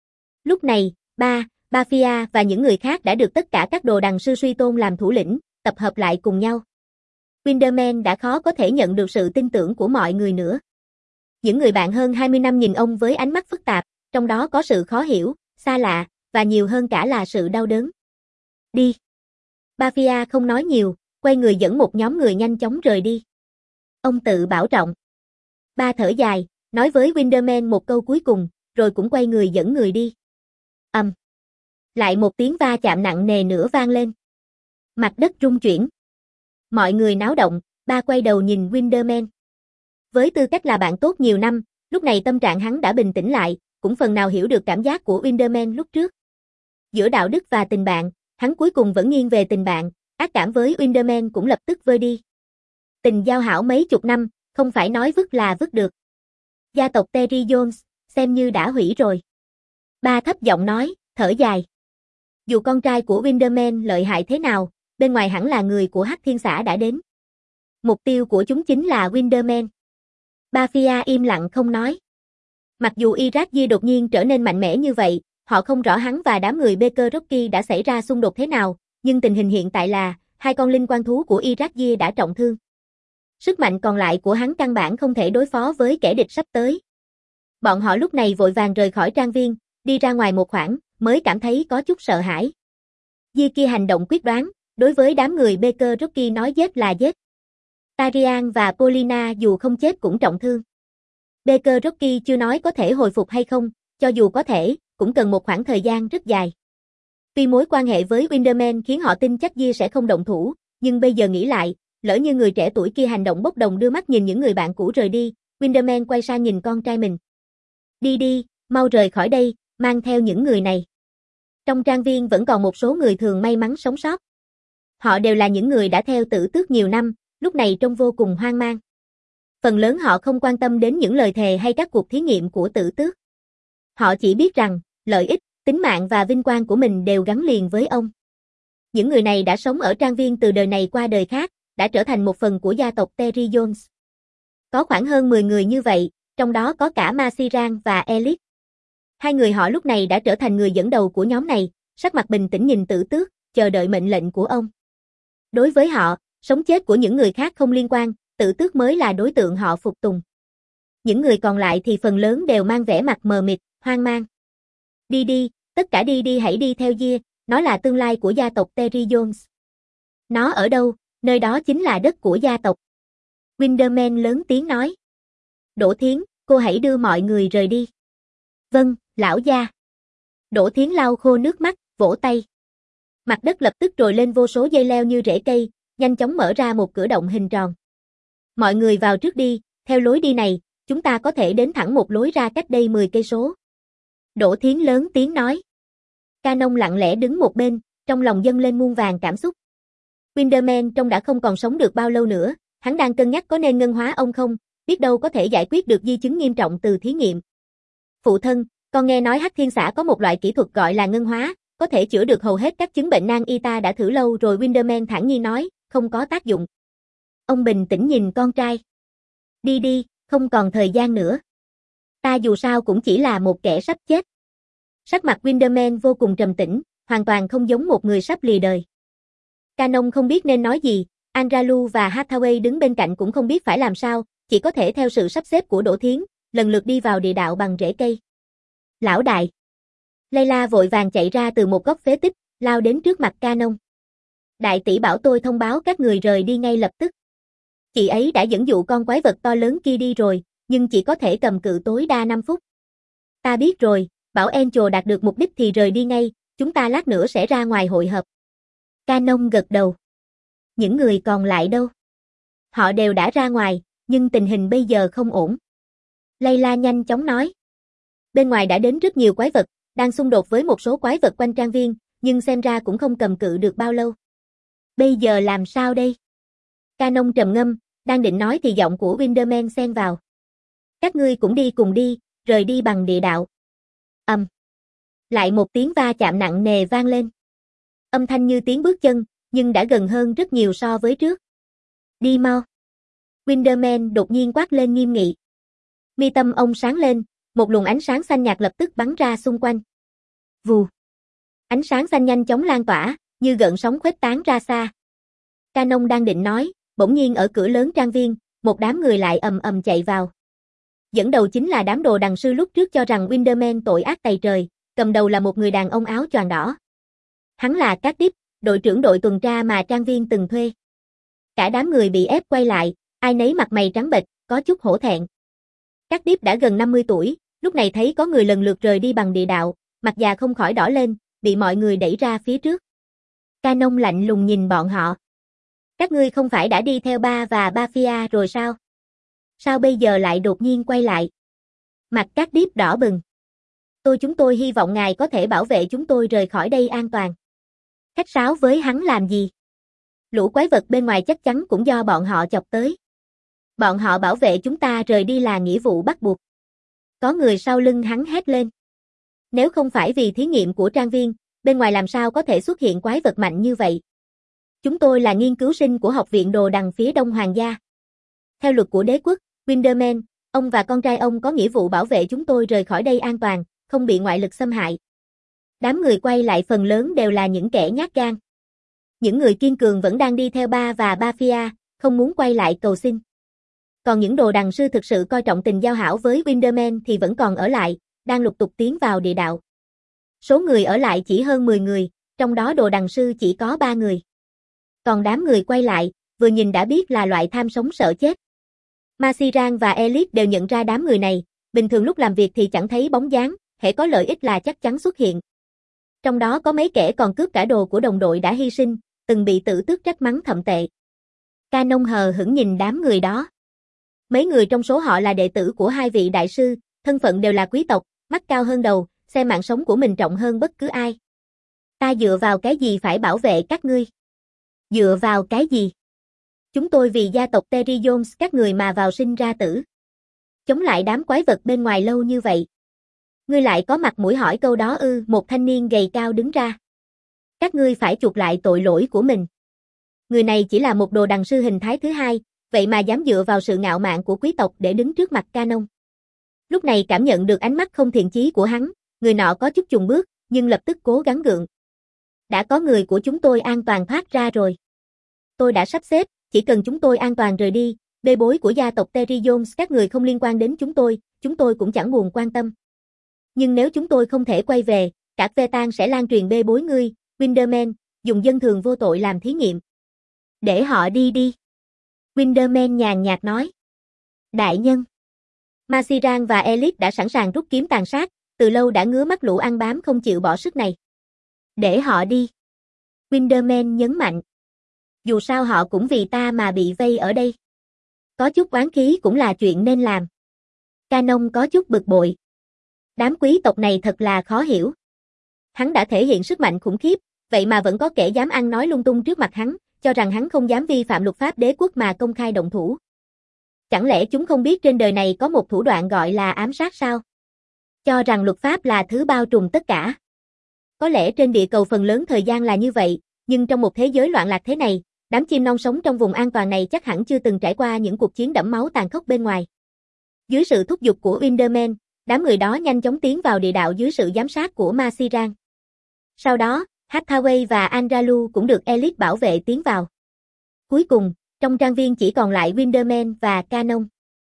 Lúc này, ba, Bafia và những người khác đã được tất cả các đồ đằng sư suy tôn làm thủ lĩnh, tập hợp lại cùng nhau. Winderman đã khó có thể nhận được sự tin tưởng của mọi người nữa. Những người bạn hơn hai mươi năm nhìn ông với ánh mắt phức tạp, trong đó có sự khó hiểu, xa lạ, và nhiều hơn cả là sự đau đớn. Đi. Bafia không nói nhiều, quay người dẫn một nhóm người nhanh chóng rời đi. Ông tự bảo trọng. Ba thở dài, nói với Winderman một câu cuối cùng, rồi cũng quay người dẫn người đi. Ầm. Um. Lại một tiếng va chạm nặng nề nữa vang lên. Mặt đất rung chuyển. Mọi người náo động, ba quay đầu nhìn Winderman. Với tư cách là bạn tốt nhiều năm, lúc này tâm trạng hắn đã bình tĩnh lại, cũng phần nào hiểu được cảm giác của Winderman lúc trước. Giữa đạo đức và tình bạn, hắn cuối cùng vẫn nghiêng về tình bạn, ác cảm với Winderman cũng lập tức vơi đi. Tình giao hảo mấy chục năm, không phải nói vứt là vứt được. Gia tộc Terry Jones, xem như đã hủy rồi. Ba thấp giọng nói, thở dài. Dù con trai của Winderman lợi hại thế nào, bên ngoài hẳn là người của Hắc Thiên Xã đã đến. Mục tiêu của chúng chính là Winderman. Bafia im lặng không nói. Mặc dù Irakji đột nhiên trở nên mạnh mẽ như vậy, họ không rõ hắn và đám người Baker Rocky đã xảy ra xung đột thế nào, nhưng tình hình hiện tại là, hai con linh quan thú của Irakji đã trọng thương. Sức mạnh còn lại của hắn căn bản không thể đối phó với kẻ địch sắp tới. Bọn họ lúc này vội vàng rời khỏi trang viên, đi ra ngoài một khoảng, mới cảm thấy có chút sợ hãi. Di kia hành động quyết đoán, đối với đám người Baker Rocky nói giết là giết. Tarian và Polina dù không chết cũng trọng thương. Baker Rocky chưa nói có thể hồi phục hay không, cho dù có thể, cũng cần một khoảng thời gian rất dài. Tuy mối quan hệ với Winderman khiến họ tin chắc Di sẽ không động thủ, nhưng bây giờ nghĩ lại, lỡ như người trẻ tuổi kia hành động bốc đồng đưa mắt nhìn những người bạn cũ rời đi, Winderman quay sang nhìn con trai mình. Đi đi, mau rời khỏi đây, mang theo những người này. Trong trang viên vẫn còn một số người thường may mắn sống sót. Họ đều là những người đã theo Tử Tước nhiều năm, lúc này trông vô cùng hoang mang. Phần lớn họ không quan tâm đến những lời thề hay các cuộc thí nghiệm của Tử Tước. Họ chỉ biết rằng, lợi ích, tính mạng và vinh quang của mình đều gắn liền với ông. Những người này đã sống ở trang viên từ đời này qua đời khác, đã trở thành một phần của gia tộc Terry Jones. Có khoảng hơn mười người như vậy, trong đó có cả Masiran và Elite. Hai người họ lúc này đã trở thành người dẫn đầu của nhóm này, sắc mặt bình tĩnh nhìn Tử Tước, chờ đợi mệnh lệnh của ông. Đối với họ, sống chết của những người khác không liên quan, Tử Tước mới là đối tượng họ phục tùng. Những người còn lại thì phần lớn đều mang vẻ mặt mờ mịt, hoang mang. Đi đi, tất cả đi đi hãy đi theo Gia, nó là tương lai của gia tộc Terry Jones. Nó ở đâu, nơi đó chính là đất của gia tộc. Winderman lớn tiếng nói. Đỗ Thiến, cô hãy đưa mọi người rời đi. Vâng, lão gia. Đỗ Thiến lau khô nước mắt, vỗ tay. Mặt đất lập tức trồi lên vô số dây leo như rễ cây, nhanh chóng mở ra một cửa động hình tròn. Mọi người vào trước đi, theo lối đi này, chúng ta có thể đến thẳng một lối ra cách đây mười cây số. Đỗ Thiến lớn tiếng nói. Canon lặng lẽ đứng một bên, trong lòng dâng lên muôn vàn cảm xúc. Winderman trông đã không còn sống được bao lâu nữa, hắn đang cân nhắc có nên ngân hóa ông không, biết đâu có thể giải quyết được di chứng nghiêm trọng từ thí nghiệm. Phụ thân, con nghe nói Hắc Thiên Xã có một loại kỹ thuật gọi là ngân hóa, có thể chữa được hầu hết các chứng bệnh nan y, ta đã thử lâu rồi. Winderman thản nhiên nói, không có tác dụng. Ông bình tĩnh nhìn con trai. Đi đi, không còn thời gian nữa. Ta dù sao cũng chỉ là một kẻ sắp chết. Sắc mặt Winderman vô cùng trầm tĩnh, hoàn toàn không giống một người sắp lìa đời. Canon không biết nên nói gì, Andralu và Hathaway đứng bên cạnh cũng không biết phải làm sao, chỉ có thể theo sự sắp xếp của Đỗ Thiến, lần lượt đi vào địa đạo bằng rễ cây. Lão đại. Layla vội vàng chạy ra từ một góc phế tích, lao đến trước mặt Canon. Đại tỷ bảo tôi thông báo các người rời đi ngay lập tức. Chị ấy đã dẫn dụ con quái vật to lớn kia đi rồi, nhưng chỉ có thể cầm cự tối đa năm phút. Ta biết rồi, bảo Angel đạt được mục đích thì rời đi ngay, chúng ta lát nữa sẽ ra ngoài hội hợp. Canon gật đầu. Những người còn lại đâu? Họ đều đã ra ngoài, nhưng tình hình bây giờ không ổn. Layla nhanh chóng nói. Bên ngoài đã đến rất nhiều quái vật, đang xung đột với một số quái vật quanh trang viên, nhưng xem ra cũng không cầm cự được bao lâu. Bây giờ làm sao đây? Canon trầm ngâm, đang định nói thì giọng của Winderman xen vào. Các ngươi cũng đi cùng đi, rời đi bằng địa đạo. Ầm. Um. Lại một tiếng va chạm nặng nề vang lên. Âm thanh như tiếng bước chân, nhưng đã gần hơn rất nhiều so với trước. Đi mau. Winderman đột nhiên quát lên nghiêm nghị. Mi tâm ông sáng lên, một luồng ánh sáng xanh nhạt lập tức bắn ra xung quanh. Vù. Ánh sáng xanh nhanh chóng lan tỏa, như gợn sóng khuếch tán ra xa. Canon đang định nói, bỗng nhiên ở cửa lớn trang viên, một đám người lại ầm ầm chạy vào. Dẫn đầu chính là đám đồ đằng sư lúc trước cho rằng Winderman tội ác tày trời, cầm đầu là một người đàn ông áo choàng đỏ. Hắn là Cát Điếp, đội trưởng đội tuần tra mà Trang Viên từng thuê. Cả đám người bị ép quay lại, ai nấy mặt mày trắng bệch, có chút hổ thẹn. Cát Điếp đã gần năm mươi tuổi, lúc này thấy có người lần lượt rời đi bằng địa đạo, mặt già không khỏi đỏ lên, bị mọi người đẩy ra phía trước. Canon lạnh lùng nhìn bọn họ. Các ngươi không phải đã đi theo ba và ba Fia rồi sao? Sao bây giờ lại đột nhiên quay lại? Mặt Cát Điếp đỏ bừng. Tôi chúng tôi hy vọng ngài có thể bảo vệ chúng tôi rời khỏi đây an toàn. Khách sáo với hắn làm gì? Lũ quái vật bên ngoài chắc chắn cũng do bọn họ chọc tới. Bọn họ bảo vệ chúng ta rời đi là nghĩa vụ bắt buộc. Có người sau lưng hắn hét lên. Nếu không phải vì thí nghiệm của Trang Viên, bên ngoài làm sao có thể xuất hiện quái vật mạnh như vậy? Chúng tôi là nghiên cứu sinh của học viện đồ đằng phía đông hoàng gia. Theo luật của đế quốc, Winderman, ông và con trai ông có nghĩa vụ bảo vệ chúng tôi rời khỏi đây an toàn, không bị ngoại lực xâm hại. Đám người quay lại phần lớn đều là những kẻ nhát gan. Những người kiên cường vẫn đang đi theo ba và ba Fia, không muốn quay lại cầu xin. Còn những đồ đằng sư thực sự coi trọng tình giao hảo với Winderman thì vẫn còn ở lại, đang lục tục tiến vào địa đạo. Số người ở lại chỉ hơn mười người, trong đó đồ đằng sư chỉ có ba người. Còn đám người quay lại, vừa nhìn đã biết là loại tham sống sợ chết. Masiran và Elite đều nhận ra đám người này, bình thường lúc làm việc thì chẳng thấy bóng dáng, hễ có lợi ích là chắc chắn xuất hiện. Trong đó có mấy kẻ còn cướp cả đồ của đồng đội đã hy sinh, từng bị tử tước trách mắng thậm tệ. Canon hờ hững nhìn đám người đó. Mấy người trong số họ là đệ tử của hai vị đại sư, thân phận đều là quý tộc, mắt cao hơn đầu, xem mạng sống của mình trọng hơn bất cứ ai. Ta dựa vào cái gì phải bảo vệ các ngươi? Dựa vào cái gì? Chúng tôi vì gia tộc Terry Jones các người mà vào sinh ra tử. Chống lại đám quái vật bên ngoài lâu như vậy. Ngươi lại có mặt mũi hỏi câu đó ư? Một thanh niên gầy cao đứng ra. Các ngươi phải chuộc lại tội lỗi của mình. Người này chỉ là một đồ đằng sư hình thái thứ hai, vậy mà dám dựa vào sự ngạo mạn của quý tộc để đứng trước mặt Canon. Lúc này cảm nhận được ánh mắt không thiện chí của hắn, người nọ có chút chùng bước, nhưng lập tức cố gắng gượng. Đã có người của chúng tôi an toàn thoát ra rồi. Tôi đã sắp xếp, chỉ cần chúng tôi an toàn rời đi, bê bối của gia tộc Terry Jones các người không liên quan đến chúng tôi, chúng tôi cũng chẳng buồn quan tâm. Nhưng nếu chúng tôi không thể quay về, cả Vetan sẽ lan truyền bê bối ngươi, Winderman, dùng dân thường vô tội làm thí nghiệm. Để họ đi đi. Winderman nhàn nhạt nói. Đại nhân. Masiran và Elite đã sẵn sàng rút kiếm tàn sát, từ lâu đã ngứa mắt lũ ăn bám không chịu bỏ sức này. Để họ đi. Winderman nhấn mạnh. Dù sao họ cũng vì ta mà bị vây ở đây. Có chút oán khí cũng là chuyện nên làm. Canon có chút bực bội. Đám quý tộc này thật là khó hiểu. Hắn đã thể hiện sức mạnh khủng khiếp, vậy mà vẫn có kẻ dám ăn nói lung tung trước mặt hắn, cho rằng hắn không dám vi phạm luật pháp đế quốc mà công khai động thủ. Chẳng lẽ chúng không biết trên đời này có một thủ đoạn gọi là ám sát sao? Cho rằng luật pháp là thứ bao trùm tất cả. Có lẽ trên địa cầu phần lớn thời gian là như vậy, nhưng trong một thế giới loạn lạc thế này, đám chim non sống trong vùng an toàn này chắc hẳn chưa từng trải qua những cuộc chiến đẫm máu tàn khốc bên ngoài. Dưới sự thúc giục của Winderman, đám người đó nhanh chóng tiến vào địa đạo dưới sự giám sát của Masiran. Sau đó, Hathaway và Andralu cũng được Elite bảo vệ tiến vào. Cuối cùng, trong trang viên chỉ còn lại Winderman và Canon.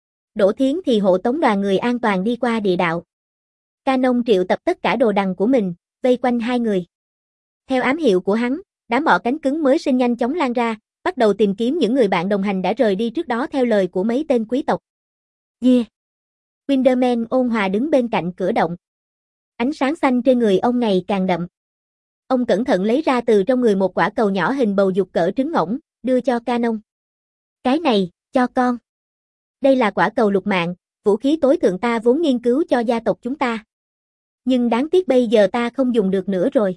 Đỗ Thiến thì hộ tống đoàn người an toàn đi qua địa đạo. Canon triệu tập tất cả đồ đằng của mình, vây quanh hai người. Theo ám hiệu của hắn, đám bọ cánh cứng mới sinh nhanh chóng lan ra, bắt đầu tìm kiếm những người bạn đồng hành đã rời đi trước đó theo lời của mấy tên quý tộc. Yeah. Winderman ôn hòa đứng bên cạnh cửa động. Ánh sáng xanh trên người ông ngày càng đậm. Ông cẩn thận lấy ra từ trong người một quả cầu nhỏ hình bầu dục cỡ trứng ngỗng, đưa cho Canon. Cái này, cho con. Đây là quả cầu lục mạng, vũ khí tối thượng ta vốn nghiên cứu cho gia tộc chúng ta. Nhưng đáng tiếc bây giờ ta không dùng được nữa rồi.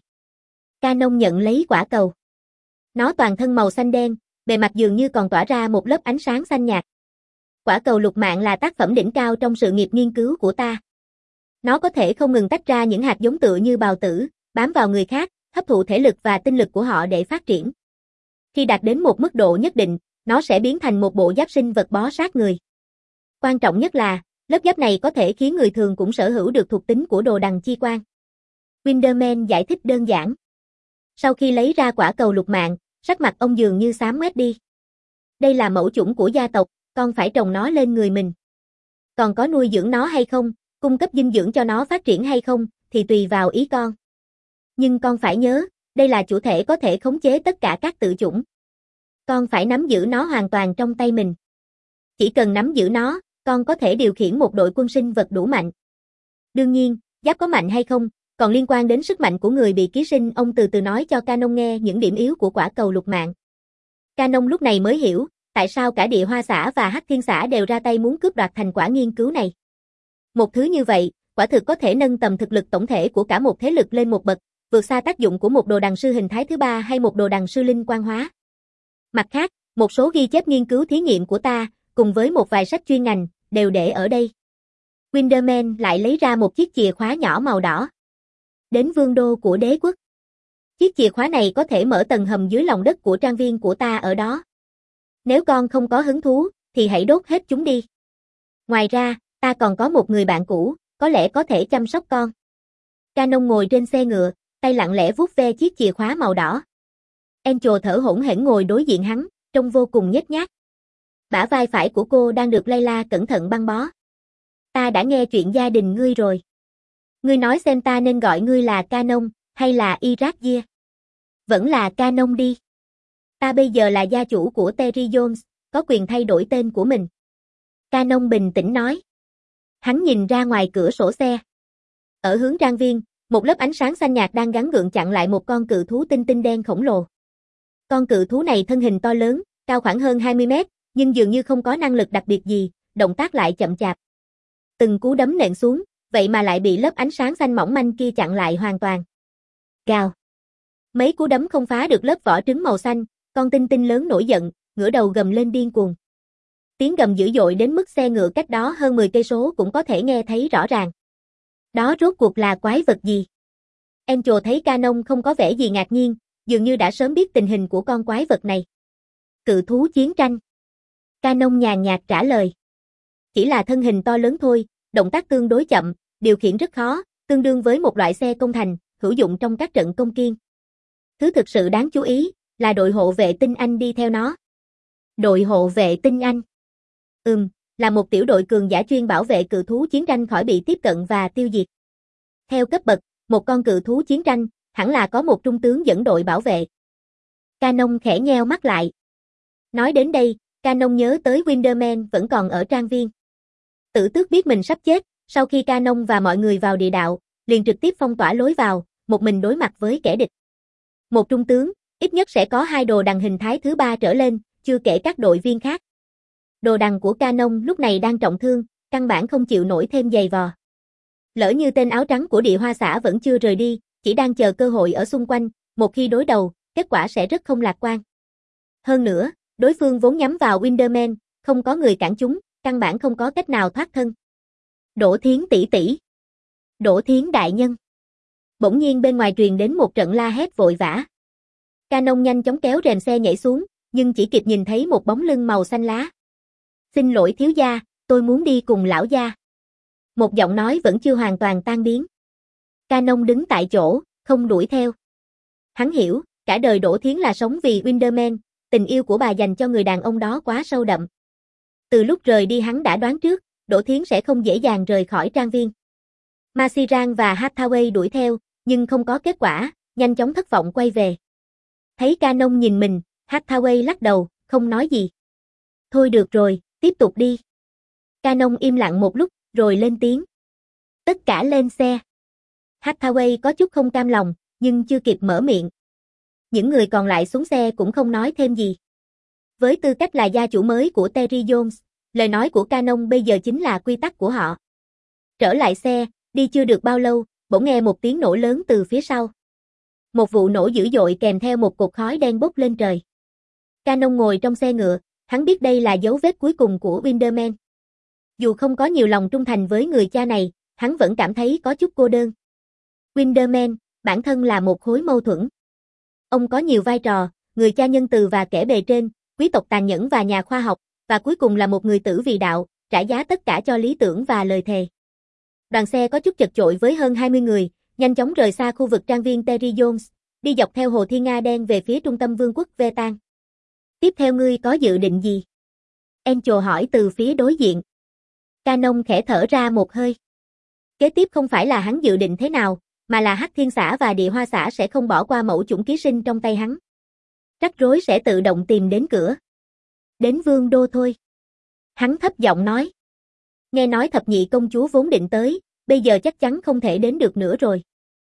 Canon nhận lấy quả cầu. Nó toàn thân màu xanh đen, bề mặt dường như còn tỏa ra một lớp ánh sáng xanh nhạt. Quả cầu lục mạng là tác phẩm đỉnh cao trong sự nghiệp nghiên cứu của ta. Nó có thể không ngừng tách ra những hạt giống tựa như bào tử, bám vào người khác, hấp thụ thể lực và tinh lực của họ để phát triển. Khi đạt đến một mức độ nhất định, nó sẽ biến thành một bộ giáp sinh vật bó sát người. Quan trọng nhất là, lớp giáp này có thể khiến người thường cũng sở hữu được thuộc tính của đồ đằng chi quan. Winderman giải thích đơn giản. Sau khi lấy ra quả cầu lục mạng, sắc mặt ông dường như xám ngoét đi. Đây là mẫu chủng của gia tộc, con phải trồng nó lên người mình. Còn có nuôi dưỡng nó hay không, cung cấp dinh dưỡng cho nó phát triển hay không, thì tùy vào ý con. Nhưng con phải nhớ, đây là chủ thể có thể khống chế tất cả các tự chủng. Con phải nắm giữ nó hoàn toàn trong tay mình. Chỉ cần nắm giữ nó, con có thể điều khiển một đội quân sinh vật đủ mạnh. Đương nhiên, giáp có mạnh hay không, còn liên quan đến sức mạnh của người bị ký sinh. Ông từ từ nói cho Canon nghe những điểm yếu của quả cầu lục mạng. Canon lúc này mới hiểu, tại sao cả Địa Hoa xã và Hắc Thiên xã đều ra tay muốn cướp đoạt thành quả nghiên cứu này. Một thứ như vậy, quả thực có thể nâng tầm thực lực tổng thể của cả một thế lực lên một bậc, vượt xa tác dụng của một đồ đằng sư hình thái thứ ba hay một đồ đằng sư linh quan hóa. Mặt khác, một số ghi chép nghiên cứu thí nghiệm của ta, cùng với một vài sách chuyên ngành, đều để ở đây. Winderman lại lấy ra một chiếc chìa khóa nhỏ màu đỏ. Đến vương đô của đế quốc. Chiếc chìa khóa này có thể mở tầng hầm dưới lòng đất của trang viên của ta ở đó. Nếu con không có hứng thú, thì hãy đốt hết chúng đi. Ngoài ra, ta còn có một người bạn cũ, có lẽ có thể chăm sóc con. Canon ngồi trên xe ngựa, tay lặng lẽ vuốt ve chiếc chìa khóa màu đỏ. Angel thở hổn hển ngồi đối diện hắn, trông vô cùng nhếch nhác. Bả vai phải của cô đang được Layla cẩn thận băng bó. Ta đã nghe chuyện gia đình ngươi rồi. Ngươi nói xem ta nên gọi ngươi là Canon, hay là Iradia? Vẫn là Canon đi. Ta bây giờ là gia chủ của Terry Jones, có quyền thay đổi tên của mình. Canon bình tĩnh nói. Hắn nhìn ra ngoài cửa sổ xe. Ở hướng trang viên, một lớp ánh sáng xanh nhạt đang gắn gượng chặn lại một con cự thú tinh tinh đen khổng lồ. Con cự thú này thân hình to lớn, cao khoảng hơn hai mươi mét, nhưng dường như không có năng lực đặc biệt gì, động tác lại chậm chạp. Từng cú đấm nện xuống, vậy mà lại bị lớp ánh sáng xanh mỏng manh kia chặn lại hoàn toàn. Gào. Mấy cú đấm không phá được lớp vỏ trứng màu xanh, con tinh tinh lớn nổi giận, ngửa đầu gầm lên điên cuồng. Tiếng gầm dữ dội đến mức xe ngựa cách đó hơn mười cây số cũng có thể nghe thấy rõ ràng. Đó rốt cuộc là quái vật gì? Angel thấy Canon không có vẻ gì ngạc nhiên, dường như đã sớm biết tình hình của con quái vật này. Cự thú chiến tranh. Canon nhàn nhạt trả lời. Chỉ là thân hình to lớn thôi, động tác tương đối chậm, điều khiển rất khó, tương đương với một loại xe công thành, hữu dụng trong các trận công kiên. Thứ thực sự đáng chú ý, là đội hộ vệ tinh Anh đi theo nó. Đội hộ vệ tinh Anh. Ừm, là một tiểu đội cường giả chuyên bảo vệ cự thú chiến tranh khỏi bị tiếp cận và tiêu diệt. Theo cấp bậc, một con cự thú chiến tranh, hẳn là có một trung tướng dẫn đội bảo vệ. Canon khẽ nheo mắt lại. Nói đến đây, Canon nhớ tới Winderman vẫn còn ở trang viên. Tử tước biết mình sắp chết, sau khi Canon và mọi người vào địa đạo, liền trực tiếp phong tỏa lối vào, một mình đối mặt với kẻ địch. Một trung tướng, ít nhất sẽ có hai đồ đằng hình thái thứ ba trở lên, chưa kể các đội viên khác. Đồ đằng của Canon lúc này đang trọng thương, căn bản không chịu nổi thêm giày vò. Lỡ như tên áo trắng của Địa Hoa xã vẫn chưa rời đi, chỉ đang chờ cơ hội ở xung quanh, một khi đối đầu, kết quả sẽ rất không lạc quan. Hơn nữa, đối phương vốn nhắm vào Winderman, không có người cản chúng, căn bản không có cách nào thoát thân. Đỗ Thiến tỷ tỷ. Đỗ Thiến đại nhân. Bỗng nhiên bên ngoài truyền đến một trận la hét vội vã. Canon nhanh chóng kéo rèm xe nhảy xuống, nhưng chỉ kịp nhìn thấy một bóng lưng màu xanh lá. Xin lỗi thiếu gia, tôi muốn đi cùng lão gia. Một giọng nói vẫn chưa hoàn toàn tan biến. Canon đứng tại chỗ, không đuổi theo. Hắn hiểu, cả đời Đỗ Thiến là sống vì Winderman, tình yêu của bà dành cho người đàn ông đó quá sâu đậm. Từ lúc rời đi hắn đã đoán trước, Đỗ Thiến sẽ không dễ dàng rời khỏi trang viên. Masiran và Hathaway đuổi theo, nhưng không có kết quả, nhanh chóng thất vọng quay về. Thấy Canon nhìn mình, Hathaway lắc đầu, không nói gì. Thôi được rồi, tiếp tục đi. Canon im lặng một lúc, rồi lên tiếng. Tất cả lên xe. Hathaway có chút không cam lòng, nhưng chưa kịp mở miệng. Những người còn lại xuống xe cũng không nói thêm gì. Với tư cách là gia chủ mới của Terry Jones, lời nói của Canon bây giờ chính là quy tắc của họ. Trở lại xe, đi chưa được bao lâu, bỗng nghe một tiếng nổ lớn từ phía sau. Một vụ nổ dữ dội kèm theo một cột khói đen bốc lên trời. Canon ngồi trong xe ngựa, hắn biết đây là dấu vết cuối cùng của Winderman. Dù không có nhiều lòng trung thành với người cha này, hắn vẫn cảm thấy có chút cô đơn. Winderman, bản thân là một khối mâu thuẫn. Ông có nhiều vai trò, người cha nhân từ và kẻ bề trên, quý tộc tàn nhẫn và nhà khoa học, và cuối cùng là một người tử vì đạo, trả giá tất cả cho lý tưởng và lời thề. Đoàn xe có chút chật chội với hơn hai mươi người, nhanh chóng rời xa khu vực trang viên Terry Jones, đi dọc theo hồ Thiên Nga đen về phía trung tâm vương quốc Vetan. Tiếp theo ngươi có dự định gì? Angel hỏi từ phía đối diện. Canon khẽ thở ra một hơi. Kế tiếp không phải là hắn dự định thế nào, mà là Hắc Thiên xã và Địa Hoa xã sẽ không bỏ qua mẫu chủng ký sinh trong tay hắn. Rắc rối sẽ tự động tìm đến cửa. Đến Vương đô thôi. Hắn thấp giọng nói. Nghe nói thập nhị công chúa vốn định tới, bây giờ chắc chắn không thể đến được nữa rồi.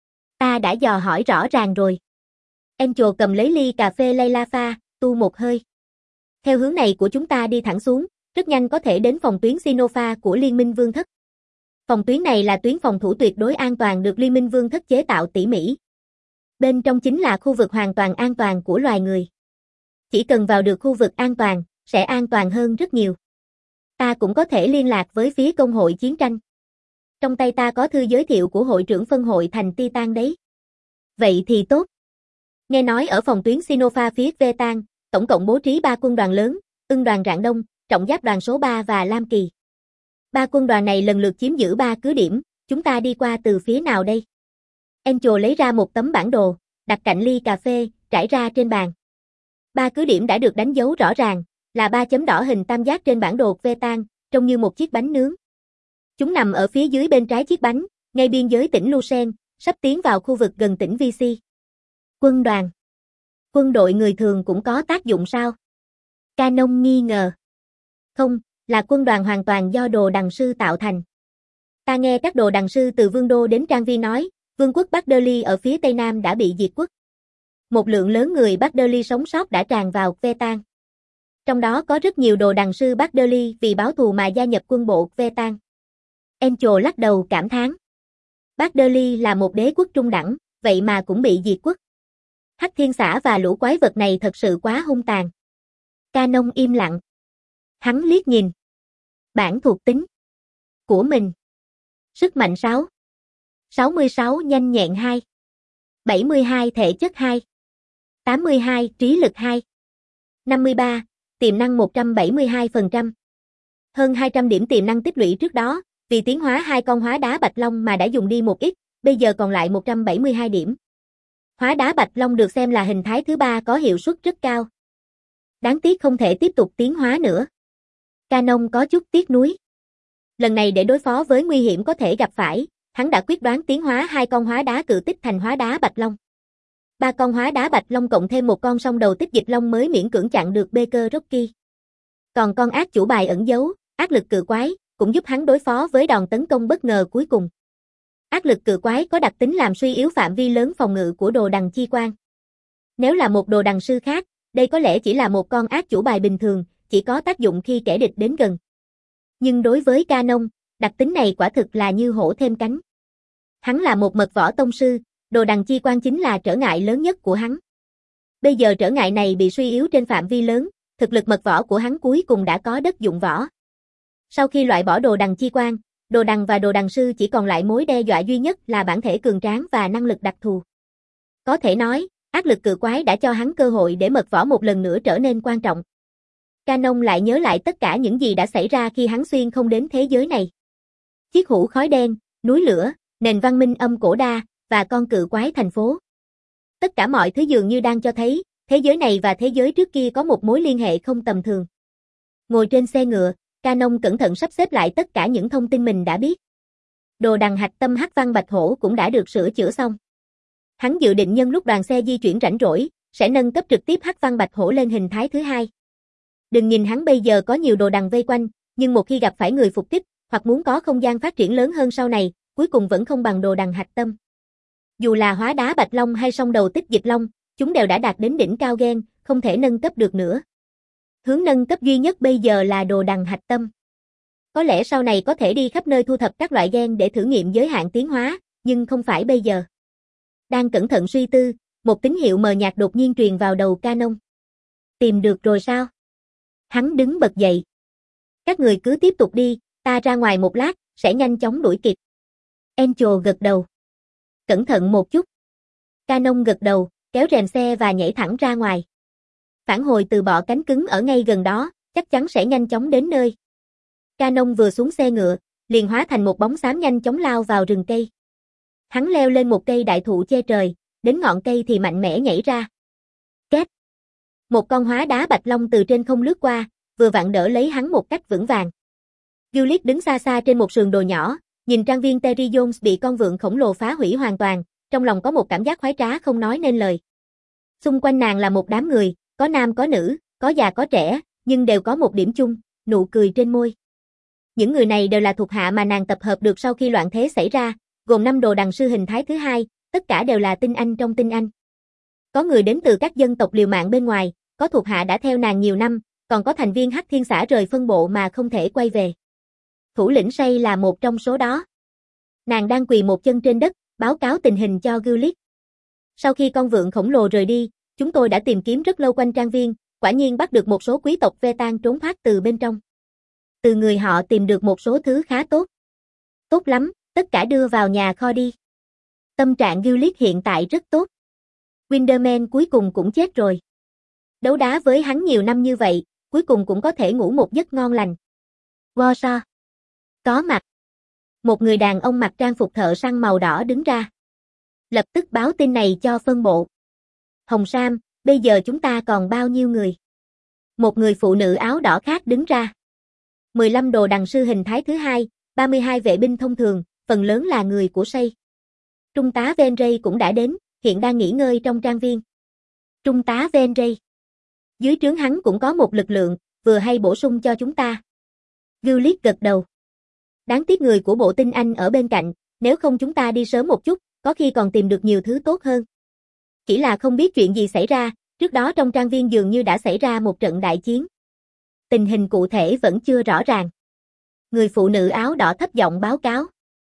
Ta đã dò hỏi rõ ràng rồi. Angel cầm lấy ly cà phê Layla pha, tu một hơi. Theo hướng này của chúng ta đi thẳng xuống, rất nhanh có thể đến phòng tuyến Sinopha của Liên minh Vương thất. Phòng tuyến này là tuyến phòng thủ tuyệt đối an toàn được Liên minh Vương thất chế tạo tỉ mỉ. Bên trong chính là khu vực hoàn toàn an toàn của loài người. Chỉ cần vào được khu vực an toàn, sẽ an toàn hơn rất nhiều. Ta cũng có thể liên lạc với phía công hội chiến tranh. Trong tay ta có thư giới thiệu của hội trưởng phân hội thành Titan đấy. Vậy thì tốt. Nghe nói ở phòng tuyến Sinopha phía Vetan, tổng cộng bố trí ba quân đoàn lớn, Ưng đoàn Rạng Đông, Trọng giáp đoàn số ba và Lam Kỳ. Ba quân đoàn này lần lượt chiếm giữ ba cứ điểm, chúng ta đi qua từ phía nào đây? Angel lấy ra một tấm bản đồ, đặt cạnh ly cà phê, trải ra trên bàn. Ba cứ điểm đã được đánh dấu rõ ràng, là ba chấm đỏ hình tam giác trên bản đồ Vetan, trông như một chiếc bánh nướng. Chúng nằm ở phía dưới bên trái chiếc bánh, ngay biên giới tỉnh Lucen, sắp tiến vào khu vực gần tỉnh vê xê. Quân đoàn. Quân đội người thường cũng có tác dụng sao? Canon nghi ngờ. Không, là quân đoàn hoàn toàn do đồ đằng sư tạo thành. Ta nghe các đồ đằng sư từ Vương đô đến Trang Vi nói, vương quốc Barderly ở phía tây nam đã bị diệt quốc. Một lượng lớn người Barderly sống sót đã tràn vào Vetan. Trong đó có rất nhiều đồ đằng sư Barderly vì báo thù mà gia nhập quân bộ Vetan. Angel lắc đầu cảm thán. Barderly là một đế quốc trung đẳng, vậy mà cũng bị diệt quốc. Hắc Thiên xã và lũ quái vật này thật sự quá hung tàn. Canon im lặng. Hắn liếc nhìn. Bản thuộc tính của mình. Sức mạnh sáu. sáu mươi sáu nhanh nhẹn hai. bảy mươi hai thể chất hai. tám mươi hai trí lực hai. năm mươi ba tiềm năng một trăm bảy mươi hai phần trăm. Hơn hai trăm điểm tiềm năng tích lũy trước đó, vì tiến hóa hai con hóa đá Bạch Long mà đã dùng đi một ít, bây giờ còn lại một trăm bảy mươi hai điểm. Hóa đá Bạch Long được xem là hình thái thứ ba có hiệu suất rất cao. Đáng tiếc không thể tiếp tục tiến hóa nữa. Canon có chút tiếc nuối. Lần này để đối phó với nguy hiểm có thể gặp phải, hắn đã quyết đoán tiến hóa hai con hóa đá cự tích thành hóa đá Bạch Long. Ba con hóa đá Bạch Long cộng thêm một con song đầu tích dịch long mới miễn cưỡng chặn được Baker Rocky. Còn con ác chủ bài ẩn giấu, ác lực cự quái, cũng giúp hắn đối phó với đòn tấn công bất ngờ cuối cùng. Ác lực cự quái có đặc tính làm suy yếu phạm vi lớn phòng ngự của đồ đằng chi quan. Nếu là một đồ đằng sư khác, đây có lẽ chỉ là một con ác chủ bài bình thường, chỉ có tác dụng khi kẻ địch đến gần. Nhưng đối với Canon, đặc tính này quả thực là như hổ thêm cánh. Hắn là một mật võ tông sư, đồ đằng chi quan chính là trở ngại lớn nhất của hắn. Bây giờ trở ngại này bị suy yếu trên phạm vi lớn, thực lực mật võ của hắn cuối cùng đã có đất dụng võ. Sau khi loại bỏ đồ đằng chi quan, đồ đằng và đồ đằng sư chỉ còn lại mối đe dọa duy nhất là bản thể cường tráng và năng lực đặc thù. Có thể nói, ác lực cự quái đã cho hắn cơ hội để mật võ một lần nữa trở nên quan trọng. Canon lại nhớ lại tất cả những gì đã xảy ra khi hắn xuyên không đến thế giới này. Chiếc hũ khói đen, núi lửa, nền văn minh âm cổ đa, và con cự quái thành phố. Tất cả mọi thứ dường như đang cho thấy, thế giới này và thế giới trước kia có một mối liên hệ không tầm thường. Ngồi trên xe ngựa, Canon cẩn thận sắp xếp lại tất cả những thông tin mình đã biết. Đồ đằng hạch tâm Hắc Văn Bạch Hổ cũng đã được sửa chữa xong. Hắn dự định nhân lúc đoàn xe di chuyển rảnh rỗi, sẽ nâng cấp trực tiếp Hắc Văn Bạch Hổ lên hình thái thứ hai. Đừng nhìn hắn bây giờ có nhiều đồ đằng vây quanh, nhưng một khi gặp phải người phục kích, hoặc muốn có không gian phát triển lớn hơn sau này, cuối cùng vẫn không bằng đồ đằng hạch tâm. Dù là hóa đá Bạch Long hay song đầu tích dịch long, chúng đều đã đạt đến đỉnh cao gen, không thể nâng cấp được nữa. Hướng nâng cấp duy nhất bây giờ là đồ đằng hạch tâm. Có lẽ sau này có thể đi khắp nơi thu thập các loại gen để thử nghiệm giới hạn tiến hóa, nhưng không phải bây giờ. Đang cẩn thận suy tư, một tín hiệu mờ nhạt đột nhiên truyền vào đầu Canon. Tìm được rồi sao? Hắn đứng bật dậy. Các người cứ tiếp tục đi, ta ra ngoài một lát, sẽ nhanh chóng đuổi kịp. Angel gật đầu. Cẩn thận một chút. Canon gật đầu, kéo rèm xe và nhảy thẳng ra ngoài. Phản hồi từ bọ cánh cứng ở ngay gần đó, chắc chắn sẽ nhanh chóng đến nơi. Canon vừa xuống xe ngựa, liền hóa thành một bóng xám nhanh chóng lao vào rừng cây. Hắn leo lên một cây đại thụ che trời, đến ngọn cây thì mạnh mẽ nhảy ra. Két. Một con hóa đá Bạch Long từ trên không lướt qua, vừa vặn đỡ lấy hắn một cách vững vàng. Gillick đứng xa xa trên một sườn đồi nhỏ, nhìn trang viên Terry Jones bị con vượn khổng lồ phá hủy hoàn toàn, trong lòng có một cảm giác khoái trá không nói nên lời. Xung quanh nàng là một đám người, có nam có nữ, có già có trẻ, nhưng đều có một điểm chung, nụ cười trên môi. Những người này đều là thuộc hạ mà nàng tập hợp được sau khi loạn thế xảy ra, gồm năm đồ đằng sư hình thái thứ hai, tất cả đều là tinh anh trong tinh anh. Có người đến từ các dân tộc liều mạng bên ngoài, có thuộc hạ đã theo nàng nhiều năm, còn có thành viên Hắc Thiên Xã rời phân bộ mà không thể quay về. Thủ lĩnh Say là một trong số đó. Nàng đang quỳ một chân trên đất, báo cáo tình hình cho Gillick. Sau khi con vượn khổng lồ rời đi, chúng tôi đã tìm kiếm rất lâu quanh trang viên, quả nhiên bắt được một số quý tộc Vetan trốn thoát từ bên trong. Từ người họ tìm được một số thứ khá tốt. Tốt lắm, tất cả đưa vào nhà kho đi. Tâm trạng Gillick hiện tại rất tốt. Winderman cuối cùng cũng chết rồi. Đấu đá với hắn nhiều năm như vậy, cuối cùng cũng có thể ngủ một giấc ngon lành. Warsaw. Có mặt. Một người đàn ông mặc trang phục thợ săn màu đỏ đứng ra. Lập tức báo tin này cho phân bộ. Hồng Sam, bây giờ chúng ta còn bao nhiêu người? Một người phụ nữ áo đỏ khác đứng ra. mười lăm đồ đằng sư hình thái thứ hai, ba mươi hai vệ binh thông thường, phần lớn là người của Say. Trung tá Venray cũng đã đến, hiện đang nghỉ ngơi trong trang viên. Trung tá Venray. Dưới trướng hắn cũng có một lực lượng, vừa hay bổ sung cho chúng ta. Gillick gật đầu. Đáng tiếc người của bộ tinh anh ở bên cạnh, nếu không chúng ta đi sớm một chút, có khi còn tìm được nhiều thứ tốt hơn. Chỉ là không biết chuyện gì xảy ra, trước đó trong trang viên dường như đã xảy ra một trận đại chiến. Tình hình cụ thể vẫn chưa rõ ràng. Người phụ nữ áo đỏ thấp giọng báo cáo.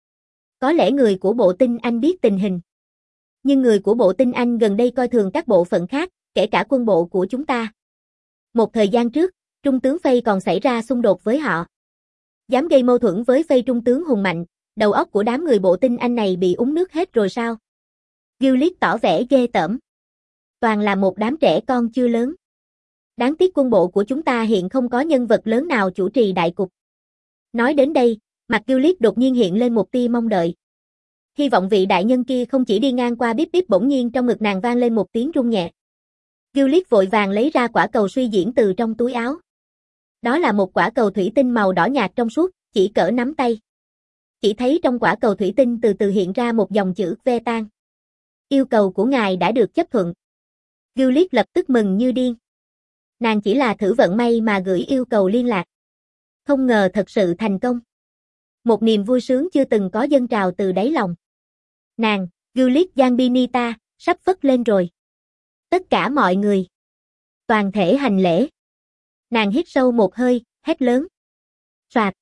Có lẽ người của bộ tinh anh biết tình hình. Nhưng người của bộ tinh anh gần đây coi thường các bộ phận khác, kể cả quân bộ của chúng ta. Một thời gian trước, Trung tướng Phây còn xảy ra xung đột với họ. Dám gây mâu thuẫn với Phây Trung tướng hùng mạnh, đầu óc của đám người bộ tinh anh này bị uống nước hết rồi sao? Gillick tỏ vẻ ghê tởm. Toàn là một đám trẻ con chưa lớn. Đáng tiếc quân bộ của chúng ta hiện không có nhân vật lớn nào chủ trì đại cục. Nói đến đây, mặt Gillick đột nhiên hiện lên một tia mong đợi. Hy vọng vị đại nhân kia không chỉ đi ngang qua bíp bíp, bỗng nhiên trong ngực nàng vang lên một tiếng rung nhẹ. Gillick vội vàng lấy ra quả cầu suy diễn từ trong túi áo. Đó là một quả cầu thủy tinh màu đỏ nhạt trong suốt, chỉ cỡ nắm tay. Chỉ thấy trong quả cầu thủy tinh từ từ hiện ra một dòng chữ Vetan. Yêu cầu của ngài đã được chấp thuận. Gillick lập tức mừng như điên. Nàng chỉ là thử vận may mà gửi yêu cầu liên lạc. Không ngờ thật sự thành công. Một niềm vui sướng chưa từng có dâng trào từ đáy lòng. Nàng, Gillick Gambinita, sắp phất lên rồi. Tất cả mọi người. Toàn thể hành lễ. Nàng hít sâu một hơi, hét lớn. Soạt.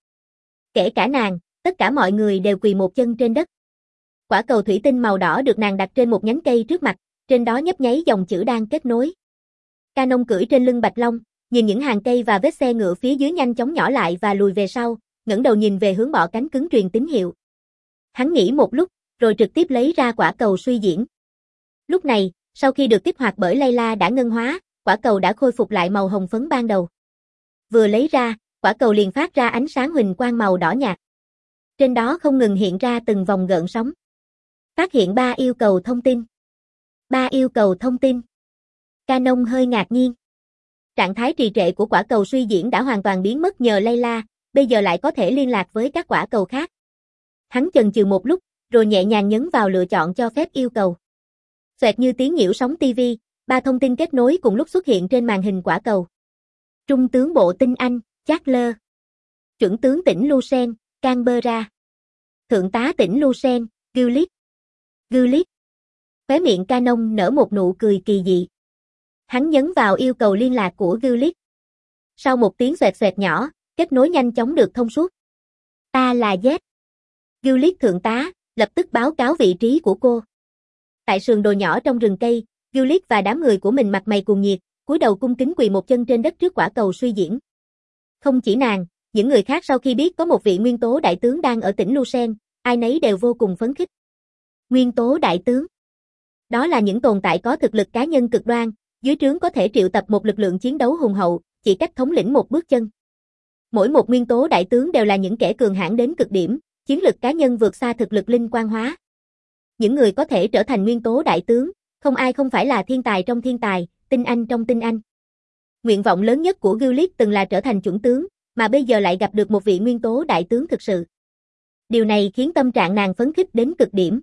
Kể cả nàng, tất cả mọi người đều quỳ một chân trên đất. Quả cầu thủy tinh màu đỏ được nàng đặt trên một nhánh cây trước mặt, trên đó nhấp nháy dòng chữ đang kết nối. Canon cưỡi trên lưng Bạch Long, nhìn những hàng cây và vết xe ngựa phía dưới nhanh chóng nhỏ lại và lùi về sau, ngẩng đầu nhìn về hướng bọ cánh cứng truyền tín hiệu. Hắn nghĩ một lúc, rồi trực tiếp lấy ra quả cầu suy diễn. Lúc này, sau khi được kích hoạt bởi Layla đã ngân hóa, quả cầu đã khôi phục lại màu hồng phấn ban đầu. Vừa lấy ra, quả cầu liền phát ra ánh sáng huỳnh quang màu đỏ nhạt. Trên đó không ngừng hiện ra từng vòng gợn sóng. Phát hiện ba yêu cầu thông tin. Ba yêu cầu thông tin. Canon hơi ngạc nhiên. Trạng thái trì trệ của quả cầu suy diễn đã hoàn toàn biến mất nhờ Layla, bây giờ lại có thể liên lạc với các quả cầu khác. Hắn chần chừ một lúc, rồi nhẹ nhàng nhấn vào lựa chọn cho phép yêu cầu. Xoẹt như tiếng nhiễu sóng ti vi, ba thông tin kết nối cùng lúc xuất hiện trên màn hình quả cầu. Trung tướng bộ tinh Anh, Chatler. Chuẩn tướng tỉnh Lucen, Canberra. Thượng tá tỉnh Lucen, Gillick. Gillick. Khóe miệng Canon nở một nụ cười kỳ dị. Hắn nhấn vào yêu cầu liên lạc của Gillick. Sau một tiếng xoẹt xoẹt nhỏ, kết nối nhanh chóng được thông suốt. Ta là Z. Gillick thượng tá, lập tức báo cáo vị trí của cô. Tại sườn đồi nhỏ trong rừng cây, Gillick và đám người của mình mặt mày cuồng nhiệt, cúi đầu cung kính quỳ một chân trên đất trước quả cầu suy diễn. Không chỉ nàng, những người khác sau khi biết có một vị nguyên tố đại tướng đang ở tỉnh Lucen, ai nấy đều vô cùng phấn khích. Nguyên tố đại tướng. Đó là những tồn tại có thực lực cá nhân cực đoan, dưới trướng có thể triệu tập một lực lượng chiến đấu hùng hậu, chỉ cách thống lĩnh một bước chân. Mỗi một nguyên tố đại tướng đều là những kẻ cường hãn đến cực điểm, chiến lực cá nhân vượt xa thực lực linh quan hóa. Những người có thể trở thành nguyên tố đại tướng, không ai không phải là thiên tài trong thiên tài, tinh anh trong tinh anh. Nguyện vọng lớn nhất của Gillick từng là trở thành chuẩn tướng, mà bây giờ lại gặp được một vị nguyên tố đại tướng thực sự. Điều này khiến tâm trạng nàng phấn khích đến cực điểm.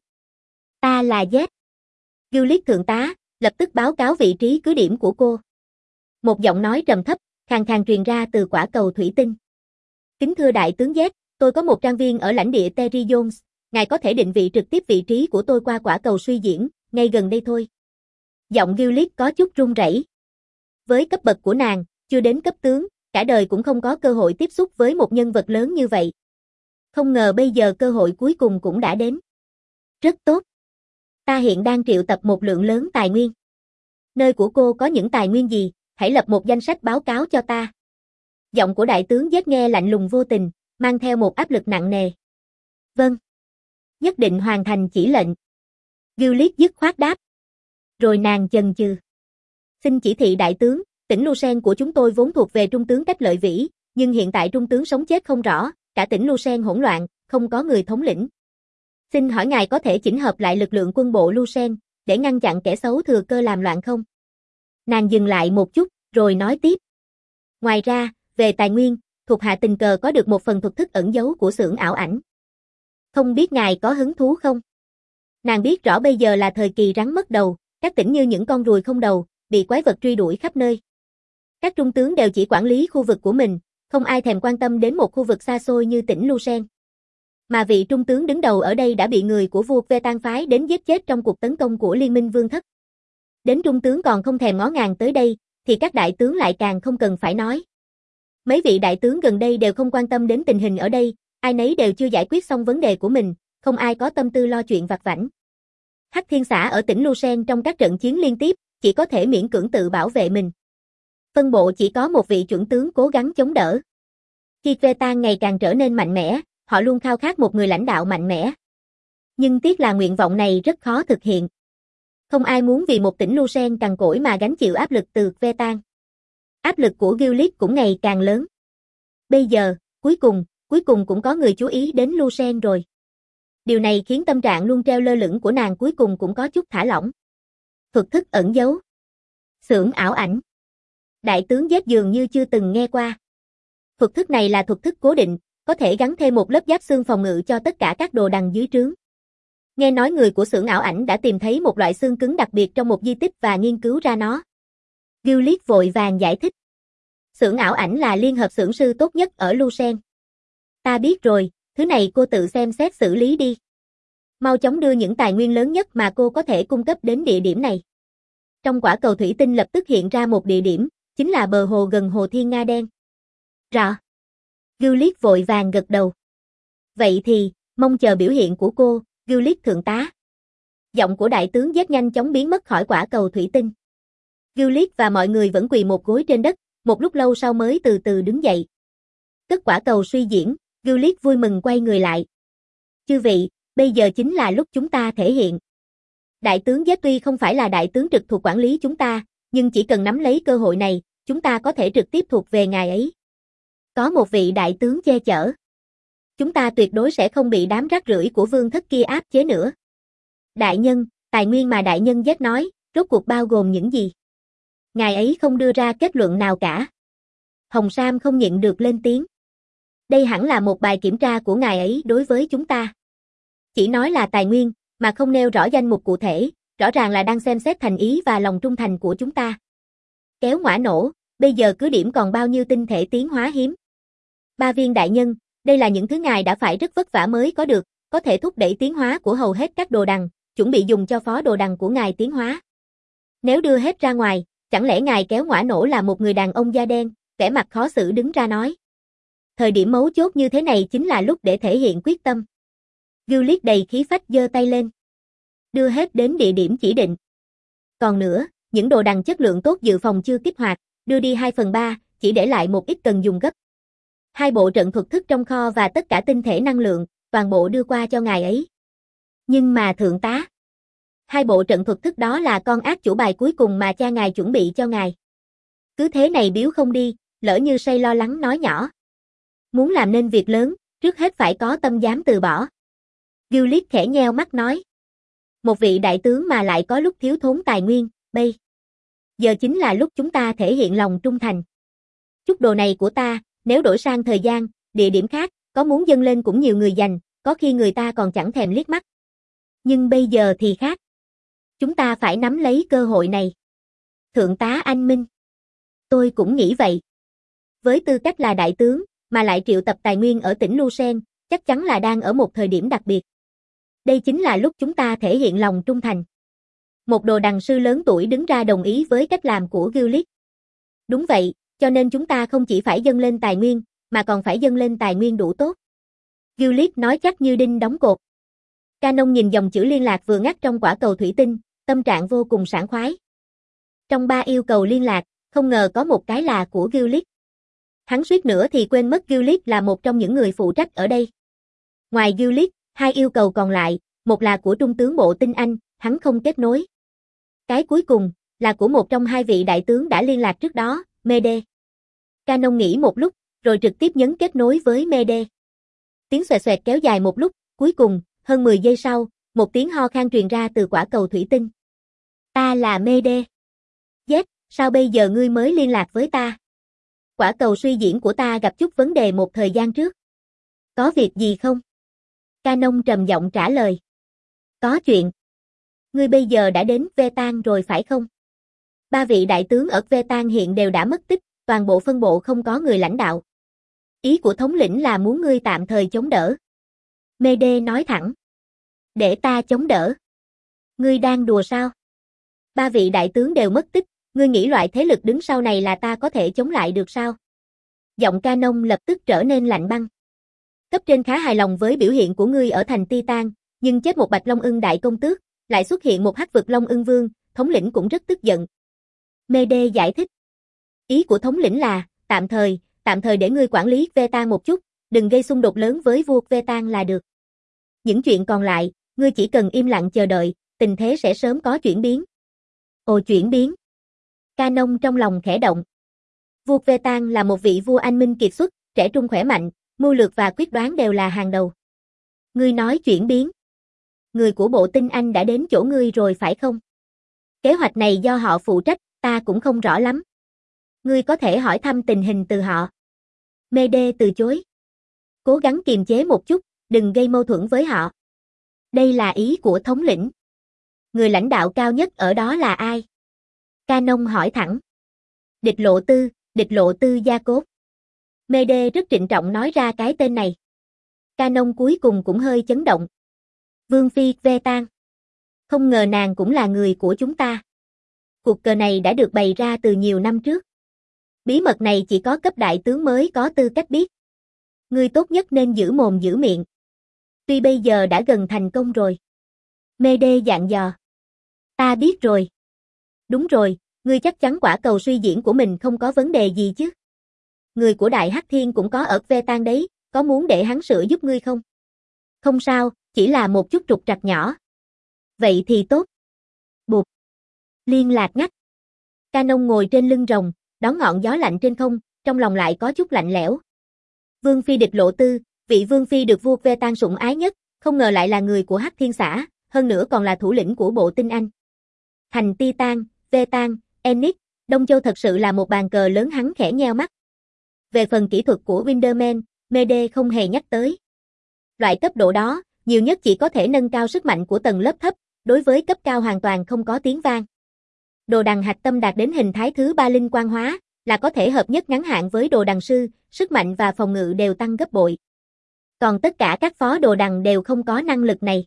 Ta là Z. Juliet thượng tá, lập tức báo cáo vị trí cứ điểm của cô. Một giọng nói trầm thấp, khàn khàn truyền ra từ quả cầu thủy tinh. Kính thưa đại tướng Z, tôi có một trang viên ở lãnh địa Terry Jones, ngài có thể định vị trực tiếp vị trí của tôi qua quả cầu suy diễn, ngay gần đây thôi. Giọng Juliet có chút run rẩy. Với cấp bậc của nàng, chưa đến cấp tướng, cả đời cũng không có cơ hội tiếp xúc với một nhân vật lớn như vậy. Không ngờ bây giờ cơ hội cuối cùng cũng đã đến. Rất tốt. Ta hiện đang triệu tập một lượng lớn tài nguyên. Nơi của cô có những tài nguyên gì, hãy lập một danh sách báo cáo cho ta. Giọng của đại tướng Z nghe lạnh lùng vô tình, mang theo một áp lực nặng nề. Vâng. Nhất định hoàn thành chỉ lệnh. Juliet dứt khoát đáp. Rồi nàng chần chừ. Xin chỉ thị đại tướng, tỉnh Lucerne của chúng tôi vốn thuộc về trung tướng Cách Lợi Vĩ, nhưng hiện tại trung tướng sống chết không rõ, cả tỉnh Lucerne hỗn loạn, không có người thống lĩnh. Xin hỏi ngài có thể chỉnh hợp lại lực lượng quân bộ Lucerne, để ngăn chặn kẻ xấu thừa cơ làm loạn không? Nàng dừng lại một chút, rồi nói tiếp. Ngoài ra, về tài nguyên, thuộc hạ tình cờ có được một phần thuật thức ẩn giấu của xưởng ảo ảnh. Không biết ngài có hứng thú không? Nàng biết rõ bây giờ là thời kỳ rắn mất đầu, các tỉnh như những con ruồi không đầu, bị quái vật truy đuổi khắp nơi. Các trung tướng đều chỉ quản lý khu vực của mình, không ai thèm quan tâm đến một khu vực xa xôi như tỉnh Lucerne. Mà vị trung tướng đứng đầu ở đây đã bị người của vua Vetan phái đến giết chết trong cuộc tấn công của Liên minh Vương thất. Đến trung tướng còn không thèm ngó ngàng tới đây, thì các đại tướng lại càng không cần phải nói. Mấy vị đại tướng gần đây đều không quan tâm đến tình hình ở đây, ai nấy đều chưa giải quyết xong vấn đề của mình, không ai có tâm tư lo chuyện vặt vãnh. Hắc Thiên Xã ở tỉnh Lucerne trong các trận chiến liên tiếp, chỉ có thể miễn cưỡng tự bảo vệ mình. Phân bộ chỉ có một vị chuẩn tướng cố gắng chống đỡ. Khi Vetan ngày càng trở nên mạnh mẽ, họ luôn khao khát một người lãnh đạo mạnh mẽ. Nhưng tiếc là nguyện vọng này rất khó thực hiện. Không ai muốn vì một tỉnh Lucerne cằn cỗi mà gánh chịu áp lực từ Vetan. Áp lực của Juliet cũng ngày càng lớn. Bây giờ, cuối cùng, cuối cùng cũng có người chú ý đến Lucerne rồi. Điều này khiến tâm trạng luôn treo lơ lửng của nàng cuối cùng cũng có chút thả lỏng. Thuật thức ẩn giấu. Xưởng ảo ảnh. Đại tướng Z dường như chưa từng nghe qua. Thuật thức này là thuật thức cố định, có thể gắn thêm một lớp giáp xương phòng ngự cho tất cả các đồ đằng dưới trướng. Nghe nói người của xưởng ảo ảnh đã tìm thấy một loại xương cứng đặc biệt trong một di tích và nghiên cứu ra nó. Juliet vội vàng giải thích. Xưởng ảo ảnh là liên hợp xưởng sư tốt nhất ở Lucerne. Ta biết rồi, thứ này cô tự xem xét xử lý đi. Mau chóng đưa những tài nguyên lớn nhất mà cô có thể cung cấp đến địa điểm này. Trong quả cầu thủy tinh lập tức hiện ra một địa điểm, chính là bờ hồ gần hồ Thiên Nga Đen. Rõ. Juliet vội vàng gật đầu. Vậy thì, mong chờ biểu hiện của cô, Juliet thượng tá. Giọng của đại tướng Z nhanh chóng biến mất khỏi quả cầu thủy tinh. Juliet và mọi người vẫn quỳ một gối trên đất, một lúc lâu sau mới từ từ đứng dậy. Cất quả cầu suy diễn, Juliet vui mừng quay người lại. Chư vị, bây giờ chính là lúc chúng ta thể hiện. Đại tướng Z tuy không phải là đại tướng trực thuộc quản lý chúng ta, nhưng chỉ cần nắm lấy cơ hội này, chúng ta có thể trực tiếp thuộc về ngài ấy. Có một vị đại tướng che chở. Chúng ta tuyệt đối sẽ không bị đám rác rưởi của vương thất kia áp chế nữa. Đại nhân, tài nguyên mà đại nhân Z nói, rốt cuộc bao gồm những gì? Ngài ấy không đưa ra kết luận nào cả. Hồng Sam không nhịn được lên tiếng. Đây hẳn là một bài kiểm tra của ngài ấy đối với chúng ta. Chỉ nói là tài nguyên, mà không nêu rõ danh mục cụ thể, rõ ràng là đang xem xét thành ý và lòng trung thành của chúng ta. Kéo ngõa nổ, bây giờ cứ điểm còn bao nhiêu tinh thể tiến hóa hiếm. Ba viên đại nhân, đây là những thứ ngài đã phải rất vất vả mới có được, có thể thúc đẩy tiến hóa của hầu hết các đồ đằng, chuẩn bị dùng cho phó đồ đằng của ngài tiến hóa. Nếu đưa hết ra ngoài, chẳng lẽ ngài kéo ngõa nổ là một người đàn ông da đen, vẻ mặt khó xử đứng ra nói. Thời điểm mấu chốt như thế này chính là lúc để thể hiện quyết tâm. Juliet đầy khí phách giơ tay lên. Đưa hết đến địa điểm chỉ định. Còn nữa, những đồ đằng chất lượng tốt dự phòng chưa kích hoạt, đưa đi hai phần ba, chỉ để lại một ít cần dùng gấp. Hai bộ trận thuật thức trong kho và tất cả tinh thể năng lượng, toàn bộ đưa qua cho ngài ấy. Nhưng mà thượng tá, hai bộ trận thuật thức đó là con ác chủ bài cuối cùng mà cha ngài chuẩn bị cho ngài. Cứ thế này biếu không đi, lỡ như say lo lắng nói nhỏ. Muốn làm nên việc lớn, trước hết phải có tâm dám từ bỏ. Juliet khẽ nheo mắt nói. Một vị đại tướng mà lại có lúc thiếu thốn tài nguyên, bây giờ chính là lúc chúng ta thể hiện lòng trung thành. Chút đồ này của ta, Nếu đổi sang thời gian, địa điểm khác, có muốn dâng lên cũng nhiều người giành, có khi người ta còn chẳng thèm liếc mắt. Nhưng bây giờ thì khác. Chúng ta phải nắm lấy cơ hội này. Thượng tá Anh Minh. Tôi cũng nghĩ vậy. Với tư cách là đại tướng, mà lại triệu tập tài nguyên ở tỉnh Lucerne, chắc chắn là đang ở một thời điểm đặc biệt. Đây chính là lúc chúng ta thể hiện lòng trung thành. Một đồ đằng sư lớn tuổi đứng ra đồng ý với cách làm của Gillis. Đúng vậy, cho nên chúng ta không chỉ phải dâng lên tài nguyên, mà còn phải dâng lên tài nguyên đủ tốt. Gillis nói chắc như đinh đóng cột. Canon nhìn dòng chữ liên lạc vừa ngắt trong quả cầu thủy tinh, tâm trạng vô cùng sảng khoái. Trong ba yêu cầu liên lạc, không ngờ có một cái là của Gillis. Hắn suýt nữa thì quên mất Gillis là một trong những người phụ trách ở đây. Ngoài Gillis, hai yêu cầu còn lại, một là của Trung tướng Bộ Tinh Anh, hắn không kết nối. Cái cuối cùng, là của một trong hai vị đại tướng đã liên lạc trước đó, Mede. Canon nghĩ một lúc, rồi trực tiếp nhấn kết nối với Mede. Tiếng xoẹt xoẹt kéo dài một lúc, cuối cùng, hơn mười giây sau, một tiếng ho khan truyền ra từ quả cầu thủy tinh. Ta là Mede. Z, sao bây giờ ngươi mới liên lạc với ta? Quả cầu suy diễn của ta gặp chút vấn đề một thời gian trước. Có việc gì không? Canon trầm giọng trả lời. Có chuyện. Ngươi bây giờ đã đến Vetan rồi phải không? Ba vị đại tướng ở Vetan hiện đều đã mất tích, toàn bộ phân bộ không có người lãnh đạo. Ý của thống lĩnh là muốn ngươi tạm thời chống đỡ. Mede nói thẳng. Để ta chống đỡ. Ngươi đang đùa sao? Ba vị đại tướng đều mất tích, ngươi nghĩ loại thế lực đứng sau này là ta có thể chống lại được sao? Giọng Canon lập tức trở nên lạnh băng. Cấp trên khá hài lòng với biểu hiện của ngươi ở thành Titan, nhưng chết một Bạch Long Ưng đại công tước, lại xuất hiện một Hắc Vực Long Ưng Vương, thống lĩnh cũng rất tức giận. Mede giải thích. Ý của thống lĩnh là, tạm thời, tạm thời để ngươi quản lý Vetan một chút, đừng gây xung đột lớn với vua Vetan là được. Những chuyện còn lại, ngươi chỉ cần im lặng chờ đợi, tình thế sẽ sớm có chuyển biến. Ồ chuyển biến. Canon trong lòng khẽ động. Vua Vetan là một vị vua anh minh kiệt xuất, trẻ trung khỏe mạnh, mưu lược và quyết đoán đều là hàng đầu. Ngươi nói chuyển biến. Người của Bộ Tinh Anh đã đến chỗ ngươi rồi phải không? Kế hoạch này do họ phụ trách, ta cũng không rõ lắm. Ngươi có thể hỏi thăm tình hình từ họ. Mede từ chối. Cố gắng kiềm chế một chút, đừng gây mâu thuẫn với họ. Đây là ý của thống lĩnh. Người lãnh đạo cao nhất ở đó là ai? Canon hỏi thẳng. Địch lộ tư, địch lộ tư gia cốt. Mede rất trịnh trọng nói ra cái tên này. Canon cuối cùng cũng hơi chấn động. Vương Phi Vetan. Không ngờ nàng cũng là người của chúng ta. Cuộc cờ này đã được bày ra từ nhiều năm trước. Bí mật này chỉ có cấp đại tướng mới có tư cách biết. Ngươi tốt nhất nên giữ mồm giữ miệng. Tuy bây giờ đã gần thành công rồi. Mede dặn dò. Ta biết rồi. Đúng rồi, ngươi chắc chắn quả cầu suy diễn của mình không có vấn đề gì chứ. Người của Đại Hắc Thiên cũng có ở Vetan đấy, có muốn để hắn sửa giúp ngươi không? Không sao, chỉ là một chút trục trặc nhỏ. Vậy thì tốt. Bụp. Liên lạc ngắt. Canon ngồi trên lưng rồng, đón ngọn gió lạnh trên không, trong lòng lại có chút lạnh lẽo. Vương Phi địch lộ tư, vị Vương Phi được vua Vetan sủng ái nhất, không ngờ lại là người của Hắc Thiên xã, hơn nữa còn là thủ lĩnh của Bộ Tinh Anh. Thành Titan, Vetan, Enix, Đông Châu thật sự là một bàn cờ lớn, hắn khẽ nheo mắt. Về phần kỹ thuật của Winderman, Mede không hề nhắc tới. Loại cấp độ đó, nhiều nhất chỉ có thể nâng cao sức mạnh của tầng lớp thấp, đối với cấp cao hoàn toàn không có tiếng vang. Đồ đằng hạch tâm đạt đến hình thái thứ ba linh quang hóa, là có thể hợp nhất ngắn hạn với đồ đằng sư, sức mạnh và phòng ngự đều tăng gấp bội. Còn tất cả các phó đồ đằng đều không có năng lực này.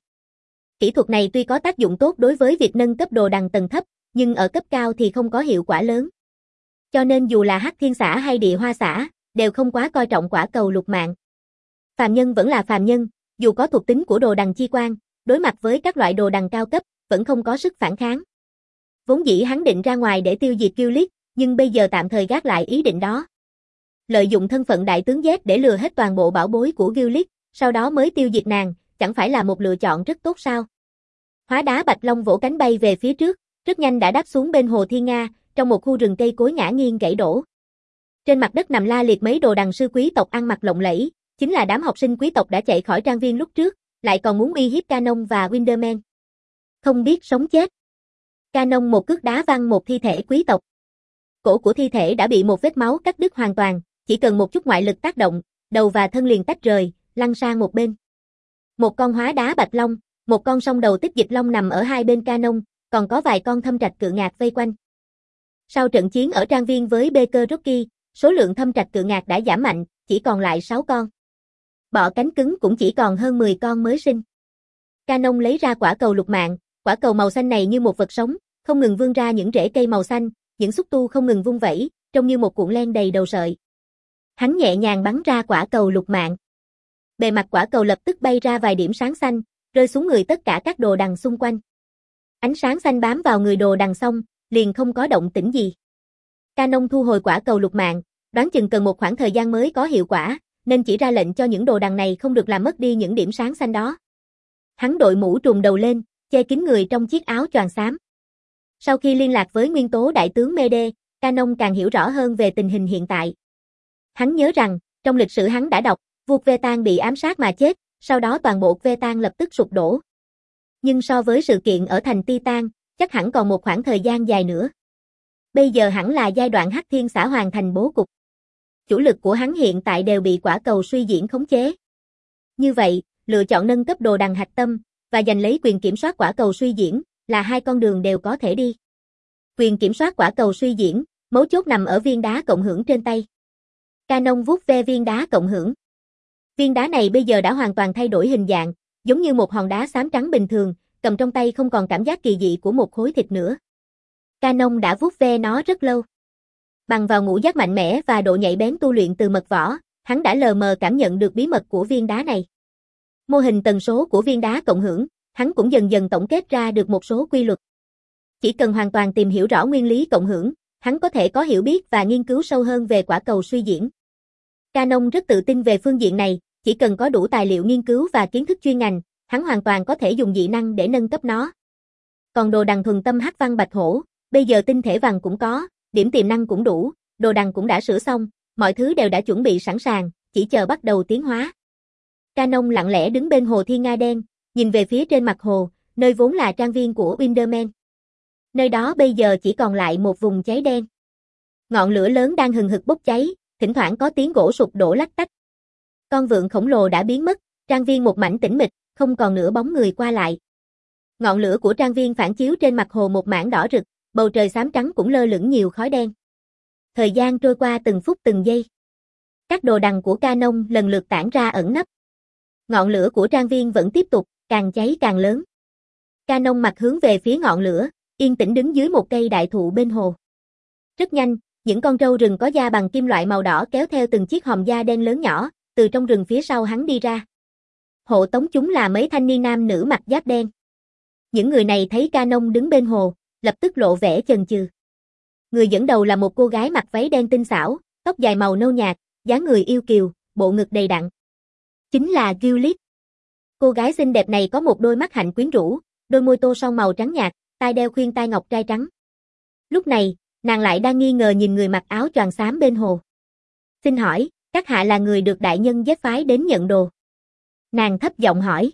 Kỹ thuật này tuy có tác dụng tốt đối với việc nâng cấp đồ đằng tầng thấp, nhưng ở cấp cao thì không có hiệu quả lớn. Cho nên dù là Hắc Thiên xã hay Địa Hoa xã, đều không quá coi trọng quả cầu lục mạng. Phàm nhân vẫn là phàm nhân, dù có thuộc tính của đồ đằng chi quan, đối mặt với các loại đồ đằng cao cấp, vẫn không có sức phản kháng. Vốn dĩ hắn định ra ngoài để tiêu diệt Gillis, nhưng bây giờ tạm thời gác lại ý định đó. Lợi dụng thân phận đại tướng Z để lừa hết toàn bộ bảo bối của Gillis, sau đó mới tiêu diệt nàng, chẳng phải là một lựa chọn rất tốt sao? Hóa đá Bạch Long vỗ cánh bay về phía trước, rất nhanh đã đáp xuống bên hồ Thiên Nga, trong một khu rừng cây cối ngã nghiêng gãy đổ. Trên mặt đất nằm la liệt mấy đồ đằng sư quý tộc ăn mặc lộng lẫy, chính là đám học sinh quý tộc đã chạy khỏi trang viên lúc trước, lại còn muốn uy hiếp Canon và Winderman. Không biết sống chết. Canon một cước đá văng một thi thể quý tộc. Cổ của thi thể đã bị một vết máu cắt đứt hoàn toàn, chỉ cần một chút ngoại lực tác động, đầu và thân liền tách rời, lăn sang một bên. Một con hóa đá bạch long, một con song đầu tích dịch long nằm ở hai bên canon, còn có vài con thâm trạch cự ngạc vây quanh. Sau trận chiến ở trang viên với Baker Rocky, số lượng thâm trạch cự ngạc đã giảm mạnh, chỉ còn lại sáu con. Bọ cánh cứng cũng chỉ còn hơn mười con mới sinh. Canon lấy ra quả cầu lục mạng, quả cầu màu xanh này như một vật sống, không ngừng vươn ra những rễ cây màu xanh, những xúc tu không ngừng vung vẩy, trông như một cuộn len đầy đầu sợi. Hắn nhẹ nhàng bắn ra quả cầu lục mạng. Bề mặt quả cầu lập tức bay ra vài điểm sáng xanh, rơi xuống người tất cả các đồ đằng xung quanh. Ánh sáng xanh bám vào người đồ đằng xong, liền không có động tĩnh gì. Canon thu hồi quả cầu lục mạng, đoán chừng cần một khoảng thời gian mới có hiệu quả, nên chỉ ra lệnh cho những đồ đằng này không được làm mất đi những điểm sáng xanh đó. Hắn đội mũ trùm đầu lên, che kín người trong chiếc áo choàng xám. Sau khi liên lạc với nguyên tố đại tướng Mede, Canon càng hiểu rõ hơn về tình hình hiện tại. Hắn nhớ rằng, trong lịch sử hắn đã đọc, vua Vetan bị ám sát mà chết, sau đó toàn bộ Vetan lập tức sụp đổ. Nhưng so với sự kiện ở thành Titan, chắc hẳn còn một khoảng thời gian dài nữa. Bây giờ hẳn là giai đoạn Hắc Thiên Xã hoàn thành bố cục. Chủ lực của hắn hiện tại đều bị quả cầu suy diễn khống chế. Như vậy, lựa chọn nâng cấp đồ đằng hạch tâm, và giành lấy quyền kiểm soát quả cầu suy diễn, là hai con đường đều có thể đi. Quyền kiểm soát quả cầu suy diễn, mấu chốt nằm ở viên đá cộng hưởng trên tay. Canon vuốt ve viên đá cộng hưởng. Viên đá này bây giờ đã hoàn toàn thay đổi hình dạng, giống như một hòn đá xám trắng bình thường, cầm trong tay không còn cảm giác kỳ dị của một khối thịt nữa. Canon đã vuốt ve nó rất lâu. Bằng vào ngũ giác mạnh mẽ và độ nhạy bén tu luyện từ mật võ, hắn đã lờ mờ cảm nhận được bí mật của viên đá này. Mô hình tần số của viên đá cộng hưởng, hắn cũng dần dần tổng kết ra được một số quy luật. Chỉ cần hoàn toàn tìm hiểu rõ nguyên lý cộng hưởng, hắn có thể có hiểu biết và nghiên cứu sâu hơn về quả cầu suy diễn. Canon rất tự tin về phương diện này, chỉ cần có đủ tài liệu nghiên cứu và kiến thức chuyên ngành, hắn hoàn toàn có thể dùng dị năng để nâng cấp nó. Còn đồ đằng thuần tâm hắc văn bạch hổ, bây giờ tinh thể vàng cũng có, điểm tiềm năng cũng đủ, đồ đằng cũng đã sửa xong, mọi thứ đều đã chuẩn bị sẵn sàng, chỉ chờ bắt đầu tiến hóa. Canon lặng lẽ đứng bên hồ Thiên Nga đen, nhìn về phía trên mặt hồ, nơi vốn là trang viên của Winderman. Nơi đó bây giờ chỉ còn lại một vùng cháy đen. Ngọn lửa lớn đang hừng hực bốc cháy, thỉnh thoảng có tiếng gỗ sụp đổ lách tách. Con vượn khổng lồ đã biến mất, trang viên một mảnh tĩnh mịch, không còn nửa bóng người qua lại. Ngọn lửa của trang viên phản chiếu trên mặt hồ một mảng đỏ rực, bầu trời xám trắng cũng lơ lửng nhiều khói đen. Thời gian trôi qua từng phút từng giây. Các đồ đằng của Canon lần lượt tản ra ẩn nấp. Ngọn lửa của trang viên vẫn tiếp tục, càng cháy càng lớn. Canon mặt hướng về phía ngọn lửa, yên tĩnh đứng dưới một cây đại thụ bên hồ. Rất nhanh, những con trâu rừng có da bằng kim loại màu đỏ kéo theo từng chiếc hòm da đen lớn nhỏ, từ trong rừng phía sau hắn đi ra. Hộ tống chúng là mấy thanh niên nam nữ mặc giáp đen. Những người này thấy Canon đứng bên hồ, lập tức lộ vẻ chần chừ. Người dẫn đầu là một cô gái mặc váy đen tinh xảo, tóc dài màu nâu nhạt, dáng người yêu kiều, bộ ngực đầy đặn. Chính là Giuliet. Cô gái xinh đẹp này có một đôi mắt hạnh quyến rũ, đôi môi tô son màu trắng nhạt, tai đeo khuyên tai ngọc trai trắng. Lúc này, nàng lại đang nghi ngờ nhìn người mặc áo choàng xám bên hồ. Xin hỏi, các hạ là người được đại nhân giết phái đến nhận đồ. Nàng thấp giọng hỏi.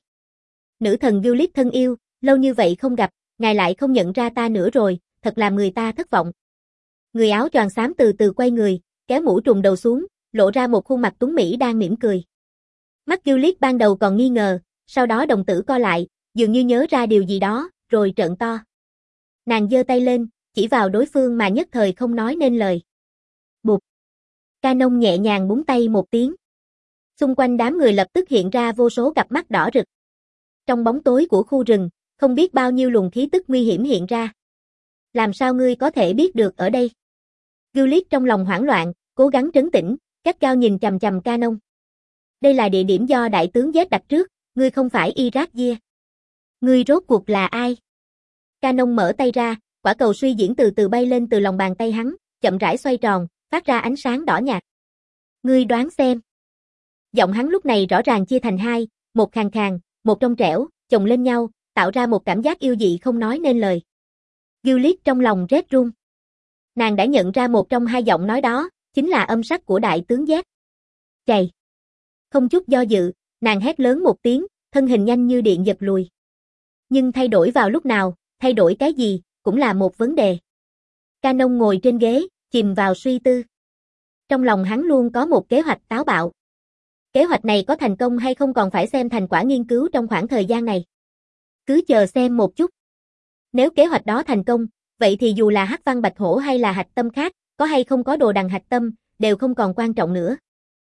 Nữ thần Giuliet thân yêu, lâu như vậy không gặp, ngài lại không nhận ra ta nữa rồi, thật làm người ta thất vọng. Người áo choàng xám từ từ quay người, kéo mũ trùm đầu xuống, lộ ra một khuôn mặt tuấn mỹ đang mỉm cười. Mắt Giuliet ban đầu còn nghi ngờ, sau đó đồng tử co lại, dường như nhớ ra điều gì đó, rồi trợn to. Nàng giơ tay lên, chỉ vào đối phương mà nhất thời không nói nên lời. Bụp. Canon nhẹ nhàng búng tay một tiếng. Xung quanh đám người lập tức hiện ra vô số cặp mắt đỏ rực. Trong bóng tối của khu rừng, không biết bao nhiêu luồng khí tức nguy hiểm hiện ra. Làm sao ngươi có thể biết được ở đây? Giuliet trong lòng hoảng loạn, cố gắng trấn tĩnh, gắt gao nhìn chằm chằm Canon. Đây là địa điểm do đại tướng Z đặt trước, ngươi không phải Irazia. Ngươi rốt cuộc là ai? Canon mở tay ra, quả cầu suy diễn từ từ bay lên từ lòng bàn tay hắn, chậm rãi xoay tròn, phát ra ánh sáng đỏ nhạt. Ngươi đoán xem. Giọng hắn lúc này rõ ràng chia thành hai, một khàn khàn, một trong trẻo, chồng lên nhau, tạo ra một cảm giác yêu dị không nói nên lời. Giuliet trong lòng rét run. Nàng đã nhận ra một trong hai giọng nói đó, chính là âm sắc của đại tướng Z. Chày. Không chút do dự, nàng hét lớn một tiếng, thân hình nhanh như điện giật lùi. Nhưng thay đổi vào lúc nào, thay đổi cái gì, cũng là một vấn đề. Canon ngồi trên ghế, chìm vào suy tư. Trong lòng hắn luôn có một kế hoạch táo bạo. Kế hoạch này có thành công hay không còn phải xem thành quả nghiên cứu trong khoảng thời gian này. Cứ chờ xem một chút. Nếu kế hoạch đó thành công, vậy thì dù là Hắc Văn Bạch Hổ hay là hạch tâm khác, có hay không có đồ đằng hạch tâm, đều không còn quan trọng nữa.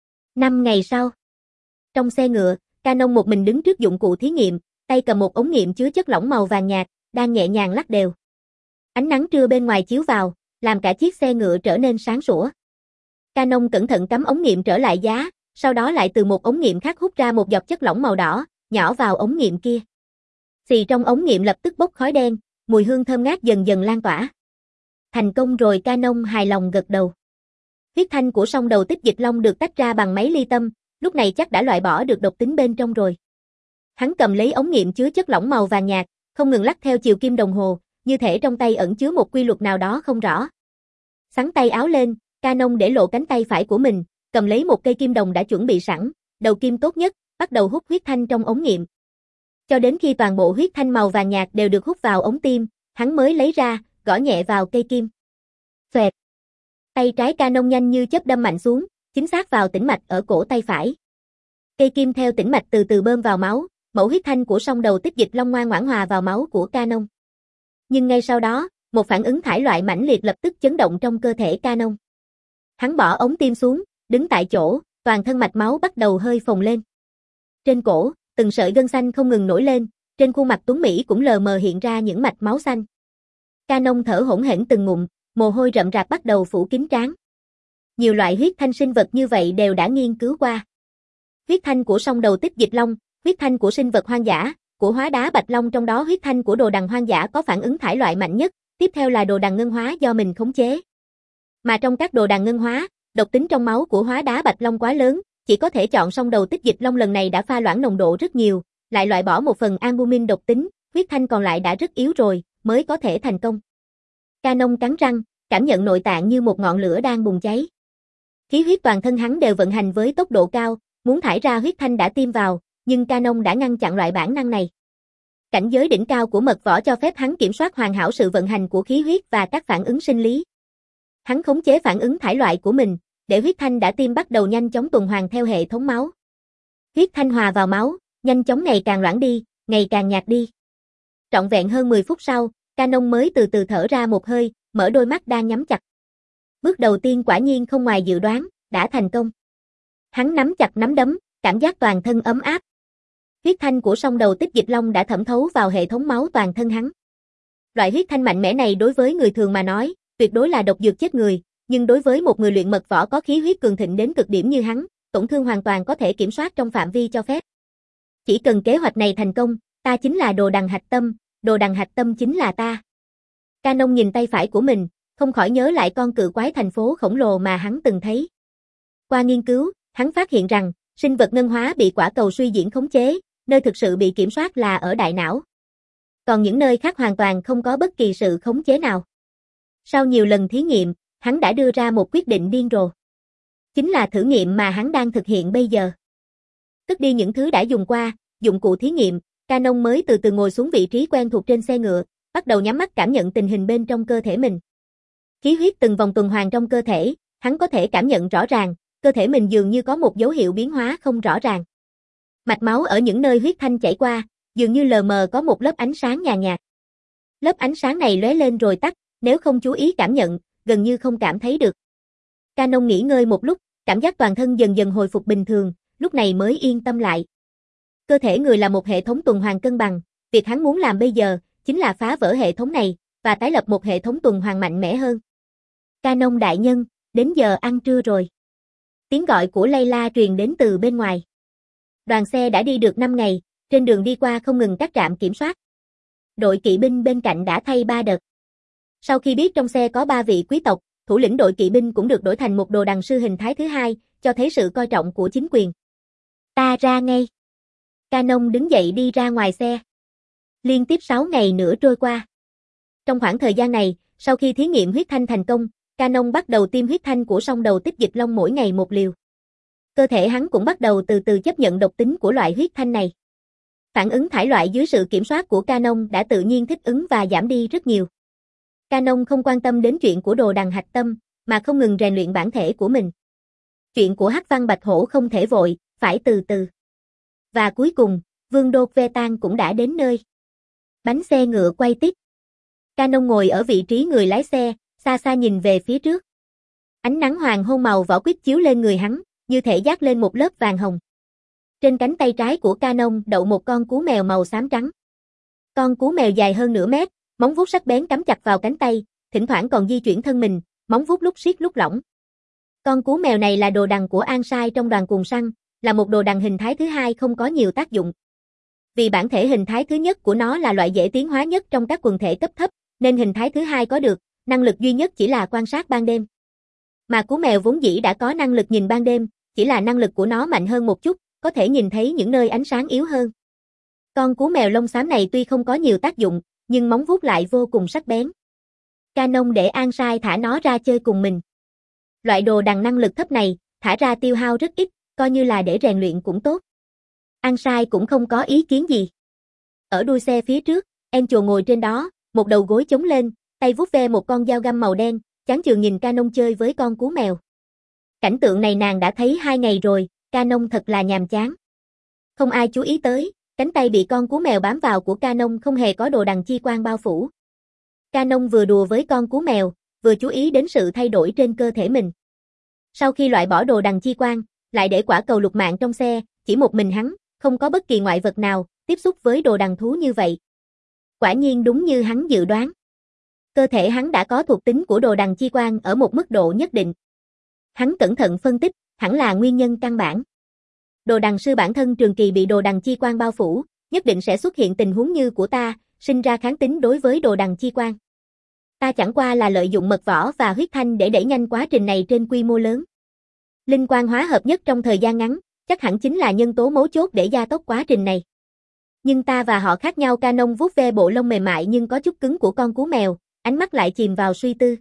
Năm ngày sau, trong xe ngựa, Canon một mình đứng trước dụng cụ thí nghiệm, tay cầm một ống nghiệm chứa chất lỏng màu vàng nhạt, đang nhẹ nhàng lắc đều. Ánh nắng trưa bên ngoài chiếu vào, làm cả chiếc xe ngựa trở nên sáng sủa. Canon cẩn thận cắm ống nghiệm trở lại giá, sau đó lại từ một ống nghiệm khác hút ra một giọt chất lỏng màu đỏ, nhỏ vào ống nghiệm kia. Xì trong ống nghiệm lập tức bốc khói đen, mùi hương thơm ngát dần dần lan tỏa. Thành công rồi, Canon hài lòng gật đầu. Huyết thanh của song đầu tích dịch long được tách ra bằng máy ly tâm, lúc này chắc đã loại bỏ được độc tính bên trong rồi. Hắn cầm lấy ống nghiệm chứa chất lỏng màu vàng nhạt, không ngừng lắc theo chiều kim đồng hồ, như thể trong tay ẩn chứa một quy luật nào đó không rõ. Xắn tay áo lên, Canon để lộ cánh tay phải của mình, cầm lấy một cây kim đồng đã chuẩn bị sẵn, đầu kim tốt nhất, bắt đầu hút huyết thanh trong ống nghiệm. Cho đến khi toàn bộ huyết thanh màu vàng nhạt đều được hút vào ống tim, hắn mới lấy ra, gõ nhẹ vào cây kim. Xoẹt. Tay trái Canon nhanh như chớp đâm mạnh xuống, chính xác vào tĩnh mạch ở cổ tay phải. Cây kim theo tĩnh mạch từ từ bơm vào máu, mẫu huyết thanh của song đầu tích dịch long ngoan ngoãn hòa vào máu của Canon. Nhưng ngay sau đó, một phản ứng thải loại mãnh liệt lập tức chấn động trong cơ thể Canon. Hắn bỏ ống tim xuống, đứng tại chỗ, toàn thân mạch máu bắt đầu hơi phồng lên. Trên cổ, từng sợi gân xanh không ngừng nổi lên, trên khuôn mặt tuấn mỹ cũng lờ mờ hiện ra những mạch máu xanh. Canon thở hổn hển từng ngụm, mồ hôi rậm rạp bắt đầu phủ kín trán. Nhiều loại huyết thanh sinh vật như vậy đều đã nghiên cứu qua. Huyết thanh của song đầu tích dịch long, huyết thanh của sinh vật hoang dã, của hóa đá bạch long, trong đó huyết thanh của đồ đằng hoang dã có phản ứng thải loại mạnh nhất, tiếp theo là đồ đằng ngân hóa do mình khống chế. Mà trong các đồ đằng ngân hóa, độc tính trong máu của hóa đá bạch long quá lớn, chỉ có thể chọn song đầu tích dịch long lần này đã pha loãng nồng độ rất nhiều, lại loại bỏ một phần albumin độc tính, huyết thanh còn lại đã rất yếu rồi, mới có thể thành công. Canon cắn răng, cảm nhận nội tạng như một ngọn lửa đang bùng cháy. Khí huyết toàn thân hắn đều vận hành với tốc độ cao, muốn thải ra huyết thanh đã tiêm vào, nhưng Canon đã ngăn chặn loại bản năng này. Cảnh giới đỉnh cao của mật võ cho phép hắn kiểm soát hoàn hảo sự vận hành của khí huyết và các phản ứng sinh lý. Hắn khống chế phản ứng thải loại của mình, để huyết thanh đã tiêm bắt đầu nhanh chóng tuần hoàn theo hệ thống máu. Huyết thanh hòa vào máu, nhanh chóng ngày càng loãng đi, ngày càng nhạt đi. Trọn vẹn hơn mười phút sau, Canon mới từ từ thở ra một hơi, mở đôi mắt đang nhắm chặt. Bước đầu tiên quả nhiên không ngoài dự đoán, đã thành công. Hắn nắm chặt nắm đấm, cảm giác toàn thân ấm áp. Huyết thanh của song đầu tích dịch long đã thẩm thấu vào hệ thống máu toàn thân hắn. Loại huyết thanh mạnh mẽ này đối với người thường mà nói, tuyệt đối là độc dược chết người, nhưng đối với một người luyện mật võ có khí huyết cường thịnh đến cực điểm như hắn, tổn thương hoàn toàn có thể kiểm soát trong phạm vi cho phép. Chỉ cần kế hoạch này thành công, ta chính là đồ đằng hạch tâm, đồ đằng hạch tâm chính là ta. Canon nhìn tay phải của mình, không khỏi nhớ lại con cự quái thành phố khổng lồ mà hắn từng thấy. Qua nghiên cứu, hắn phát hiện rằng, sinh vật ngân hóa bị quả cầu suy diễn khống chế, nơi thực sự bị kiểm soát là ở đại não. Còn những nơi khác hoàn toàn không có bất kỳ sự khống chế nào. Sau nhiều lần thí nghiệm, hắn đã đưa ra một quyết định điên rồ. Chính là thử nghiệm mà hắn đang thực hiện bây giờ. Cất đi những thứ đã dùng qua, dụng cụ thí nghiệm, Canon mới từ từ ngồi xuống vị trí quen thuộc trên xe ngựa, bắt đầu nhắm mắt cảm nhận tình hình bên trong cơ thể mình. Khí huyết từng vòng tuần hoàn trong cơ thể, hắn có thể cảm nhận rõ ràng, cơ thể mình dường như có một dấu hiệu biến hóa không rõ ràng. Mạch máu ở những nơi huyết thanh chảy qua, dường như lờ mờ có một lớp ánh sáng nhàn nhạt. Lớp ánh sáng này lóe lên rồi tắt, nếu không chú ý cảm nhận, gần như không cảm thấy được. Canon nghỉ ngơi một lúc, cảm giác toàn thân dần dần hồi phục bình thường, lúc này mới yên tâm lại. Cơ thể người là một hệ thống tuần hoàn cân bằng, việc hắn muốn làm bây giờ, chính là phá vỡ hệ thống này, và tái lập một hệ thống tuần hoàn mạnh mẽ hơn. Canon đại nhân, đến giờ ăn trưa rồi. Tiếng gọi của Layla truyền đến từ bên ngoài. Đoàn xe đã đi được năm ngày, trên đường đi qua không ngừng các trạm kiểm soát. Đội kỵ binh bên cạnh đã thay ba đợt. Sau khi biết trong xe có ba vị quý tộc, thủ lĩnh đội kỵ binh cũng được đổi thành một đồ đằng sư hình thái thứ hai, cho thấy sự coi trọng của chính quyền. Ta ra ngay. Canon đứng dậy đi ra ngoài xe. Liên tiếp sáu ngày nữa trôi qua. Trong khoảng thời gian này, sau khi thí nghiệm huyết thanh thành công, Canon bắt đầu tiêm huyết thanh của song đầu tích dịch long mỗi ngày một liều. Cơ thể hắn cũng bắt đầu từ từ chấp nhận độc tính của loại huyết thanh này. Phản ứng thải loại dưới sự kiểm soát của Canon đã tự nhiên thích ứng và giảm đi rất nhiều. Canon không quan tâm đến chuyện của đồ đằng hạch tâm, mà không ngừng rèn luyện bản thể của mình. Chuyện của Hắc Văn Bạch Hổ không thể vội, phải từ từ. Và cuối cùng, Vương Đô Ve Tan cũng đã đến nơi. Bánh xe ngựa quay tít. Canon ngồi ở vị trí người lái xe, xa xa nhìn về phía trước. Ánh nắng hoàng hôn màu vỏ quýt chiếu lên người hắn, như thể dát lên một lớp vàng hồng. Trên cánh tay trái của Canon đậu một con cú mèo màu xám trắng. Con cú mèo dài hơn nửa mét, móng vuốt sắc bén cắm chặt vào cánh tay, thỉnh thoảng còn di chuyển thân mình, móng vuốt lúc siết lúc lỏng. Con cú mèo này là đồ đằng của An Sai trong đoàn cuồng săn, là một đồ đằng hình thái thứ hai không có nhiều tác dụng. Vì bản thể hình thái thứ nhất của nó là loại dễ tiến hóa nhất trong các quần thể cấp thấp, nên hình thái thứ hai có được, năng lực duy nhất chỉ là quan sát ban đêm. Mà cú mèo vốn dĩ đã có năng lực nhìn ban đêm, chỉ là năng lực của nó mạnh hơn một chút, có thể nhìn thấy những nơi ánh sáng yếu hơn. Con cú mèo lông xám này tuy không có nhiều tác dụng, nhưng móng vuốt lại vô cùng sắc bén. Canon để An Sai thả nó ra chơi cùng mình. Loại đồ đằng năng lực thấp này, thả ra tiêu hao rất ít, coi như là để rèn luyện cũng tốt. An Sai cũng không có ý kiến gì. Ở đuôi xe phía trước, Angel ngồi trên đó, một đầu gối chống lên, tay vuốt ve một con dao găm màu đen, chán chường nhìn Canon chơi với con cú mèo. Cảnh tượng này nàng đã thấy hai ngày rồi, Canon thật là nhàm chán. Không ai chú ý tới, cánh tay bị con cú mèo bám vào của Canon không hề có đồ đằng chi quang bao phủ. Canon vừa đùa với con cú mèo, vừa chú ý đến sự thay đổi trên cơ thể mình. Sau khi loại bỏ đồ đằng chi quang, lại để quả cầu lục mạng trong xe, chỉ một mình hắn, không có bất kỳ ngoại vật nào, tiếp xúc với đồ đằng thú như vậy. Quả nhiên đúng như hắn dự đoán. Cơ thể hắn đã có thuộc tính của đồ đằng chi quang ở một mức độ nhất định. Hắn cẩn thận phân tích, hẳn là nguyên nhân căn bản. Đồ đằng sư bản thân trường kỳ bị đồ đằng chi quang bao phủ, nhất định sẽ xuất hiện tình huống như của ta, sinh ra kháng tính đối với đồ đằng chi quang. Ta chẳng qua là lợi dụng mật võ và huyết thanh để đẩy nhanh quá trình này trên quy mô lớn. Linh quang hóa hợp nhất trong thời gian ngắn, chắc hẳn chính là nhân tố mấu chốt để gia tốc quá trình này. Nhưng ta và họ khác nhau. Canon vuốt ve bộ lông mềm mại nhưng có chút cứng của con cú mèo, ánh mắt lại chìm vào suy tư.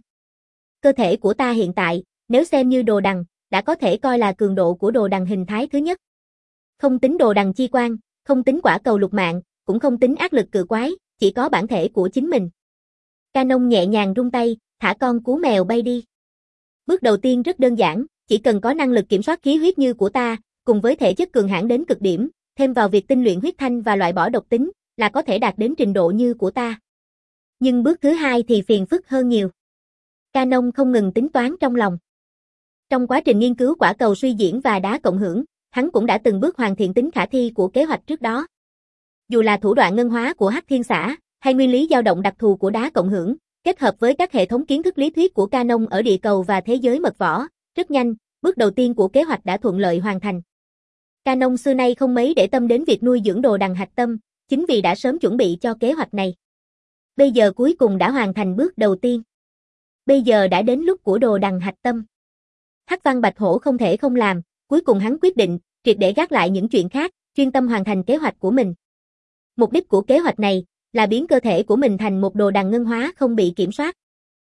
Cơ thể của ta hiện tại, nếu xem như đồ đằng, đã có thể coi là cường độ của đồ đằng hình thái thứ nhất. Không tính đồ đằng chi quang, không tính quả cầu lục mạng, cũng không tính ác lực cự quái, chỉ có bản thể của chính mình. Canon nhẹ nhàng rung tay, thả con cú mèo bay đi. Bước đầu tiên rất đơn giản, chỉ cần có năng lực kiểm soát khí huyết như của ta, cùng với thể chất cường hãn đến cực điểm, thêm vào việc tinh luyện huyết thanh và loại bỏ độc tính, là có thể đạt đến trình độ như của ta. Nhưng bước thứ hai thì phiền phức hơn nhiều. Canon không ngừng tính toán trong lòng. Trong quá trình nghiên cứu quả cầu suy diễn và đá cộng hưởng, hắn cũng đã từng bước hoàn thiện tính khả thi của kế hoạch trước đó. Dù là thủ đoạn ngân hóa của Hắc Thiên Xã, hay nguyên lý dao động đặc thù của đá cộng hưởng, kết hợp với các hệ thống kiến thức lý thuyết của Canon ở địa cầu và thế giới mật võ, rất nhanh, bước đầu tiên của kế hoạch đã thuận lợi hoàn thành. Canon xưa nay không mấy để tâm đến việc nuôi dưỡng đồ đằng hạch tâm, chính vì đã sớm chuẩn bị cho kế hoạch này. Bây giờ cuối cùng đã hoàn thành bước đầu tiên. Bây giờ đã đến lúc của đồ đằng hạch tâm. Hắc Văn Bạch Hổ không thể không làm, cuối cùng hắn quyết định, triệt để gác lại những chuyện khác, chuyên tâm hoàn thành kế hoạch của mình. Mục đích của kế hoạch này, là biến cơ thể của mình thành một đồ đằng ngân hóa không bị kiểm soát.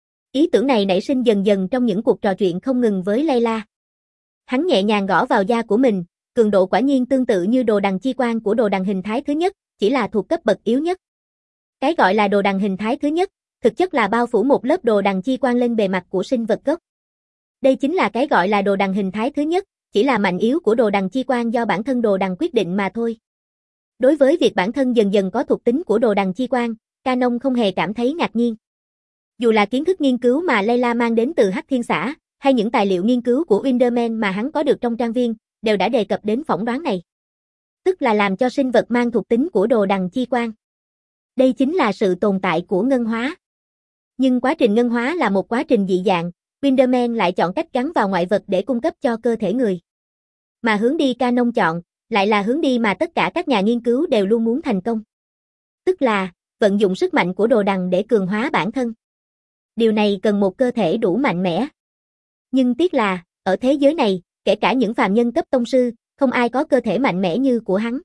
Ý tưởng này nảy sinh dần dần trong những cuộc trò chuyện không ngừng với Layla. Hắn nhẹ nhàng gõ vào da của mình, cường độ quả nhiên tương tự như đồ đằng chi quang của đồ đằng hình thái thứ nhất, chỉ là thuộc cấp bậc yếu nhất. Cái gọi là đồ đằng hình thái thứ nhất, thực chất là bao phủ một lớp đồ đằng chi quang lên bề mặt của sinh vật gốc. Đây chính là cái gọi là đồ đằng hình thái thứ nhất, chỉ là mạnh yếu của đồ đằng chi quang do bản thân đồ đằng quyết định mà thôi. Đối với việc bản thân dần dần có thuộc tính của đồ đằng chi quang, Canon không hề cảm thấy ngạc nhiên. Dù là kiến thức nghiên cứu mà Layla mang đến từ Hắc Thiên Xã, hay những tài liệu nghiên cứu của Winderman mà hắn có được trong trang viên, đều đã đề cập đến phỏng đoán này. Tức là làm cho sinh vật mang thuộc tính của đồ đằng chi quang. Đây chính là sự tồn tại của ngân hóa. Nhưng quá trình ngân hóa là một quá trình dị dạng, Winderman lại chọn cách gắn vào ngoại vật để cung cấp cho cơ thể người. Mà hướng đi Canon chọn, lại là hướng đi mà tất cả các nhà nghiên cứu đều luôn muốn thành công. Tức là, vận dụng sức mạnh của đồ đằng để cường hóa bản thân. Điều này cần một cơ thể đủ mạnh mẽ. Nhưng tiếc là, ở thế giới này, kể cả những phàm nhân cấp tông sư, không ai có cơ thể mạnh mẽ như của hắn.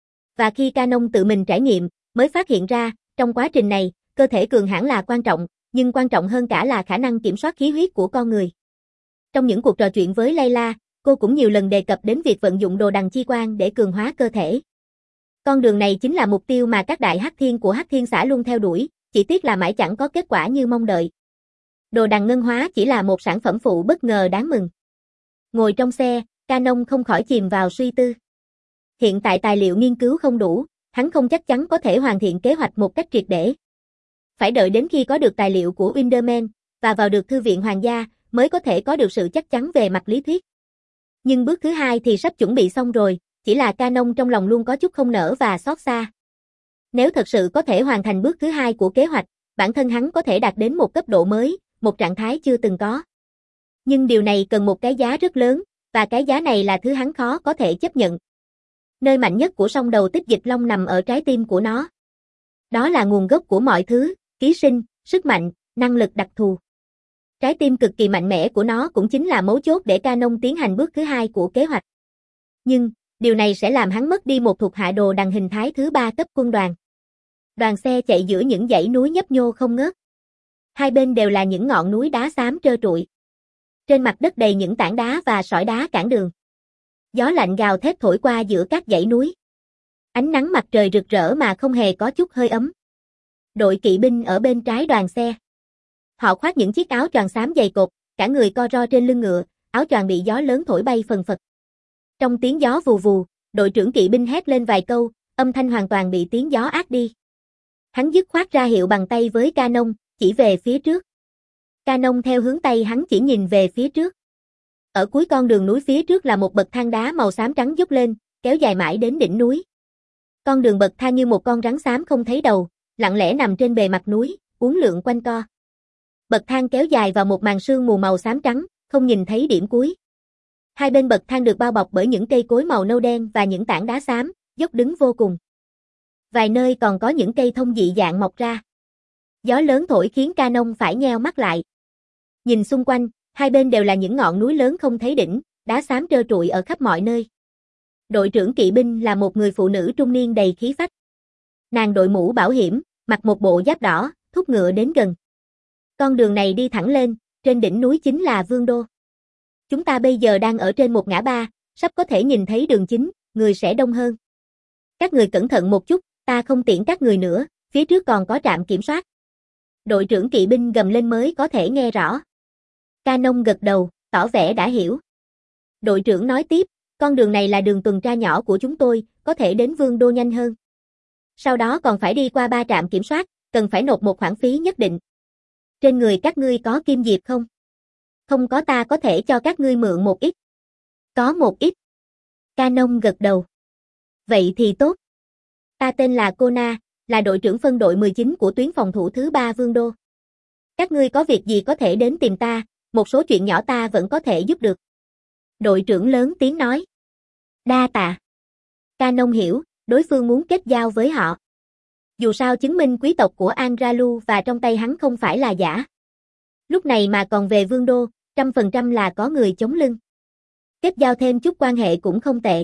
Và khi Canon tự mình trải nghiệm, mới phát hiện ra, trong quá trình này, cơ thể cường hãn là quan trọng, nhưng quan trọng hơn cả là khả năng kiểm soát khí huyết của con người. Trong những cuộc trò chuyện với Layla, cô cũng nhiều lần đề cập đến việc vận dụng đồ đằng chi quang để cường hóa cơ thể. Con đường này chính là mục tiêu mà các đại hắc thiên của Hắc Thiên Xã luôn theo đuổi, chỉ tiếc là mãi chẳng có kết quả như mong đợi. Đồ đằng ngân hóa chỉ là một sản phẩm phụ bất ngờ đáng mừng. Ngồi trong xe, Canon không khỏi chìm vào suy tư. Hiện tại tài liệu nghiên cứu không đủ, hắn không chắc chắn có thể hoàn thiện kế hoạch một cách triệt để. Phải đợi đến khi có được tài liệu của Windermere và vào được thư viện hoàng gia mới có thể có được sự chắc chắn về mặt lý thuyết. Nhưng bước thứ hai thì sắp chuẩn bị xong rồi, chỉ là Canon trong lòng luôn có chút không nỡ và xót xa. Nếu thật sự có thể hoàn thành bước thứ hai của kế hoạch, bản thân hắn có thể đạt đến một cấp độ mới, một trạng thái chưa từng có. Nhưng điều này cần một cái giá rất lớn, và cái giá này là thứ hắn khó có thể chấp nhận. Nơi mạnh nhất của song đầu tích dịch long nằm ở trái tim của nó. Đó là nguồn gốc của mọi thứ, ký sinh, sức mạnh, năng lực đặc thù. Trái tim cực kỳ mạnh mẽ của nó cũng chính là mấu chốt để Canon tiến hành bước thứ hai của kế hoạch. Nhưng, điều này sẽ làm hắn mất đi một thuộc hạ đồ đằng hình thái thứ ba cấp quân đoàn. Đoàn xe chạy giữa những dãy núi nhấp nhô không ngớt. Hai bên đều là những ngọn núi đá xám trơ trụi. Trên mặt đất đầy những tảng đá và sỏi đá cản đường. Gió lạnh gào thét thổi qua giữa các dãy núi. Ánh nắng mặt trời rực rỡ mà không hề có chút hơi ấm. Đội kỵ binh ở bên trái đoàn xe. Họ khoác những chiếc áo choàng xám dày cộp, cả người co ro trên lưng ngựa, áo choàng bị gió lớn thổi bay phần phật. Trong tiếng gió vù vù, đội trưởng kỵ binh hét lên vài câu, âm thanh hoàn toàn bị tiếng gió át đi. Hắn dứt khoát ra hiệu bằng tay với Canon, chỉ về phía trước. Canon theo hướng tay hắn chỉ nhìn về phía trước. Ở cuối con đường núi phía trước là một bậc thang đá màu xám trắng dốc lên, kéo dài mãi đến đỉnh núi. Con đường bậc thang như một con rắn xám không thấy đầu, lặng lẽ nằm trên bề mặt núi, uốn lượn quanh co. Bậc thang kéo dài vào một màn sương mù màu xám trắng, không nhìn thấy điểm cuối. Hai bên bậc thang được bao bọc bởi những cây cối màu nâu đen và những tảng đá xám, dốc đứng vô cùng. Vài nơi còn có những cây thông dị dạng mọc ra. Gió lớn thổi khiến Canon phải nheo mắt lại. Nhìn xung quanh, hai bên đều là những ngọn núi lớn không thấy đỉnh, đá xám trơ trụi ở khắp mọi nơi. Đội trưởng kỵ binh là một người phụ nữ trung niên đầy khí phách. Nàng đội mũ bảo hiểm, mặc một bộ giáp đỏ, thúc ngựa đến gần. Con đường này đi thẳng lên, trên đỉnh núi chính là Vương Đô. Chúng ta bây giờ đang ở trên một ngã ba, sắp có thể nhìn thấy đường chính, người sẽ đông hơn. Các người cẩn thận một chút, ta không tiễn các người nữa, phía trước còn có trạm kiểm soát. Đội trưởng kỵ binh gầm lên mới có thể nghe rõ. Canon gật đầu, tỏ vẻ đã hiểu. Đội trưởng nói tiếp, con đường này là đường tuần tra nhỏ của chúng tôi, có thể đến Vương Đô nhanh hơn. Sau đó còn phải đi qua ba trạm kiểm soát, cần phải nộp một khoản phí nhất định. Trên người các ngươi có kim diệp không? Không có, ta có thể cho các ngươi mượn một ít. Có một ít. Canon gật đầu. Vậy thì tốt. Ta tên là Kona, là đội trưởng phân đội mười chín của tuyến phòng thủ thứ ba Vương Đô. Các ngươi có việc gì có thể đến tìm ta, một số chuyện nhỏ ta vẫn có thể giúp được. Đội trưởng lớn tiếng nói. Đa tạ. Canon hiểu, đối phương muốn kết giao với họ. Dù sao chứng minh quý tộc của Angralu và trong tay hắn không phải là giả. Lúc này mà còn về Vương Đô, trăm phần trăm là có người chống lưng. Kết giao thêm chút quan hệ cũng không tệ.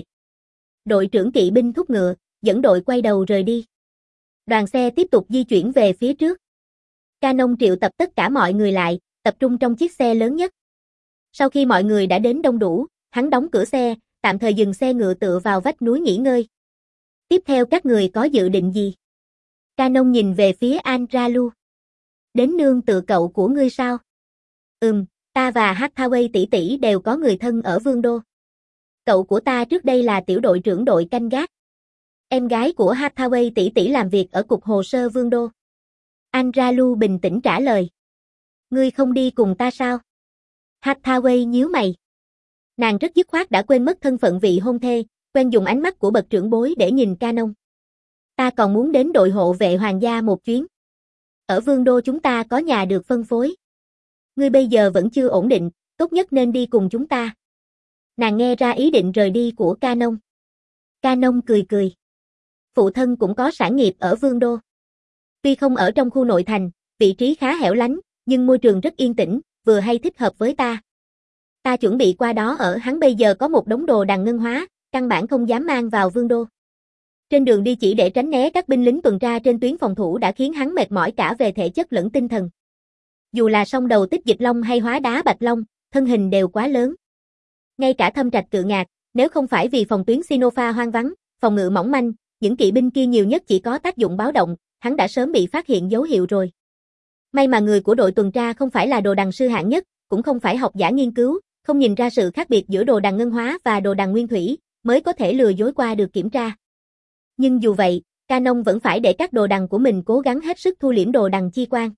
Đội trưởng kỵ binh thúc ngựa, dẫn đội quay đầu rời đi. Đoàn xe tiếp tục di chuyển về phía trước. Canon triệu tập tất cả mọi người lại, tập trung trong chiếc xe lớn nhất. Sau khi mọi người đã đến đông đủ, hắn đóng cửa xe, tạm thời dừng xe ngựa tựa vào vách núi nghỉ ngơi. Tiếp theo các người có dự định gì? Canon nhìn về phía Angralu. Đến nương tựa cậu của ngươi sao? Ừm, ta và Hathaway tỷ tỷ đều có người thân ở Vương Đô. Cậu của ta trước đây là tiểu đội trưởng đội canh gác. Em gái của Hathaway tỷ tỷ làm việc ở cục hồ sơ Vương Đô. Angralu bình tĩnh trả lời. Ngươi không đi cùng ta sao? Hathaway nhíu mày. Nàng rất dứt khoát đã quên mất thân phận vị hôn thê, quen dùng ánh mắt của bậc trưởng bối để nhìn Canon. Ta còn muốn đến đội hộ vệ hoàng gia một chuyến. Ở Vương Đô chúng ta có nhà được phân phối. Ngươi bây giờ vẫn chưa ổn định, tốt nhất nên đi cùng chúng ta. Nàng nghe ra ý định rời đi của Canon. Canon cười cười. Phụ thân cũng có sản nghiệp ở Vương Đô. Tuy không ở trong khu nội thành, vị trí khá hẻo lánh, nhưng môi trường rất yên tĩnh, vừa hay thích hợp với ta. Ta chuẩn bị qua đó ở, hắn bây giờ có một đống đồ đằng ngân hóa, căn bản không dám mang vào Vương Đô. Trên đường đi chỉ để tránh né các binh lính tuần tra trên tuyến phòng thủ đã khiến hắn mệt mỏi cả về thể chất lẫn tinh thần. Dù là song đầu tích dịch long hay hóa đá bạch long, thân hình đều quá lớn. Ngay cả thâm trạch cự ngạc, nếu không phải vì phòng tuyến Sinopha hoang vắng, phòng ngự mỏng manh, những kỵ binh kia nhiều nhất chỉ có tác dụng báo động, hắn đã sớm bị phát hiện dấu hiệu rồi. May mà người của đội tuần tra không phải là đồ đằng sư hạng nhất, cũng không phải học giả nghiên cứu, không nhìn ra sự khác biệt giữa đồ đằng ngân hóa và đồ đằng nguyên thủy, mới có thể lừa dối qua được kiểm tra. Nhưng dù vậy, Canon vẫn phải để các đồ đằng của mình cố gắng hết sức thu liễm đồ đằng chi quang.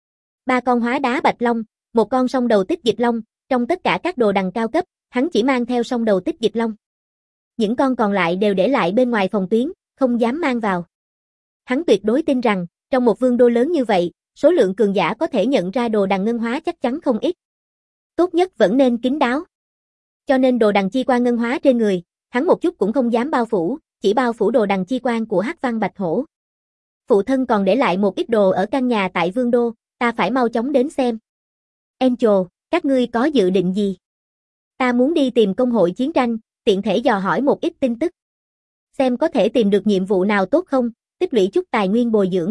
Ba con hóa đá bạch long, một con song đầu tích dịch long, trong tất cả các đồ đằng cao cấp, hắn chỉ mang theo song đầu tích dịch long. Những con còn lại đều để lại bên ngoài phòng tuyến, không dám mang vào. Hắn tuyệt đối tin rằng, trong một vương đô lớn như vậy, số lượng cường giả có thể nhận ra đồ đằng ngân hóa chắc chắn không ít. Tốt nhất vẫn nên kín đáo. Cho nên đồ đằng chi quang ngân hóa trên người, hắn một chút cũng không dám bao phủ, chỉ bao phủ đồ đằng chi quang của Hắc Văn Bạch Hổ. Phụ thân còn để lại một ít đồ ở căn nhà tại vương đô, ta phải mau chóng đến xem. Angel, các ngươi có dự định gì? Ta muốn đi tìm công hội chiến tranh, tiện thể dò hỏi một ít tin tức. Xem có thể tìm được nhiệm vụ nào tốt không, tích lũy chút tài nguyên bồi dưỡng.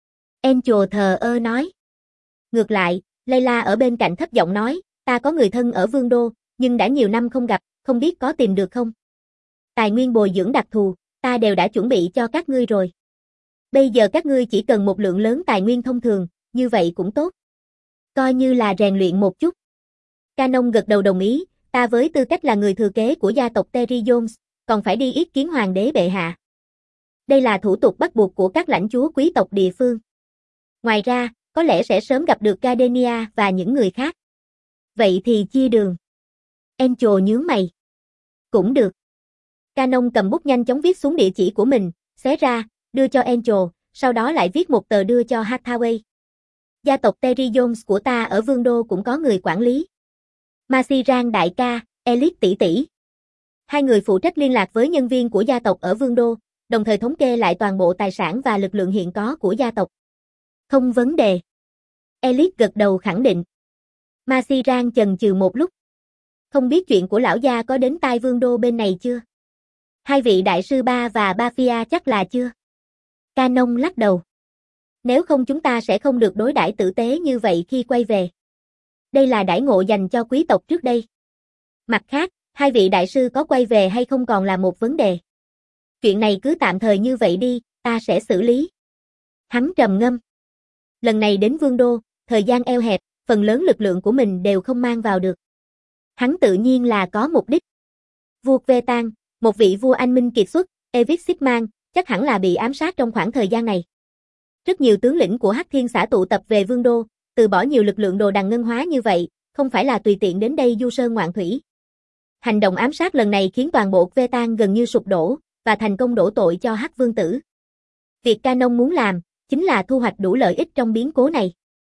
Angel thờ ơ nói. Ngược lại, Layla ở bên cạnh thấp giọng nói, ta có người thân ở vương đô, nhưng đã nhiều năm không gặp, không biết có tìm được không. Tài nguyên bồi dưỡng đặc thù, ta đều đã chuẩn bị cho các ngươi rồi. Bây giờ các ngươi chỉ cần một lượng lớn tài nguyên thông thường, như vậy cũng tốt. Coi như là rèn luyện một chút. Canon gật đầu đồng ý, ta với tư cách là người thừa kế của gia tộc Terry Jones, còn phải đi ý kiến hoàng đế bệ hạ. Đây là thủ tục bắt buộc của các lãnh chúa quý tộc địa phương. Ngoài ra, có lẽ sẽ sớm gặp được Gardenia và những người khác. Vậy thì chia đường. Angel nhướng mày. Cũng được. Canon cầm bút nhanh chóng viết xuống địa chỉ của mình, xé ra, đưa cho Angel, sau đó lại viết một tờ đưa cho Hathaway. Gia tộc Terry Jones của ta ở vương đô cũng có người quản lý. Masiran đại ca, Elite tỷ tỷ. Hai người phụ trách liên lạc với nhân viên của gia tộc ở vương đô, đồng thời thống kê lại toàn bộ tài sản và lực lượng hiện có của gia tộc. Không vấn đề. Elite gật đầu khẳng định. Masiran chần chừ một lúc. Không biết chuyện của lão gia có đến tai vương đô bên này chưa? Hai vị đại sư Ba và Bafia chắc là chưa. Canon lắc đầu. Nếu không chúng ta sẽ không được đối đãi tử tế như vậy khi quay về. Đây là đãi ngộ dành cho quý tộc trước đây. Mặt khác, hai vị đại sư có quay về hay không còn là một vấn đề. Chuyện này cứ tạm thời như vậy đi, ta sẽ xử lý. Hắn trầm ngâm. Lần này đến vương đô, thời gian eo hẹp, phần lớn lực lượng của mình đều không mang vào được. Hắn tự nhiên là có mục đích. Vua Vetan, một vị vua anh minh kiệt xuất, Evic Sigman, chắc hẳn là bị ám sát trong khoảng thời gian này. Rất nhiều tướng lĩnh của Hắc Thiên xã tụ tập về vương đô, từ bỏ nhiều lực lượng đồ đằng ngân hóa như vậy, không phải là tùy tiện đến đây du sơn ngoạn thủy. Hành động ám sát lần này khiến toàn bộ Vetan gần như sụp đổ, và thành công đổ tội cho Hắc Vương tử. Việc Canon muốn làm, chính là thu hoạch đủ lợi ích trong biến cố này.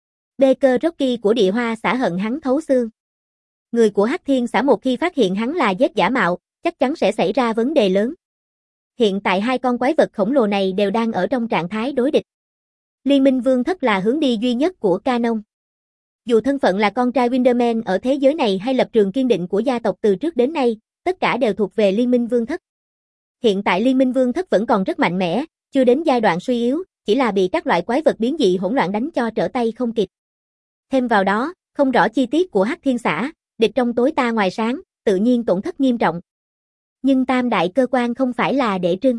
Baker Rocky của địa hoa xã hận hắn thấu xương. Người của Hắc Thiên xã một khi phát hiện hắn là giết giả mạo, chắc chắn sẽ xảy ra vấn đề lớn. Hiện tại hai con quái vật khổng lồ này đều đang ở trong trạng thái đối địch. Liên minh vương thất là hướng đi duy nhất của Canon. Dù thân phận là con trai Winderman ở thế giới này hay lập trường kiên định của gia tộc từ trước đến nay, tất cả đều thuộc về liên minh vương thất. Hiện tại liên minh vương thất vẫn còn rất mạnh mẽ, chưa đến giai đoạn suy yếu, chỉ là bị các loại quái vật biến dị hỗn loạn đánh cho trở tay không kịp. Thêm vào đó, không rõ chi tiết của Hắc Thiên xã, địch trong tối ta ngoài sáng, tự nhiên tổn thất nghiêm trọng. Nhưng tam đại cơ quan không phải là để trưng.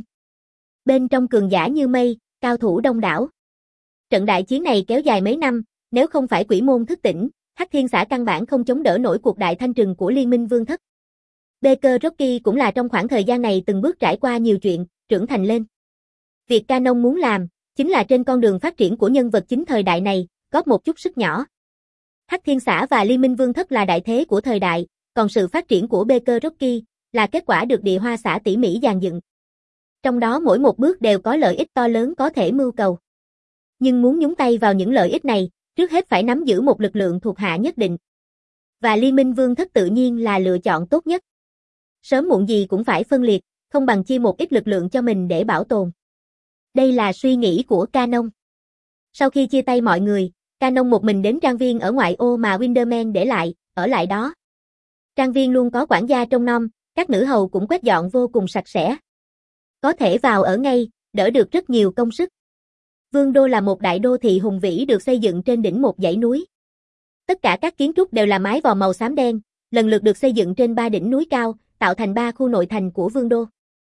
Bên trong cường giả như mây, cao thủ đông đảo. Trận đại chiến này kéo dài mấy năm, nếu không phải quỷ môn thức tỉnh, Hắc Thiên xã căn bản không chống đỡ nổi cuộc đại thanh trừng của liên minh vương thất. Baker Rocky cũng là trong khoảng thời gian này từng bước trải qua nhiều chuyện, trưởng thành lên. Việc Canon muốn làm, chính là trên con đường phát triển của nhân vật chính thời đại này, góp một chút sức nhỏ. Hắc Thiên xã và liên minh vương thất là đại thế của thời đại, còn sự phát triển của Baker Rocky là kết quả được địa hoa xã tỉ mỉ dàn dựng. Trong đó mỗi một bước đều có lợi ích to lớn có thể mưu cầu. Nhưng muốn nhúng tay vào những lợi ích này, trước hết phải nắm giữ một lực lượng thuộc hạ nhất định. Và liên minh vương thất tự nhiên là lựa chọn tốt nhất. Sớm muộn gì cũng phải phân liệt, không bằng chia một ít lực lượng cho mình để bảo tồn. Đây là suy nghĩ của Canon. Sau khi chia tay mọi người, Canon một mình đến trang viên ở ngoại ô mà Winderman để lại, ở lại đó. Trang viên luôn có quản gia trông nom, các nữ hầu cũng quét dọn vô cùng sạch sẽ. Có thể vào ở ngay, đỡ được rất nhiều công sức. Vương đô là một đại đô thị hùng vĩ được xây dựng trên đỉnh một dãy núi. Tất cả các kiến trúc đều là mái vòm màu xám đen, lần lượt được xây dựng trên ba đỉnh núi cao, tạo thành ba khu nội thành của vương đô.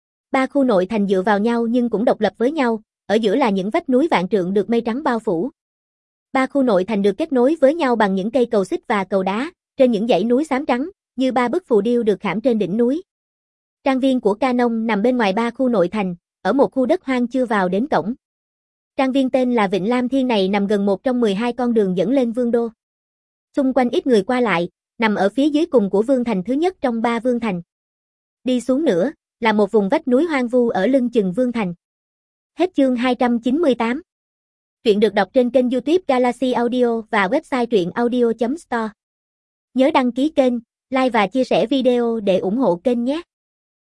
Ba khu nội thành dựa vào nhau nhưng cũng độc lập với nhau, ở giữa là những vách núi vạn trượng được mây trắng bao phủ. Ba khu nội thành được kết nối với nhau bằng những cây cầu xích và cầu đá, trên những dãy núi xám trắng, như ba bức phù điêu được khảm trên đỉnh núi. Trang viên của Canon nằm bên ngoài ba khu nội thành, ở một khu đất hoang chưa vào đến cổng. Trang viên tên là Vịnh Lam Thiên này nằm gần một trong mười hai con đường dẫn lên Vương đô. Xung quanh ít người qua lại, nằm ở phía dưới cùng của vương thành thứ nhất trong ba vương thành. Đi xuống nữa, là một vùng vách núi hoang vu ở lưng chừng vương thành. Hết chương hai trăm chín mươi tám. Truyện được đọc trên kênh YouTube Galaxy Audio và website truyện audio chấm store. Nhớ đăng ký kênh, like và chia sẻ video để ủng hộ kênh nhé.